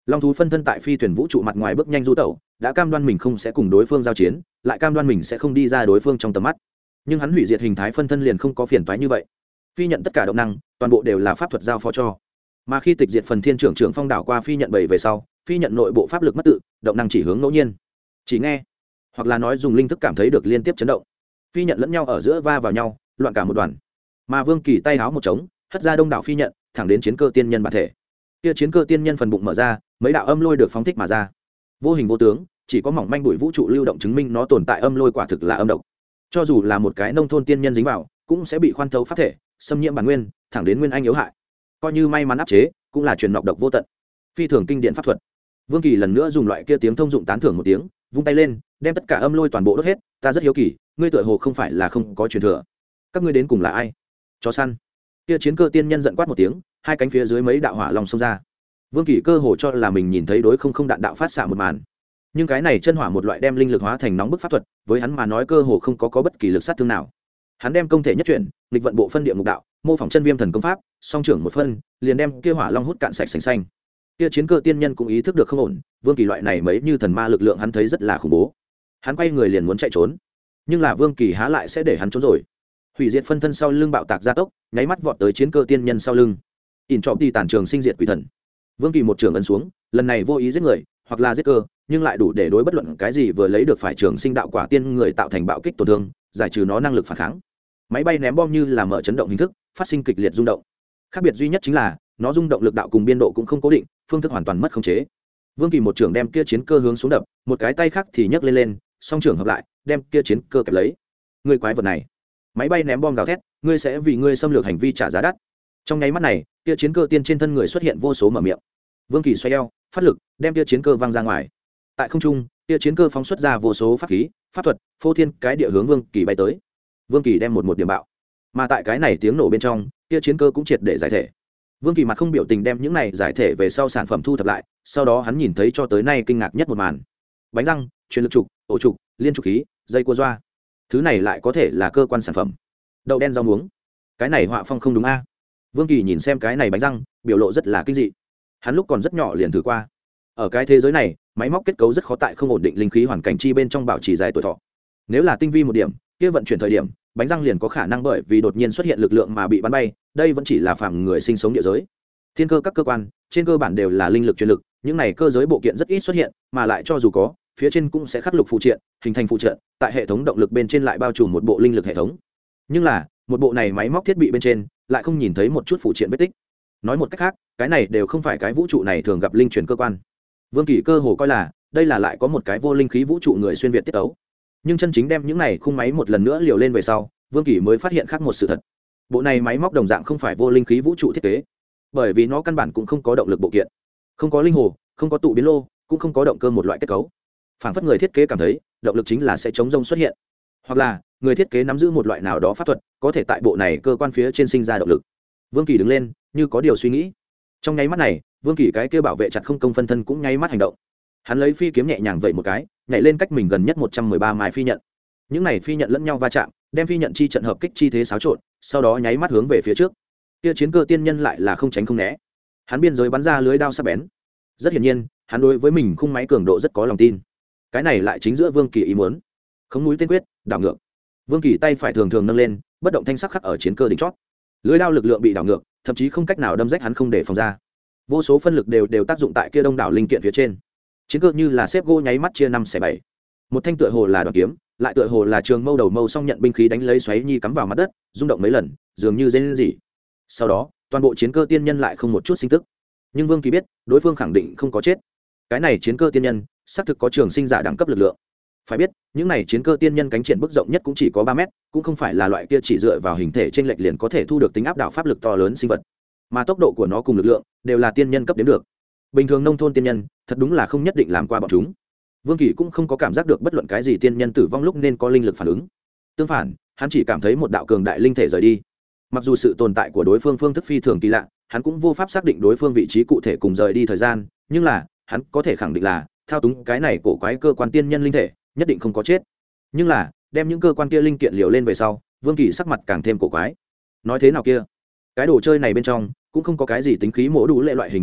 long thú phân thân tại phi thuyền vũ trụ mặt ngoài bước nhanh du tẩu, đã cam đoan mình không sẽ cùng đối phương giao chiến, lại cam đoan mình sẽ không đi ra đối phương trong tầm mắt. Nhưng hắn hủy diệt hình thái phân thân liền không có phiền toái như vậy. Phi nhận tất cả động năng toàn bộ đều là pháp thuật giao phó cho, mà khi tịch diệt phần thiên trưởng trưởng phong đảo qua phi nhận bảy về sau, phi nhận nội bộ pháp lực mất tự, động năng chỉ hướng ngẫu nhiên, chỉ nghe hoặc là nói dùng linh thức cảm thấy được liên tiếp chấn động, phi nhận lẫn nhau ở giữa va vào nhau, loạn cả một đoàn. Mà Vương Kỳ tay háo một trống, hất ra đông đảo phi nhận, thẳng đến chiến cơ tiên nhân bản thể. Kia chiến cơ tiên nhân phần bụng mở ra, mấy đạo âm lôi được phóng thích mà ra, vô hình vô tướng, chỉ có mỏng manh bụi vũ trụ lưu động chứng minh nó tồn tại. Âm lôi quả thực là âm độc, cho dù là một cái nông thôn tiên nhân dính vào cũng sẽ bị khoan thấu pháp thể, xâm nhiễm bản nguyên, thẳng đến nguyên anh yếu hại. Coi như may mắn áp chế, cũng là truyền nọc độc vô tận. Phi thường kinh điển pháp thuật. Vương Kỳ lần nữa dùng loại kia tiếng thông dụng tán thưởng một tiếng, vung tay lên, đem tất cả âm lôi toàn bộ đốt hết. Ta rất hiếu kỳ, ngươi tựa hồ không phải là không có truyền thừa, các ngươi đến cùng là ai? Chó săn. Kia chiến cơ tiên nhân giận quát một tiếng, hai cánh phía dưới mấy đạo hỏa long xông ra. Vương Kỳ cơ hồ cho là mình nhìn thấy đối không không đạn đạo phát xạ một màn, nhưng cái này chân hỏa một loại đem linh lực hóa thành nóng bức pháp thuật, với hắn mà nói cơ hồ không có có bất kỳ lực sát thương nào. Hắn đem công thể nhất chuyển, nghịch vận bộ phân địa ngục đạo, mô phỏng chân viêm thần công pháp, song trưởng một phân, liền đem kia hỏa long hút cạn sạch sành xanh. Kia chiến cơ tiên nhân cũng ý thức được không ổn, Vương Kỳ loại này mấy như thần ma lực lượng hắn thấy rất là khủng bố. Hắn quay người liền muốn chạy trốn, nhưng là Vương Kỳ há lại sẽ để hắn trốn rồi. Hủy diệt phân thân sau lưng bạo tạc gia tốc, nháy mắt vọt tới chiến cơ tiên nhân sau lưng. ỉn trọm đi tàn trường sinh diệt quỷ thần. Vương Kỳ một trường ấn xuống, lần này vô ý giết người, hoặc là giết cơ, nhưng lại đủ để đối bất luận cái gì vừa lấy được phải trường sinh đạo quả tiên người tạo thành bạo kích tổn thương, giải trừ nó năng lực phản kháng. Máy bay ném bom như là mở chấn động hình thức, phát sinh kịch liệt rung động. Khác biệt duy nhất chính là nó rung động lực đạo cùng biên độ cũng không cố định, phương thức hoàn toàn mất khống chế. Vương Kỳ một trường đem kia chiến cơ hướng xuống đập, một cái tay khác thì nhấc lên lên, song trường hợp lại, đem kia chiến cơ kẹp lấy. Ngươi quái vật này! Máy bay ném bom gào thét, ngươi sẽ vì ngươi xâm lược hành vi trả giá đắt. Trong nháy mắt này, kia chiến cơ tiên trên thân người xuất hiện vô số mở miệng. Vương Kỳ xoay eo, phát lực, đem kia chiến cơ văng ra ngoài. Tại không trung, kia chiến cơ phóng xuất ra vô số pháp khí, pháp thuật, phô thiên cái địa hướng Vương Kỳ bay tới. Vương Kỳ đem một một điểm bạo, mà tại cái này tiếng nổ bên trong, kia chiến cơ cũng triệt để giải thể. Vương Kỳ mặt không biểu tình đem những này giải thể về sau sản phẩm thu thập lại, sau đó hắn nhìn thấy cho tới nay kinh ngạc nhất một màn. Bánh răng, truyền lực trục, ổ trục, liên trục khí, dây cua doa. Thứ này lại có thể là cơ quan sản phẩm. Đậu đen rau muống. Cái này họa phong không đúng a. Vương Kỳ nhìn xem cái này bánh răng, biểu lộ rất là kinh dị. Hắn lúc còn rất nhỏ liền thử qua. Ở cái thế giới này, máy móc kết cấu rất khó tại không ổn định linh khí hoàn cảnh chi bên trong bảo trì dài tuổi thọ. Nếu là tinh vi một điểm, kia vận chuyển thời điểm, bánh răng liền có khả năng bởi vì đột nhiên xuất hiện lực lượng mà bị bắn bay. Đây vẫn chỉ là phàm người sinh sống địa giới. Thiên cơ các cơ quan, trên cơ bản đều là linh lực truyền lực, những này cơ giới bộ kiện rất ít xuất hiện, mà lại cho dù có, phía trên cũng sẽ khắc lục phụ triện, hình thành phụ triện, tại hệ thống động lực bên trên lại bao trùm một bộ linh lực hệ thống. Nhưng là, một bộ này máy móc thiết bị bên trên lại không nhìn thấy một chút phụ triện vết tích. Nói một cách khác, cái này đều không phải cái vũ trụ này thường gặp linh truyền cơ quan. Vương Kỳ cơ hồ coi là đây là lại có một cái vô linh khí vũ trụ người xuyên việt tiết tấu. Nhưng chân chính đem những này khung máy một lần nữa liều lên về sau, Vương Kỳ mới phát hiện khác một sự thật. Bộ này máy móc đồng dạng không phải vô linh khí vũ trụ thiết kế, bởi vì nó căn bản cũng không có động lực bộ kiện, không có linh hồ, không có tụ biến lô, cũng không có động cơ một loại kết cấu. Phản phất người thiết kế cảm thấy động lực chính là sẽ chống rông xuất hiện, hoặc là người thiết kế nắm giữ một loại nào đó pháp thuật có thể tại bộ này cơ quan phía trên sinh ra động lực. Vương Kỳ đứng lên như có điều suy nghĩ. Trong nháy mắt này, Vương Kỳ cái kia bảo vệ chặt không công phân thân cũng nháy mắt hành động. Hắn lấy phi kiếm nhẹ nhàng vẩy một cái, nhảy lên cách mình gần nhất một trăm mười ba mai phi nhận. Những này phi nhận lẫn nhau va chạm, đem phi nhận chi trận hợp kích chi thế xáo trộn, sau đó nháy mắt hướng về phía trước. Kia chiến cơ tiên nhân lại là không tránh không né. Hắn biên giới bắn ra lưới đao sắc bén. Rất hiển nhiên, hắn đối với mình khung máy cường độ rất có lòng tin. Cái này lại chính giữa Vương Kỳ ý muốn. Không núi tên quyết, đảo ngược. Vương Kỳ tay phải thường thường nâng lên, bất động thanh sắc khắc ở chiến cơ đỉnh chót. Lưới đao lực lượng bị đảo ngược, thậm chí không cách nào đâm rách hắn không để phòng ra. Vô số phân lực đều đều tác dụng tại kia đông đảo linh kiện phía trên. Chiến cơ như là xếp gỗ nháy mắt chia năm xẻ bảy. Một thanh tựa hồ là đoạn kiếm, lại tựa hồ là trường mâu đầu mâu song nhận binh khí đánh lấy xoáy nhi cắm vào mặt đất, rung động mấy lần, dường như rên rỉ. Sau đó, toàn bộ chiến cơ tiên nhân lại không một chút sinh tức. Nhưng Vương Kỳ biết, đối phương khẳng định không có chết. Cái này chiến cơ tiên nhân, xác thực có trường sinh giả đẳng cấp lực lượng. Phải biết, những này chiến cơ tiên nhân cánh triển bức rộng nhất cũng chỉ có ba mét, cũng không phải là loại kia chỉ dựa vào hình thể trên lệch liền có thể thu được tính áp đảo pháp lực to lớn sinh vật, mà tốc độ của nó cùng lực lượng đều là tiên nhân cấp đến được. Bình thường nông thôn tiên nhân, thật đúng là không nhất định làm qua bọn chúng. Vương Kỳ cũng không có cảm giác được bất luận cái gì tiên nhân tử vong lúc nên có linh lực phản ứng. Tương phản, hắn chỉ cảm thấy một đạo cường đại linh thể rời đi. Mặc dù sự tồn tại của đối phương phương thức phi thường kỳ lạ, hắn cũng vô pháp xác định đối phương vị trí cụ thể cùng rời đi thời gian, nhưng là, hắn có thể khẳng định là thao túng cái này cổ quái cơ quan tiên nhân linh thể, nhất định không có chết. Nhưng là, đem những cơ quan kia linh kiện liều lên về sau, Vương Kỳ sắc mặt càng thêm cổ quái. Nói thế nào kia, cái đồ chơi này bên trong cũng không có cái gì tính khí mổ đủ lệ loại hình đồ vật,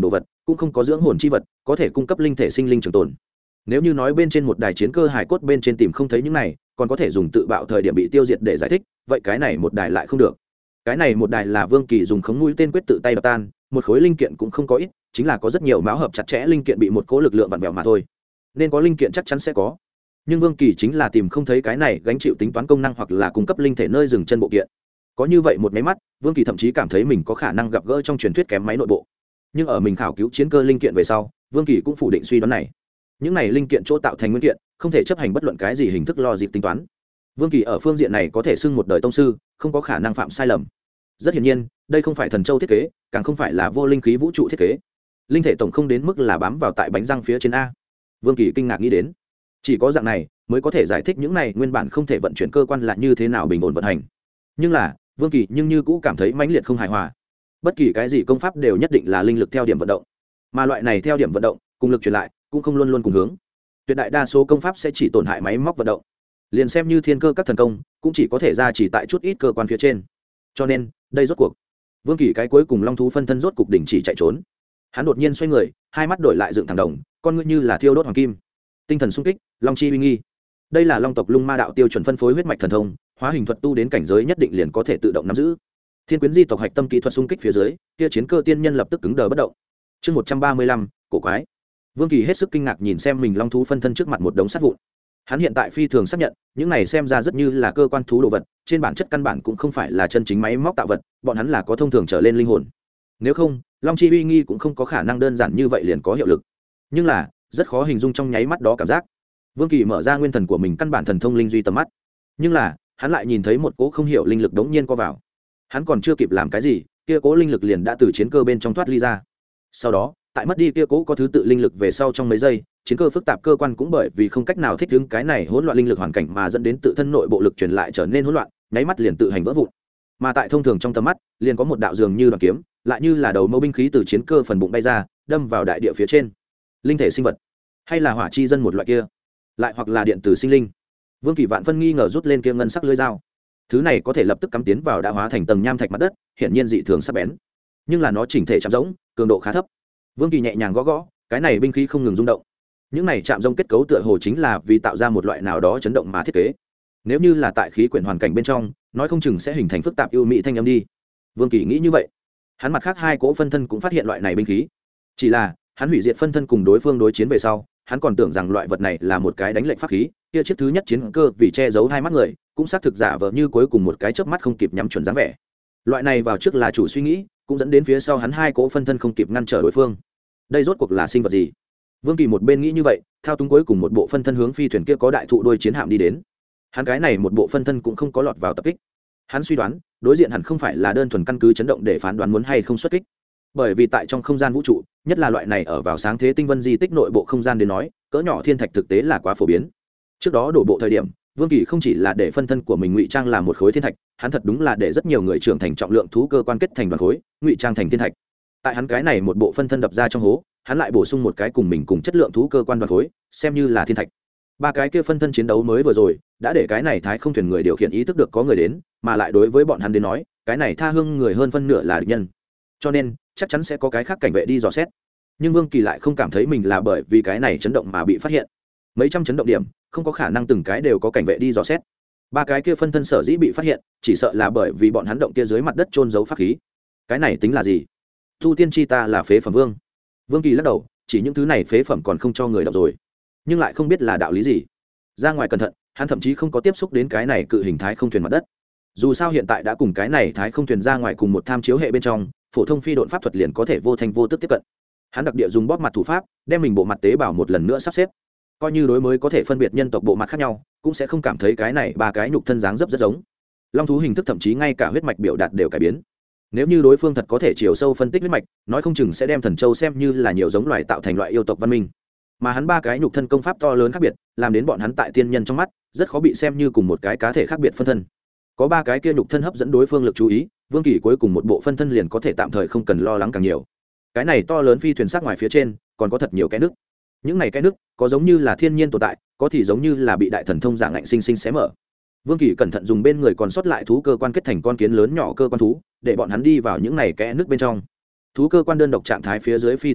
cũng không có dưỡng hồn chi vật có thể cung cấp linh thể sinh linh trường tồn. Nếu như nói bên trên một đài chiến cơ hải cốt bên trên tìm không thấy những này còn có thể dùng tự bạo thời điểm bị tiêu diệt để giải thích, vậy cái này một đài lại không được. Cái này một đài là Vương Kỳ dùng khống mũi tên quyết tự tay đập tan, một khối linh kiện cũng không có ít, chính là có rất nhiều máu hợp chặt chẽ linh kiện bị một cỗ lực lượng vặn vẹo mà thôi. Nên có linh kiện chắc chắn sẽ có, nhưng Vương Kỳ chính là tìm không thấy cái này gánh chịu tính toán công năng hoặc là cung cấp linh thể nơi dừng chân bộ kiện. Có như vậy một máy mắt, Vương Kỳ thậm chí cảm thấy mình có khả năng gặp gỡ trong truyền thuyết kém máy nội bộ. Nhưng ở mình khảo cứu chiến cơ linh kiện về sau, Vương Kỳ cũng phủ định suy đoán này. Những này linh kiện chỗ tạo thành nguyên kiện, không thể chấp hành bất luận cái gì hình thức lo dịp tính toán. Vương Kỳ ở phương diện này có thể xưng một đời tông sư, không có khả năng phạm sai lầm. Rất hiển nhiên, đây không phải thần châu thiết kế, càng không phải là vô linh khí vũ trụ thiết kế. Linh thể tổng không đến mức là bám vào tại bánh răng phía trên a. Vương Kỳ kinh ngạc nghĩ đến, chỉ có dạng này mới có thể giải thích những này nguyên bản không thể vận chuyển cơ quan là như thế nào bình ổn vận hành. Nhưng là, Vương Kỳ nhưng như cũ cảm thấy mãnh liệt không hài hòa. Bất kỳ cái gì công pháp đều nhất định là linh lực theo điểm vận động, mà loại này theo điểm vận động, cùng lực truyền lại, cũng không luôn luôn cùng hướng. Tuyệt đại đa số công pháp sẽ chỉ tổn hại máy móc vận động. Liền xem như thiên cơ các thần công, cũng chỉ có thể ra chỉ tại chút ít cơ quan phía trên. Cho nên, đây rốt cuộc, Vương Kỳ cái cuối cùng long thú phân thân rốt cục đỉnh chỉ chạy trốn. Hắn đột nhiên xoay người, hai mắt đổi lại dựng thẳng đồng, con ngươi như là thiêu đốt hoàng kim. Tinh thần sung kích, long chi uy nghi. Đây là long tộc Lung Ma đạo tiêu chuẩn phân phối huyết mạch thần thông, hóa hình thuật tu đến cảnh giới nhất định liền có thể tự động nắm giữ. Thiên quyến di tộc hạch tâm kỹ thuật xung kích phía dưới, kia chiến cơ tiên nhân lập tức cứng đờ bất động. Chương một trăm ba mươi lăm, cổ quái. Vương Kỳ hết sức kinh ngạc nhìn xem mình long thú phân thân trước mặt một đống sắt vụn. Hắn hiện tại phi thường xác nhận, những này xem ra rất như là cơ quan thú đồ vật, trên bản chất căn bản cũng không phải là chân chính máy móc tạo vật, bọn hắn là có thông thường trở lên linh hồn. Nếu không, long chi uy nghi cũng không có khả năng đơn giản như vậy liền có hiệu lực. Nhưng là, rất khó hình dung trong nháy mắt đó cảm giác. Vương Kỳ mở ra nguyên thần của mình căn bản thần thông linh duy tầm mắt, nhưng là, hắn lại nhìn thấy một cỗ không hiểu linh lực đống nhiên co vào. Hắn còn chưa kịp làm cái gì, kia cỗ linh lực liền đã từ chiến cơ bên trong thoát ly ra. Sau đó, tại mất đi kia cỗ có thứ tự linh lực về sau trong mấy giây, chiến cơ phức tạp cơ quan cũng bởi vì không cách nào thích ứng cái này hỗn loạn linh lực hoàn cảnh mà dẫn đến tự thân nội bộ lực truyền lại trở nên hỗn loạn, nháy mắt liền tự hành vỡ vụn. Mà tại thông thường trong tầm mắt, liền có một đạo dường như đoàn kiếm, lại như là đầu mâu binh khí từ chiến cơ phần bụng bay ra, đâm vào đại địa phía trên. Linh thể sinh vật, hay là hỏa chi dân một loại kia, lại hoặc là điện tử sinh linh. Vương Kỳ vạn phân nghi ngờ rút lên kia ngân sắc lưỡi dao. Thứ này có thể lập tức cắm tiến vào đã hóa thành tầng nham thạch mặt đất, hiển nhiên dị thường sắc bén. Nhưng là nó chỉnh thể chạm rỗng, cường độ khá thấp. Vương Kỳ nhẹ nhàng gõ gõ, cái này binh khí không ngừng rung động. Những này chạm rông kết cấu tựa hồ chính là vì tạo ra một loại nào đó chấn động mà thiết kế. Nếu như là tại khí quyển hoàn cảnh bên trong, nói không chừng sẽ hình thành phức tạp ưu mỹ thanh âm đi. Vương Kỳ nghĩ như vậy. Hắn mặt khác hai cỗ phân thân cũng phát hiện loại này binh khí. Chỉ là, hắn hủy diệt phân thân cùng đối phương đối chiến về sau, hắn còn tưởng rằng loại vật này là một cái đánh lệnh pháp khí, kia chiếc thứ nhất chiến cơ vì che giấu hai mắt người, cũng xác thực giả vờ như cuối cùng một cái chớp mắt không kịp nhắm chuẩn dáng vẻ. Loại này vào trước là chủ suy nghĩ, cũng dẫn đến phía sau hắn hai cỗ phân thân không kịp ngăn trở đối phương. Đây rốt cuộc là sinh vật gì? Vương Kỳ một bên nghĩ như vậy, thao túng cuối cùng một bộ phân thân hướng phi thuyền kia có đại thụ đuôi chiến hạm đi đến. Hắn cái này một bộ phân thân cũng không có lọt vào tập kích. Hắn suy đoán, đối diện hẳn không phải là đơn thuần căn cứ chấn động để phán đoán muốn hay không xuất kích. Bởi vì tại trong không gian vũ trụ, nhất là loại này ở vào sáng thế tinh vân di tích nội bộ không gian đến nói, cỡ nhỏ thiên thạch thực tế là quá phổ biến. Trước đó đổ bộ thời điểm, Vương Kỳ không chỉ là để phân thân của mình ngụy trang làm một khối thiên thạch, hắn thật đúng là để rất nhiều người trưởng thành trọng lượng thú cơ quan kết thành đoàn khối, ngụy trang thành thiên thạch. Tại hắn cái này một bộ phân thân đập ra trong hố, hắn lại bổ sung một cái cùng mình cùng chất lượng thú cơ quan đoàn khối, xem như là thiên thạch. Ba cái kia phân thân chiến đấu mới vừa rồi, đã để cái này thái không thuyền người điều khiển ý thức được có người đến, mà lại đối với bọn hắn đến nói, cái này tha hương người hơn phân nửa là địch nhân. Cho nên, chắc chắn sẽ có cái khác cảnh vệ đi dò xét. Nhưng Vương Kỳ lại không cảm thấy mình là bởi vì cái này chấn động mà bị phát hiện. Mấy trăm chấn động điểm, không có khả năng từng cái đều có cảnh vệ đi dò xét. Ba cái kia phân thân sở dĩ bị phát hiện, chỉ sợ là bởi vì bọn hắn động kia dưới mặt đất trôn giấu pháp khí. Cái này tính là gì? Tu tiên chi ta là phế phẩm vương. Vương Kỳ lắc đầu, chỉ những thứ này phế phẩm còn không cho người đọc rồi, nhưng lại không biết là đạo lý gì. Ra ngoài cẩn thận, hắn thậm chí không có tiếp xúc đến cái này cự hình thái không thuyền mặt đất. Dù sao hiện tại đã cùng cái này thái không thuyền ra ngoài cùng một tham chiếu hệ bên trong, phổ thông phi độn pháp thuật liền có thể vô thanh vô tức tiếp cận. Hắn đặc địa dùng bóp mặt thủ pháp, đem mình bộ mặt tế bào một lần nữa sắp xếp. Coi như đối mới có thể phân biệt nhân tộc bộ mặt khác nhau, cũng sẽ không cảm thấy cái này ba cái nhục thân dáng dấp rất giống. Long thú hình thức thậm chí ngay cả huyết mạch biểu đạt đều cải biến. Nếu như đối phương thật có thể chiều sâu phân tích huyết mạch, nói không chừng sẽ đem thần châu xem như là nhiều giống loài tạo thành loại yêu tộc văn minh. Mà hắn ba cái nhục thân công pháp to lớn khác biệt, làm đến bọn hắn tại tiên nhân trong mắt rất khó bị xem như cùng một cái cá thể khác biệt phân thân. Có ba cái kia nhục thân hấp dẫn đối phương lực chú ý, Vương Kỳ cuối cùng một bộ phân thân liền có thể tạm thời không cần lo lắng càng nhiều. Cái này to lớn phi thuyền sát ngoài phía trên, còn có thật nhiều cái nước. Những này cái nước, có giống như là thiên nhiên tồn tại, có thì giống như là bị đại thần thông dạng ngạnh sinh sinh xé mở. Vương Kỳ cẩn thận dùng bên người còn sót lại thú cơ quan kết thành con kiến lớn nhỏ cơ quan thú, để bọn hắn đi vào những này kẽ nước bên trong. Thú cơ quan đơn độc trạng thái phía dưới phi thường yếu,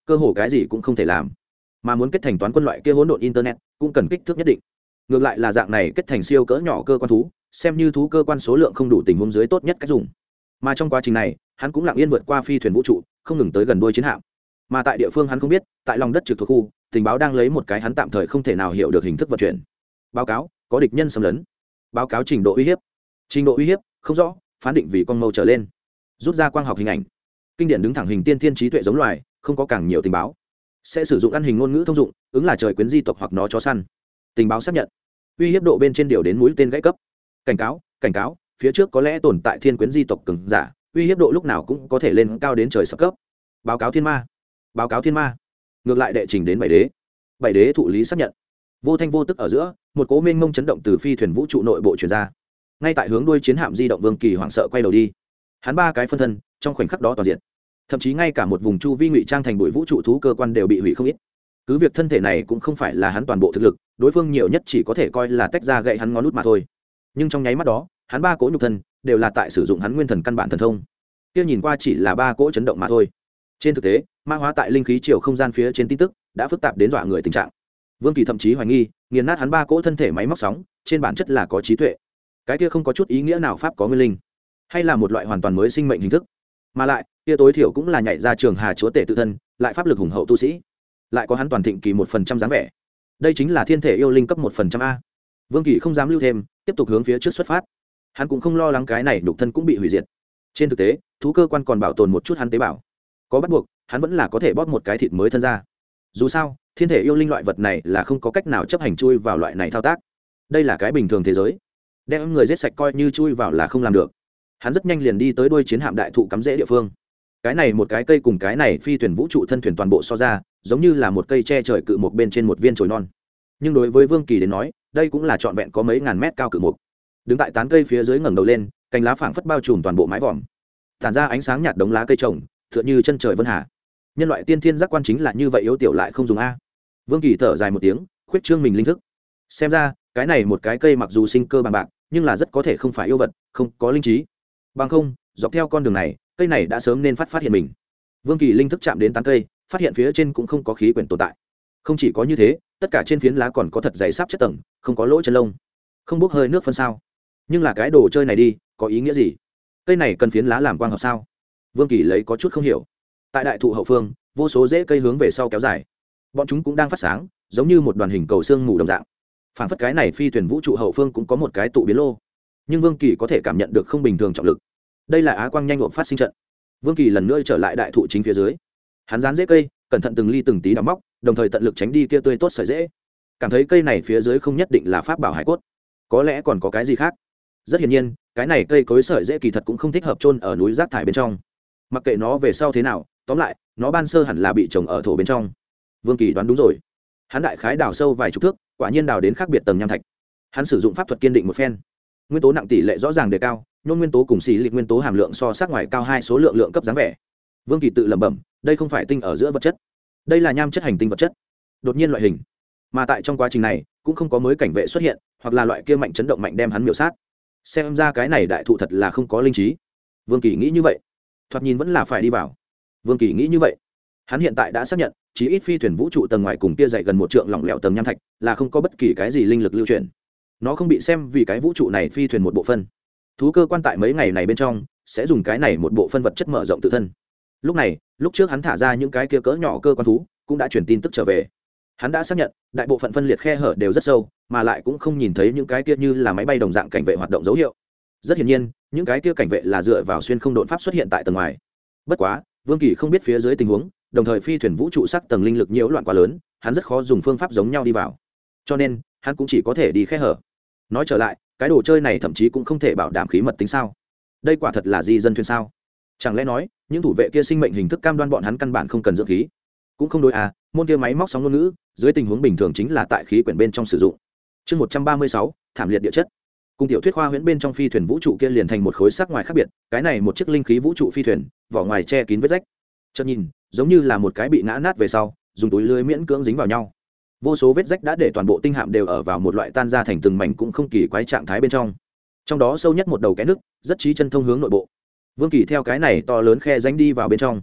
cơ hồ cái gì cũng không thể làm, mà muốn kết thành toán quân loại kia hỗn độn internet cũng cần kích thước nhất định. Ngược lại là dạng này kết thành siêu cỡ nhỏ cơ quan thú, xem như thú cơ quan số lượng không đủ tình huống dưới tốt nhất cách dùng. Mà trong quá trình này hắn cũng lặng yên vượt qua phi thuyền vũ trụ, không ngừng tới gần đuôi chiến hạm. Mà tại địa phương hắn không biết, tại lòng đất trực thuộc khu, tình báo đang lấy một cái hắn tạm thời không thể nào hiểu được hình thức vận chuyển. Báo cáo có địch nhân xâm lấn. Báo cáo trình độ uy hiếp. Trình độ uy hiếp không rõ, phán định vì con mâu trở lên. Rút ra quang học hình ảnh. Kinh điển đứng thẳng hình tiên thiên trí tuệ giống loài, không có càng nhiều tình báo. Sẽ sử dụng ăn hình ngôn ngữ thông dụng, ứng là trời quyến di tộc hoặc nó chó săn. Tình báo xác nhận. Uy hiếp độ bên trên điều đến mũi tên gãy cấp. Cảnh cáo, cảnh cáo, phía trước có lẽ tồn tại thiên quyến di tộc cường giả, uy hiếp độ lúc nào cũng có thể lên cao đến trời sập cấp. Báo cáo thiên ma. Báo cáo thiên ma. Ngược lại đệ trình đến bảy đế. Bảy đế thụ lý xác nhận. Vô thanh vô tức ở giữa, một cỗ mênh mông chấn động từ phi thuyền vũ trụ nội bộ truyền ra. Ngay tại hướng đuôi chiến hạm di động, Vương Kỳ hoảng sợ quay đầu đi. Hắn ba cái phân thân trong khoảnh khắc đó toàn diện, thậm chí ngay cả một vùng chu vi ngụy trang thành bụi vũ trụ thú cơ quan đều bị hủy không ít. Cứ việc thân thể này cũng không phải là hắn toàn bộ thực lực, đối phương nhiều nhất chỉ có thể coi là tách ra gậy hắn ngón nút mà thôi. Nhưng trong nháy mắt đó, hắn ba cỗ nhục thân đều là tại sử dụng hắn nguyên thần căn bản thần thông. Kia nhìn qua chỉ là ba cỗ chấn động mà thôi. Trên thực tế, ma hóa tại linh khí chiều không gian phía trên tin tức đã phức tạp đến dọa người tình trạng. Vương Kỳ thậm chí hoài nghi, nghiền nát hắn ba cỗ thân thể máy móc sóng, trên bản chất là có trí tuệ. Cái kia không có chút ý nghĩa nào pháp có nguyên linh, hay là một loại hoàn toàn mới sinh mệnh hình thức. Mà lại, kia tối thiểu cũng là nhảy ra trường hà chúa tể tự thân, lại pháp lực hùng hậu tu sĩ, lại có hắn toàn thịnh kỳ một phần trăm dáng vẻ. Đây chính là thiên thể yêu linh cấp một phần trăm a. Vương Kỳ không dám lưu thêm, tiếp tục hướng phía trước xuất phát. Hắn cũng không lo lắng cái này nhục thân cũng bị hủy diệt. Trên thực tế, thú cơ quan còn bảo tồn một chút hắn tế bào. Có bắt buộc, hắn vẫn là có thể bóp một cái thịt mới thân ra. Dù sao, thiên thể yêu linh loại vật này là không có cách nào chấp hành chui vào loại này thao tác. Đây là cái bình thường thế giới. Đem người giết sạch coi như chui vào là không làm được. Hắn rất nhanh liền đi tới đuôi chiến hạm đại thụ cắm rễ địa phương. Cái này một cái cây cùng cái này phi thuyền vũ trụ thân thuyền toàn bộ so ra, giống như là một cây che trời cự mục bên trên một viên chồi non. Nhưng đối với Vương Kỳ đến nói, đây cũng là trọn vẹn có mấy ngàn mét cao cự mục. Đứng tại tán cây phía dưới ngẩng đầu lên, cành lá phảng phất bao trùm toàn bộ mái vòm, tản ra ánh sáng nhạt đống lá cây trồng, tựa như chân trời vân hà. Nhân loại tiên thiên giác quan chính là như vậy, yếu tiểu lại không dùng a. Vương Kỳ thở dài một tiếng, khuyết trương mình linh thức. Xem ra, cái này một cái cây mặc dù sinh cơ bằng bạc, nhưng là rất có thể không phải yêu vật, không có linh trí. Bằng không, dọc theo con đường này, cây này đã sớm nên phát phát hiện mình. Vương Kỳ linh thức chạm đến tán cây, phát hiện phía trên cũng không có khí quyển tồn tại. Không chỉ có như thế, tất cả trên phiến lá còn có thật dày sáp chất tầng, không có lỗ chân lông, không bốc hơi nước phân sao. Nhưng là cái đồ chơi này đi, có ý nghĩa gì? Cây này cần phiến lá làm quang hợp sao? Vương Kỳ lấy có chút không hiểu. Tại đại thụ hậu phương, vô số rễ cây hướng về sau kéo dài, bọn chúng cũng đang phát sáng, giống như một đoàn hình cầu xương mù đồng dạng. Phản phất cái này phi thuyền vũ trụ hậu phương cũng có một cái tụ biến lô, nhưng Vương Kỳ có thể cảm nhận được không bình thường trọng lực. Đây là á quang nhanh gộp phát sinh trận. Vương Kỳ lần nữa trở lại đại thụ chính phía dưới, hắn dán rễ cây, cẩn thận từng ly từng tí đào móc, đồng thời tận lực tránh đi kia tươi tốt sợi rễ. Cảm thấy cây này phía dưới không nhất định là pháp bảo hải cốt, có lẽ còn có cái gì khác. Rất hiển nhiên, cái này cây cối sợi rễ kỳ thật cũng không thích hợp chôn ở núi rác thải bên trong. Mặc kệ nó về sau thế nào, tóm lại, nó ban sơ hẳn là bị trồng ở thổ bên trong. Vương Kỳ đoán đúng rồi. Hắn đại khái đào sâu vài chục thước, quả nhiên đào đến khác biệt tầng nham thạch. Hắn sử dụng pháp thuật kiên định một phen. Nguyên tố nặng tỷ lệ rõ ràng đề cao, nhôm nguyên tố cùng xì lịt nguyên tố hàm lượng so sát ngoài cao hai số lượng lượng cấp dáng vẻ. Vương Kỳ tự lẩm bẩm, đây không phải tinh ở giữa vật chất, đây là nham chất hành tinh vật chất, đột nhiên loại hình. Mà tại trong quá trình này, cũng không có mới cảnh vệ xuất hiện, hoặc là loại kia mạnh chấn động mạnh đem hắn miểu sát. Xem ra cái này đại thụ thật là không có linh trí. Vương Kỳ nghĩ như vậy. Thoạt nhìn vẫn là phải đi vào. Vương Kỳ nghĩ như vậy. Hắn hiện tại đã xác nhận, chỉ ít phi thuyền vũ trụ tầng ngoài cùng kia dày gần một trượng lỏng lẻo tầng nham thạch, là không có bất kỳ cái gì linh lực lưu chuyển. Nó không bị xem vì cái vũ trụ này phi thuyền một bộ phân. Thú cơ quan tại mấy ngày này bên trong sẽ dùng cái này một bộ phân vật chất mở rộng tự thân. Lúc này, lúc trước hắn thả ra những cái kia cỡ nhỏ cơ quan thú, cũng đã truyền tin tức trở về. Hắn đã xác nhận, đại bộ phận phân liệt khe hở đều rất sâu, mà lại cũng không nhìn thấy những cái kia như là máy bay đồng dạng cảnh vệ hoạt động dấu hiệu. Rất hiển nhiên, những cái kia cảnh vệ là dựa vào xuyên không độn pháp xuất hiện tại tầng ngoài. Bất quá, Vương Kỳ không biết phía dưới tình huống, đồng thời phi thuyền vũ trụ sắc tầng linh lực nhiễu loạn quá lớn, hắn rất khó dùng phương pháp giống nhau đi vào. Cho nên, hắn cũng chỉ có thể đi khe hở. Nói trở lại, cái đồ chơi này thậm chí cũng không thể bảo đảm khí mật tính sao? Đây quả thật là di dân thuyền sao? Chẳng lẽ nói, những thủ vệ kia sinh mệnh hình thức cam đoan bọn hắn căn bản không cần dưỡng khí? Cũng không đối à, môn kia máy móc sóng ngôn ngữ, dưới tình huống bình thường chính là tại khí quyển bên trong sử dụng. Chương một trăm ba mươi sáu, thảm liệt địa chất. Cùng tiểu thuyết khoa huyễn bên trong phi thuyền vũ trụ kia liền thành một khối sắc ngoài khác biệt, cái này một chiếc linh khí vũ trụ phi thuyền, vỏ ngoài che kín vết rách. Chợt nhìn, giống như là một cái bị ngã nát về sau, dùng túi lưới miễn cưỡng dính vào nhau. Vô số vết rách đã để toàn bộ tinh hạm đều ở vào một loại tan ra thành từng mảnh cũng không kỳ quái trạng thái bên trong. Trong đó sâu nhất một đầu cái nước, rất chí chân thông hướng nội bộ. Vương Kỳ theo cái này to lớn khe rãnh đi vào bên trong.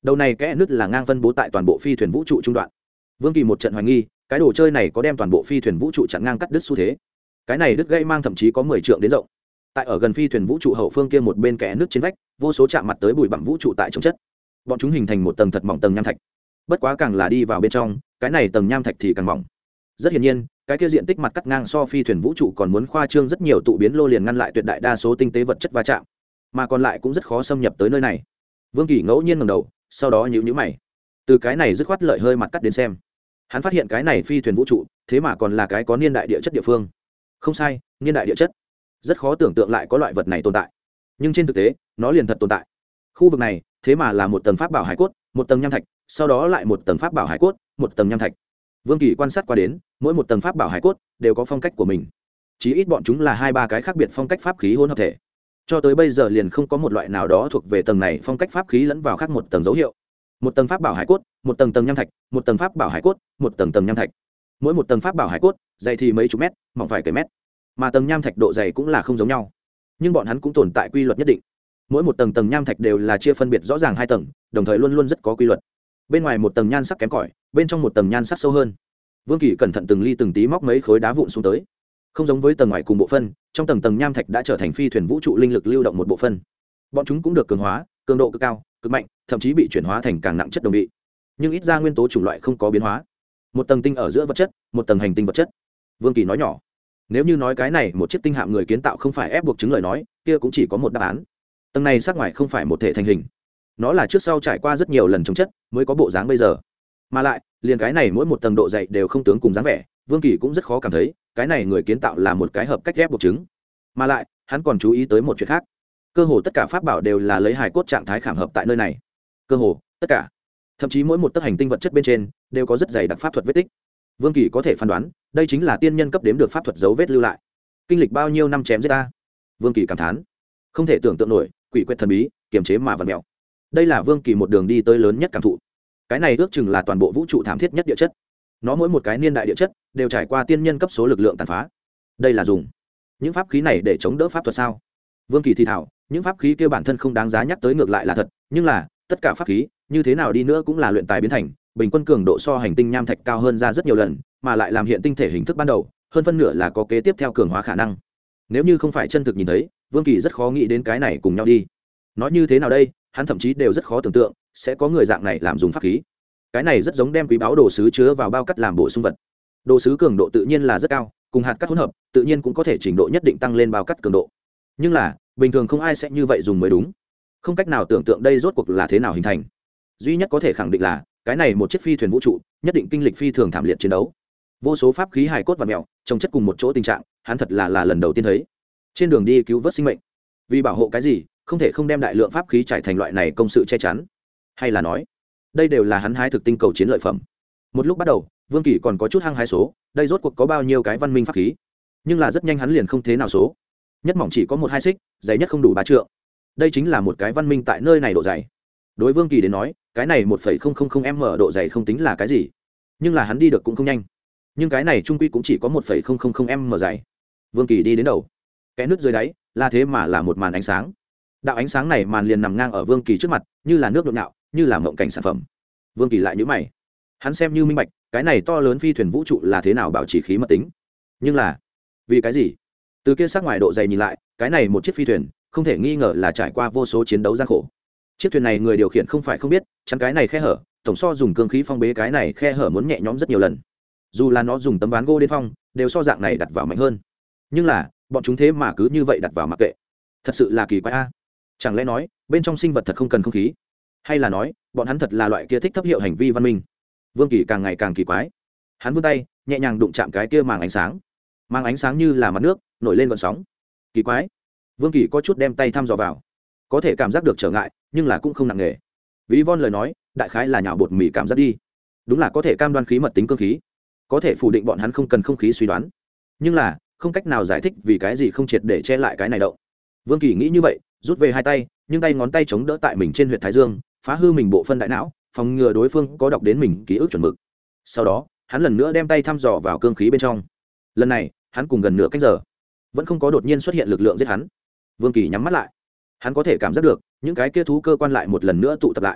đầu này kẽ nứt là ngang phân bố tại toàn bộ phi thuyền vũ trụ trung đoạn. Vương Kỳ một trận hoài nghi cái đồ chơi này có đem toàn bộ phi thuyền vũ trụ chặn ngang cắt đứt xu thế. Cái này đứt gãy mang thậm chí có mười trượng đến rộng. Tại ở gần phi thuyền vũ trụ hậu phương kia một bên kẽ nứt trên vách, vô số chạm mặt tới bụi bặm vũ trụ tại trong chất, bọn chúng hình thành một tầng thật mỏng tầng nham thạch. Bất quá càng là đi vào bên trong, cái này tầng nham thạch thì càng mỏng. Rất hiển nhiên, cái kia diện tích mặt cắt ngang so phi thuyền vũ trụ còn muốn khoa trương rất nhiều, tụ biến lô liền ngăn lại tuyệt đại đa số tinh tế vật chất va chạm, mà còn lại cũng rất khó xâm nhập tới nơi này. Vương Kỳ ngẫu nhiên ngẩng đầu, sau đó nhíu nhíu mày. Từ cái này dứt khoát lợi hơi mặt cắt đến xem, hắn phát hiện cái này phi thuyền vũ trụ thế mà còn là cái có niên đại địa chất địa phương. Không sai, niên đại địa chất. Rất khó tưởng tượng lại có loại vật này tồn tại, nhưng trên thực tế nó liền thật tồn tại. Khu vực này thế mà là một tầng pháp bảo hải cốt, một tầng nham thạch, sau đó lại một tầng pháp bảo hải cốt, một tầng nham thạch. Vương Kỳ quan sát qua đến, mỗi một tầng pháp bảo hải cốt đều có phong cách của mình, chí ít bọn chúng là hai ba cái khác biệt phong cách pháp khí hỗn hợp thể. Cho tới bây giờ liền không có một loại nào đó thuộc về tầng này phong cách pháp khí lẫn vào khác một tầng dấu hiệu. Một tầng pháp bảo hải cốt, một tầng tầng nham thạch, một tầng pháp bảo hải cốt, một tầng tầng nham thạch. Mỗi một tầng pháp bảo hải cốt dày thì mấy chục mét, mỏng phải kể mét, mà tầng nham thạch độ dày cũng là không giống nhau, nhưng bọn hắn cũng tồn tại quy luật nhất định. Mỗi một tầng tầng nham thạch đều là chia phân biệt rõ ràng hai tầng, đồng thời luôn luôn rất có quy luật. Bên ngoài một tầng nhan sắc kém cỏi, bên trong một tầng nhan sắc sâu hơn. Vương Kỳ cẩn thận từng ly từng tí móc mấy khối đá vụn xuống tới. Không giống với tầng ngoài cùng bộ phân, trong tầng tầng nham thạch đã trở thành phi thuyền vũ trụ linh lực lưu động một bộ phân. Bọn chúng cũng được cường hóa, cường độ cực cao, cực mạnh, thậm chí bị chuyển hóa thành càng nặng chất đồng vị. Nhưng ít ra nguyên tố chủng loại không có biến hóa. Một tầng tinh ở giữa vật chất, một tầng hành tinh vật chất. Vương Kỳ nói nhỏ, nếu như nói cái này một chiếc tinh hạm người kiến tạo không phải ép buộc chứng lời nói, kia cũng chỉ có một đáp án. Tầng này sắc ngoài không phải một thể thành hình, nó là trước sau trải qua rất nhiều lần chống chất mới có bộ dáng bây giờ. Mà lại liền cái này mỗi một tầng độ dày đều không tướng cùng dáng vẻ, Vương Kỳ cũng rất khó cảm thấy cái này người kiến tạo là một cái hợp cách ép buộc chứng. Mà lại hắn còn chú ý tới một chuyện khác, cơ hồ tất cả pháp bảo đều là lấy hài cốt trạng thái khảm hợp tại nơi này. Cơ hồ tất cả, thậm chí mỗi một tấc hành tinh vật chất bên trên đều có rất dày đặc pháp thuật vết tích. Vương Kỳ có thể phán đoán đây chính là tiên nhân cấp đếm được pháp thuật dấu vết lưu lại. Kinh lịch bao nhiêu năm chém giết ta. Vương Kỳ cảm thán, không thể tưởng tượng nổi, quỷ quyệt thần bí, kiềm chế mà vặn mèo. Đây là Vương Kỳ một đường đi tới lớn nhất cảm thụ. Cái này ước chừng là toàn bộ vũ trụ thảm thiết nhất địa chất. Nó mỗi một cái niên đại địa chất đều trải qua tiên nhân cấp số lực lượng tàn phá. Đây là dùng những pháp khí này để chống đỡ pháp thuật sao? Vương Kỳ thì thảo, những pháp khí kia bản thân không đáng giá nhắc tới, ngược lại là thật, nhưng là tất cả pháp khí như thế nào đi nữa cũng là luyện tài biến thành, bình quân cường độ so hành tinh nham thạch cao hơn ra rất nhiều lần, mà lại làm hiện tinh thể hình thức ban đầu, hơn phân nửa là có kế tiếp theo cường hóa khả năng. Nếu như không phải chân thực nhìn thấy, Vương Kỳ rất khó nghĩ đến cái này cùng nhau đi. Nói như thế nào đây, hắn thậm chí đều rất khó tưởng tượng sẽ có người dạng này làm dùng pháp khí. Cái này rất giống đem quý báu đồ sứ chứa vào bao cắt làm bổ sung vật. Đồ sứ cường độ tự nhiên là rất cao, cùng hạt cắt hỗn hợp tự nhiên cũng có thể trình độ nhất định tăng lên bao cắt cường độ, nhưng là bình thường không ai sẽ như vậy dùng mới đúng. Không cách nào tưởng tượng đây rốt cuộc là thế nào hình thành. Duy nhất có thể khẳng định là cái này một chiếc phi thuyền vũ trụ nhất định kinh lịch phi thường thảm liệt chiến đấu, vô số pháp khí hài cốt và mèo trồng chất cùng một chỗ, tình trạng hắn thật là là lần đầu tiên thấy. Trên đường đi cứu vớt sinh mệnh, vì bảo hộ cái gì không thể không đem đại lượng pháp khí trải thành loại này công sự che chắn, hay là nói đây đều là hắn hái thực tinh cầu chiến lợi phẩm. Một lúc bắt đầu Vương Kỳ còn có chút hăng hái số đây rốt cuộc có bao nhiêu cái văn minh pháp khí, nhưng là rất nhanh hắn liền không thế nào số. Nhất mỏng chỉ có một hai xích, dày nhất không đủ ba trượng. Đây chính là một cái văn minh tại nơi này độ dày. Đối Vương Kỳ đến nói cái này một phẩy không không không m độ dày không tính là cái gì, nhưng là hắn đi được cũng không nhanh. Nhưng cái này trung quy cũng chỉ có một phẩy không không không m dày. Vương Kỳ đi đến đầu, cái nước dưới đáy là thế mà là một màn ánh sáng. Đạo ánh sáng này màn liền nằm ngang ở Vương Kỳ trước mặt, như là nước nhộn nhạo, như là mộng cảnh sản phẩm. Vương Kỳ lại nhíu mày, hắn xem như minh bạch cái này to lớn phi thuyền vũ trụ là thế nào bảo trì khí mật tính, nhưng là vì cái gì? Từ kia sát ngoài độ dày nhìn lại, cái này một chiếc phi thuyền không thể nghi ngờ là trải qua vô số chiến đấu gian khổ. Chiếc thuyền này người điều khiển không phải không biết chắn cái này khe hở, tổng so dùng cương khí phong bế cái này khe hở muốn nhẹ nhõm rất nhiều lần. Dù là nó dùng tấm ván gỗ đến phong, đều so dạng này đặt vào mạnh hơn. Nhưng là bọn chúng thế mà cứ như vậy đặt vào mặc kệ, thật sự là kỳ quái a. Chẳng lẽ nói bên trong sinh vật thật không cần không khí, hay là nói bọn hắn thật là loại kia thích thấp hiệu hành vi văn minh? Vương Kỳ càng ngày càng kỳ quái. Hắn vươn tay nhẹ nhàng đụng chạm cái kia màng ánh sáng, màng ánh sáng như là mặt nước nổi lên gợn sóng. Kỳ quái. Vương Kỳ có chút đem tay thăm dò vào, có thể cảm giác được trở ngại, nhưng là cũng không nặng nề. Ví von lời nói đại khái là nhào bột mì cảm giác đi, đúng là có thể cam đoan khí mật tính cương khí, có thể phủ định bọn hắn không cần không khí suy đoán, nhưng là không cách nào giải thích vì cái gì không triệt để che lại cái này đậu. Vương Kỳ nghĩ như vậy, rút về hai tay, nhưng tay ngón tay chống đỡ tại mình trên huyệt thái dương, phá hư mình bộ phân đại não, phòng ngừa đối phương có đọc đến mình ký ức chuẩn mực. Sau đó hắn lần nữa đem tay thăm dò vào cương khí bên trong. Lần này hắn cùng gần nửa cách giờ vẫn không có đột nhiên xuất hiện lực lượng giết hắn. Vương Kỳ nhắm mắt lại, hắn có thể cảm giác được những cái kia thú cơ quan lại một lần nữa tụ tập lại.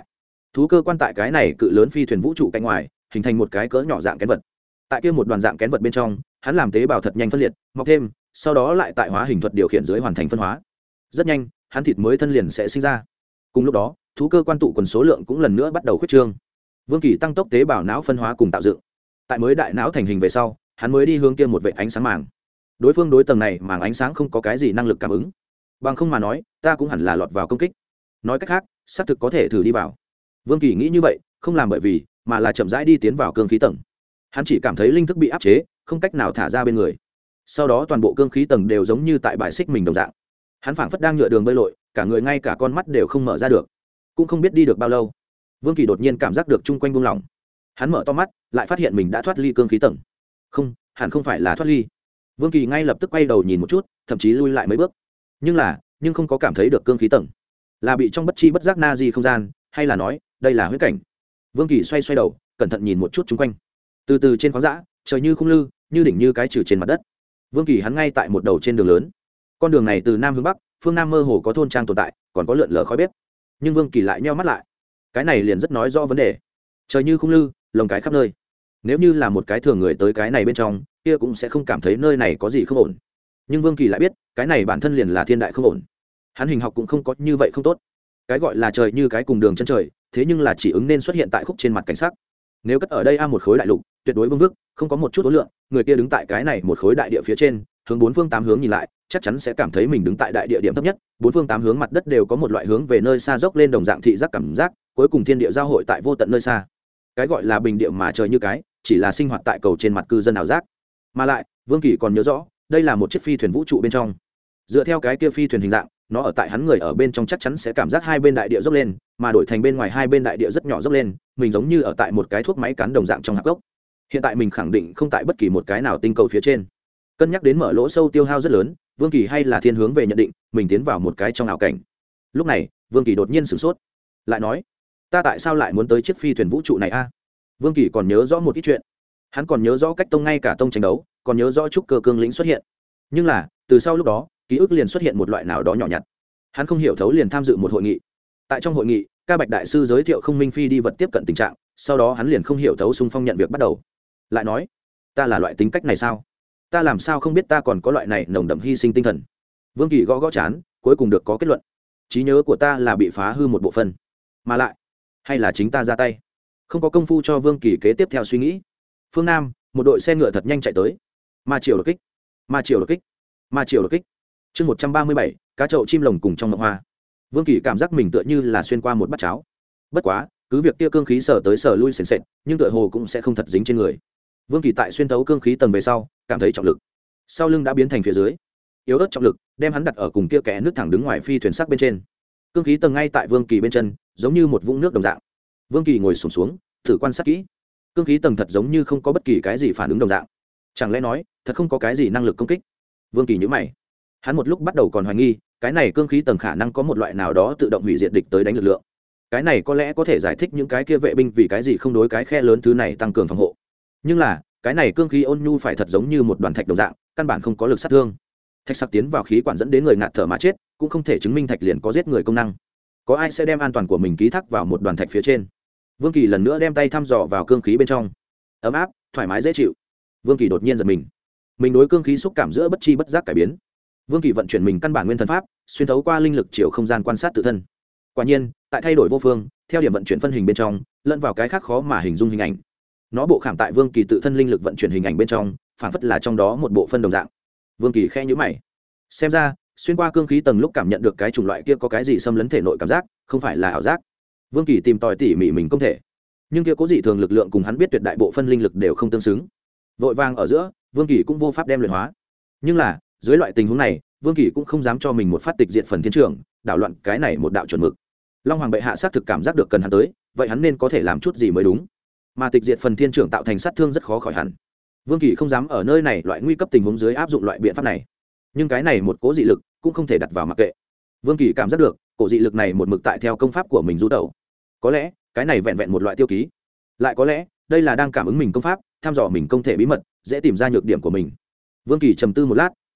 thú cơ quan tại cái này cự lớn phi thuyền vũ trụ cạnh ngoài hình thành một cái cỡ nhỏ dạng kén vật. Tại kia một đoàn dạng kén vật bên trong, hắn làm tế bào thật nhanh phân liệt mọc thêm, sau đó lại tại hóa hình thuật điều khiển dưới hoàn thành phân hóa. Rất nhanh, hắn thịt mới thân liền sẽ sinh ra. Cùng lúc đó, thú cơ quan tụ quần số lượng cũng lần nữa bắt đầu khuyết trương. Vương Kỳ tăng tốc tế bào não phân hóa cùng tạo dựng. Tại mới đại não thành hình về sau, hắn mới đi hướng kia một vệt ánh sáng màng. Đối phương đối tầng này màng ánh sáng không có cái gì năng lực cảm ứng. Bằng không mà nói, ta cũng hẳn là lọt vào công kích. Nói cách khác, xác thực có thể thử đi vào. Vương Kỳ nghĩ như vậy, không làm bởi vì, mà là chậm rãi đi tiến vào cương khí tầng. Hắn chỉ cảm thấy linh thức bị áp chế, không cách nào thả ra bên người. Sau đó toàn bộ cương khí tầng đều giống như tại bài xích mình đồng dạng. Hắn phảng phất đang nhựa đường bơi lội, cả người ngay cả con mắt đều không mở ra được. Cũng không biết đi được bao lâu, Vương Kỳ đột nhiên cảm giác được chung quanh buông lỏng. Hắn mở to mắt, lại phát hiện mình đã thoát ly cương khí tầng. Không, hẳn không phải là thoát ly. Vương Kỳ ngay lập tức quay đầu nhìn một chút, thậm chí lui lại mấy bước. Nhưng là, nhưng không có cảm thấy được cương khí tầng. Là bị trong bất chi bất giác na di không gian, hay là nói, đây là huyễn cảnh. Vương Kỳ xoay xoay đầu, cẩn thận nhìn một chút chung quanh. Từ từ trên khoáng dã, trời như khung lư, như đỉnh như cái trừ trên mặt đất. Vương Kỳ hắn ngay tại một đầu trên đường lớn. Con đường này từ nam hướng bắc, phương nam mơ hồ có thôn trang tồn tại, còn có lượn lờ khói bếp. Nhưng Vương Kỳ lại nheo mắt lại. Cái này liền rất nói rõ vấn đề. Trời như khung lư, lồng cái khắp nơi. Nếu như là một cái thường người tới cái này bên trong, kia cũng sẽ không cảm thấy nơi này có gì không ổn. Nhưng Vương Kỳ lại biết, cái này bản thân liền là thiên đại không ổn. Hắn hình học cũng không có như vậy không tốt. Cái gọi là trời như cái cùng đường chân trời, thế nhưng là chỉ ứng nên xuất hiện tại khúc trên mặt cảnh sắc. Nếu cất ở đây a một khối đại lục, tuyệt đối vương vức, không có một chút ối lượng, người kia đứng tại cái này một khối đại địa phía trên, hướng bốn phương tám hướng nhìn lại, chắc chắn sẽ cảm thấy mình đứng tại đại địa điểm thấp nhất, bốn phương tám hướng mặt đất đều có một loại hướng về nơi xa dốc lên đồng dạng thị giác cảm giác, cuối cùng thiên địa giao hội tại vô tận nơi xa. Cái gọi là bình địa mà trời như cái, chỉ là sinh hoạt tại cầu trên mặt cư dân ảo giác. Mà lại, Vương Kỳ còn nhớ rõ, đây là một chiếc phi thuyền vũ trụ bên trong. Dựa theo cái kia phi thuyền hình dạng, nó ở tại hắn người ở bên trong chắc chắn sẽ cảm giác hai bên đại địa dốc lên, mà đổi thành bên ngoài hai bên đại địa rất nhỏ dốc lên, mình giống như ở tại một cái thuốc máy cán đồng dạng trong hạp gốc. Hiện tại mình khẳng định không tại bất kỳ một cái nào tinh cầu phía trên. Cân nhắc đến mở lỗ sâu tiêu hao rất lớn, Vương Kỳ hay là thiên hướng về nhận định mình tiến vào một cái trong ảo cảnh. Lúc này, Vương Kỳ đột nhiên sửng sốt, lại nói: ta tại sao lại muốn tới chiếc phi thuyền vũ trụ này a? Vương Kỳ còn nhớ rõ một ít chuyện. Hắn còn nhớ rõ cách tông ngay cả tông tranh đấu, còn nhớ rõ trúc cơ cương lĩnh xuất hiện. Nhưng là, từ sau lúc đó, ký ức liền xuất hiện một loại nào đó nhỏ nhặt. Hắn không hiểu thấu liền tham dự một hội nghị. Tại trong hội nghị, Ca Bạch đại sư giới thiệu Không Minh Phi đi vật tiếp cận tình trạng, sau đó hắn liền không hiểu thấu xung phong nhận việc bắt đầu. Lại nói: ta là loại tính cách này sao? Ta làm sao không biết ta còn có loại này nồng đậm hy sinh tinh thần? Vương Kỳ gõ gõ chán, cuối cùng được có kết luận. Trí nhớ của ta là bị phá hư một bộ phận, mà lại, hay là chính ta ra tay? Không có công phu cho Vương Kỳ kế tiếp theo suy nghĩ. Phương Nam, một đội xe ngựa thật nhanh chạy tới. Ma triều đột kích, ma triều đột kích, ma triều đột kích. Chương một trăm ba mươi bảy, cá chậu chim lồng cùng trong mộng hoa. Vương Kỳ cảm giác mình tựa như là xuyên qua một bát cháo. Bất quá, cứ việc kia cương khí sở tới sở lui sền sệt, nhưng tựa hồ cũng sẽ không thật dính trên người. Vương Kỳ tại xuyên thấu cương khí tầng về sau, cảm thấy trọng lực. Sau lưng đã biến thành phía dưới. Yếu ớt trọng lực, đem hắn đặt ở cùng kia kẽ nước thẳng đứng ngoài phi thuyền sắc bên trên. Cương khí tầng ngay tại Vương Kỳ bên chân, giống như một vũng nước đồng dạng. Vương Kỳ ngồi xổm xuống, thử quan sát kỹ. Cương khí tầng thật giống như không có bất kỳ cái gì phản ứng đồng dạng. Chẳng lẽ nói, thật không có cái gì năng lực công kích? Vương Kỳ nhíu mày. Hắn một lúc bắt đầu còn hoài nghi, cái này cương khí tầng khả năng có một loại nào đó tự động hủy diệt địch tới đánh lực lượng. Cái này có lẽ có thể giải thích những cái kia vệ binh vì cái gì không đối cái khe lớn thứ này tăng cường phòng hộ. Nhưng là, cái này cương khí ôn nhu phải thật giống như một đoàn thạch đồng dạng, căn bản không có lực sát thương. Thạch sắc tiến vào khí quản dẫn đến người ngạt thở mà chết, cũng không thể chứng minh thạch liền có giết người công năng. Có ai sẽ đem an toàn của mình ký thác vào một đoàn thạch phía trên? Vương Kỳ lần nữa đem tay thăm dò vào cương khí bên trong. Ấm áp, thoải mái dễ chịu. Vương Kỳ đột nhiên giật mình. Mình đối cương khí xúc cảm giữa bất chi bất giác cải biến. Vương Kỳ vận chuyển mình căn bản nguyên thần pháp, xuyên thấu qua linh lực chiều không gian quan sát tự thân. Quả nhiên, tại thay đổi vô phương, theo điểm vận chuyển phân hình bên trong, lẫn vào cái khác khó mà hình dung hình ảnh. Nó bộ khảm tại Vương Kỳ tự thân linh lực vận chuyển hình ảnh bên trong, phản phất là trong đó một bộ phân đồng dạng. Vương Kỳ khẽ nhíu mày. Xem ra, xuyên qua cương khí tầng lúc cảm nhận được cái chủng loại kia có cái gì xâm lấn thể nội cảm giác, không phải là ảo giác. Vương Kỳ tìm tòi tỉ mỉ mình công thể, nhưng kia có dị thường lực lượng cùng hắn biết tuyệt đại bộ phân linh lực đều không tương xứng. Vội vàng ở giữa, Vương Kỳ cũng vô pháp đem luyện hóa. Nhưng là, dưới loại tình huống này, Vương Kỳ cũng không dám cho mình một phát tịch diệt phần thiên trường, đảo loạn cái này một đạo chuẩn mực. Long Hoàng bệ hạ xác thực cảm giác được cần hắn tới, vậy hắn nên có thể làm chút gì mới đúng. Mà tịch diệt phần thiên trưởng tạo thành sát thương rất khó khỏi hẳn. Vương Kỳ không dám ở nơi này loại nguy cấp tình huống dưới áp dụng loại biện pháp này. Nhưng cái này một cố dị lực cũng không thể đặt vào mặc kệ. Vương Kỳ cảm giác được, cổ dị lực này một mực tại theo công pháp của mình du tẩu. Có lẽ, cái này vẹn vẹn một loại tiêu ký. Lại có lẽ, đây là đang cảm ứng mình công pháp, thăm dò mình công thể bí mật, dễ tìm ra nhược điểm của mình. Vương Kỳ trầm tư một lát,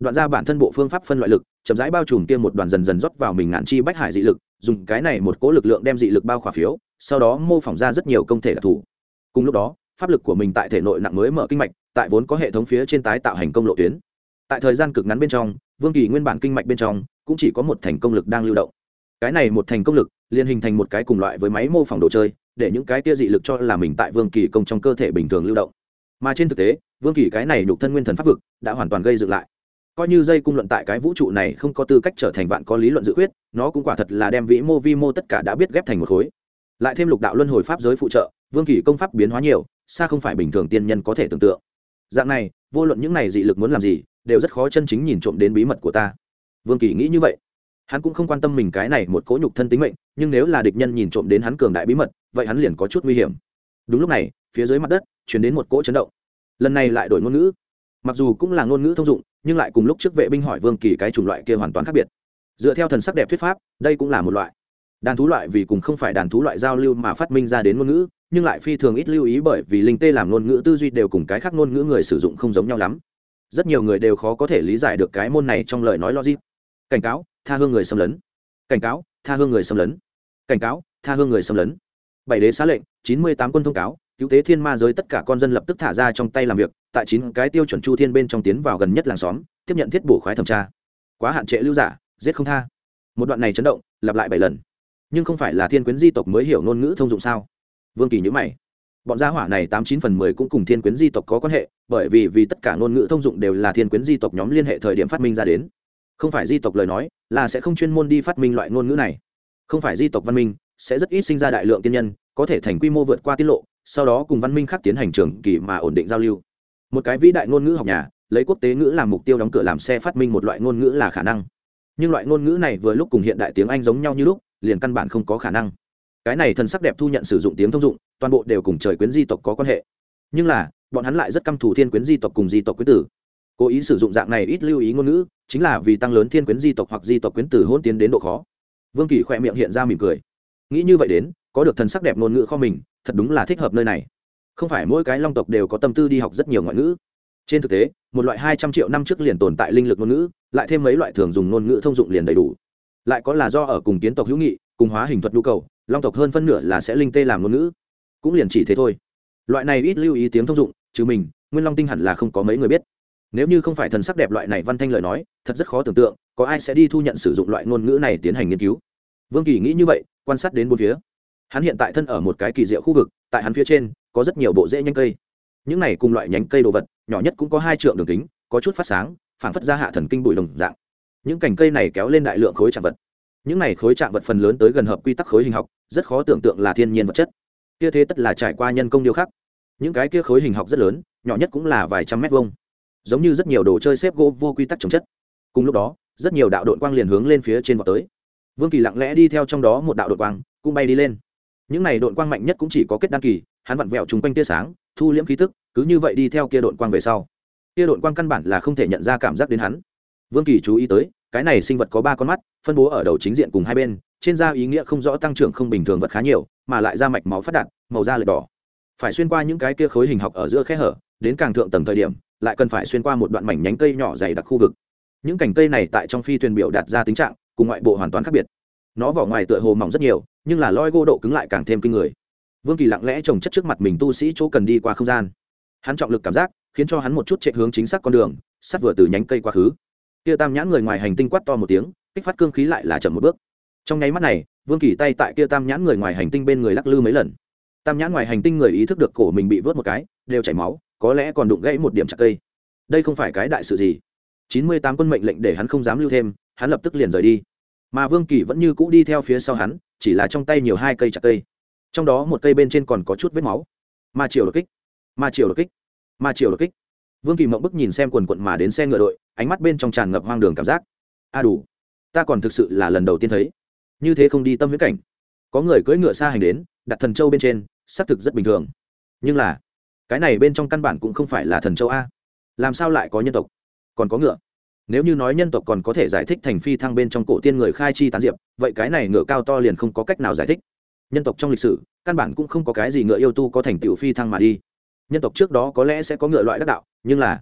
đoạn ra bản thân bộ phương pháp phân loại lực, chậm rãi bao trùm kia một đoàn dần dần rót vào mình ngàn chi bách hải dị lực, dùng cái này một cỗ lực lượng đem dị lực bao khỏa phiếu, sau đó mô phỏng ra rất nhiều công thể đặc thù. Cùng lúc đó, pháp lực của mình tại thể nội nặng mới mở kinh mạch, tại vốn có hệ thống phía trên tái tạo hành công lộ tuyến. Tại thời gian cực ngắn bên trong, Vương Kỳ nguyên bản kinh mạch bên trong cũng chỉ có một thành công lực đang lưu động. Cái này một thành công lực liền hình thành một cái cùng loại với máy mô phỏng đồ chơi, để những cái kia dị lực cho là mình tại Vương Kỳ công trong cơ thể bình thường lưu động. Mà trên thực tế, Vương Kỳ cái này nhục thân nguyên thần pháp vực đã hoàn toàn gây dựng lại. Coi như dây cung luận tại cái vũ trụ này không có tư cách trở thành vạn có lý luận dự quyết, nó cũng quả thật là đem vĩ mô vi mô tất cả đã biết ghép thành một khối. Lại thêm lục đạo luân hồi pháp giới phụ trợ, Vương Kỳ công pháp biến hóa nhiều, xa không phải bình thường tiên nhân có thể tưởng tượng. Dạng này, vô luận những này dị lực muốn làm gì, đều rất khó chân chính nhìn trộm đến bí mật của ta. Vương Kỳ nghĩ như vậy. Hắn cũng không quan tâm mình cái này một cỗ nhục thân tính mệnh, nhưng nếu là địch nhân nhìn trộm đến hắn cường đại bí mật, vậy hắn liền có chút nguy hiểm. Đúng lúc này, phía dưới mặt đất truyền đến một cỗ chấn động. Lần này lại đổi ngôn ngữ. Mặc dù cũng là ngôn ngữ thông dụng, nhưng lại cùng lúc trước vệ binh hỏi Vương Kỳ cái chủng loại kia hoàn toàn khác biệt. Dựa theo thần sắc đẹp thuyết pháp, đây cũng là một loại đàn thú loại, vì cùng không phải đàn thú loại giao lưu mà phát minh ra đến ngôn ngữ, nhưng lại phi thường ít lưu ý, bởi vì linh tê làm ngôn ngữ tư duy đều cùng cái khác ngôn ngữ người sử dụng không giống nhau lắm. Rất nhiều người đều khó có thể lý giải được cái môn này trong lời nói logic. Cảnh cáo, tha hương người xâm lấn. Cảnh cáo, tha hương người xâm lấn. Cảnh cáo, tha hương người xâm lấn. Bảy đế xá lệnh, chín mươi tám quân thông cáo, cứu tế thiên ma giới tất cả con dân lập tức thả ra trong tay làm việc, tại chín cái tiêu chuẩn chu thiên bên trong tiến vào gần nhất làng xóm, tiếp nhận thiết bổ khoái thẩm tra. Quá hạn trệ lưu giả, giết không tha. Một đoạn này chấn động, lặp lại bảy lần. Nhưng không phải là thiên quyến di tộc mới hiểu ngôn ngữ thông dụng sao? Vương Kỳ nhíu mày. Bọn gia hỏa này tám chín phần mười cũng cùng thiên quyến di tộc có quan hệ, bởi vì vì tất cả ngôn ngữ thông dụng đều là thiên quyến di tộc nhóm liên hệ thời điểm phát minh ra đến. Không phải di tộc lời nói, là sẽ không chuyên môn đi phát minh loại ngôn ngữ này. Không phải di tộc văn minh, sẽ rất ít sinh ra đại lượng tiên nhân, có thể thành quy mô vượt qua tiết lộ, sau đó cùng văn minh khác tiến hành trường kỳ mà ổn định giao lưu. Một cái vĩ đại ngôn ngữ học nhà, lấy quốc tế ngữ làm mục tiêu đóng cửa làm xe phát minh một loại ngôn ngữ là khả năng. Nhưng loại ngôn ngữ này vừa lúc cùng hiện đại tiếng Anh giống nhau như lúc, liền căn bản không có khả năng. Cái này thần sắc đẹp thu nhận sử dụng tiếng thông dụng, toàn bộ đều cùng trời quyến di tộc có quan hệ. Nhưng là, bọn hắn lại rất căm thù thiên quyến di tộc cùng di tộc quyến tử. Cố ý sử dụng dạng này ít lưu ý ngôn ngữ, chính là vì tăng lớn thiên quyến di tộc hoặc di tộc quyến tử hôn tiến đến độ khó. Vương Kỳ khỏe miệng hiện ra mỉm cười. Nghĩ như vậy đến, có được thần sắc đẹp ngôn ngữ kho mình, thật đúng là thích hợp nơi này. Không phải mỗi cái long tộc đều có tâm tư đi học rất nhiều ngoại ngữ. Trên thực tế, một loại hai trăm triệu năm trước liền tồn tại linh lực ngôn ngữ, lại thêm mấy loại thường dùng ngôn ngữ thông dụng liền đầy đủ. Lại có là do ở cùng kiến tộc hữu nghị, cùng hóa hình thuật nhu cầu, long tộc hơn phân nửa là sẽ linh tê làm ngôn ngữ, cũng liền chỉ thế thôi. Loại này ít lưu ý tiếng thông dụng, trừ mình, nguyên long tinh hẳn là không có mấy người biết. Nếu như không phải thần sắc đẹp loại này văn thanh lời nói, thật rất khó tưởng tượng có ai sẽ đi thu nhận sử dụng loại ngôn ngữ này tiến hành nghiên cứu. Vương Kỳ nghĩ như vậy, quan sát đến bốn phía. Hắn hiện tại thân ở một cái kỳ diệu khu vực, tại hắn phía trên có rất nhiều bộ rễ nhánh cây. Những này cùng loại nhánh cây đồ vật, nhỏ nhất cũng có hai trượng đường kính, có chút phát sáng, phảng phất ra hạ thần kinh bụi đồng dạng. Những cành cây này kéo lên đại lượng khối trạng vật. Những này khối trạng vật phần lớn tới gần hợp quy tắc khối hình học, rất khó tưởng tượng là thiên nhiên vật chất. Kia thế tất là trải qua nhân công điêu khắc. Những cái kia khối hình học rất lớn, nhỏ nhất cũng là vài trăm mét vuông, giống như rất nhiều đồ chơi xếp gỗ vô quy tắc trồng chất. Cùng lúc đó, rất nhiều đạo độn quang liền hướng lên phía trên vọt tới. Vương Kỳ lặng lẽ đi theo trong đó một đạo độn quang, cũng bay đi lên. Những này độn quang mạnh nhất cũng chỉ có kết đan kỳ, hắn vặn vẹo trùng quanh tia sáng, thu liễm khí tức, cứ như vậy đi theo kia độn quang về sau. Kia độn quang căn bản là không thể nhận ra cảm giác đến hắn. Vương Kỳ chú ý tới, cái này sinh vật có ba con mắt, phân bố ở đầu chính diện cùng hai bên, trên da ý nghĩa không rõ tăng trưởng không bình thường vật khá nhiều, mà lại da mạch máu phát đạt, màu da lệch đỏ. Phải xuyên qua những cái kia khối hình học ở giữa khe hở, đến càng thượng tầng thời điểm, lại cần phải xuyên qua một đoạn mảnh nhánh cây nhỏ dày đặc khu vực. Những cành cây này tại trong phi thuyền biểu đạt ra tính trạng, cùng ngoại bộ hoàn toàn khác biệt. Nó vỏ ngoài tựa hồ mỏng rất nhiều, nhưng là loi gỗ độ cứng lại càng thêm kinh người. Vương Kỳ lặng lẽ trồng chất trước mặt mình tu sĩ chỗ cần đi qua không gian. Hắn trọng lực cảm giác, khiến cho hắn một chút chạy hướng chính xác con đường, sắt vừa từ nhánh cây qua khứ. Kia tam nhãn người ngoài hành tinh quát to một tiếng, kích phát cương khí lại là chậm một bước. Trong nháy mắt này, Vương Kỳ tay tại kia tam nhãn người ngoài hành tinh bên người lắc lư mấy lần. Tam nhãn ngoài hành tinh người ý thức được cổ mình bị vớt một cái, đều chảy máu, có lẽ còn đụng gãy một điểm chặt cây. Đây không phải cái đại sự gì. chín mươi tám quân mệnh lệnh để hắn không dám lưu thêm, hắn lập tức liền rời đi. Mà Vương Kỳ vẫn như cũ đi theo phía sau hắn, chỉ là trong tay nhiều hai cây chặt cây. Trong đó một cây bên trên còn có chút vết máu. Ma triều đột kích, ma triều đột kích, ma triều đột kích. Vương Kỳ mộng bức nhìn xem quần quận mà đến xe ngựa đội, ánh mắt bên trong tràn ngập hoang đường cảm giác. A đủ, ta còn thực sự là lần đầu tiên thấy như thế không đi tâm huyễn cảnh. Có người cưỡi ngựa xa hành đến, đặt thần châu bên trên, xác thực rất bình thường. Nhưng là, cái này bên trong căn bản cũng không phải là thần châu a. Làm sao lại có nhân tộc, còn có ngựa? Nếu như nói nhân tộc còn có thể giải thích thành phi thăng bên trong cổ tiên người khai chi tán diệp, vậy cái này ngựa cao to liền không có cách nào giải thích. Nhân tộc trong lịch sử, căn bản cũng không có cái gì ngựa yêu tu có thành tựu phi thăng mà đi. Nhân tộc trước đó có lẽ sẽ có ngựa loại đắc đạo, nhưng là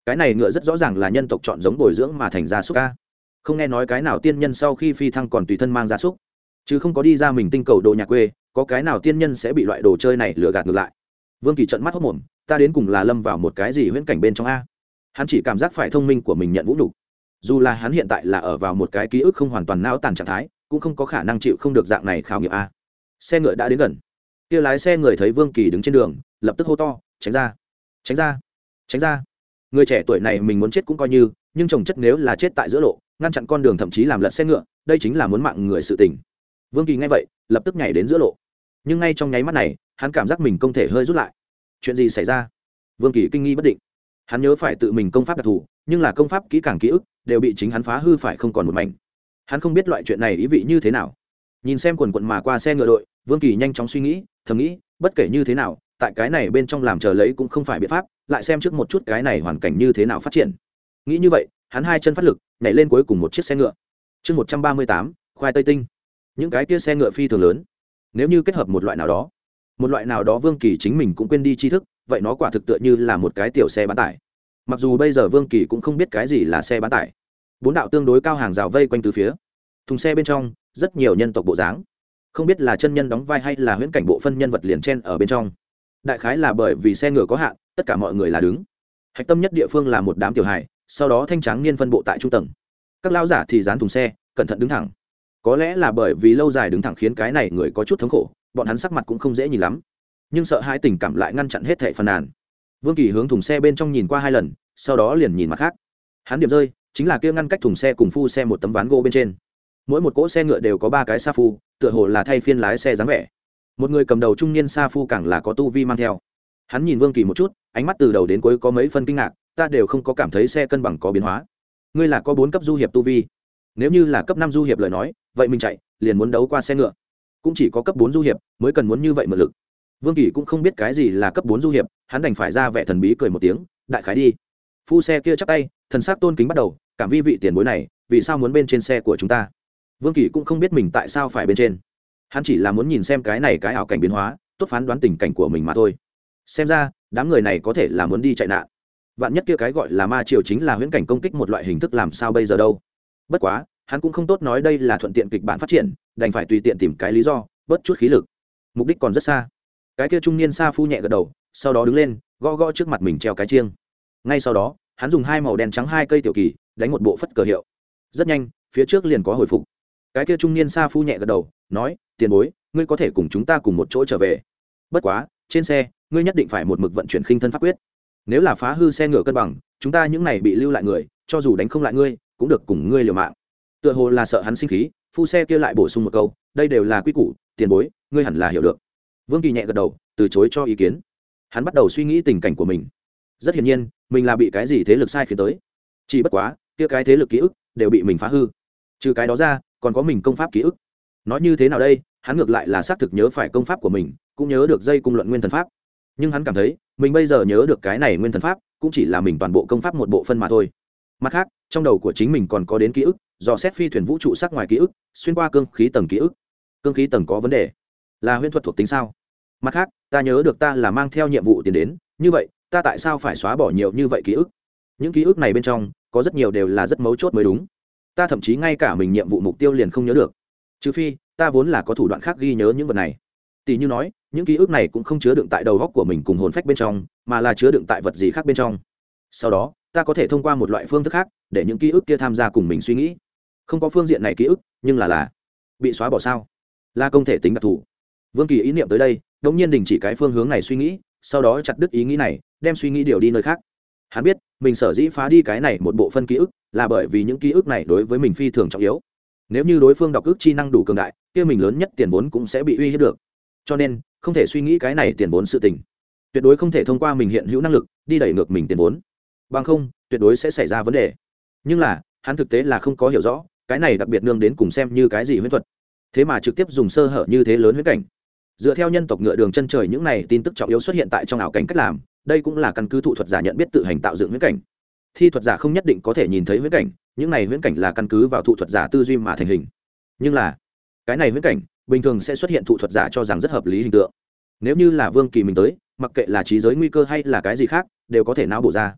cái này ngựa rất rõ ràng là nhân tộc chọn giống bồi dưỡng mà thành gia súc ca. Không nghe nói cái nào tiên nhân sau khi phi thăng còn tùy thân mang gia súc, chứ không có đi ra mình tinh cầu đồ nhà quê, có cái nào tiên nhân sẽ bị loại đồ chơi này lừa gạt ngược lại. Vương Kỳ trợn mắt hốt mồm, ta đến cùng là lâm vào một cái gì huyễn cảnh bên trong a? Hắn chỉ cảm giác phải thông minh của mình nhận vũ nhục. Dù là hắn hiện tại là ở vào một cái ký ức không hoàn toàn não tàn trạng thái, cũng không có khả năng chịu không được dạng này khảo nghiệm a. Xe ngựa đã đến gần, kia lái xe người thấy Vương Kỳ đứng trên đường, lập tức hô to, tránh ra, tránh ra, tránh ra. Người trẻ tuổi này mình muốn chết cũng coi như, nhưng chồng chất nếu là chết tại giữa lộ, ngăn chặn con đường thậm chí làm lật xe ngựa, đây chính là muốn mạng người sự tình. Vương Kỳ nghe vậy, lập tức nhảy đến giữa lộ, nhưng ngay trong nháy mắt này, hắn cảm giác mình không thể hơi rút lại. Chuyện gì xảy ra? Vương Kỳ kinh nghi bất định. Hắn nhớ phải tự mình công pháp đặc thù, nhưng là công pháp kỹ càng ký ức đều bị chính hắn phá hư phải không còn một mảnh. Hắn không biết loại chuyện này ý vị như thế nào. Nhìn xem quần quần mà qua xe ngựa đội, Vương Kỳ nhanh chóng suy nghĩ, thầm nghĩ, bất kể như thế nào, tại cái này bên trong làm chờ lấy cũng không phải biện pháp, lại xem trước một chút cái này hoàn cảnh như thế nào phát triển. Nghĩ như vậy, hắn hai chân phát lực, nhảy lên cuối cùng một chiếc xe ngựa. Chương một trăm ba mươi tám, khoai tây tinh. Những cái kia xe ngựa phi thường lớn, nếu như kết hợp một loại nào đó, một loại nào đó Vương Kỳ chính mình cũng quên đi tri thức, vậy nó quả thực tựa như là một cái tiểu xe bán tải. Mặc dù bây giờ Vương Kỳ cũng không biết cái gì là xe bán tải. Bốn đạo tương đối cao hàng rào vây quanh từ phía. Thùng xe bên trong, rất nhiều nhân tộc bộ dáng. Không biết là chân nhân đóng vai hay là huyễn cảnh bộ phân nhân vật liền chen ở bên trong. Đại khái là bởi vì xe ngựa có hạn, tất cả mọi người là đứng. Hạch tâm nhất địa phương là một đám tiểu hài, sau đó thanh tráng niên phân bộ tại trung tầng. Các lão giả thì dán thùng xe, cẩn thận đứng thẳng. Có lẽ là bởi vì lâu dài đứng thẳng khiến cái này người có chút thống khổ, bọn hắn sắc mặt cũng không dễ nhìn lắm, nhưng sợ hãi tình cảm lại ngăn chặn hết thảy phàn nàn. Vương Kỳ hướng thùng xe bên trong nhìn qua hai lần, sau đó liền nhìn mặt khác. Hắn điểm rơi chính là kia ngăn cách thùng xe cùng phu xe một tấm ván gỗ bên trên. Mỗi một cỗ xe ngựa đều có ba cái sa phu, tựa hồ là thay phiên lái xe dáng vẻ. Một người cầm đầu trung niên sa phu càng là có tu vi mang theo. Hắn nhìn Vương Kỳ một chút, ánh mắt từ đầu đến cuối có mấy phân kinh ngạc, ta đều không có cảm thấy xe cân bằng có biến hóa. Ngươi là có bốn cấp du hiệp tu vi, nếu như là cấp năm du hiệp lời nói, vậy mình chạy liền muốn đấu qua xe ngựa, cũng chỉ có cấp bốn du hiệp mới cần muốn như vậy mượn lực. Vương Kỳ cũng không biết cái gì là cấp bốn du hiệp, hắn đành phải ra vẻ thần bí cười một tiếng, đại khái đi. Phu xe kia chắp tay, thần sắc tôn kính bắt đầu, cảm vi vị tiền bối này, vì sao muốn bên trên xe của chúng ta? Vương Kỳ cũng không biết mình tại sao phải bên trên, hắn chỉ là muốn nhìn xem cái này cái ảo cảnh biến hóa, tốt phán đoán tình cảnh của mình mà thôi. Xem ra đám người này có thể là muốn đi chạy nạn, vạn nhất kia cái gọi là ma triều chính là huyễn cảnh công kích một loại hình thức, làm sao bây giờ đâu. Bất quá hắn cũng không tốt nói đây là thuận tiện kịch bản phát triển, đành phải tùy tiện tìm cái lý do bớt chút khí lực. Mục đích còn rất xa. Cái kia trung niên sa phu nhẹ gật đầu, sau đó đứng lên gõ gõ trước mặt mình treo cái chiêng. Ngay sau đó hắn dùng hai màu đen trắng hai cây tiểu kỳ đánh một bộ phất cờ hiệu. Rất nhanh phía trước liền có hồi phục. Cái kia trung niên sa phu nhẹ gật đầu nói, tiền bối, ngươi có thể cùng chúng ta cùng một chỗ trở về, bất quá trên xe ngươi nhất định phải một mực vận chuyển khinh thân pháp quyết, nếu là phá hư xe ngựa cân bằng, chúng ta những này bị lưu lại người cho dù đánh không lại ngươi cũng được cùng ngươi liều mạng. Tựa hồ là sợ hắn sinh khí, phu xe kia lại bổ sung một câu, đây đều là quy củ, tiền bối ngươi hẳn là hiểu được. Vương Kỳ nhẹ gật đầu từ chối cho ý kiến. Hắn bắt đầu suy nghĩ tình cảnh của mình. Rất hiển nhiên mình là bị cái gì thế lực sai khiến tới, chỉ bất quá kia cái thế lực ký ức đều bị mình phá hư. Trừ cái đó ra còn có mình công pháp ký ức. Nói như thế nào đây, hắn ngược lại là xác thực nhớ phải công pháp của mình, cũng nhớ được dây cung luận nguyên thần pháp, nhưng hắn cảm thấy mình bây giờ nhớ được cái này nguyên thần pháp cũng chỉ là mình toàn bộ công pháp một bộ phân mà thôi. Mặt khác trong đầu của chính mình còn có đến ký ức do xét phi thuyền vũ trụ sắc ngoài ký ức, xuyên qua cương khí tầng ký ức. Cương khí tầng có vấn đề là huyễn thuật thuộc tính sao? Mặt khác ta nhớ được ta là mang theo nhiệm vụ tiền đến, như vậy ta tại sao phải xóa bỏ nhiều như vậy ký ức? Những ký ức này bên trong có rất nhiều đều là rất mấu chốt mới đúng. Ta thậm chí ngay cả mình nhiệm vụ mục tiêu liền không nhớ được, trừ phi ta vốn là có thủ đoạn khác ghi nhớ những vật này. Tỷ như nói những ký ức này cũng không chứa đựng tại đầu góc của mình cùng hồn phách bên trong, mà là chứa đựng tại vật gì khác bên trong. Sau đó ta có thể thông qua một loại phương thức khác để những ký ức kia tham gia cùng mình suy nghĩ. Không có phương diện này ký ức, nhưng là là bị xóa bỏ sao? Là không thể tính đặc thù. Vương Kỳ ý niệm tới đây đống nhiên đình chỉ cái phương hướng này suy nghĩ, sau đó chặt đứt ý nghĩ này, đem suy nghĩ điều đi nơi khác. Hắn biết mình sở dĩ phá đi cái này một bộ phân ký ức là bởi vì những ký ức này đối với mình phi thường trọng yếu. Nếu như đối phương đọc ức chi năng đủ cường đại, kia mình lớn nhất tiền vốn cũng sẽ bị uy hiếp được. Cho nên không thể suy nghĩ cái này tiền vốn sự tình, tuyệt đối không thể thông qua mình hiện hữu năng lực đi đẩy ngược mình tiền vốn, bằng không tuyệt đối sẽ xảy ra vấn đề. Nhưng là hắn thực tế là không có hiểu rõ cái này đặc biệt nương đến cùng xem như cái gì huyễn thuật, thế mà trực tiếp dùng sơ hở như thế lớn huyễn cảnh. Dựa theo nhân tộc ngựa đường chân trời những này tin tức trọng yếu xuất hiện tại trong ảo cảnh cách làm, đây cũng là căn cứ thụ thuật giả nhận biết tự hành tạo dựng huyễn cảnh. Thi thuật giả không nhất định có thể nhìn thấy huyễn cảnh, những này huyễn cảnh là căn cứ vào thụ thuật giả tư duy mà thành hình. Nhưng là cái này huyễn cảnh bình thường sẽ xuất hiện thụ thuật giả cho rằng rất hợp lý hình tượng. Nếu như là Vương Kỳ mình tới, mặc kệ là trí giới nguy cơ hay là cái gì khác đều có thể não bổ ra.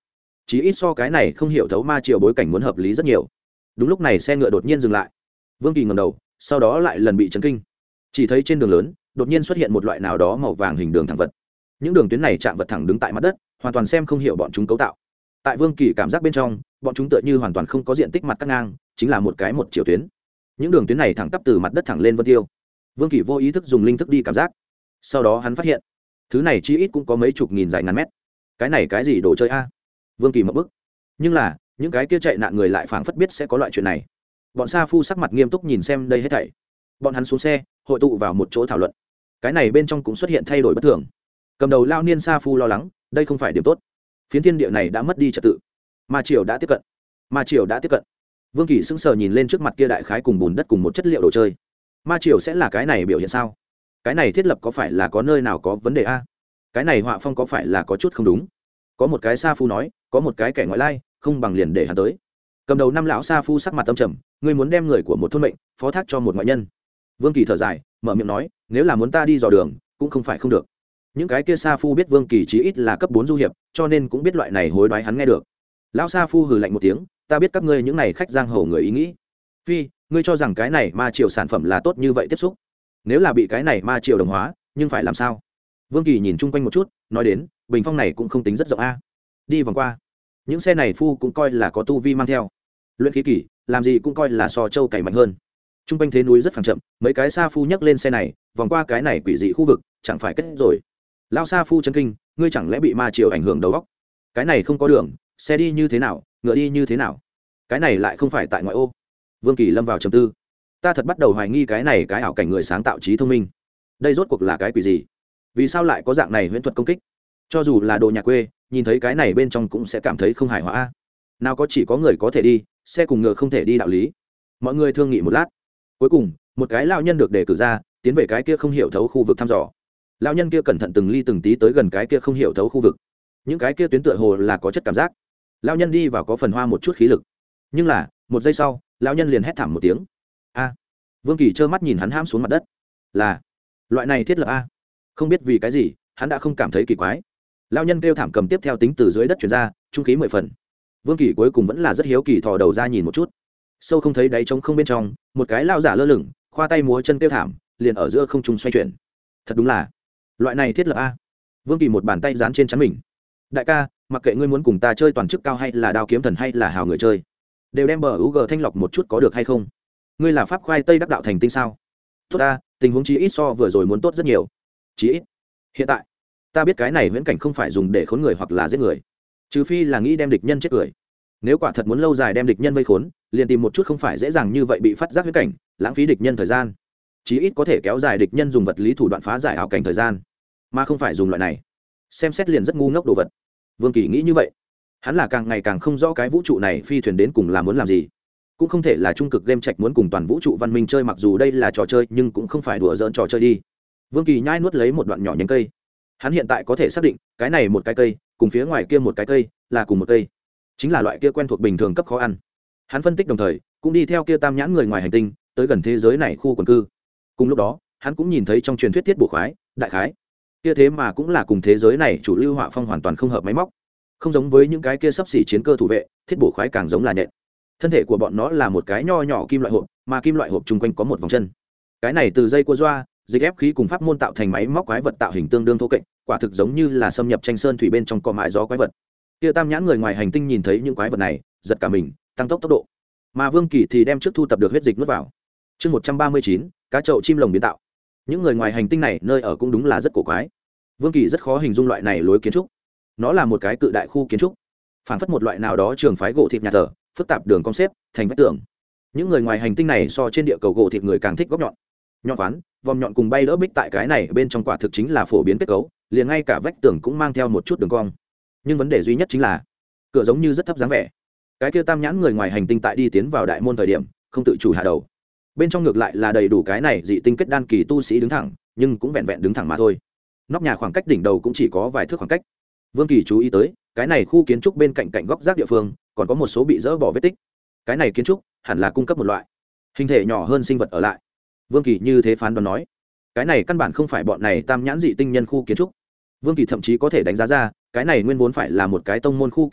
Chỉ ít so cái này không hiểu thấu ma triều bối cảnh muốn hợp lý rất nhiều. Đúng lúc này xe ngựa đột nhiên dừng lại. Vương Kỳ ngẩng đầu, sau đó lại lần bị chấn kinh. Chỉ thấy trên đường lớn đột nhiên xuất hiện một loại nào đó màu vàng hình đường thẳng vật. Những đường tuyến này chạm vật thẳng đứng tại mặt đất, hoàn toàn xem không hiểu bọn chúng cấu tạo. Tại Vương Kỳ cảm giác bên trong, bọn chúng tựa như hoàn toàn không có diện tích mặt cắt ngang, chính là một cái một chiều tuyến. Những đường tuyến này thẳng tắp từ mặt đất thẳng lên vân tiêu. Vương Kỳ vô ý thức dùng linh thức đi cảm giác, sau đó hắn phát hiện thứ này chi ít cũng có mấy chục nghìn dài ngàn mét. Cái này cái gì đồ chơi a? Vương Kỳ mở bức. Nhưng là những cái kia chạy nạn người lại phảng phất biết sẽ có loại chuyện này. Bọn sa phu sắc mặt nghiêm túc nhìn xem đây hết thảy. Bọn hắn xuống xe hội tụ vào một chỗ thảo luận. Cái này bên trong cũng xuất hiện thay đổi bất thường. Cầm đầu lao niên sa phu lo lắng, đây không phải điểm tốt. Phiến thiên địa này đã mất đi trật tự, ma triều đã tiếp cận. Ma triều đã tiếp cận. Vương Kỳ sững sờ nhìn lên trước mặt kia đại khái cùng bùn đất cùng một chất liệu đồ chơi. Ma triều sẽ là cái này biểu hiện sao? Cái này thiết lập có phải là có nơi nào có vấn đề a? Cái này họa phong có phải là có chút không đúng? Có một cái sa phu nói, có một cái kẻ ngoại lai, không bằng liền để hắn tới. Cầm đầu năm lão sa phu sắc mặt tâm trầm, ngươi muốn đem người của một thôn mệnh phó thác cho một ngoại nhân. Vương Kỳ thở dài, mở miệng nói, nếu là muốn ta đi dò đường, cũng không phải không được. Những cái kia sa phu biết Vương Kỳ chí ít là cấp bốn du hiệp, cho nên cũng biết loại này hối đoái hắn nghe được. Lão sa phu hừ lạnh một tiếng, ta biết các ngươi những này khách giang hồ người ý nghĩ. Phi, ngươi cho rằng cái này ma triều sản phẩm là tốt như vậy tiếp xúc? Nếu là bị cái này ma triều đồng hóa, nhưng phải làm sao? Vương Kỳ nhìn chung quanh một chút, nói đến, bình phong này cũng không tính rất rộng a. Đi vòng qua, những xe này phu cũng coi là có tu vi mang theo. Luyện khí kỳ, làm gì cũng coi là so châu cày mạnh hơn. Trung quanh thế núi rất phẳng chậm, mấy cái sa phu nhấc lên xe này, vòng qua cái này quỷ dị khu vực, chẳng phải kết rồi. Lão sa phu chấn kinh, ngươi chẳng lẽ bị ma triều ảnh hưởng đầu óc? Cái này không có đường, xe đi như thế nào, ngựa đi như thế nào? Cái này lại không phải tại ngoại ô. Vương Kỳ lâm vào trầm tư. Ta thật bắt đầu hoài nghi cái này cái ảo cảnh người sáng tạo trí thông minh. Đây rốt cuộc là cái quỷ gì? Vì sao lại có dạng này huyễn thuật công kích? Cho dù là đồ nhà quê, nhìn thấy cái này bên trong cũng sẽ cảm thấy không hài hòa. Nào có chỉ có người có thể đi, xe cùng ngựa không thể đi đạo lý. Mọi người thương nghị một lát, cuối cùng một cái lão nhân được đề cử ra, tiến về cái kia không hiểu thấu khu vực thăm dò. Lão nhân kia cẩn thận từng ly từng tí tới gần cái kia không hiểu thấu khu vực. Những cái kia tuyến tựa hồ là có chất cảm giác. Lão nhân đi vào có phần hoa một chút khí lực, nhưng là một giây sau, lão nhân liền hét thảm một tiếng. A! Vương Kỳ trơ mắt nhìn hắn hãm xuống mặt đất. Là loại này thiết lập a? Không biết vì cái gì, hắn đã không cảm thấy kỳ quái. Lão nhân kêu thảm cầm tiếp theo tính từ dưới đất truyền ra, trung khí mười phần. Vương Kỳ cuối cùng vẫn là rất hiếu kỳ thò đầu ra nhìn một chút. Sâu không thấy đáy trống không bên trong, một cái lão giả lơ lửng, khoa tay múa chân kêu thảm, liền ở giữa không trung xoay chuyển. Thật đúng là loại này thiết lập a. Vương Kỳ một bàn tay dán trên trán mình. Đại ca, mặc kệ ngươi muốn cùng ta chơi toàn chức cao hay là đao kiếm thần hay là hào người chơi, đều đem bờ u g thanh lọc một chút có được hay không? Ngươi là pháp khoai tây đắc đạo thành tinh sao? Tốt ta, tình huống chí ít so vừa rồi muốn tốt rất nhiều. Chí ít hiện tại ta biết cái này viễn cảnh không phải dùng để khốn người hoặc là giết người, trừ phi là nghĩ đem địch nhân chết cười. Nếu quả thật muốn lâu dài đem địch nhân vây khốn, liền tìm một chút không phải dễ dàng như vậy bị phát giác viễn cảnh, lãng phí địch nhân thời gian. Chí ít có thể kéo dài địch nhân dùng vật lý thủ đoạn phá giải ảo cảnh thời gian, mà không phải dùng loại này. Xem xét liền rất ngu ngốc đồ vật. Vương Kỳ nghĩ như vậy. Hắn là càng ngày càng không rõ cái vũ trụ này phi thuyền đến cùng là muốn làm gì. Cũng không thể là trung cực game trạch muốn cùng toàn vũ trụ văn minh chơi, mặc dù đây là trò chơi nhưng cũng không phải đùa giỡn trò chơi đi. Vương Kỳ nhai nuốt lấy một đoạn nhỏ nhánh cây. Hắn hiện tại có thể xác định, cái này một cái cây, cùng phía ngoài kia một cái cây, là cùng một cây. Chính là loại kia quen thuộc bình thường cấp khó ăn. Hắn phân tích đồng thời, cũng đi theo kia tam nhãn người ngoài hành tinh, tới gần thế giới này khu quần cư. Cùng lúc đó, hắn cũng nhìn thấy trong truyền thuyết tiết bổ khoái, đại khái. Kia thế mà cũng là cùng thế giới này chủ lưu họa phong hoàn toàn không hợp máy móc. Không giống với những cái kia sắp xỉ chiến cơ thủ vệ, thiết bổ khoái càng giống là nhện. Thân thể của bọn nó là một cái nho nhỏ kim loại hộp, mà kim loại hộp chung quanh có một vòng chân. Cái này từ dây cua doa, dịch ép khí cùng pháp môn tạo thành máy móc quái vật tạo hình tương đương thô kệch, quả thực giống như là xâm nhập tranh sơn thủy bên trong cọ mại gió quái vật. Kia tam nhãn người ngoài hành tinh nhìn thấy những quái vật này, giật cả mình, tăng tốc tốc độ. Mà Vương Kỳ thì đem trước thu tập được huyết dịch nuốt vào. Chương một trăm ba mươi chín, cá trậu chim lồng biến tạo. Những người ngoài hành tinh này nơi ở cũng đúng là rất cổ quái. Vương Kỳ rất khó hình dung loại này lối kiến trúc. Nó là một cái cự đại khu kiến trúc, phản phất một loại nào đó trường phái gỗ thịt nhà thờ, phức tạp đường cong xếp thành vách tường. Những người ngoài hành tinh này so trên địa cầu gỗ thịt người càng thích góc nhọn, nhọn quán, vòng nhọn cùng bay đỡ bích tại cái này bên trong quả thực chính là phổ biến kết cấu, liền ngay cả vách tường cũng mang theo một chút đường cong. Nhưng vấn đề duy nhất chính là cửa giống như rất thấp dáng vẻ. Cái kia tam nhãn người ngoài hành tinh tại đi tiến vào đại môn thời điểm, không tự chủ hạ đầu. Bên trong ngược lại là đầy đủ cái này dị tinh kết đan kỳ tu sĩ đứng thẳng, nhưng cũng vẹn vẹn đứng thẳng mà thôi. Nóc nhà khoảng cách đỉnh đầu cũng chỉ có vài thước khoảng cách. Vương Kỳ chú ý tới, cái này khu kiến trúc bên cạnh cạnh góc rác địa phương, còn có một số bị dỡ bỏ vết tích. Cái này kiến trúc hẳn là cung cấp một loại hình thể nhỏ hơn sinh vật ở lại. Vương Kỳ như thế phán đoán nói, cái này căn bản không phải bọn này tam nhãn dị tinh nhân khu kiến trúc. Vương Kỳ thậm chí có thể đánh giá ra, cái này nguyên vốn phải là một cái tông môn khu kiến trúc,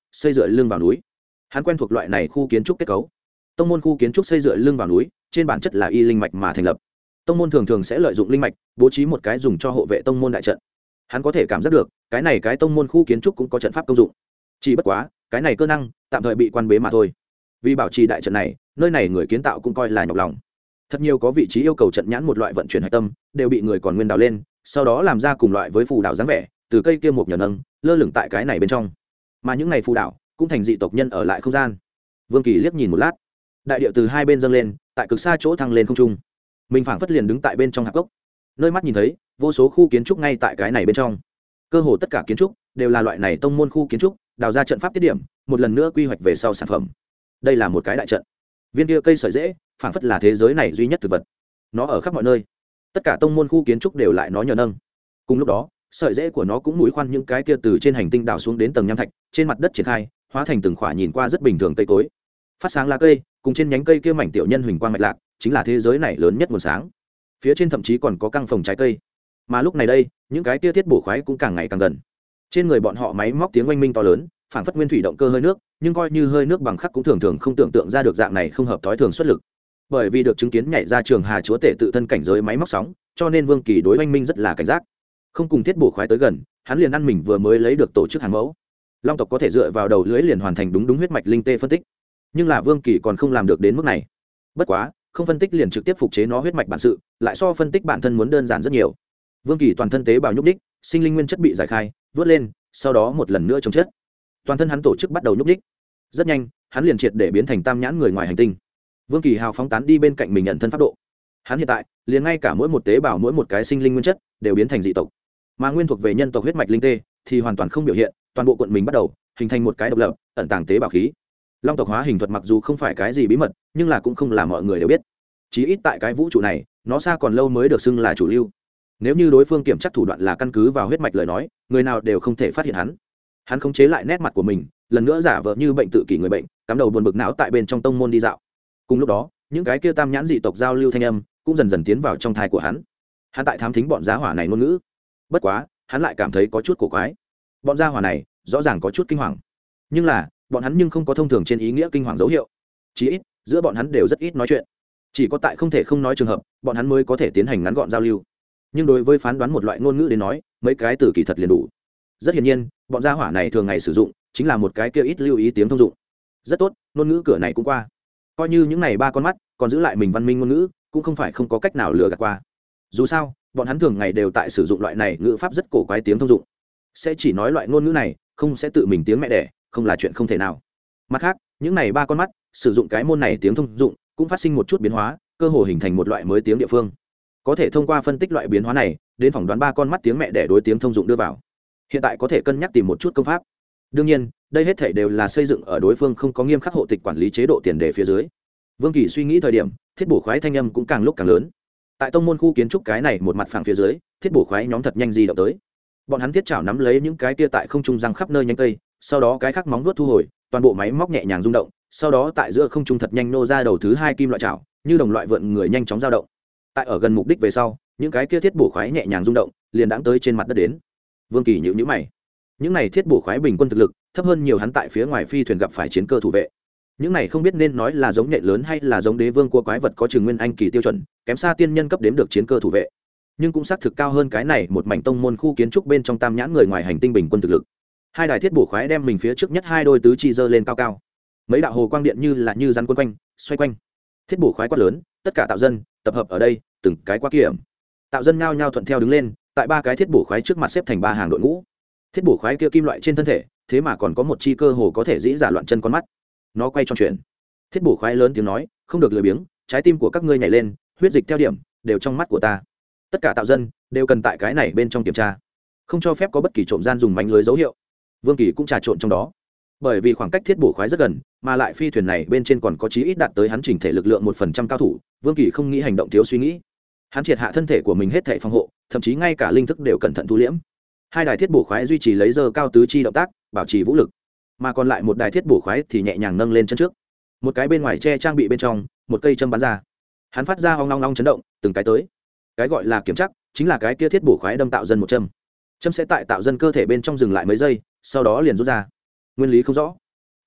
xây dựa lưng vào núi. Hắn quen thuộc loại này khu kiến trúc kết cấu. Tông môn khu kiến trúc xây dựa lưng vào núi, trên bản chất là y linh mạch mà thành lập. Tông môn thường thường sẽ lợi dụng linh mạch, bố trí một cái dùng cho hộ vệ tông môn đại trận. Hắn có thể cảm giác được, cái này cái tông môn khu kiến trúc cũng có trận pháp công dụng. Chỉ bất quá, cái này cơ năng tạm thời bị quan bế mà thôi. Vì bảo trì đại trận này, nơi này người kiến tạo cũng coi là nhọc lòng. Thật nhiều có vị trí yêu cầu trận nhãn một loại vận chuyển hạch tâm, đều bị người còn nguyên đào lên, sau đó làm ra cùng loại với phù đạo dáng vẻ, từ cây kia một nhờ nâng, lơ lửng tại cái này bên trong. Mà những này phù đạo cũng thành dị tộc nhân ở lại không gian. Vương Kỳ liếc nhìn một lát, đại địa từ hai bên dâng lên, tại cực xa chỗ thăng lên không trung. Mình phảng phất liền đứng tại bên trong hạp cốc, nơi mắt nhìn thấy vô số khu kiến trúc ngay tại cái này bên trong. Cơ hồ tất cả kiến trúc đều là loại này tông môn khu kiến trúc, đào ra trận pháp tiết điểm, một lần nữa quy hoạch về sau sản phẩm. Đây là một cái đại trận. Viên kia cây sợi rễ phảng phất là thế giới này duy nhất thực vật, nó ở khắp mọi nơi, tất cả tông môn khu kiến trúc đều lại nó nhờ nâng. Cùng lúc đó, sợi rễ của nó cũng mũi khoan những cái kia từ trên hành tinh đào xuống đến tầng nham thạch, trên mặt đất triển khai, hóa thành từng khỏa nhìn qua rất bình thường cây cối. Phát sáng lá cây, cùng trên nhánh cây kia mảnh tiểu nhân huỳnh quang mạch lạc, chính là thế giới này lớn nhất nguồn sáng. Phía trên thậm chí còn có căng phòng trái cây. Mà lúc này đây, những cái kia thiết bổ khoái cũng càng ngày càng gần. Trên người bọn họ máy móc tiếng oanh minh to lớn, phảng phất nguyên thủy động cơ hơi nước, nhưng coi như hơi nước bằng khắc cũng thường thường không tưởng tượng ra được dạng này không hợp thói thường xuất lực. Bởi vì được chứng kiến nhảy ra trường hà chúa tể tự thân cảnh giới máy móc sóng, cho nên Vương Kỳ đối oanh minh rất là cảnh giác. Không cùng thiết bổ khoái tới gần, hắn liền ăn mình vừa mới lấy được tổ chức hàng mẫu. Long tộc có thể dựa vào đầu lưới liền hoàn thành đúng đúng huyết mạch linh tê phân tích, nhưng là Vương Kỳ còn không làm được đến mức này. Bất quá, không phân tích liền trực tiếp phục chế nó huyết mạch bản sự, lại so phân tích bản thân muốn đơn giản rất nhiều. Vương Kỳ toàn thân tế bào nhúc ních, sinh linh nguyên chất bị giải khai, vớt lên, sau đó một lần nữa chống chất. Toàn thân hắn tổ chức bắt đầu nhúc ních. Rất nhanh, hắn liền triệt để biến thành tam nhãn người ngoài hành tinh. Vương Kỳ hào phóng tán đi bên cạnh mình nhận thân pháp độ. Hắn hiện tại, liền ngay cả mỗi một tế bào mỗi một cái sinh linh nguyên chất đều biến thành dị tộc. Mà nguyên thuộc về nhân tộc huyết mạch linh tê thì hoàn toàn không biểu hiện, toàn bộ quận mình bắt đầu hình thành một cái độc lập, ẩn tàng tế bào khí. Long tộc hóa hình thuật mặc dù không phải cái gì bí mật, nhưng là cũng không là mọi người đều biết. Chí ít tại cái vũ trụ này, nó xa còn lâu mới được xưng là chủ lưu. Nếu như đối phương kiểm tra thủ đoạn là căn cứ vào huyết mạch lời nói, người nào đều không thể phát hiện hắn. Hắn khống chế lại nét mặt của mình, lần nữa giả vờ như bệnh tự kỷ người bệnh, cắm đầu buồn bực não tại bên trong tông môn đi dạo. Cùng lúc đó, những cái kia tam nhãn dị tộc giao lưu thanh âm cũng dần dần tiến vào trong thai của hắn. Hắn tại thám thính bọn gia hỏa này ngôn ngữ. Bất quá, hắn lại cảm thấy có chút cổ quái. Bọn gia hỏa này rõ ràng có chút kinh hoàng, nhưng là bọn hắn nhưng không có thông thường trên ý nghĩa kinh hoàng dấu hiệu. Chí ít giữa bọn hắn đều rất ít nói chuyện, chỉ có tại không thể không nói trường hợp, bọn hắn mới có thể tiến hành ngắn gọn giao lưu. Nhưng đối với phán đoán một loại ngôn ngữ đến nói, mấy cái từ kỳ thật liền đủ. Rất hiển nhiên, bọn gia hỏa này thường ngày sử dụng chính là một cái kia ít lưu ý tiếng thông dụng. Rất tốt, ngôn ngữ cửa này cũng qua. Coi như những này ba con mắt còn giữ lại mình văn minh ngôn ngữ, cũng không phải không có cách nào lừa gạt qua. Dù sao, bọn hắn thường ngày đều tại sử dụng loại này ngữ pháp rất cổ quái tiếng thông dụng, sẽ chỉ nói loại ngôn ngữ này, không sẽ tự mình tiếng mẹ đẻ, không là chuyện không thể nào. Mặt khác, những này ba con mắt sử dụng cái môn này tiếng thông dụng cũng phát sinh một chút biến hóa, cơ hồ hình thành một loại mới tiếng địa phương. Có thể thông qua phân tích loại biến hóa này, đến phỏng đoán ba con mắt tiếng mẹ đẻ đối tiếng thông dụng đưa vào. Hiện tại có thể cân nhắc tìm một chút công pháp. Đương nhiên, đây hết thảy đều là xây dựng ở đối phương không có nghiêm khắc hộ tịch quản lý chế độ tiền đề phía dưới. Vương Kỳ suy nghĩ thời điểm, thiết bổ khoái thanh âm cũng càng lúc càng lớn. Tại tông môn khu kiến trúc cái này một mặt phẳng phía dưới, thiết bổ khoái nhóm thật nhanh di động tới. Bọn hắn thiết chảo nắm lấy những cái kia tại không trung răng khắp nơi nhánh cây, sau đó cái khác móng vuốt thu hồi, toàn bộ máy móc nhẹ nhàng rung động, sau đó tại giữa không trung thật nhanh nô ra đầu thứ hai kim loại chảo, như đồng loại vượn người nhanh chóng dao động. Tại ở gần mục đích về sau, những cái kia thiết bổ khoái nhẹ nhàng rung động, liền đãng tới trên mặt đất đến. Vương Kỳ nhíu nhíu mày. Những này thiết bổ khoái bình quân thực lực thấp hơn nhiều hắn tại phía ngoài phi thuyền gặp phải chiến cơ thủ vệ. Những này không biết nên nói là giống nhện lớn hay là giống đế vương của quái vật có trường nguyên anh kỳ tiêu chuẩn, kém xa tiên nhân cấp đếm được chiến cơ thủ vệ, nhưng cũng xác thực cao hơn cái này một mảnh tông môn khu kiến trúc bên trong tam nhãn người ngoài hành tinh bình quân thực lực. Hai đài thiết bổ khoái đem mình phía trước nhất hai đôi tứ chi giơ lên cao cao, mấy đạo hồ quang điện như là như rắn quấn quanh xoay quanh. Thiết bổ khoái quát lớn, tất cả tạo dân tập hợp ở đây, từng cái quá kiểm. Tạo dân nhao nhao thuận theo đứng lên, tại ba cái thiết bổ khoái trước mặt xếp thành ba hàng đội ngũ. Thiết bổ khoái kia kim loại trên thân thể, thế mà còn có một chi cơ hồ có thể dĩ giả loạn chân con mắt. Nó quay tròn chuyển. Thiết bổ khoái lớn tiếng nói, không được lười biếng, trái tim của các ngươi nhảy lên, huyết dịch theo điểm đều trong mắt của ta. Tất cả tạo dân đều cần tại cái này bên trong kiểm tra, không cho phép có bất kỳ trộm gian dùng mánh lưới dấu hiệu. Vương Kỳ cũng trà trộn trong đó, bởi vì khoảng cách thiết bổ khoái rất gần, mà lại phi thuyền này bên trên còn có chí ít đạt tới hắn chỉnh thể lực lượng một phần trăm cao thủ. Vương Kỳ không nghĩ hành động thiếu suy nghĩ, hắn triệt hạ thân thể của mình hết thảy phòng hộ, thậm chí ngay cả linh thức đều cẩn thận thu liễm. Hai đài thiết bổ khoái duy trì lấy giờ cao tứ chi động tác, bảo trì vũ lực, mà còn lại một đài thiết bổ khoái thì nhẹ nhàng nâng lên chân trước, một cái bên ngoài che trang bị bên trong một cây châm bắn ra, hắn phát ra ong long long chấn động, từng cái tới. Cái gọi là kiểm chắc chính là cái kia thiết bổ khoái đâm tạo dân một châm, châm sẽ tại tạo dân cơ thể bên trong dừng lại mấy giây, sau đó liền rút ra. Nguyên lý không rõ,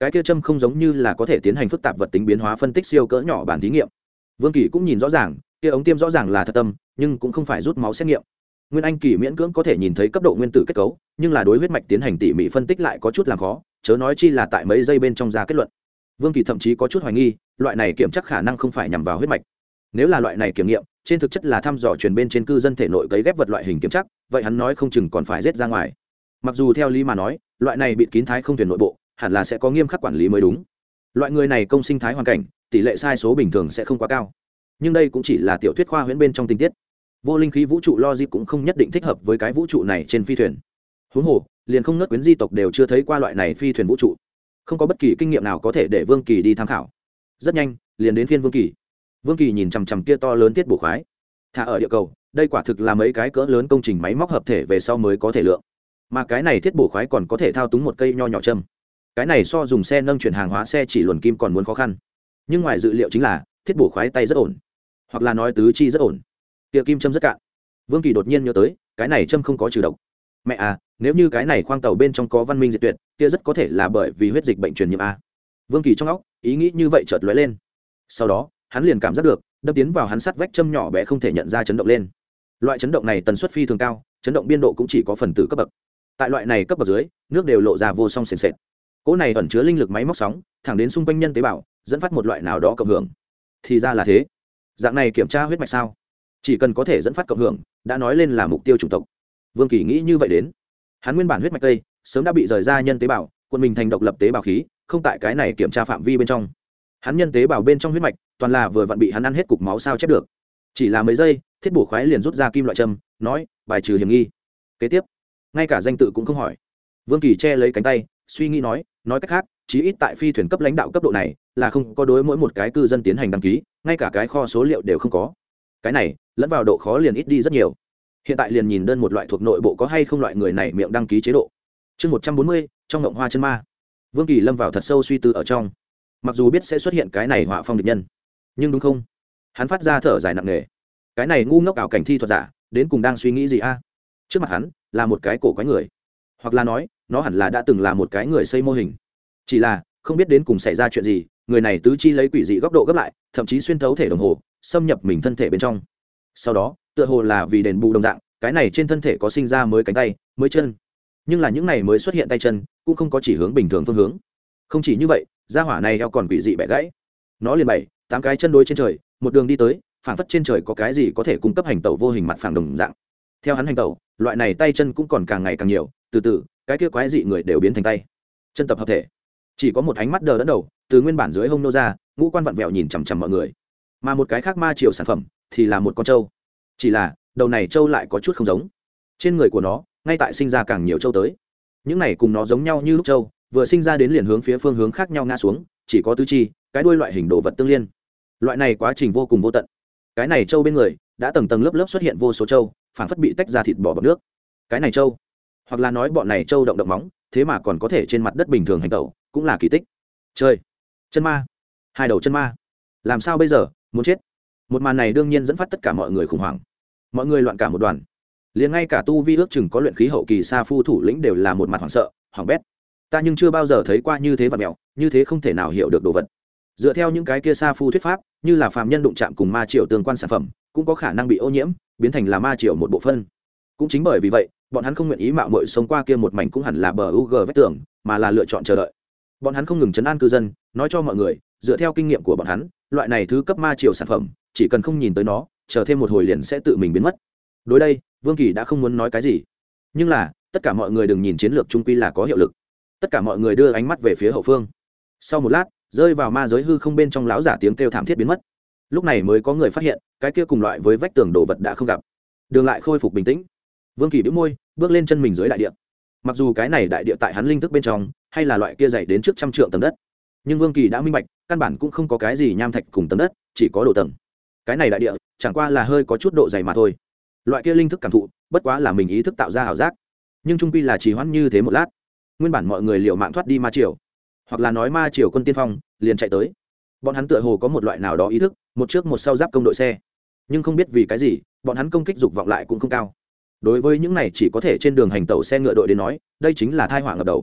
cái kia châm không giống như là có thể tiến hành phức tạp vật tính biến hóa phân tích siêu cỡ nhỏ bản thí nghiệm. Vương Kỳ cũng nhìn rõ ràng, kia ống tiêm rõ ràng là thật tâm, nhưng cũng không phải rút máu xét nghiệm. Nguyên Anh Kỳ miễn cưỡng có thể nhìn thấy cấp độ nguyên tử kết cấu, nhưng là đối huyết mạch tiến hành tỉ mỉ phân tích lại có chút làm khó, chớ nói chi là tại mấy giây bên trong ra kết luận. Vương Kỳ thậm chí có chút hoài nghi, loại này kiểm chắc khả năng không phải nhằm vào huyết mạch. Nếu là loại này kiểm nghiệm, trên thực chất là thăm dò truyền bên trên cư dân thể nội cấy ghép vật loại hình kiểm chắc, vậy hắn nói không chừng còn phải giết ra ngoài. Mặc dù theo lý mà nói, loại này bịt kín thái không thuyền nội bộ, hẳn là sẽ có nghiêm khắc quản lý mới đúng. Loại người này công sinh thái hoàn cảnh, tỷ lệ sai số bình thường sẽ không quá cao. Nhưng đây cũng chỉ là tiểu thuyết khoa huyễn bên trong tình tiết. Vô linh khí vũ trụ logic cũng không nhất định thích hợp với cái vũ trụ này trên phi thuyền. Huống hồ, liền không nớt quyến di tộc đều chưa thấy qua loại này phi thuyền vũ trụ, không có bất kỳ kinh nghiệm nào có thể để Vương Kỳ đi tham khảo. Rất nhanh, liền đến phiên Vương Kỳ. Vương Kỳ nhìn chằm chằm kia to lớn tiết bổ khoái. Thả ở địa cầu, đây quả thực là mấy cái cỡ lớn công trình máy móc hợp thể về sau mới có thể lượng. Mà cái này thiết bổ khoái còn có thể thao túng một cây nho nhỏ châm. Cái này so dùng xe nâng chuyển hàng hóa xe chỉ luồn kim còn muốn khó khăn. Nhưng ngoài dự liệu chính là, thiết bổ khoái tay rất ổn, hoặc là nói tứ chi rất ổn. Kia kim châm rất cạn. Vương Kỳ đột nhiên nhớ tới, cái này châm không có trừ độc. Mẹ à, nếu như cái này khoang tàu bên trong có văn minh diệt tuyệt, kia rất có thể là bởi vì huyết dịch bệnh truyền nhiễm a. Vương Kỳ trong óc, ý nghĩ như vậy chợt lóe lên. Sau đó, hắn liền cảm giác được, đâm tiến vào hắn sắt vách châm nhỏ bé không thể nhận ra chấn động lên. Loại chấn động này tần suất phi thường cao, chấn động biên độ cũng chỉ có phần tử cấp bậc. Tại loại này cấp bậc dưới, nước đều lộ ra vô song sền sệt. Cỗ này ẩn chứa linh lực máy móc sóng, thẳng đến xung quanh nhân tế bào, dẫn phát một loại nào đó cộng hưởng. Thì ra là thế. Dạng này kiểm tra huyết mạch sao? Chỉ cần có thể dẫn phát cộng hưởng, đã nói lên là mục tiêu chủng tộc. Vương Kỳ nghĩ như vậy đến. Hắn nguyên bản huyết mạch tây sớm đã bị rời ra nhân tế bào, quân mình thành độc lập tế bào khí, không tại cái này kiểm tra phạm vi bên trong. Hắn nhân tế bào bên trong huyết mạch, toàn là vừa vặn bị hắn ăn hết cục máu sao chép được. Chỉ là mấy giây, thiết bổ khoái liền rút ra kim loại châm, nói, bài trừ hiểm nghi. Kế tiếp, ngay cả danh tự cũng không hỏi. Vương Kỳ che lấy cánh tay, suy nghĩ nói, nói cách khác, chí ít tại phi thuyền cấp lãnh đạo cấp độ này, là không có đối mỗi một cái cư dân tiến hành đăng ký, ngay cả cái kho số liệu đều không có. Cái này, lẫn vào độ khó liền ít đi rất nhiều. Hiện tại liền nhìn đơn một loại thuộc nội bộ có hay không loại người này miệng đăng ký chế độ. Chương một trăm bốn mươi, trong ngộng hoa chân ma. Vương Kỳ lâm vào thật sâu suy tư ở trong. Mặc dù biết sẽ xuất hiện cái này họa phong địch nhân, nhưng đúng không? Hắn phát ra thở dài nặng nề. Cái này ngu ngốc ảo cảnh thi thuật giả, đến cùng đang suy nghĩ gì a? Trước mặt hắn là một cái cổ quái người, hoặc là nói, nó hẳn là đã từng là một cái người xây mô hình. Chỉ là, không biết đến cùng xảy ra chuyện gì, người này tứ chi lấy quỷ dị góc độ gấp lại, thậm chí xuyên thấu thể đồng hồ, xâm nhập mình thân thể bên trong. Sau đó, tựa hồ là vì đền bù đồng dạng, cái này trên thân thể có sinh ra mới cánh tay, mới chân. Nhưng là những này mới xuất hiện tay chân, cũng không có chỉ hướng bình thường phương hướng. Không chỉ như vậy, gia hỏa này eo còn quỷ dị bẻ gãy. Nó liền bảy, tám cái chân đối trên trời, một đường đi tới, phảng phất trên trời có cái gì có thể cung cấp hành tẩu vô hình mặt phẳng đồng dạng. Theo hắn hành tẩu, loại này tay chân cũng còn càng ngày càng nhiều, từ từ, cái kia quái dị người đều biến thành tay chân tập hợp thể. Chỉ có một ánh mắt đờ đẫn đầu, từ nguyên bản dưới hông nô ra, ngũ quan vặn vẹo nhìn chằm chằm mọi người. Mà một cái khác ma triều sản phẩm thì là một con trâu. Chỉ là, đầu này trâu lại có chút không giống. Trên người của nó, ngay tại sinh ra càng nhiều trâu tới. Những này cùng nó giống nhau như lúc trâu, vừa sinh ra đến liền hướng phía phương hướng khác nhau ngã xuống, chỉ có tứ chi, cái đuôi loại hình đồ vật tương liên. Loại này quá trình vô cùng vô tận. Cái này trâu bên người, đã tầng tầng lớp lớp xuất hiện vô số trâu, phảng phất bị tách ra thịt bò bọt nước. Cái này trâu, hoặc là nói bọn này trâu động động móng, thế mà còn có thể trên mặt đất bình thường hành tẩu, cũng là kỳ tích. Chơi, chân ma, hai đầu chân ma, làm sao bây giờ, muốn chết. Một màn này đương nhiên dẫn phát tất cả mọi người khủng hoảng. Mọi người loạn cả một đoàn. Liền ngay cả tu vi ước chừng có luyện khí hậu kỳ sa phu thủ lĩnh đều là một mặt hoảng sợ, hoảng bét. Ta nhưng chưa bao giờ thấy qua như thế vật mèo, như thế không thể nào hiểu được đồ vật. Dựa theo những cái kia sa phu thuyết pháp, như là phàm nhân đụng chạm cùng ma triều tương quan sản phẩm, cũng có khả năng bị ô nhiễm, biến thành là ma triều một bộ phân. Cũng chính bởi vì vậy, bọn hắn không nguyện ý mạo muội sống qua kia một mảnh cũng hẳn là bờ u g vách tường, mà là lựa chọn chờ đợi. Bọn hắn không ngừng trấn an cư dân, nói cho mọi người, dựa theo kinh nghiệm của bọn hắn, loại này thứ cấp ma triều sản phẩm, chỉ cần không nhìn tới nó, chờ thêm một hồi liền sẽ tự mình biến mất. Đối đây, Vương Kỳ đã không muốn nói cái gì. Nhưng là, tất cả mọi người đừng nhìn chiến lược trung quy là có hiệu lực. Tất cả mọi người đưa ánh mắt về phía hậu phương. Sau một lát, rơi vào ma giới hư không bên trong lão giả tiếng kêu thảm thiết biến mất. Lúc này mới có người phát hiện, cái kia cùng loại với vách tường đồ vật đã không gặp. Đường lại khôi phục bình tĩnh. Vương Kỳ bĩu môi, bước lên chân mình dưới đại địa. Mặc dù cái này đại địa tại hắn linh thức bên trong, hay là loại kia dày đến trước trăm trượng tầng đất, nhưng Vương Kỳ đã minh bạch, căn bản cũng không có cái gì nham thạch cùng tầng đất, chỉ có độ tầng. Cái này đại địa, chẳng qua là hơi có chút độ dày mà thôi. Loại kia linh thức cảm thụ, bất quá là mình ý thức tạo ra ảo giác, nhưng trung quy là trì hoãn như thế một lát. Nguyên bản mọi người liều mạng thoát đi ma triều, hoặc là nói ma triều quân tiên phong, liền chạy tới. Bọn hắn tựa hồ có một loại nào đó ý thức, một trước một sau giáp công đội xe, nhưng không biết vì cái gì, bọn hắn công kích dục vọng lại cũng không cao. Đối với những này chỉ có thể trên đường hành tẩu xe ngựa đội đến nói, đây chính là tai họa ngập đầu.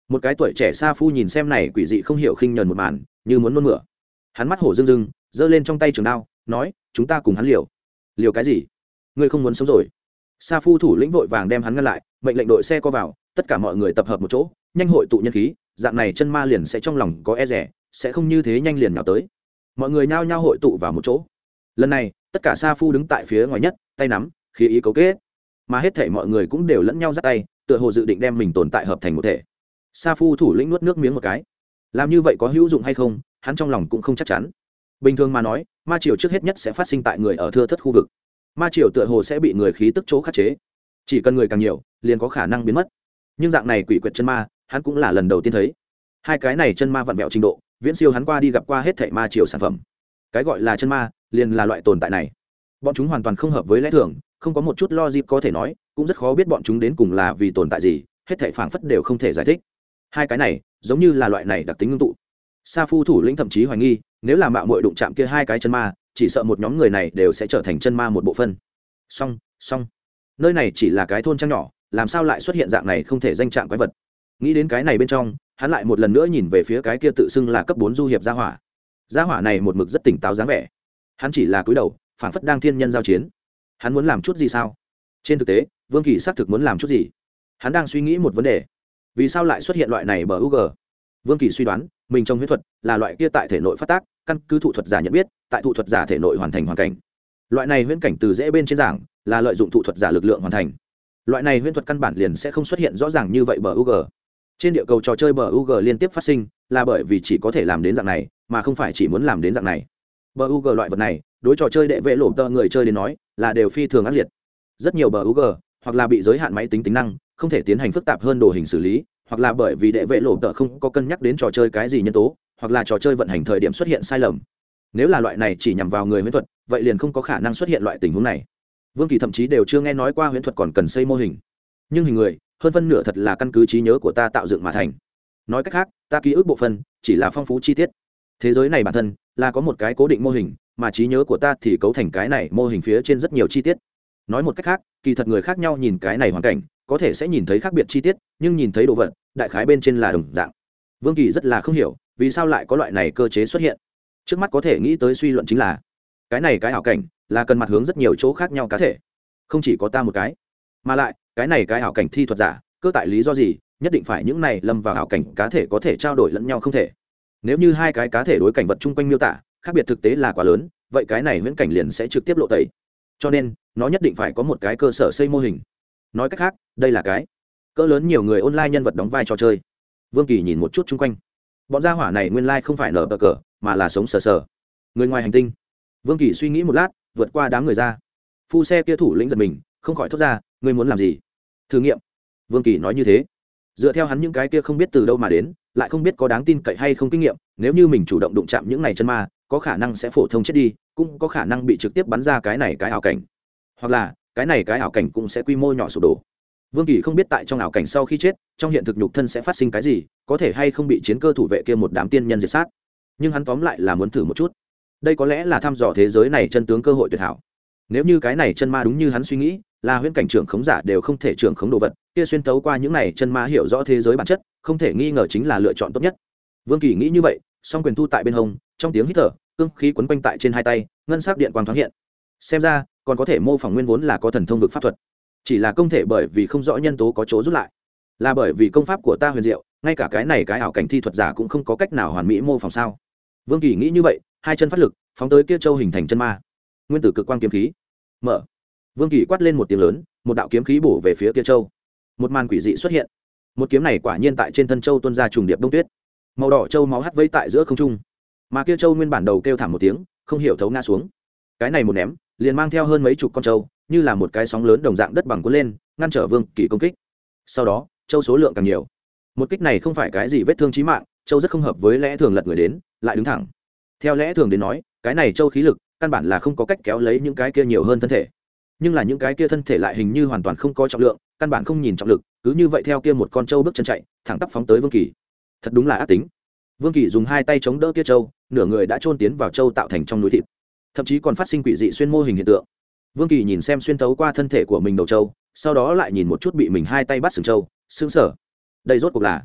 một cái tuổi trẻ sa phu nhìn xem này quỷ dị không hiểu khinh nhờn một màn như muốn nôn mửa. Hắn mắt hổ rưng rưng giơ lên trong tay trường đao nói chúng ta cùng hắn liều. Liều cái gì? Ngươi không muốn sống rồi? Sa phu thủ lĩnh vội vàng đem hắn ngăn lại, mệnh lệnh đội xe co vào, tất cả mọi người tập hợp một chỗ, nhanh hội tụ nhân khí, dạng này chân ma liền sẽ trong lòng có e rẻ, sẽ không như thế nhanh liền nhào tới. Mọi người nhao nhao hội tụ vào một chỗ. Lần này tất cả sa phu đứng tại phía ngoài nhất, tay nắm khí ý cấu kết, mà hết thảy mọi người cũng đều lẫn nhau dắt tay, tựa hồ dự định đem mình tồn tại hợp thành một thể. Sa phu thủ lĩnh nuốt nước miếng một cái, làm như vậy có hữu dụng hay không hắn trong lòng cũng không chắc chắn. Bình thường mà nói, ma triều trước hết nhất sẽ phát sinh tại người ở thưa thất khu vực. Ma triều tựa hồ sẽ bị người khí tức chỗ khắc chế, chỉ cần người càng nhiều liền có khả năng biến mất. Nhưng dạng này quỷ quyệt chân ma hắn cũng là lần đầu tiên thấy. Hai cái này chân ma vặn vẹo trình độ viễn siêu hắn qua đi gặp qua hết thảy ma triều sản phẩm. Cái gọi là chân ma liền là loại tồn tại này, bọn chúng hoàn toàn không hợp với lẽ thường, không có một chút logic có thể nói, cũng rất khó biết bọn chúng đến cùng là vì tồn tại gì, hết thảy phảng phất đều không thể giải thích. Hai cái này giống như là loại này đặc tính ngưng tụ. Sa phu thủ lĩnh thậm chí hoài nghi, nếu là mạo muội đụng chạm kia hai cái chân ma, chỉ sợ một nhóm người này đều sẽ trở thành chân ma một bộ phận. Song, song, nơi này chỉ là cái thôn trang nhỏ, làm sao lại xuất hiện dạng này không thể danh trạng quái vật? Nghĩ đến cái này bên trong, hắn lại một lần nữa nhìn về phía cái kia tự xưng là cấp bốn du hiệp gia hỏa. Gia hỏa này một mực rất tỉnh táo dáng vẻ. Hắn chỉ là cúi đầu, phảng phất đang thiên nhân giao chiến. Hắn muốn làm chút gì sao? Trên thực tế, Vương Kỳ xác thực muốn làm chút gì. Hắn đang suy nghĩ một vấn đề. Vì sao lại xuất hiện loại này bờ u g? Vương Kỳ suy đoán, mình trong huyết thuật là loại kia tại thể nội phát tác, căn cứ thụ thuật giả nhận biết, tại thụ thuật giả thể nội hoàn thành hoàn cảnh. Loại này huyễn cảnh từ dễ bên trên giảng, là lợi dụng thụ thuật giả lực lượng hoàn thành. Loại này huyễn thuật căn bản liền sẽ không xuất hiện rõ ràng như vậy bờ u g. Trên địa cầu trò chơi bờ u g liên tiếp phát sinh, là bởi vì chỉ có thể làm đến dạng này, mà không phải chỉ muốn làm đến dạng này. Bờ u g loại vật này, đối trò chơi đệ vệ lộ tơ người chơi đến nói, là đều phi thường ác liệt. Rất nhiều bờ u g, hoặc là bị giới hạn máy tính tính năng, không thể tiến hành phức tạp hơn đồ hình xử lý, hoặc là bởi vì đệ vệ lộ tợ không có cân nhắc đến trò chơi cái gì nhân tố, hoặc là trò chơi vận hành thời điểm xuất hiện sai lầm. Nếu là loại này chỉ nhằm vào người huyễn thuật, vậy liền không có khả năng xuất hiện loại tình huống này. Vương Kỳ thậm chí đều chưa nghe nói qua huyễn thuật còn cần xây mô hình, nhưng hình người hơn phân nửa thật là căn cứ trí nhớ của ta tạo dựng mà thành. Nói cách khác, ta ký ức bộ phận chỉ là phong phú chi tiết. Thế giới này bản thân là có một cái cố định mô hình, mà trí nhớ của ta thì cấu thành cái này mô hình phía trên rất nhiều chi tiết. Nói một cách khác, kỳ thật người khác nhau nhìn cái này hoàn cảnh, có thể sẽ nhìn thấy khác biệt chi tiết, nhưng nhìn thấy đồ vật đại khái bên trên là đồng dạng. Vương Kỳ rất là không hiểu vì sao lại có loại này cơ chế xuất hiện. Trước mắt có thể nghĩ tới suy luận chính là cái này cái ảo cảnh là cần mặt hướng rất nhiều chỗ khác nhau cá thể, không chỉ có ta một cái, mà lại cái này cái ảo cảnh thi thuật giả cơ tại lý do gì nhất định phải những này lâm vào ảo cảnh cá thể có thể trao đổi lẫn nhau không thể. Nếu như hai cái cá thể đối cảnh vật chung quanh miêu tả khác biệt thực tế là quá lớn, vậy cái này huyễn cảnh liền sẽ trực tiếp lộ tẩy, cho nên nó nhất định phải có một cái cơ sở xây mô hình. Nói cách khác, đây là cái cỡ lớn nhiều người online nhân vật đóng vai trò chơi. Vương Kỳ nhìn một chút chung quanh, bọn gia hỏa này nguyên lai không phải nở bờ cờ mà là sống sờ sờ người ngoài hành tinh. Vương Kỳ suy nghĩ một lát, vượt qua đám người ra. Phu xe kia thủ lĩnh giật mình, không khỏi thốt ra, ngươi muốn làm gì? Thử nghiệm. Vương Kỳ nói như thế, dựa theo hắn những cái kia không biết từ đâu mà đến, lại không biết có đáng tin cậy hay không kinh nghiệm, nếu như mình chủ động đụng chạm những này chân ma, có khả năng sẽ phổ thông chết đi, cũng có khả năng bị trực tiếp bắn ra cái này cái ảo cảnh, hoặc là cái này cái ảo cảnh cũng sẽ quy mô nhỏ sụp đổ. Vương Kỳ không biết tại trong ảo cảnh sau khi chết, trong hiện thực nhục thân sẽ phát sinh cái gì, có thể hay không bị chiến cơ thủ vệ kia một đám tiên nhân diệt sát, nhưng hắn tóm lại là muốn thử một chút. Đây có lẽ là thăm dò thế giới này chân tướng cơ hội tuyệt hảo. Nếu như cái này chân ma đúng như hắn suy nghĩ, là huyễn cảnh trưởng khống giả đều không thể trưởng khống đồ vật, kia xuyên tấu qua những này chân ma hiểu rõ thế giới bản chất, không thể nghi ngờ chính là lựa chọn tốt nhất. Vương Kỳ nghĩ như vậy, song quyền thu tại bên hông, trong tiếng hít thở, cương khí quấn quanh tại trên hai tay, ngân sắc điện quang thoáng hiện. Xem ra, còn có thể mô phỏng nguyên vốn là có thần thông vực pháp thuật, chỉ là không thể bởi vì không rõ nhân tố có chỗ rút lại, là bởi vì công pháp của ta huyền diệu, ngay cả cái này cái ảo cảnh thi thuật giả cũng không có cách nào hoàn mỹ mô phỏng sao? Vương Kỳ nghĩ như vậy, hai chân phát lực, phóng tới kia châu hình thành chân ma. Nguyên tử cực quang kiếm khí mở. Vương Kỳ quát lên một tiếng lớn, một đạo kiếm khí bổ về phía kia châu. Một màn quỷ dị xuất hiện, một kiếm này quả nhiên tại trên thân châu tuôn ra trùng điệp đông tuyết, màu đỏ châu máu hắt vây tại giữa không trung, mà kia châu nguyên bản đầu kêu thảm một tiếng, không hiểu thấu ngã xuống. Cái này một ném, liền mang theo hơn mấy chục con châu, như là một cái sóng lớn đồng dạng đất bằng cuốn lên, ngăn trở Vương Kỳ công kích. Sau đó, châu số lượng càng nhiều. Một kích này không phải cái gì vết thương chí mạng, châu rất không hợp với lẽ thường lật người đến, lại đứng thẳng. Theo lẽ thường đến nói, cái này châu khí lực căn bản là không có cách kéo lấy những cái kia nhiều hơn thân thể, nhưng là những cái kia thân thể lại hình như hoàn toàn không có trọng lượng, căn bản không nhìn trọng lực, cứ như vậy theo kia một con châu bước chân chạy, thẳng tắp phóng tới Vương Kỳ. Thật đúng là ác tính. Vương Kỳ dùng hai tay chống đỡ kia châu, nửa người đã chôn tiến vào châu tạo thành trong núi thịt, thậm chí còn phát sinh quỷ dị xuyên mô hình hiện tượng. Vương Kỳ nhìn xem xuyên thấu qua thân thể của mình đầu châu, sau đó lại nhìn một chút bị mình hai tay bắt sừng châu, sững sờ. Đây rốt cuộc là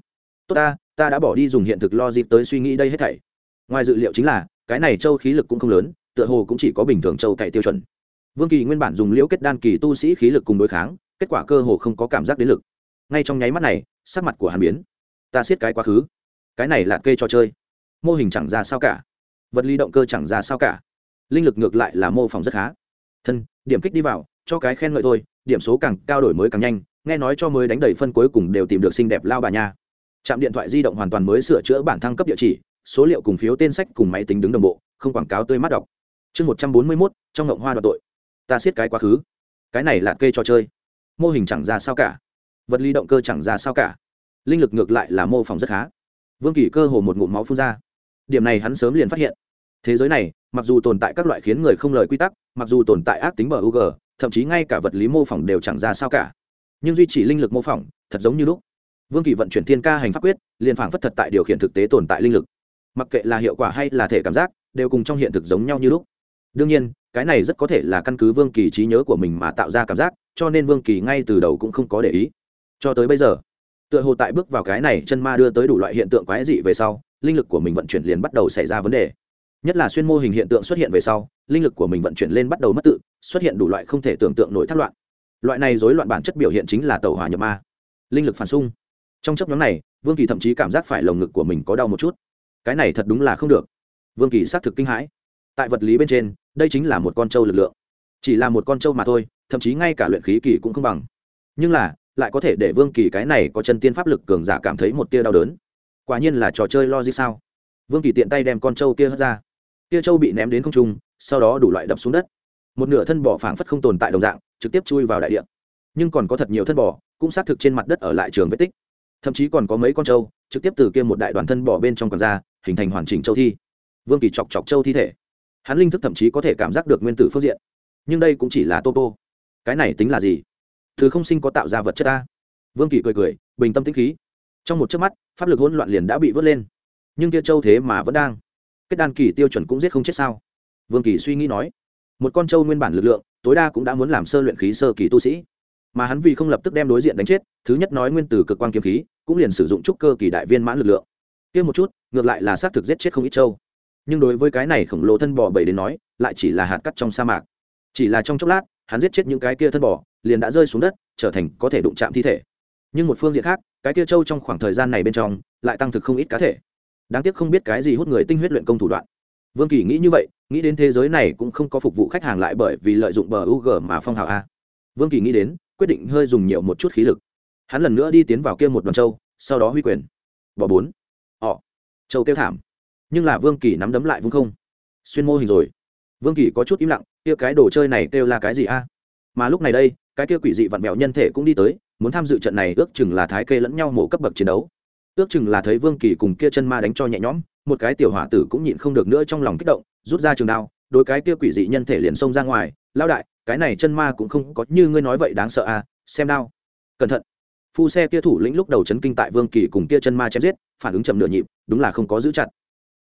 tốt ta ta đã bỏ đi dùng hiện thực logic tới suy nghĩ đây hết thảy. Ngoài dự liệu chính là cái này châu khí lực cũng không lớn, tựa hồ cũng chỉ có bình thường châu cậy tiêu chuẩn. Vương Kỳ nguyên bản dùng liễu kết đan kỳ tu sĩ khí lực cùng đối kháng, kết quả cơ hồ không có cảm giác đến lực. Ngay trong nháy mắt này, sắc mặt của hắn biến. Ta siết cái quá khứ, cái này là kê cho chơi, mô hình chẳng ra sao cả, vật lý động cơ chẳng ra sao cả, linh lực ngược lại là mô phỏng rất khá. Thân điểm kích đi vào, cho cái khen ngợi thôi, điểm số càng cao đổi mới càng nhanh, nghe nói cho mới đánh đầy phân cuối cùng đều tìm được xinh đẹp lao bà nha. Trạm điện thoại di động hoàn toàn mới sửa chữa bản thăng cấp địa chỉ, số liệu cùng phiếu tên sách cùng máy tính đứng đồng bộ, không quảng cáo tươi mắt đọc. Chương một trăm bốn mươi mốt, trong ngộng hoa đoạt tội. Ta siết cái quá khứ, cái này là kê cho chơi, mô hình chẳng ra sao cả, vật lý động cơ chẳng ra sao cả, linh lực ngược lại là mô phỏng rất khá. Vương Kỳ cơ hồ một ngụm máu phun ra. Điểm này hắn sớm liền phát hiện. Thế giới này, mặc dù tồn tại các loại khiến người không lời quy tắc, mặc dù tồn tại ác tính bờ u g, thậm chí ngay cả vật lý mô phỏng đều chẳng ra sao cả, nhưng duy trì linh lực mô phỏng thật giống như lúc. Vương Kỳ vận chuyển thiên ca hành pháp quyết, liền phảng phất thật tại điều khiển thực tế tồn tại linh lực. Mặc kệ là hiệu quả hay là thể cảm giác, đều cùng trong hiện thực giống nhau như lúc. Đương nhiên, cái này rất có thể là căn cứ Vương Kỳ trí nhớ của mình mà tạo ra cảm giác, cho nên Vương Kỳ ngay từ đầu cũng không có để ý. Cho tới bây giờ, tựa hồ tại bước vào cái này chân ma đưa tới đủ loại hiện tượng quái dị về sau, linh lực của mình vận chuyển liền bắt đầu xảy ra vấn đề. Nhất là xuyên mô hình hiện tượng xuất hiện về sau, linh lực của mình vận chuyển lên bắt đầu mất tự, xuất hiện đủ loại không thể tưởng tượng nổi thất loạn. Loại này rối loạn bản chất biểu hiện chính là tẩu hỏa nhập ma, linh lực phản xung. Trong chấp nhóm này, Vương Kỳ thậm chí cảm giác phải lồng ngực của mình có đau một chút. Cái này thật đúng là không được. Vương Kỳ xác thực kinh hãi. Tại vật lý bên trên, đây chính là một con trâu lực lượng, chỉ là một con trâu mà thôi, thậm chí ngay cả luyện khí kỳ cũng không bằng. Nhưng là lại có thể để Vương Kỳ cái này có chân tiên pháp lực cường giả cảm thấy một tia đau đớn. Quả nhiên là trò chơi logic sao? Vương Kỳ tiện tay đem con trâu kia hất ra. Kia trâu bị ném đến không trung, sau đó đủ loại đập xuống đất. Một nửa thân bò phảng phất không tồn tại đồng dạng, trực tiếp chui vào đại địa. Nhưng còn có thật nhiều thân bò cũng xác thực trên mặt đất ở lại trường vết tích. Thậm chí còn có mấy con trâu trực tiếp từ kia một đại đoàn thân bò bên trong quần ra, hình thành hoàn chỉnh trâu thi. Vương Kỳ chọc chọc trâu thi thể. Hắn linh thức thậm chí có thể cảm giác được nguyên tử phương diện. Nhưng đây cũng chỉ là tô tô. Cái này tính là gì? Thứ không sinh có tạo ra vật chất ta. Vương Kỳ cười cười, bình tâm tĩnh khí. Trong một chớp mắt, pháp lực hỗn loạn liền đã bị vớt lên. Nhưng kia trâu thế mà vẫn đang. Kết đan kỳ tiêu chuẩn cũng giết không chết sao? Vương Kỳ suy nghĩ nói. Một con trâu nguyên bản lực lượng, tối đa cũng đã muốn làm sơ luyện khí sơ kỳ tu sĩ. Mà hắn vì không lập tức đem đối diện đánh chết, thứ nhất nói nguyên tử cực quang kiếm khí, cũng liền sử dụng trúc cơ kỳ đại viên mãn lực lượng. Kia một chút, ngược lại là xác thực giết chết không ít trâu. Nhưng đối với cái này khổng lồ thân bò bầy đến nói, lại chỉ là hạt cát trong sa mạc. Chỉ là trong chốc lát, hắn giết chết những cái kia thân bò, liền đã rơi xuống đất, trở thành có thể đụng chạm thi thể. Nhưng một phương diện khác, cái kia trâu trong khoảng thời gian này bên trong, lại tăng thực không ít cá thể. Đáng tiếc không biết cái gì hút người tinh huyết luyện công thủ đoạn. Vương Kỳ nghĩ như vậy, nghĩ đến thế giới này cũng không có phục vụ khách hàng lại bởi vì lợi dụng bờ u g mà phong hào a. Vương Kỳ nghĩ đến, quyết định hơi dùng nhiều một chút khí lực. Hắn lần nữa đi tiến vào kia một đoàn trâu, sau đó huy quyền. Bỏ bốn. Họ. Trâu kêu thảm. Nhưng là Vương Kỳ nắm đấm lại vung không. Xuyên mô hình rồi. Vương Kỳ có chút im lặng, kia cái đồ chơi này kêu là cái gì a? Mà lúc này đây, cái kia quỷ dị vặn vẹo nhân thể cũng đi tới, muốn tham dự trận này ước chừng là thái kê lẫn nhau mổ cấp bậc chiến đấu. Ước chừng là thấy Vương Kỳ cùng kia chân ma đánh cho nhẹ nhõm, một cái tiểu hỏa tử cũng nhịn không được nữa trong lòng kích động, rút ra trường đao, đối cái kia quỷ dị nhân thể liền xông ra ngoài, lao đại, cái này chân ma cũng không có như ngươi nói vậy đáng sợ a, xem đao. Cẩn thận. Phu xe kia thủ lĩnh lúc đầu chấn kinh tại Vương Kỳ cùng kia chân ma chém giết, phản ứng chậm nửa nhịp, đúng là không có giữ chặt.